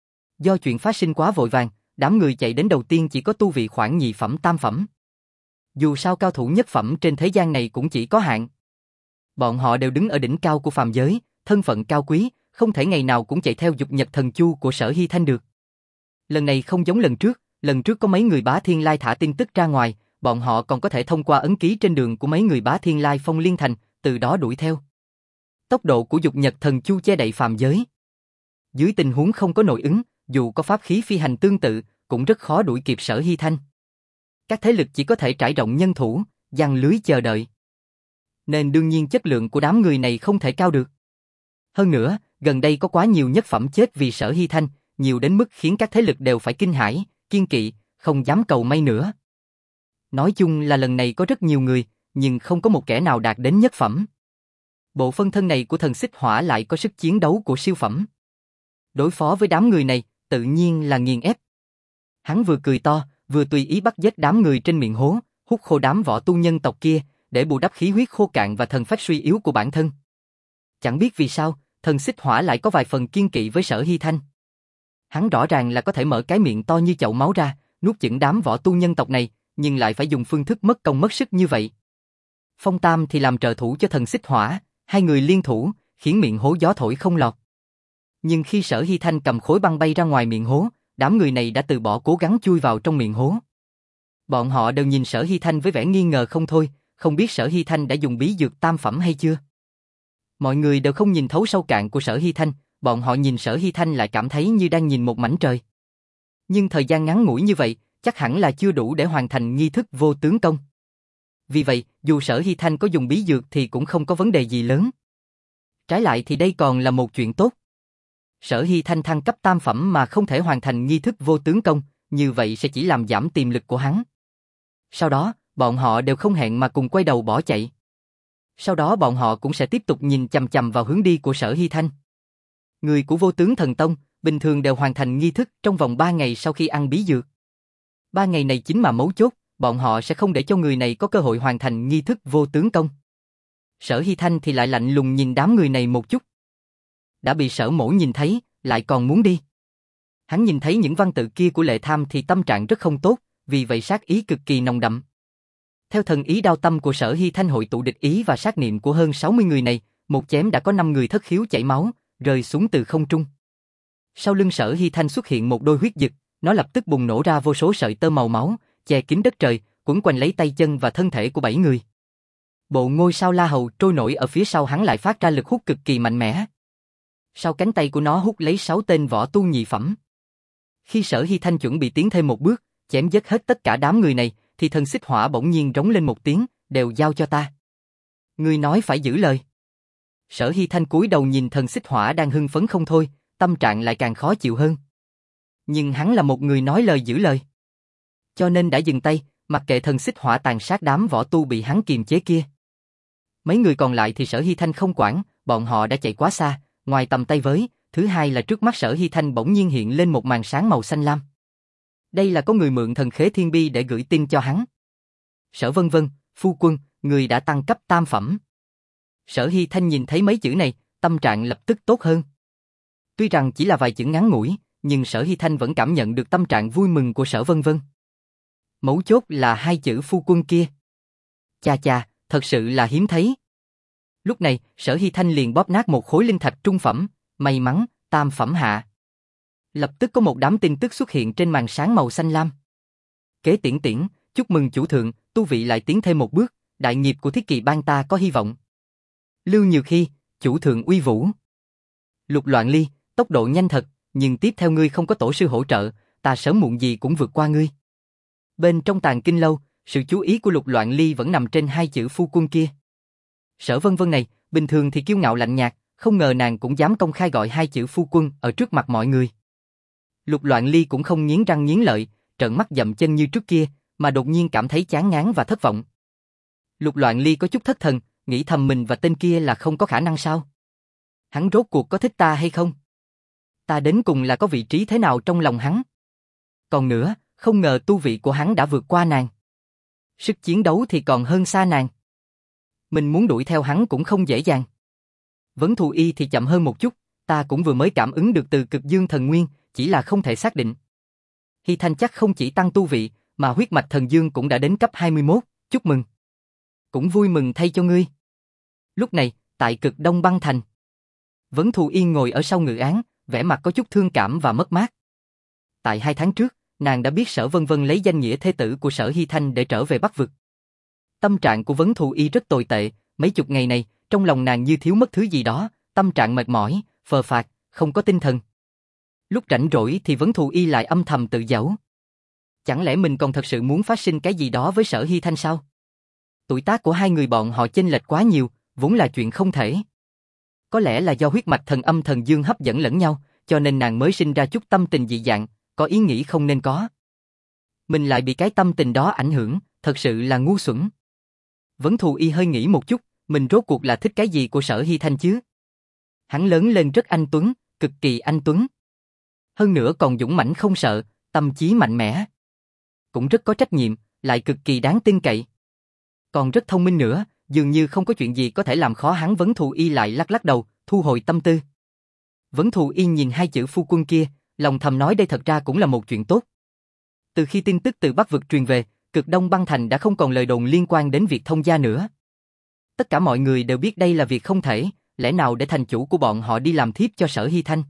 Do chuyện phát sinh quá vội vàng, đám người chạy đến đầu tiên chỉ có tu vị khoảng nhị phẩm tam phẩm. Dù sao cao thủ nhất phẩm trên thế gian này cũng chỉ có hạn. Bọn họ đều đứng ở đỉnh cao của phàm giới, thân phận cao quý, không thể ngày nào cũng chạy theo dục nhật thần chu của Sở Hy Thanh được. Lần này không giống lần trước, lần trước có mấy người bá thiên lai thả tin tức ra ngoài, bọn họ còn có thể thông qua ấn ký trên đường của mấy người bá thiên lai phong liên thành, từ đó đuổi theo. Tốc độ của dục nhật thần chu che đậy phàm giới. Dưới tình huống không có nội ứng, dù có pháp khí phi hành tương tự, cũng rất khó đuổi kịp Sở Hy Thanh. Các thế lực chỉ có thể trải rộng nhân thủ, giăng lưới chờ đợi. Nên đương nhiên chất lượng của đám người này không thể cao được. Hơn nữa, gần đây có quá nhiều nhất phẩm chết vì Sở Hy Thanh, nhiều đến mức khiến các thế lực đều phải kinh hãi, kiên kỵ, không dám cầu may nữa. Nói chung là lần này có rất nhiều người, nhưng không có một kẻ nào đạt đến nhất phẩm. Bộ phân thân này của thần xích hỏa lại có sức chiến đấu của siêu phẩm. Đối phó với đám người này, tự nhiên là nghiền ép. Hắn vừa cười to, vừa tùy ý bắt giết đám người trên miệng hố, hút khô đám võ tu nhân tộc kia, để bù đắp khí huyết khô cạn và thần phách suy yếu của bản thân. Chẳng biết vì sao, thần xích hỏa lại có vài phần kiên kỵ với Sở Hy Thanh. Hắn rõ ràng là có thể mở cái miệng to như chậu máu ra, nuốt chửng đám võ tu nhân tộc này, nhưng lại phải dùng phương thức mất công mất sức như vậy. Phong Tam thì làm trợ thủ cho thần xích hỏa, hai người liên thủ, khiến miệng hố gió thổi không lọt. Nhưng khi Sở Hy Thanh cầm khối băng bay ra ngoài miệng hố, đám người này đã từ bỏ cố gắng chui vào trong miệng hố. Bọn họ đều nhìn Sở Hy Thanh với vẻ nghi ngờ không thôi, không biết Sở Hy Thanh đã dùng bí dược tam phẩm hay chưa. Mọi người đều không nhìn thấu sâu cạn của Sở Hy Thanh, bọn họ nhìn Sở Hy Thanh lại cảm thấy như đang nhìn một mảnh trời. Nhưng thời gian ngắn ngủi như vậy, chắc hẳn là chưa đủ để hoàn thành nghi thức vô tướng công. Vì vậy, dù Sở Hy Thanh có dùng bí dược thì cũng không có vấn đề gì lớn. Trái lại thì đây còn là một chuyện tốt. Sở Hy Thanh thăng cấp tam phẩm mà không thể hoàn thành nghi thức vô tướng công, như vậy sẽ chỉ làm giảm tiềm lực của hắn. Sau đó, bọn họ đều không hẹn mà cùng quay đầu bỏ chạy. Sau đó bọn họ cũng sẽ tiếp tục nhìn chằm chằm vào hướng đi của Sở Hy Thanh. Người của Vô Tướng Thần Tông, bình thường đều hoàn thành nghi thức trong vòng ba ngày sau khi ăn bí dược. Ba ngày này chính mà mấu chốt, bọn họ sẽ không để cho người này có cơ hội hoàn thành nghi thức vô tướng công. Sở Hy Thanh thì lại lạnh lùng nhìn đám người này một chút. Đã bị Sở Mỗ nhìn thấy, lại còn muốn đi. Hắn nhìn thấy những văn tự kia của Lệ Tham thì tâm trạng rất không tốt, vì vậy sát ý cực kỳ nồng đậm. Theo thần ý đao tâm của Sở Hy Thanh hội tụ địch ý và sát niệm của hơn sáu mươi người này, một chém đã có năm người thất khiếu chảy máu, rơi xuống từ không trung. Sau lưng Sở Hy Thanh xuất hiện một đôi huyết dực, nó lập tức bùng nổ ra vô số sợi tơ màu máu, che kín đất trời, quấn quanh lấy tay chân và thân thể của bảy người. Bộ ngôi sao La Hầu trôi nổi ở phía sau hắn lại phát ra lực hút cực kỳ mạnh mẽ. Sau cánh tay của nó hút lấy sáu tên võ tu nhị phẩm. Khi Sở Hy Thanh chuẩn bị tiến thêm một bước, chém dứt hết tất cả đám người này, thì thần xích hỏa bỗng nhiên rống lên một tiếng, đều giao cho ta. Ngươi nói phải giữ lời. Sở Hy Thanh cúi đầu nhìn thần xích hỏa đang hưng phấn không thôi, tâm trạng lại càng khó chịu hơn. Nhưng hắn là một người nói lời giữ lời. Cho nên đã dừng tay, mặc kệ thần xích hỏa tàn sát đám võ tu bị hắn kiềm chế kia. Mấy người còn lại thì Sở Hy Thanh không quản, bọn họ đã chạy quá xa, ngoài tầm tay với, thứ hai là trước mắt Sở Hy Thanh bỗng nhiên hiện lên một màn sáng màu xanh lam. Đây là có người mượn thần khế thiên bi để gửi tin cho hắn. Sở Vân Vân, phu quân, người đã tăng cấp tam phẩm. Sở Hy Thanh nhìn thấy mấy chữ này, tâm trạng lập tức tốt hơn. Tuy rằng chỉ là vài chữ ngắn ngủi, nhưng Sở Hy Thanh vẫn cảm nhận được tâm trạng vui mừng của Sở Vân Vân. Mấu chốt là hai chữ phu quân kia. Chà chà, thật sự là hiếm thấy. Lúc này, Sở Hy Thanh liền bóp nát một khối linh thạch trung phẩm, may mắn, tam phẩm hạ. Lập tức có một đám tin tức xuất hiện trên màn sáng màu xanh lam. Kế tiễn tiễn, chúc mừng chủ thượng, tu vị lại tiến thêm một bước, đại nghiệp của thiết kỳ bang ta có hy vọng. Lưu Nhiều Khi, chủ thượng uy vũ. Lục Loạn Ly, tốc độ nhanh thật, nhưng tiếp theo ngươi không có tổ sư hỗ trợ, ta sớm muộn gì cũng vượt qua ngươi. Bên trong Tàng Kinh Lâu, sự chú ý của Lục Loạn Ly vẫn nằm trên hai chữ phu quân kia. Sở Vân Vân này, bình thường thì kiêu ngạo lạnh nhạt, không ngờ nàng cũng dám công khai gọi hai chữ phu quân ở trước mặt mọi người. Lục Loạn Ly cũng không nghiến răng nghiến lợi, trợn mắt dậm chân như trước kia, mà đột nhiên cảm thấy chán ngán và thất vọng. Lục Loạn Ly có chút thất thần, nghĩ thầm mình và tên kia là không có khả năng sao? Hắn rốt cuộc có thích ta hay không? Ta đến cùng là có vị trí thế nào trong lòng hắn? Còn nữa, không ngờ tu vị của hắn đã vượt qua nàng. Sức chiến đấu thì còn hơn xa nàng. Mình muốn đuổi theo hắn cũng không dễ dàng. Vấn Thù Y thì chậm hơn một chút, ta cũng vừa mới cảm ứng được từ Cực Dương Thần Nguyên, chỉ là không thể xác định. Hy Thanh chắc không chỉ tăng tu vị, mà huyết mạch thần dương cũng đã đến cấp hai mươi mốt, chúc mừng. Cũng vui mừng thay cho ngươi. Lúc này, tại Cực Đông Băng Thành, Vấn Thù Yên ngồi ở sau ngự án, vẻ mặt có chút thương cảm và mất mát. Tại hai tháng trước, nàng đã biết Sở Vân Vân lấy danh nghĩa thê tử của Sở Hy Thanh để trở về Bắc Vực. Tâm trạng của Vấn Thù Y rất tồi tệ, mấy chục ngày này, trong lòng nàng như thiếu mất thứ gì đó, tâm trạng mệt mỏi, phờ phạc, không có tinh thần. Lúc rảnh rỗi thì Vấn Thù Y lại âm thầm tự giễu. Chẳng lẽ mình còn thật sự muốn phát sinh cái gì đó với Sở Hy Thanh sao? Tuổi tác của hai người bọn họ chênh lệch quá nhiều, vốn là chuyện không thể. Có lẽ là do huyết mạch thần âm thần dương hấp dẫn lẫn nhau, cho nên nàng mới sinh ra chút tâm tình dị dạng, có ý nghĩ không nên có. Mình lại bị cái tâm tình đó ảnh hưởng, thật sự là ngu xuẩn. Vấn Thù Y hơi nghĩ một chút, mình rốt cuộc là thích cái gì của Sở Hy Thanh chứ? Hắn lớn lên rất anh tuấn, cực kỳ anh tuấn. Hơn nữa còn dũng mãnh không sợ, tâm trí mạnh mẽ. Cũng rất có trách nhiệm, lại cực kỳ đáng tin cậy. Còn rất thông minh nữa, dường như không có chuyện gì có thể làm khó hắn. Vấn Thù Y lại lắc lắc đầu, thu hồi tâm tư. Vấn Thù Y nhìn hai chữ phu quân kia, lòng thầm nói đây thật ra cũng là một chuyện tốt. Từ khi tin tức từ Bắc Vực truyền về, Cực Đông Băng Thành đã không còn lời đồn liên quan đến việc thông gia nữa. Tất cả mọi người đều biết đây là việc không thể, lẽ nào để thành chủ của bọn họ đi làm thiếp cho Sở Hy Thanh?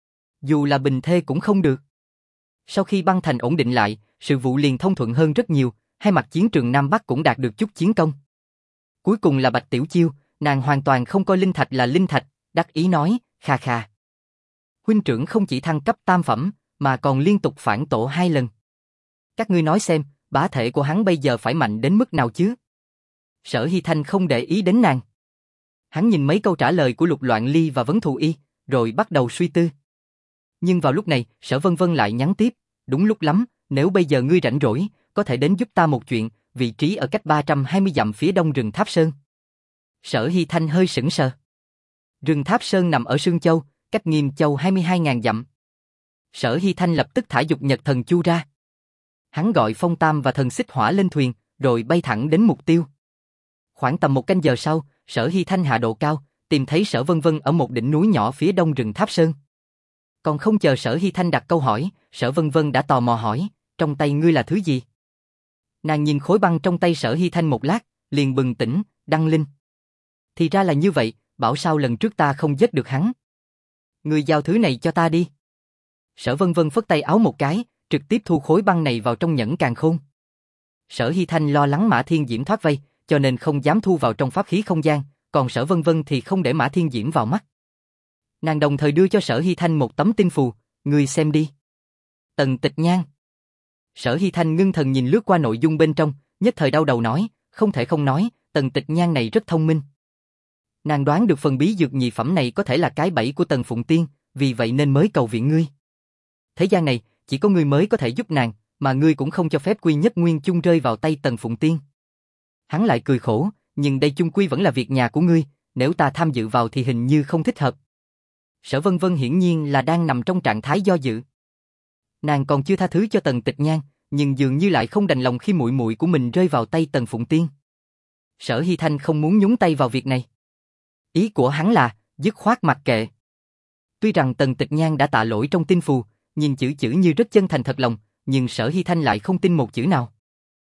Dù là bình thê cũng không được. Sau khi băng thành ổn định lại, sự vụ liền thông thuận hơn rất nhiều, hai mặt chiến trường Nam Bắc cũng đạt được chút chiến công. Cuối cùng là Bạch Tiểu Chiêu, nàng hoàn toàn không coi linh thạch là linh thạch, đắc ý nói, kha kha. Huynh trưởng không chỉ thăng cấp tam phẩm, mà còn liên tục phản tổ hai lần. Các ngươi nói xem, bá thể của hắn bây giờ phải mạnh đến mức nào chứ? Sở Hy Thanh không để ý đến nàng. Hắn nhìn mấy câu trả lời của Lục Loạn Ly và Vấn Thù Y, rồi bắt đầu suy tư. Nhưng vào lúc này, Sở Vân Vân lại nhắn tiếp, đúng lúc lắm, nếu bây giờ ngươi rảnh rỗi, có thể đến giúp ta một chuyện, vị trí ở cách ba trăm hai mươi dặm phía đông rừng Tháp Sơn. Sở Hy Thanh hơi sững sờ. Rừng Tháp Sơn nằm ở Sương Châu, cách Nghiêm Châu hai mươi hai nghìn dặm. Sở Hy Thanh lập tức thả dục nhật thần chu ra. Hắn gọi Phong Tam và thần xích hỏa lên thuyền, rồi bay thẳng đến mục tiêu. Khoảng tầm một canh giờ sau, Sở Hy Thanh hạ độ cao, tìm thấy Sở Vân Vân ở một đỉnh núi nhỏ phía đông rừng Tháp Sơn. Còn không chờ Sở Hy Thanh đặt câu hỏi, Sở Vân Vân đã tò mò hỏi, trong tay ngươi là thứ gì? Nàng nhìn khối băng trong tay Sở Hy Thanh một lát, liền bừng tỉnh, đăng linh. Thì ra là như vậy, bảo sao lần trước ta không giết được hắn. Ngươi giao thứ này cho ta đi. Sở Vân Vân phất tay áo một cái, trực tiếp thu khối băng này vào trong nhẫn càn khôn. Sở Hy Thanh lo lắng Mã Thiên Diễm thoát vây, cho nên không dám thu vào trong pháp khí không gian, còn Sở Vân Vân thì không để Mã Thiên Diễm vào mắt. Nàng đồng thời đưa cho Sở Hy Thanh một tấm tinh phù, ngươi xem đi. Tần Tịch Nhan. Sở Hy Thanh ngưng thần nhìn lướt qua nội dung bên trong, nhất thời đau đầu nói, không thể không nói, Tần Tịch Nhan này rất thông minh. Nàng đoán được phần bí dược nhị phẩm này có thể là cái bẫy của Tần Phụng Tiên, vì vậy nên mới cầu viện ngươi. Thế gian này, chỉ có ngươi mới có thể giúp nàng, mà ngươi cũng không cho phép Quy Nhất Nguyên chung rơi vào tay Tần Phụng Tiên. Hắn lại cười khổ, nhưng đây chung quy vẫn là việc nhà của ngươi, nếu ta tham dự vào thì hình như không thích hợp. Sở Vân Vân hiển nhiên là đang nằm trong trạng thái do dự. Nàng còn chưa tha thứ cho Tần Tịch Nhan, nhưng dường như lại không đành lòng khi muội muội của mình rơi vào tay Tần Phụng Tiên. Sở Hy Thanh không muốn nhúng tay vào việc này. Ý của hắn là, dứt khoát mặc kệ. Tuy rằng Tần Tịch Nhan đã tạ lỗi trong tin phù, nhìn chữ chữ như rất chân thành thật lòng, nhưng Sở Hy Thanh lại không tin một chữ nào.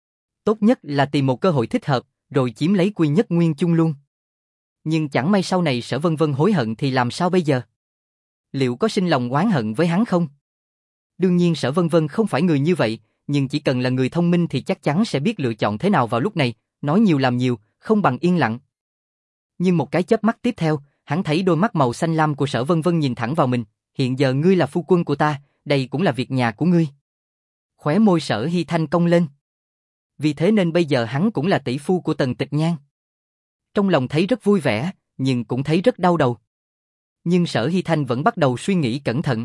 Tốt nhất là tìm một cơ hội thích hợp, rồi chiếm lấy Quy Nhất Nguyên chung luôn. Nhưng chẳng may sau này Sở Vân Vân hối hận thì làm sao bây giờ? Liệu có sinh lòng oán hận với hắn không? Đương nhiên Sở Vân Vân không phải người như vậy, nhưng chỉ cần là người thông minh thì chắc chắn sẽ biết lựa chọn thế nào vào lúc này, nói nhiều làm nhiều, không bằng yên lặng. Nhưng một cái chớp mắt tiếp theo, hắn thấy đôi mắt màu xanh lam của Sở Vân Vân nhìn thẳng vào mình, hiện giờ ngươi là phu quân của ta, đây cũng là việc nhà của ngươi. Khóe môi Sở Hy Thanh cong lên. Vì thế nên bây giờ hắn cũng là tỷ phu của Tần Tịch Nhan. Trong lòng thấy rất vui vẻ, nhưng cũng thấy rất đau đầu. Nhưng Sở Hy Thanh vẫn bắt đầu suy nghĩ cẩn thận.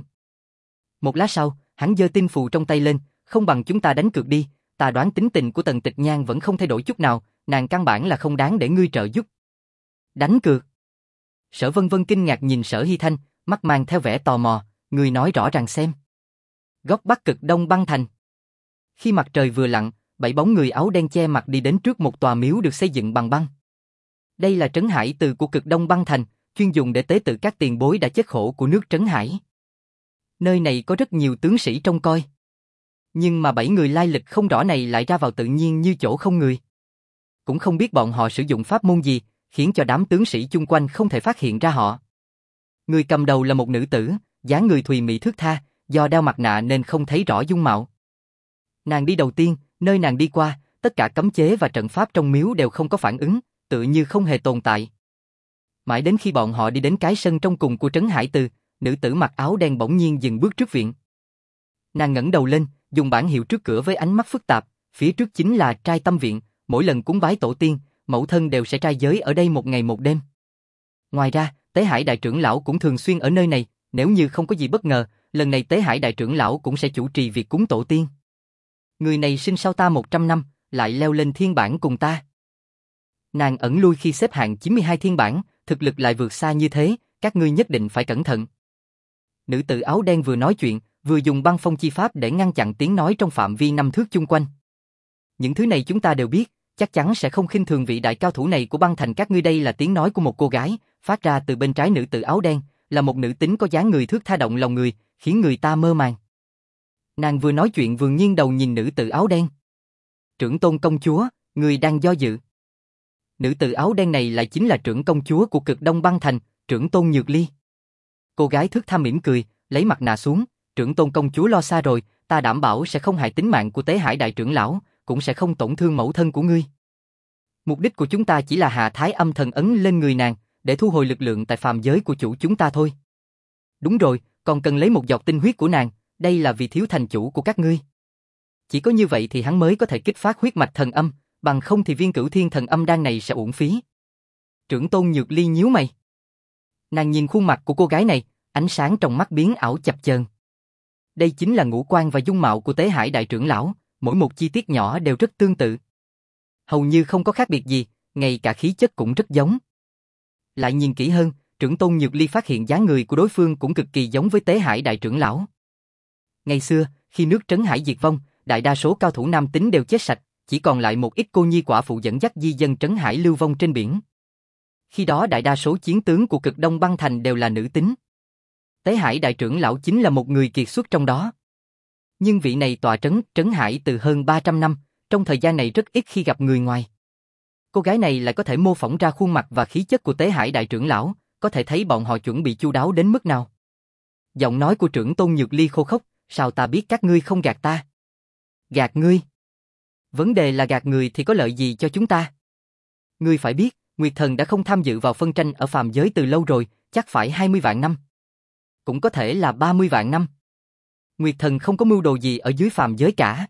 Một lát sau, hắn giơ tinh phù trong tay lên, không bằng chúng ta đánh cược đi, ta đoán tính tình của Tần Tịch Nhan vẫn không thay đổi chút nào, nàng căn bản là không đáng để ngươi trợ giúp. Đánh cược? Sở Vân Vân kinh ngạc nhìn Sở Hy Thanh, mắt mang theo vẻ tò mò, ngươi nói rõ ràng xem. Góc Bắc Cực Đông băng thành. Khi mặt trời vừa lặn, bảy bóng người áo đen che mặt đi đến trước một tòa miếu được xây dựng bằng băng. Đây là trấn hải từ của Cực Đông băng thành, chuyên dùng để tế tự các tiền bối đã chết khổ của nước Trấn Hải. Nơi này có rất nhiều tướng sĩ trông coi. Nhưng mà bảy người lai lịch không rõ này lại ra vào tự nhiên như chỗ không người. Cũng không biết bọn họ sử dụng pháp môn gì, khiến cho đám tướng sĩ chung quanh không thể phát hiện ra họ. Người cầm đầu là một nữ tử, dáng người thùy mị thướt tha, do đeo mặt nạ nên không thấy rõ dung mạo. Nàng đi đầu tiên, nơi nàng đi qua, tất cả cấm chế và trận pháp trong miếu đều không có phản ứng, tự như không hề tồn tại. Mãi đến khi bọn họ đi đến cái sân trong cùng của Trấn Hải Từ, nữ tử mặc áo đen bỗng nhiên dừng bước trước viện. Nàng ngẩng đầu lên, dùng bảng hiệu trước cửa với ánh mắt phức tạp, phía trước chính là trai tâm viện, mỗi lần cúng bái tổ tiên, mẫu thân đều sẽ trai giới ở đây một ngày một đêm. Ngoài ra, Tế Hải đại trưởng lão cũng thường xuyên ở nơi này, nếu như không có gì bất ngờ, lần này Tế Hải đại trưởng lão cũng sẽ chủ trì việc cúng tổ tiên. Người này sinh sau ta một trăm năm, lại leo lên thiên bảng cùng ta. Nàng ẩn lui khi xếp hạng chín mươi hai thiên bảng, thực lực lại vượt xa như thế, các ngươi nhất định phải cẩn thận. Nữ tử áo đen vừa nói chuyện, vừa dùng băng phong chi pháp để ngăn chặn tiếng nói trong phạm vi năm thước chung quanh. Những thứ này chúng ta đều biết, chắc chắn sẽ không khinh thường vị đại cao thủ này của băng thành các ngươi. Đây là tiếng nói của một cô gái, phát ra từ bên trái nữ tử áo đen, là một nữ tính có dáng người thước tha động lòng người, khiến người ta mơ màng. Nàng vừa nói chuyện vừa nghiêng đầu nhìn nữ tử áo đen. Trưởng tôn công chúa, người đang do dự. Nữ tử áo đen này lại chính là trưởng công chúa của Cực Đông băng thành, trưởng tôn Nhược Ly. Cô gái thước tha mỉm cười, lấy mặt nạ xuống, trưởng tôn công chúa lo xa rồi, ta đảm bảo sẽ không hại tính mạng của Tế Hải đại trưởng lão, cũng sẽ không tổn thương mẫu thân của ngươi. Mục đích của chúng ta chỉ là hạ thái âm thần ấn lên người nàng, để thu hồi lực lượng tại phàm giới của chủ chúng ta thôi. Đúng rồi, còn cần lấy một giọt tinh huyết của nàng, đây là vì thiếu thành chủ của các ngươi. Chỉ có như vậy thì hắn mới có thể kích phát huyết mạch thần âm, bằng không thì viên Cửu Thiên thần âm đan này sẽ uổng phí. Trưởng tôn Nhược Ly nhíu mày. Nàng nhìn khuôn mặt của cô gái này, ánh sáng trong mắt biến ảo chập chờn. Đây chính là ngũ quan và dung mạo của Tế Hải đại trưởng lão, mỗi một chi tiết nhỏ đều rất tương tự. Hầu như không có khác biệt gì, ngay cả khí chất cũng rất giống. Lại nhìn kỹ hơn, trưởng tôn Nhược Ly phát hiện dáng người của đối phương cũng cực kỳ giống với Tế Hải đại trưởng lão. Ngày xưa, khi nước Trấn Hải diệt vong, đại đa số cao thủ nam tính đều chết sạch, chỉ còn lại một ít cô nhi quả phụ dẫn dắt di dân Trấn Hải lưu vong trên biển. Khi đó đại đa số chiến tướng của Cực Đông Băng Thành đều là nữ tính. Tế Hải đại trưởng lão chính là một người kiệt xuất trong đó. Nhưng vị này tọa trấn Trấn Hải từ hơn ba trăm năm, trong thời gian này rất ít khi gặp người ngoài. Cô gái này lại có thể mô phỏng ra khuôn mặt và khí chất của Tế Hải đại trưởng lão, có thể thấy bọn họ chuẩn bị chu đáo đến mức nào. Giọng nói của trưởng tôn Nhược Ly khô khốc, sao ta biết các ngươi không gạt ta? Gạt ngươi? Vấn đề là gạt người thì có lợi gì cho chúng ta? Ngươi phải biết, Nguyệt Thần đã không tham dự vào phân tranh ở phàm giới từ lâu rồi, chắc phải hai mươi vạn năm. Cũng có thể là ba mươi vạn năm. Nguyệt Thần không có mưu đồ gì ở dưới phàm giới cả.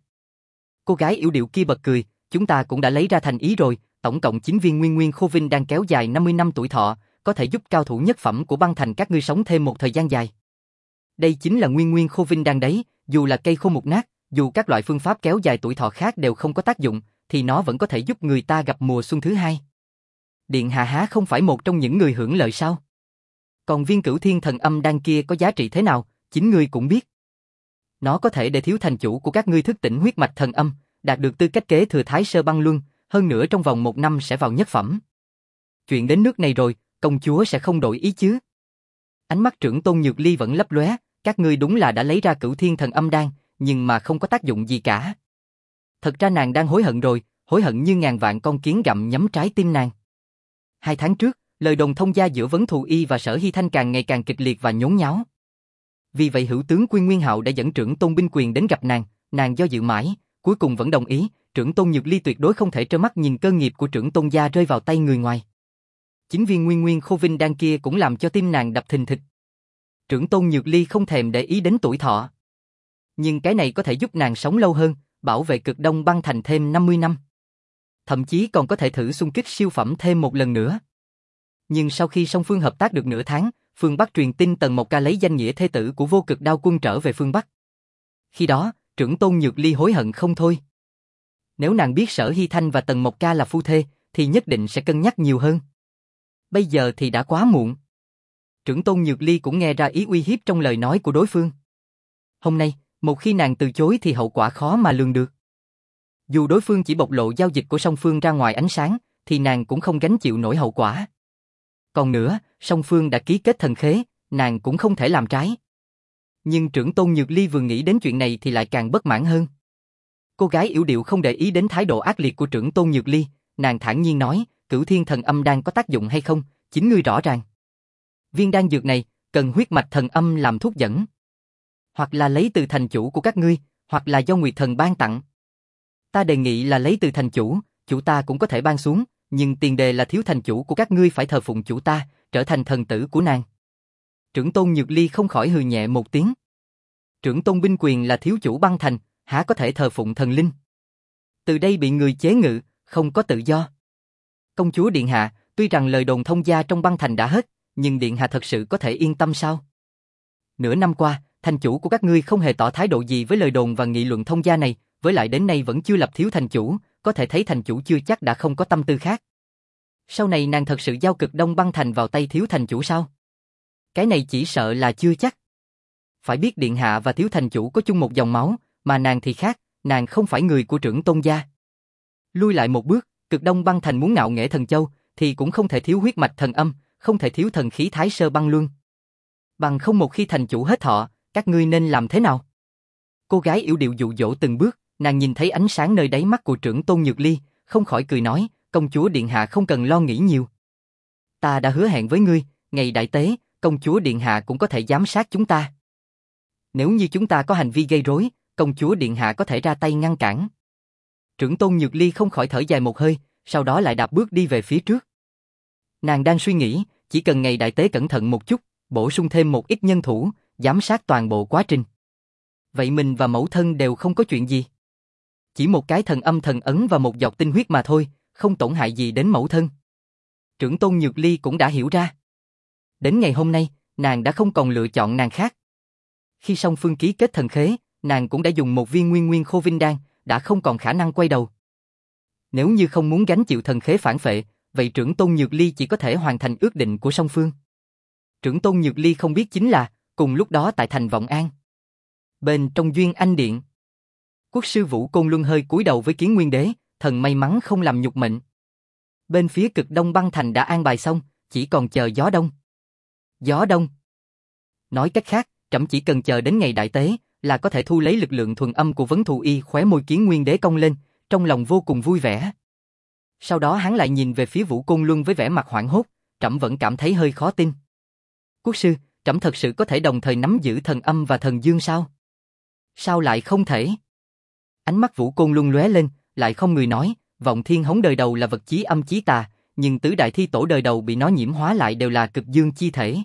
Cô gái yểu điệu kia bật cười, chúng ta cũng đã lấy ra thành ý rồi, tổng cộng chín viên nguyên nguyên khô vinh đang kéo dài năm mươi năm tuổi thọ, có thể giúp cao thủ nhất phẩm của băng thành các ngươi sống thêm một thời gian dài. Đây chính là nguyên nguyên khô vinh đang đấy, dù là cây khô mục nát, dù các loại phương pháp kéo dài tuổi thọ khác đều không có tác dụng, thì nó vẫn có thể giúp người ta gặp mùa xuân thứ hai. Điện hạ há không phải một trong những người hưởng lợi sao? Còn viên cửu thiên thần âm đan kia có giá trị thế nào, chính ngươi cũng biết. Nó có thể để thiếu thành chủ của các ngươi thức tỉnh huyết mạch thần âm, đạt được tư cách kế thừa Thái Sơ Băng Luân, hơn nữa trong vòng một năm sẽ vào nhất phẩm. Chuyện đến nước này rồi, công chúa sẽ không đổi ý chứ? Ánh mắt trưởng tôn Nhược Ly vẫn lấp lóe, các ngươi đúng là đã lấy ra cửu thiên thần âm đan, nhưng mà không có tác dụng gì cả. Thật ra nàng đang hối hận rồi, hối hận như ngàn vạn con kiến gặm nhấm trái tim nàng. Hai tháng trước, lời đồn thông gia giữa Vấn Thù Y và Sở Hy Thanh càng ngày càng kịch liệt và nhốn nháo. Vì vậy hữu tướng Quyên Nguyên Hạo đã dẫn trưởng tôn Binh Quyền đến gặp nàng, nàng do dự mãi, cuối cùng vẫn đồng ý, trưởng tôn Nhược Ly tuyệt đối không thể trơ mắt nhìn cơ nghiệp của trưởng tôn gia rơi vào tay người ngoài. Chính viên nguyên nguyên khô vinh đan kia cũng làm cho tim nàng đập thình thịch. Trưởng tôn Nhược Ly không thèm để ý đến tuổi thọ. Nhưng cái này có thể giúp nàng sống lâu hơn, bảo vệ Cực Đông Băng Thành thêm năm mươi năm. Thậm chí còn có thể thử xung kích siêu phẩm thêm một lần nữa. Nhưng sau khi song phương hợp tác được nửa tháng, phương Bắc truyền tin Tần Mộc Ca lấy danh nghĩa thê tử của Vô Cực Đao Quân trở về phương Bắc. Khi đó, trưởng tôn Nhược Ly hối hận không thôi. Nếu nàng biết Sở Hy Thanh và Tần Mộc Ca là phu thê, thì nhất định sẽ cân nhắc nhiều hơn. Bây giờ thì đã quá muộn. Trưởng tôn Nhược Ly cũng nghe ra ý uy hiếp trong lời nói của đối phương. Hôm nay, một khi nàng từ chối thì hậu quả khó mà lường được. Dù đối phương chỉ bộc lộ giao dịch của song phương ra ngoài ánh sáng, thì nàng cũng không gánh chịu nổi hậu quả. Còn nữa, song phương đã ký kết thần khế, nàng cũng không thể làm trái. Nhưng trưởng tôn Nhược Ly vừa nghĩ đến chuyện này thì lại càng bất mãn hơn. Cô gái yểu điệu không để ý đến thái độ ác liệt của trưởng tôn Nhược Ly, nàng thản nhiên nói, cửu thiên thần âm đan có tác dụng hay không, chính ngươi rõ ràng. Viên đan dược này, cần huyết mạch thần âm làm thuốc dẫn. Hoặc là lấy từ thành chủ của các ngươi, hoặc là do Nguyệt Thần ban tặng. Ta đề nghị là lấy từ thành chủ, chủ ta cũng có thể ban xuống, nhưng tiền đề là thiếu thành chủ của các ngươi phải thờ phụng chủ ta, trở thành thần tử của nàng. Trưởng tôn Nhược Ly không khỏi hừ nhẹ một tiếng. Trưởng tôn Binh Quyền là thiếu chủ băng thành, há có thể thờ phụng thần linh. Từ đây bị người chế ngự, không có tự do. Công chúa Điện Hạ, tuy rằng lời đồn thông gia trong băng thành đã hết, nhưng Điện Hạ thật sự có thể yên tâm sao? Nửa năm qua, thành chủ của các ngươi không hề tỏ thái độ gì với lời đồn và nghị luận thông gia này, với lại đến nay vẫn chưa lập thiếu thành chủ, có thể thấy thành chủ chưa chắc đã không có tâm tư khác. Sau này nàng thật sự giao Cực Đông Băng Thành vào tay thiếu thành chủ sao? Cái này chỉ sợ là chưa chắc. Phải biết Điện Hạ và thiếu thành chủ có chung một dòng máu, mà nàng thì khác, nàng không phải người của trưởng tôn gia. Lui lại một bước, Cực Đông Băng Thành muốn ngạo nghễ thần châu, thì cũng không thể thiếu huyết mạch thần âm, không thể thiếu thần khí Thái Sơ Băng Luân. Bằng không một khi thành chủ hết thọ, các ngươi nên làm thế nào? Cô gái yểu điệu dụ dỗ từng bước, nàng nhìn thấy ánh sáng nơi đáy mắt của trưởng tôn Nhược Ly, không khỏi cười nói, công chúa Điện Hạ không cần lo nghĩ nhiều. Ta đã hứa hẹn với ngươi, ngày đại tế, công chúa Điện Hạ cũng có thể giám sát chúng ta. Nếu như chúng ta có hành vi gây rối, công chúa Điện Hạ có thể ra tay ngăn cản. Trưởng tôn Nhược Ly không khỏi thở dài một hơi, sau đó lại đạp bước đi về phía trước. Nàng đang suy nghĩ, chỉ cần ngày đại tế cẩn thận một chút, bổ sung thêm một ít nhân thủ, giám sát toàn bộ quá trình. Vậy mình và mẫu thân đều không có chuyện gì. Chỉ một cái thần âm thần ấn và một giọt tinh huyết mà thôi, không tổn hại gì đến mẫu thân. Trưởng tôn Nhược Ly cũng đã hiểu ra. Đến ngày hôm nay, nàng đã không còn lựa chọn nàng khác. Khi song phương ký kết thần khế, nàng cũng đã dùng một viên nguyên nguyên khô vinh đan, đã không còn khả năng quay đầu. Nếu như không muốn gánh chịu thần khế phản phệ, vậy trưởng tôn Nhược Ly chỉ có thể hoàn thành ước định của song phương. Trưởng tôn Nhược Ly không biết chính là, cùng lúc đó tại thành Vọng An. Bên trong Duyên Anh Điện, quốc sư Vũ Côn Luân hơi cúi đầu với Kiến Nguyên Đế, thần may mắn không làm nhục mệnh. Bên phía Cực Đông Băng Thành đã an bài xong, chỉ còn chờ gió đông. Gió đông. Nói cách khác, trẫm chỉ cần chờ đến ngày đại tế, là có thể thu lấy lực lượng thuần âm của Vấn Thù Y. Khóe môi Kiến Nguyên Đế cong lên, trong lòng vô cùng vui vẻ. Sau đó hắn lại nhìn về phía Vũ Côn Luân với vẻ mặt hoảng hốt, trẫm vẫn cảm thấy hơi khó tin. Quốc sư, trẫm thật sự có thể đồng thời nắm giữ thần âm và thần dương sao? Sao lại không thể? Ánh mắt Vũ Côn Luân lóe lên, lại không người nói, Vọng Thiên Hống đời đầu là vật chí âm chí tà, nhưng tứ đại thi tổ đời đầu bị nó nhiễm hóa lại đều là cực dương chi thể.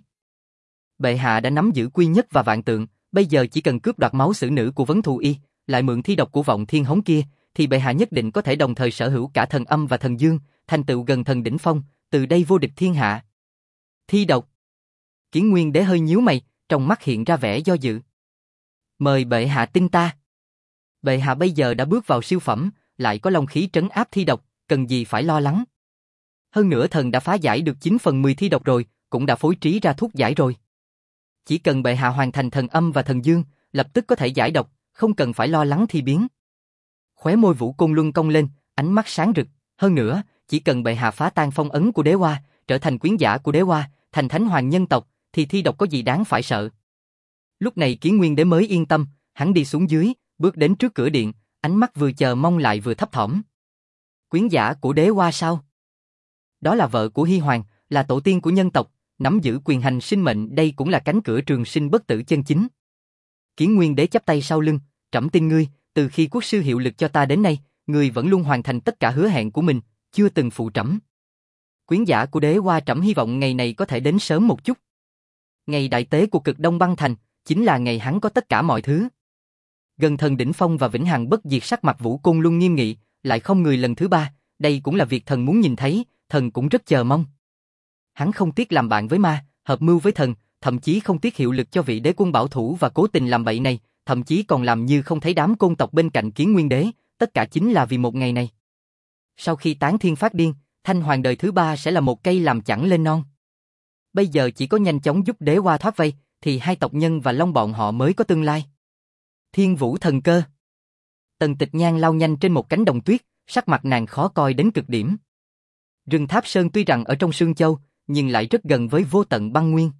Bệ hạ đã nắm giữ quy nhất và vạn tượng, bây giờ chỉ cần cướp đoạt máu sử nữ của Vấn Thù Y, lại mượn thi độc của Vọng Thiên Hống kia, thì bệ hạ nhất định có thể đồng thời sở hữu cả thần âm và thần dương, thành tựu gần thần đỉnh phong, từ đây vô địch thiên hạ. Thi độc. Kiến Nguyên Đế hơi nhíu mày, trong mắt hiện ra vẻ do dự. Mời bệ hạ tin ta. Bệ hạ bây giờ đã bước vào siêu phẩm, lại có long khí trấn áp thi độc, cần gì phải lo lắng. Hơn nữa thần đã phá giải được chín phần mười thi độc rồi, cũng đã phối trí ra thuốc giải rồi. Chỉ cần bệ hạ hoàn thành thần âm và thần dương, lập tức có thể giải độc, không cần phải lo lắng thi biến. Khóe môi Vũ Côn Luân cong lên, ánh mắt sáng rực. Hơn nữa, chỉ cần bệ hạ phá tan phong ấn của Đế Hoa, trở thành quyến giả của Đế Hoa, thành thánh hoàng nhân tộc, thì thi độc có gì đáng phải sợ. Lúc này Kiến Nguyên Đế mới yên tâm, hắn đi xuống dưới, bước đến trước cửa điện, ánh mắt vừa chờ mong lại vừa thấp thỏm. Quyến giả của Đế Hoa sao? Đó là vợ của Hy Hoàng, là tổ tiên của nhân tộc, nắm giữ quyền hành sinh mệnh, đây cũng là cánh cửa trường sinh bất tử chân chính. Kiến Nguyên Đế chắp tay sau lưng, trẫm tin ngươi, từ khi quốc sư hiệu lực cho ta đến nay, ngươi vẫn luôn hoàn thành tất cả hứa hẹn của mình, chưa từng phụ trẫm. Quyến giả của Đế Hoa, trẫm hy vọng ngày này có thể đến sớm một chút. Ngày đại tế của Cực Đông Băng Thành, chính là ngày hắn có tất cả mọi thứ. Gần thần đỉnh phong và vĩnh hằng bất diệt, sắc mặt Vũ Côn Luân nghiêm nghị, lại không người lần thứ ba, đây cũng là việc thần muốn nhìn thấy, thần cũng rất chờ mong. Hắn không tiếc làm bạn với ma, hợp mưu với thần, thậm chí không tiếc hiệu lực cho vị đế quân bảo thủ và cố tình làm bậy này, thậm chí còn làm như không thấy đám côn tộc bên cạnh Kiến Nguyên Đế, tất cả chính là vì một ngày này. Sau khi tán thiên phát điên, Thanh Hoàng đời thứ ba sẽ là một cây làm chẳng lên non. Bây giờ chỉ có nhanh chóng giúp Đế Hoa thoát vây, thì hai tộc nhân và Long bọn họ mới có tương lai. Thiên Vũ thần cơ. Tần Tịch Nhan lao nhanh trên một cánh đồng tuyết, sắc mặt nàng khó coi đến cực điểm. Rừng Tháp Sơn tuy rằng ở trong Sương Châu, nhưng lại rất gần với vô tận băng nguyên.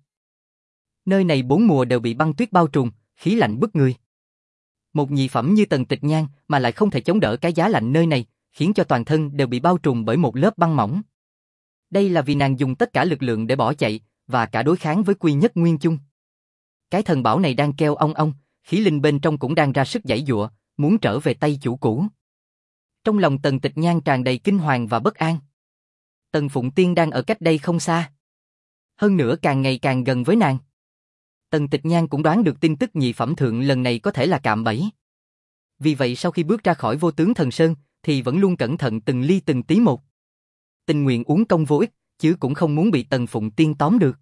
Nơi này bốn mùa đều bị băng tuyết bao trùm, khí lạnh bức người. Một nhị phẩm như Tần Tịch Nhan mà lại không thể chống đỡ cái giá lạnh nơi này, khiến cho toàn thân đều bị bao trùm bởi một lớp băng mỏng. Đây là vì nàng dùng tất cả lực lượng để bỏ chạy, và cả đối kháng với Quy Nhất Nguyên chung. Cái thần bảo này đang kêu ong ong, khí linh bên trong cũng đang ra sức giãy giụa, muốn trở về tay chủ cũ. Trong lòng Tần Tịch Nhan tràn đầy kinh hoàng và bất an. Tần Phụng Tiên đang ở cách đây không xa. Hơn nữa càng ngày càng gần với nàng. Tần Tịch Nhan cũng đoán được tin tức nhị phẩm thượng lần này có thể là cạm bẫy. Vì vậy sau khi bước ra khỏi Vô Tướng Thần Sơn, thì vẫn luôn cẩn thận từng ly từng tí một. Tình nguyện uống công vô ích, chứ cũng không muốn bị Tần Phụng Tiên tóm được.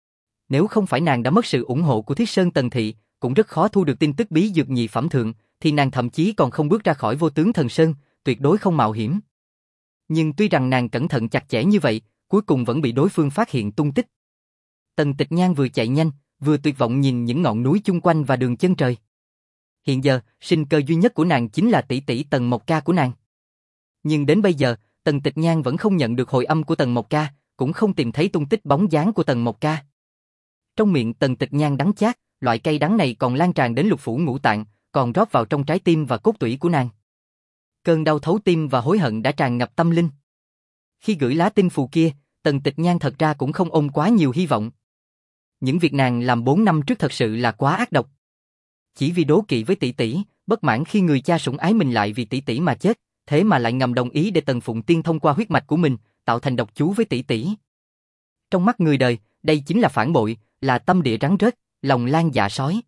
Nếu không phải nàng đã mất sự ủng hộ của Thiết Sơn Tần Thị, cũng rất khó thu được tin tức bí dược nhị phẩm thượng, thì nàng thậm chí còn không bước ra khỏi Vô Tướng Thần Sơn, tuyệt đối không mạo hiểm. Nhưng tuy rằng nàng cẩn thận chặt chẽ như vậy, cuối cùng vẫn bị đối phương phát hiện tung tích. Tần Tịch Nhan vừa chạy nhanh, vừa tuyệt vọng nhìn những ngọn núi chung quanh và đường chân trời. Hiện giờ, sinh cơ duy nhất của nàng chính là tỷ tỷ Tần Mộc Ca của nàng. Nhưng đến bây giờ, Tần Tịch Nhan vẫn không nhận được hồi âm của Tần Mộc Ca, cũng không tìm thấy tung tích bóng dáng của Tần Mộc Ca. Trong miệng Tần Tịch Nhan đắng chát, loại cay đắng này còn lan tràn đến lục phủ ngũ tạng, còn rót vào trong trái tim và cốt tủy của nàng. Cơn đau thấu tim và hối hận đã tràn ngập tâm linh. Khi gửi lá tin phù kia, Tần Tịch Nhan thật ra cũng không ôm quá nhiều hy vọng. Những việc nàng làm bốn năm trước thật sự là quá ác độc. Chỉ vì đố kỵ với tỷ tỷ, bất mãn khi người cha sủng ái mình lại vì tỷ tỷ mà chết, thế mà lại ngầm đồng ý để Tần Phụng Tiên thông qua huyết mạch của mình, tạo thành độc chú với tỷ tỷ. Trong mắt người đời, đây chính là phản bội, là tâm địa rắn rết, lòng lan dạ sói.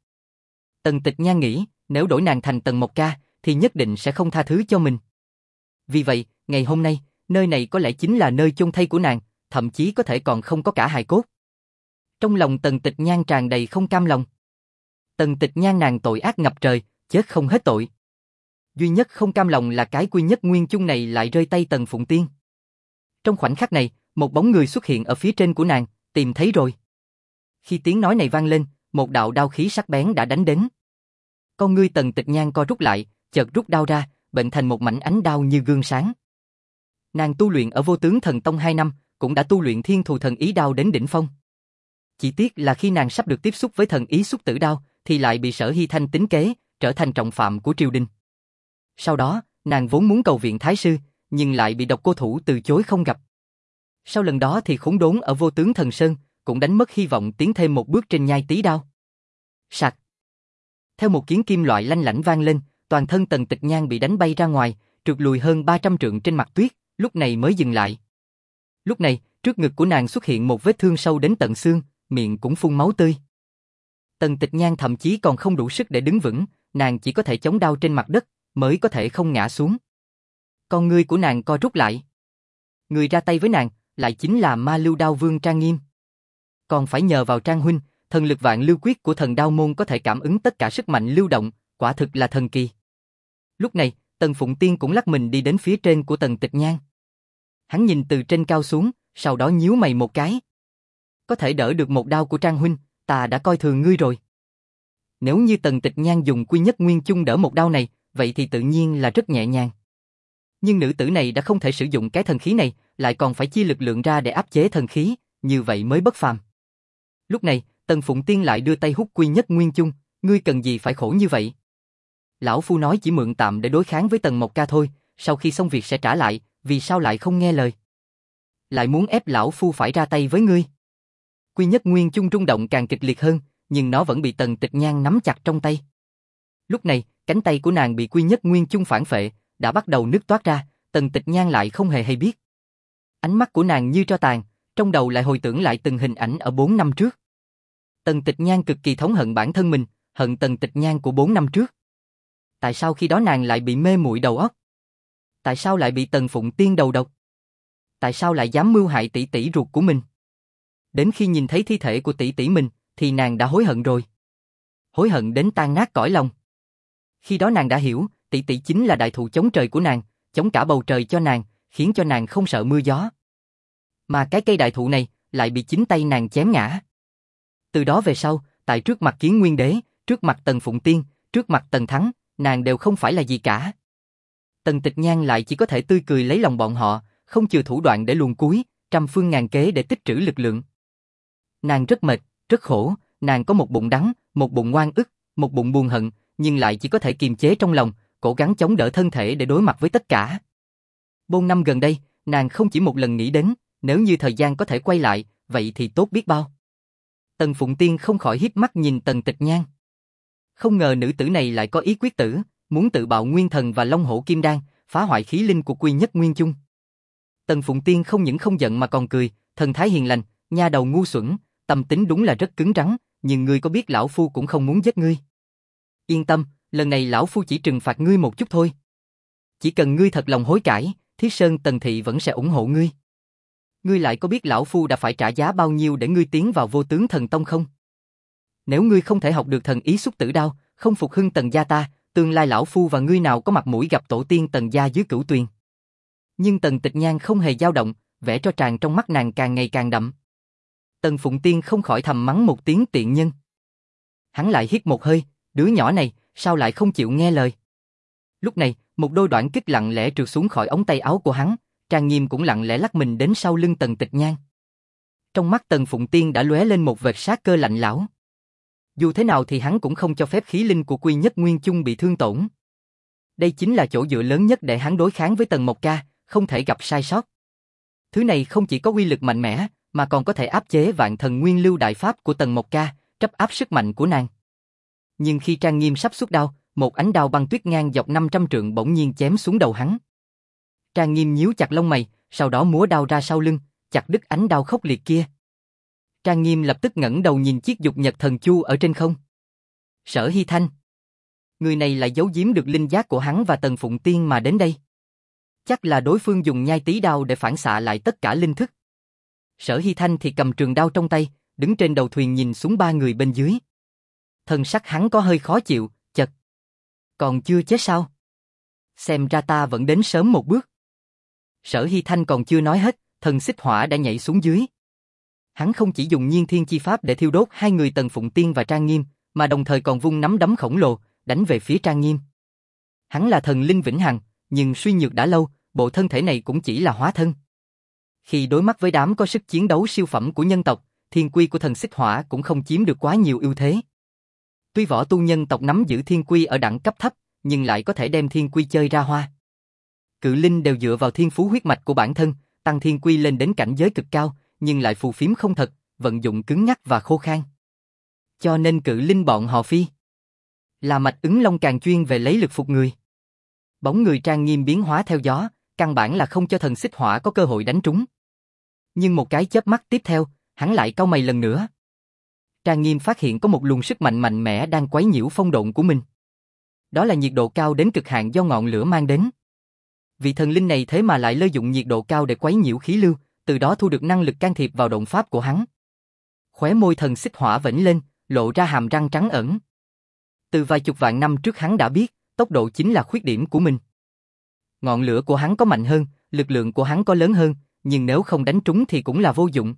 Tần Tịch Nhan nghĩ, nếu đổi nàng thành Tần Mộc Ca, thì nhất định sẽ không tha thứ cho mình. Vì vậy, ngày hôm nay, nơi này có lẽ chính là nơi chôn thây của nàng, thậm chí có thể còn không có cả hài cốt. Trong lòng Tần Tịch Nhan tràn đầy không cam lòng. Tần Tịch Nhan nàng tội ác ngập trời, chết không hết tội. Duy nhất không cam lòng là cái Quy Nhất Nguyên chung này lại rơi tay Tần Phụng Tiên. Trong khoảnh khắc này, một bóng người xuất hiện ở phía trên của nàng, tìm thấy rồi. Khi tiếng nói này vang lên, một đạo đao khí sắc bén đã đánh đến. Con ngươi Tần Tịch Nhan co rút lại, chợt rút đao ra, bệnh thành một mảnh ánh đao như gương sáng. Nàng tu luyện ở Vô Tướng Thần Tông hai năm, cũng đã tu luyện thiên thù thần ý đao đến đỉnh phong. Chỉ tiếc là khi nàng sắp được tiếp xúc với thần ý xúc tử đao, thì lại bị Sở Hy Thanh tính kế, trở thành trọng phạm của triều đình. Sau đó, nàng vốn muốn cầu viện Thái sư, nhưng lại bị Độc Cô Thủ từ chối không gặp. Sau lần đó thì khốn đốn ở Vô Tướng Thần Sơn, cũng đánh mất hy vọng tiến thêm một bước trên nhai tí đao. Sạc. Theo một tiếng kim loại lanh lảnh vang lên, toàn thân Tần Tịch Nhan bị đánh bay ra ngoài, trượt lùi hơn ba trăm trượng trên mặt tuyết, lúc này mới dừng lại. Lúc này, trước ngực của nàng xuất hiện một vết thương sâu đến tận xương, miệng cũng phun máu tươi. Tần Tịch Nhan thậm chí còn không đủ sức để đứng vững, nàng chỉ có thể chống đau trên mặt đất, mới có thể không ngã xuống. Con ngươi của nàng co rút lại. Người ra tay với nàng, lại chính là Ma Lưu Đao Vương Trang Nghiêm. Còn phải nhờ vào Trang huynh, thần lực vạn lưu quyết của thần đao môn có thể cảm ứng tất cả sức mạnh lưu động, quả thực là thần kỳ. Lúc này, Tần Phụng Tiên cũng lắc mình đi đến phía trên của Tần Tịch Nhan. Hắn nhìn từ trên cao xuống, sau đó nhíu mày một cái. Có thể đỡ được một đao của Trang huynh, ta đã coi thường ngươi rồi. Nếu như Tần Tịch Nhan dùng Quy Nhất Nguyên Chung đỡ một đao này, vậy thì tự nhiên là rất nhẹ nhàng. Nhưng nữ tử này đã không thể sử dụng cái thần khí này, lại còn phải chia lực lượng ra để áp chế thần khí, như vậy mới bất phàm. Lúc này, Tần Phụng Tiên lại đưa tay hút Quy Nhất Nguyên Chung, ngươi cần gì phải khổ như vậy? Lão phu nói chỉ mượn tạm để đối kháng với Tần Mộc Ca thôi, sau khi xong việc sẽ trả lại, vì sao lại không nghe lời? Lại muốn ép lão phu phải ra tay với ngươi. Quy Nhất Nguyên Chung rung động càng kịch liệt hơn, nhưng nó vẫn bị Tần Tịch Nhan nắm chặt trong tay. Lúc này, cánh tay của nàng bị Quy Nhất Nguyên Chung phản phệ, đã bắt đầu nứt toát ra, Tần Tịch Nhan lại không hề hay biết. Ánh mắt của nàng như tro tàn, trong đầu lại hồi tưởng lại từng hình ảnh ở bốn năm trước. Tần Tịch Nhan cực kỳ thống hận bản thân mình, hận Tần Tịch Nhan của bốn năm trước. Tại sao khi đó nàng lại bị mê muội đầu óc? Tại sao lại bị Tần Phụng Tiên đầu độc? Tại sao lại dám mưu hại tỷ tỷ ruột của mình? Đến khi nhìn thấy thi thể của tỷ tỷ mình, thì nàng đã hối hận rồi. Hối hận đến tan nát cõi lòng. Khi đó nàng đã hiểu, tỷ tỷ chính là đại thụ chống trời của nàng, chống cả bầu trời cho nàng, khiến cho nàng không sợ mưa gió. Mà cái cây đại thụ này, lại bị chính tay nàng chém ngã. Từ đó về sau, tại trước mặt Kiến Nguyên Đế, trước mặt Tần Phụng Tiên, trước mặt Tần Thắng, nàng đều không phải là gì cả. Tần Tịch Nhan lại chỉ có thể tươi cười lấy lòng bọn họ, không chừa thủ đoạn để luồn cúi, trăm phương ngàn kế để tích trữ lực lượng. Nàng rất mệt, rất khổ, nàng có một bụng đắng, một bụng oan ức, một bụng buồn hận, nhưng lại chỉ có thể kiềm chế trong lòng, cố gắng chống đỡ thân thể để đối mặt với tất cả. Bốn năm gần đây, nàng không chỉ một lần nghĩ đến, nếu như thời gian có thể quay lại, vậy thì tốt biết bao. Tần Phụng Tiên không khỏi híp mắt nhìn Tần Tịch Nhan. Không ngờ nữ tử này lại có ý quyết tử, muốn tự bạo nguyên thần và long hổ kim đan, phá hoại khí linh của Quy Nhất Nguyên Chung. Tần Phụng Tiên không những không giận mà còn cười, thần thái hiền lành, nha đầu ngu xuẩn, tâm tính đúng là rất cứng rắn, nhưng ngươi có biết lão phu cũng không muốn giết ngươi. Yên tâm, lần này lão phu chỉ trừng phạt ngươi một chút thôi. Chỉ cần ngươi thật lòng hối cải, Thiết Sơn Tần Thị vẫn sẽ ủng hộ ngươi. Ngươi lại có biết lão phu đã phải trả giá bao nhiêu để ngươi tiến vào Vô Tướng Thần Tông không? Nếu ngươi không thể học được thần ý xúc tử đao, không phục hưng Tần gia ta, tương lai lão phu và ngươi nào có mặt mũi gặp tổ tiên Tần gia dưới cửu tuyền. Nhưng Tần Tịch Nhan không hề dao động, vẻ tro tràn trong mắt nàng càng ngày càng đậm. Tần Phụng Tiên không khỏi thầm mắng một tiếng tiện nhân. Hắn lại hít một hơi, đứa nhỏ này, sao lại không chịu nghe lời. Lúc này, một đôi đoạn kích lặng lẽ trượt xuống khỏi ống tay áo của hắn, Trang Nghiêm cũng lặng lẽ lắc mình đến sau lưng Tần Tịch Nhan. Trong mắt Tần Phụng Tiên đã lóe lên một vệt sát cơ lạnh lẽo. Dù thế nào thì hắn cũng không cho phép khí linh của Quy Nhất Nguyên Chung bị thương tổn. Đây chính là chỗ dựa lớn nhất để hắn đối kháng với Tần Mộc Ca, không thể gặp sai sót. Thứ này không chỉ có uy lực mạnh mẽ, mà còn có thể áp chế vạn thần nguyên lưu đại pháp của Tần Mộc Ca, trấn áp sức mạnh của nàng. Nhưng khi Trang Nghiêm sắp xuất đao, một ánh đao băng tuyết ngang dọc năm trăm trượng bỗng nhiên chém xuống đầu hắn. Trang Nghiêm nhíu chặt lông mày, sau đó múa đao ra sau lưng, chặt đứt ánh đao khốc liệt kia. Trang Nghiêm lập tức ngẩng đầu nhìn chiếc dục nhật thần chu ở trên không. Sở Hy Thanh. Người này lại giấu giếm được linh giác của hắn và Tần Phụng Tiên mà đến đây. Chắc là đối phương dùng nhai tí đao để phản xạ lại tất cả linh thức. Sở Hy Thanh thì cầm trường đao trong tay, đứng trên đầu thuyền nhìn xuống ba người bên dưới. Thần sắc hắn có hơi khó chịu, chật. Còn chưa chết sao? Xem ra ta vẫn đến sớm một bước. Sở Hy Thanh còn chưa nói hết, thần xích hỏa đã nhảy xuống dưới. Hắn không chỉ dùng nhiên thiên chi pháp để thiêu đốt hai người Tần Phụng Tiên và Trang Nghiêm, mà đồng thời còn vung nắm đấm khổng lồ, đánh về phía Trang Nghiêm. Hắn là thần linh vĩnh hằng, nhưng suy nhược đã lâu, bộ thân thể này cũng chỉ là hóa thân. Khi đối mặt với đám có sức chiến đấu siêu phẩm của nhân tộc, thiên quy của thần xích hỏa cũng không chiếm được quá nhiều ưu thế. Tuy võ tu nhân tộc nắm giữ thiên quy ở đẳng cấp thấp, nhưng lại có thể đem thiên quy chơi ra hoa. Cự linh đều dựa vào thiên phú huyết mạch của bản thân, tăng thiên quy lên đến cảnh giới cực cao, nhưng lại phù phiếm không thật, vận dụng cứng nhắc và khô khan. Cho nên cự linh bọn họ phi là mạch ứng long càng chuyên về lấy lực phục người. Bóng người trang nghiêm biến hóa theo gió, căn bản là không cho thần xích hỏa có cơ hội đánh trúng. Nhưng một cái chớp mắt tiếp theo, hắn lại cau mày lần nữa. Trang nghiêm phát hiện có một luồng sức mạnh mạnh mẽ đang quấy nhiễu phong độn của mình. Đó là nhiệt độ cao đến cực hạn do ngọn lửa mang đến. Vị thần linh này thế mà lại lợi dụng nhiệt độ cao để quấy nhiễu khí lưu, từ đó thu được năng lực can thiệp vào động pháp của hắn. Khóe môi thần xích hỏa vểnh lên, lộ ra hàm răng trắng ẩn. Từ vài chục vạn năm trước hắn đã biết, tốc độ chính là khuyết điểm của mình. Ngọn lửa của hắn có mạnh hơn, lực lượng của hắn có lớn hơn, nhưng nếu không đánh trúng thì cũng là vô dụng.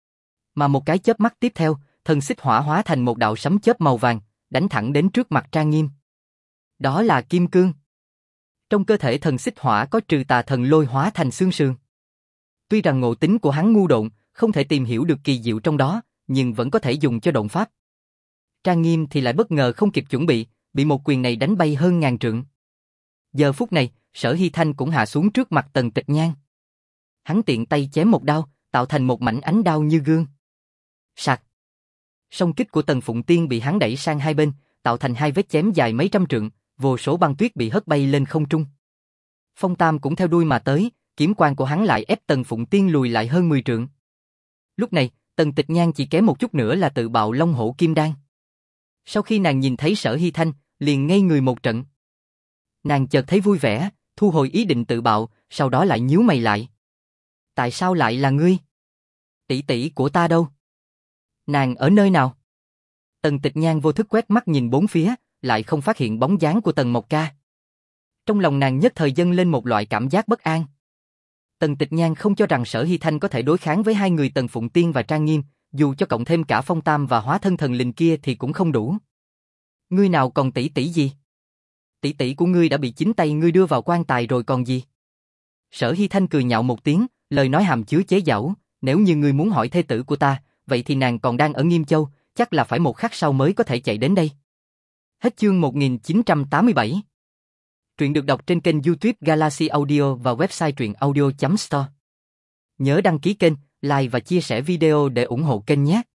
Mà một cái chớp mắt tiếp theo, thần xích hỏa hóa thành một đạo sấm chớp màu vàng, đánh thẳng đến trước mặt trang nghiêm. Đó là kim cương. Trong cơ thể thần xích hỏa có trừ tà thần lôi hóa thành xương sườn. Tuy rằng ngộ tính của hắn ngu độn, không thể tìm hiểu được kỳ diệu trong đó, nhưng vẫn có thể dùng cho độn pháp. Trang nghiêm thì lại bất ngờ không kịp chuẩn bị, bị một quyền này đánh bay hơn ngàn trượng. Giờ phút này, Sở Hy Thanh cũng hạ xuống trước mặt Tần Tịch Nhan. Hắn tiện tay chém một đao, tạo thành một mảnh ánh đao như gương. Sặc. Song kích của Tần Phụng Tiên bị hắn đẩy sang hai bên, tạo thành hai vết chém dài mấy trăm trượng, vô số băng tuyết bị hất bay lên không trung. Phong Tam cũng theo đuôi mà tới, kiếm quang của hắn lại ép Tần Phụng Tiên lùi lại hơn mười trượng. Lúc này, Tần Tịch Nhan chỉ kém một chút nữa là tự bạo Long Hổ Kim Đan. Sau khi nàng nhìn thấy Sở Hy Thanh, liền ngây người một trận. Nàng chợt thấy vui vẻ, thu hồi ý định tự bạo, sau đó lại nhíu mày lại. Tại sao lại là ngươi? Tỷ tỷ của ta đâu? Nàng ở nơi nào? Tần Tịch Nhan vô thức quét mắt nhìn bốn phía, lại không phát hiện bóng dáng của Tần Mộc Ca. Trong lòng nàng nhất thời dâng lên một loại cảm giác bất an. Tần Tịch Nhan không cho rằng Sở Hy Thanh có thể đối kháng với hai người Tần Phụng Tiên và Trang Nghiêm, dù cho cộng thêm cả Phong Tam và hóa thân thần linh kia thì cũng không đủ. Ngươi nào còn tỷ tỷ gì? Tỷ tỷ của ngươi đã bị chính tay ngươi đưa vào quan tài rồi còn gì? Sở Hy Thanh cười nhạo một tiếng, lời nói hàm chứa chế giễu, nếu như ngươi muốn hỏi thê tử của ta, vậy thì nàng còn đang ở Nghiêm Châu, chắc là phải một khắc sau mới có thể chạy đến đây. Hết chương một nghìn chín trăm tám mươi bảy. Truyện được đọc trên kênh YouTube Galaxy Audio và website truyện audio chấm store. Nhớ đăng ký kênh, like và chia sẻ video để ủng hộ kênh nhé.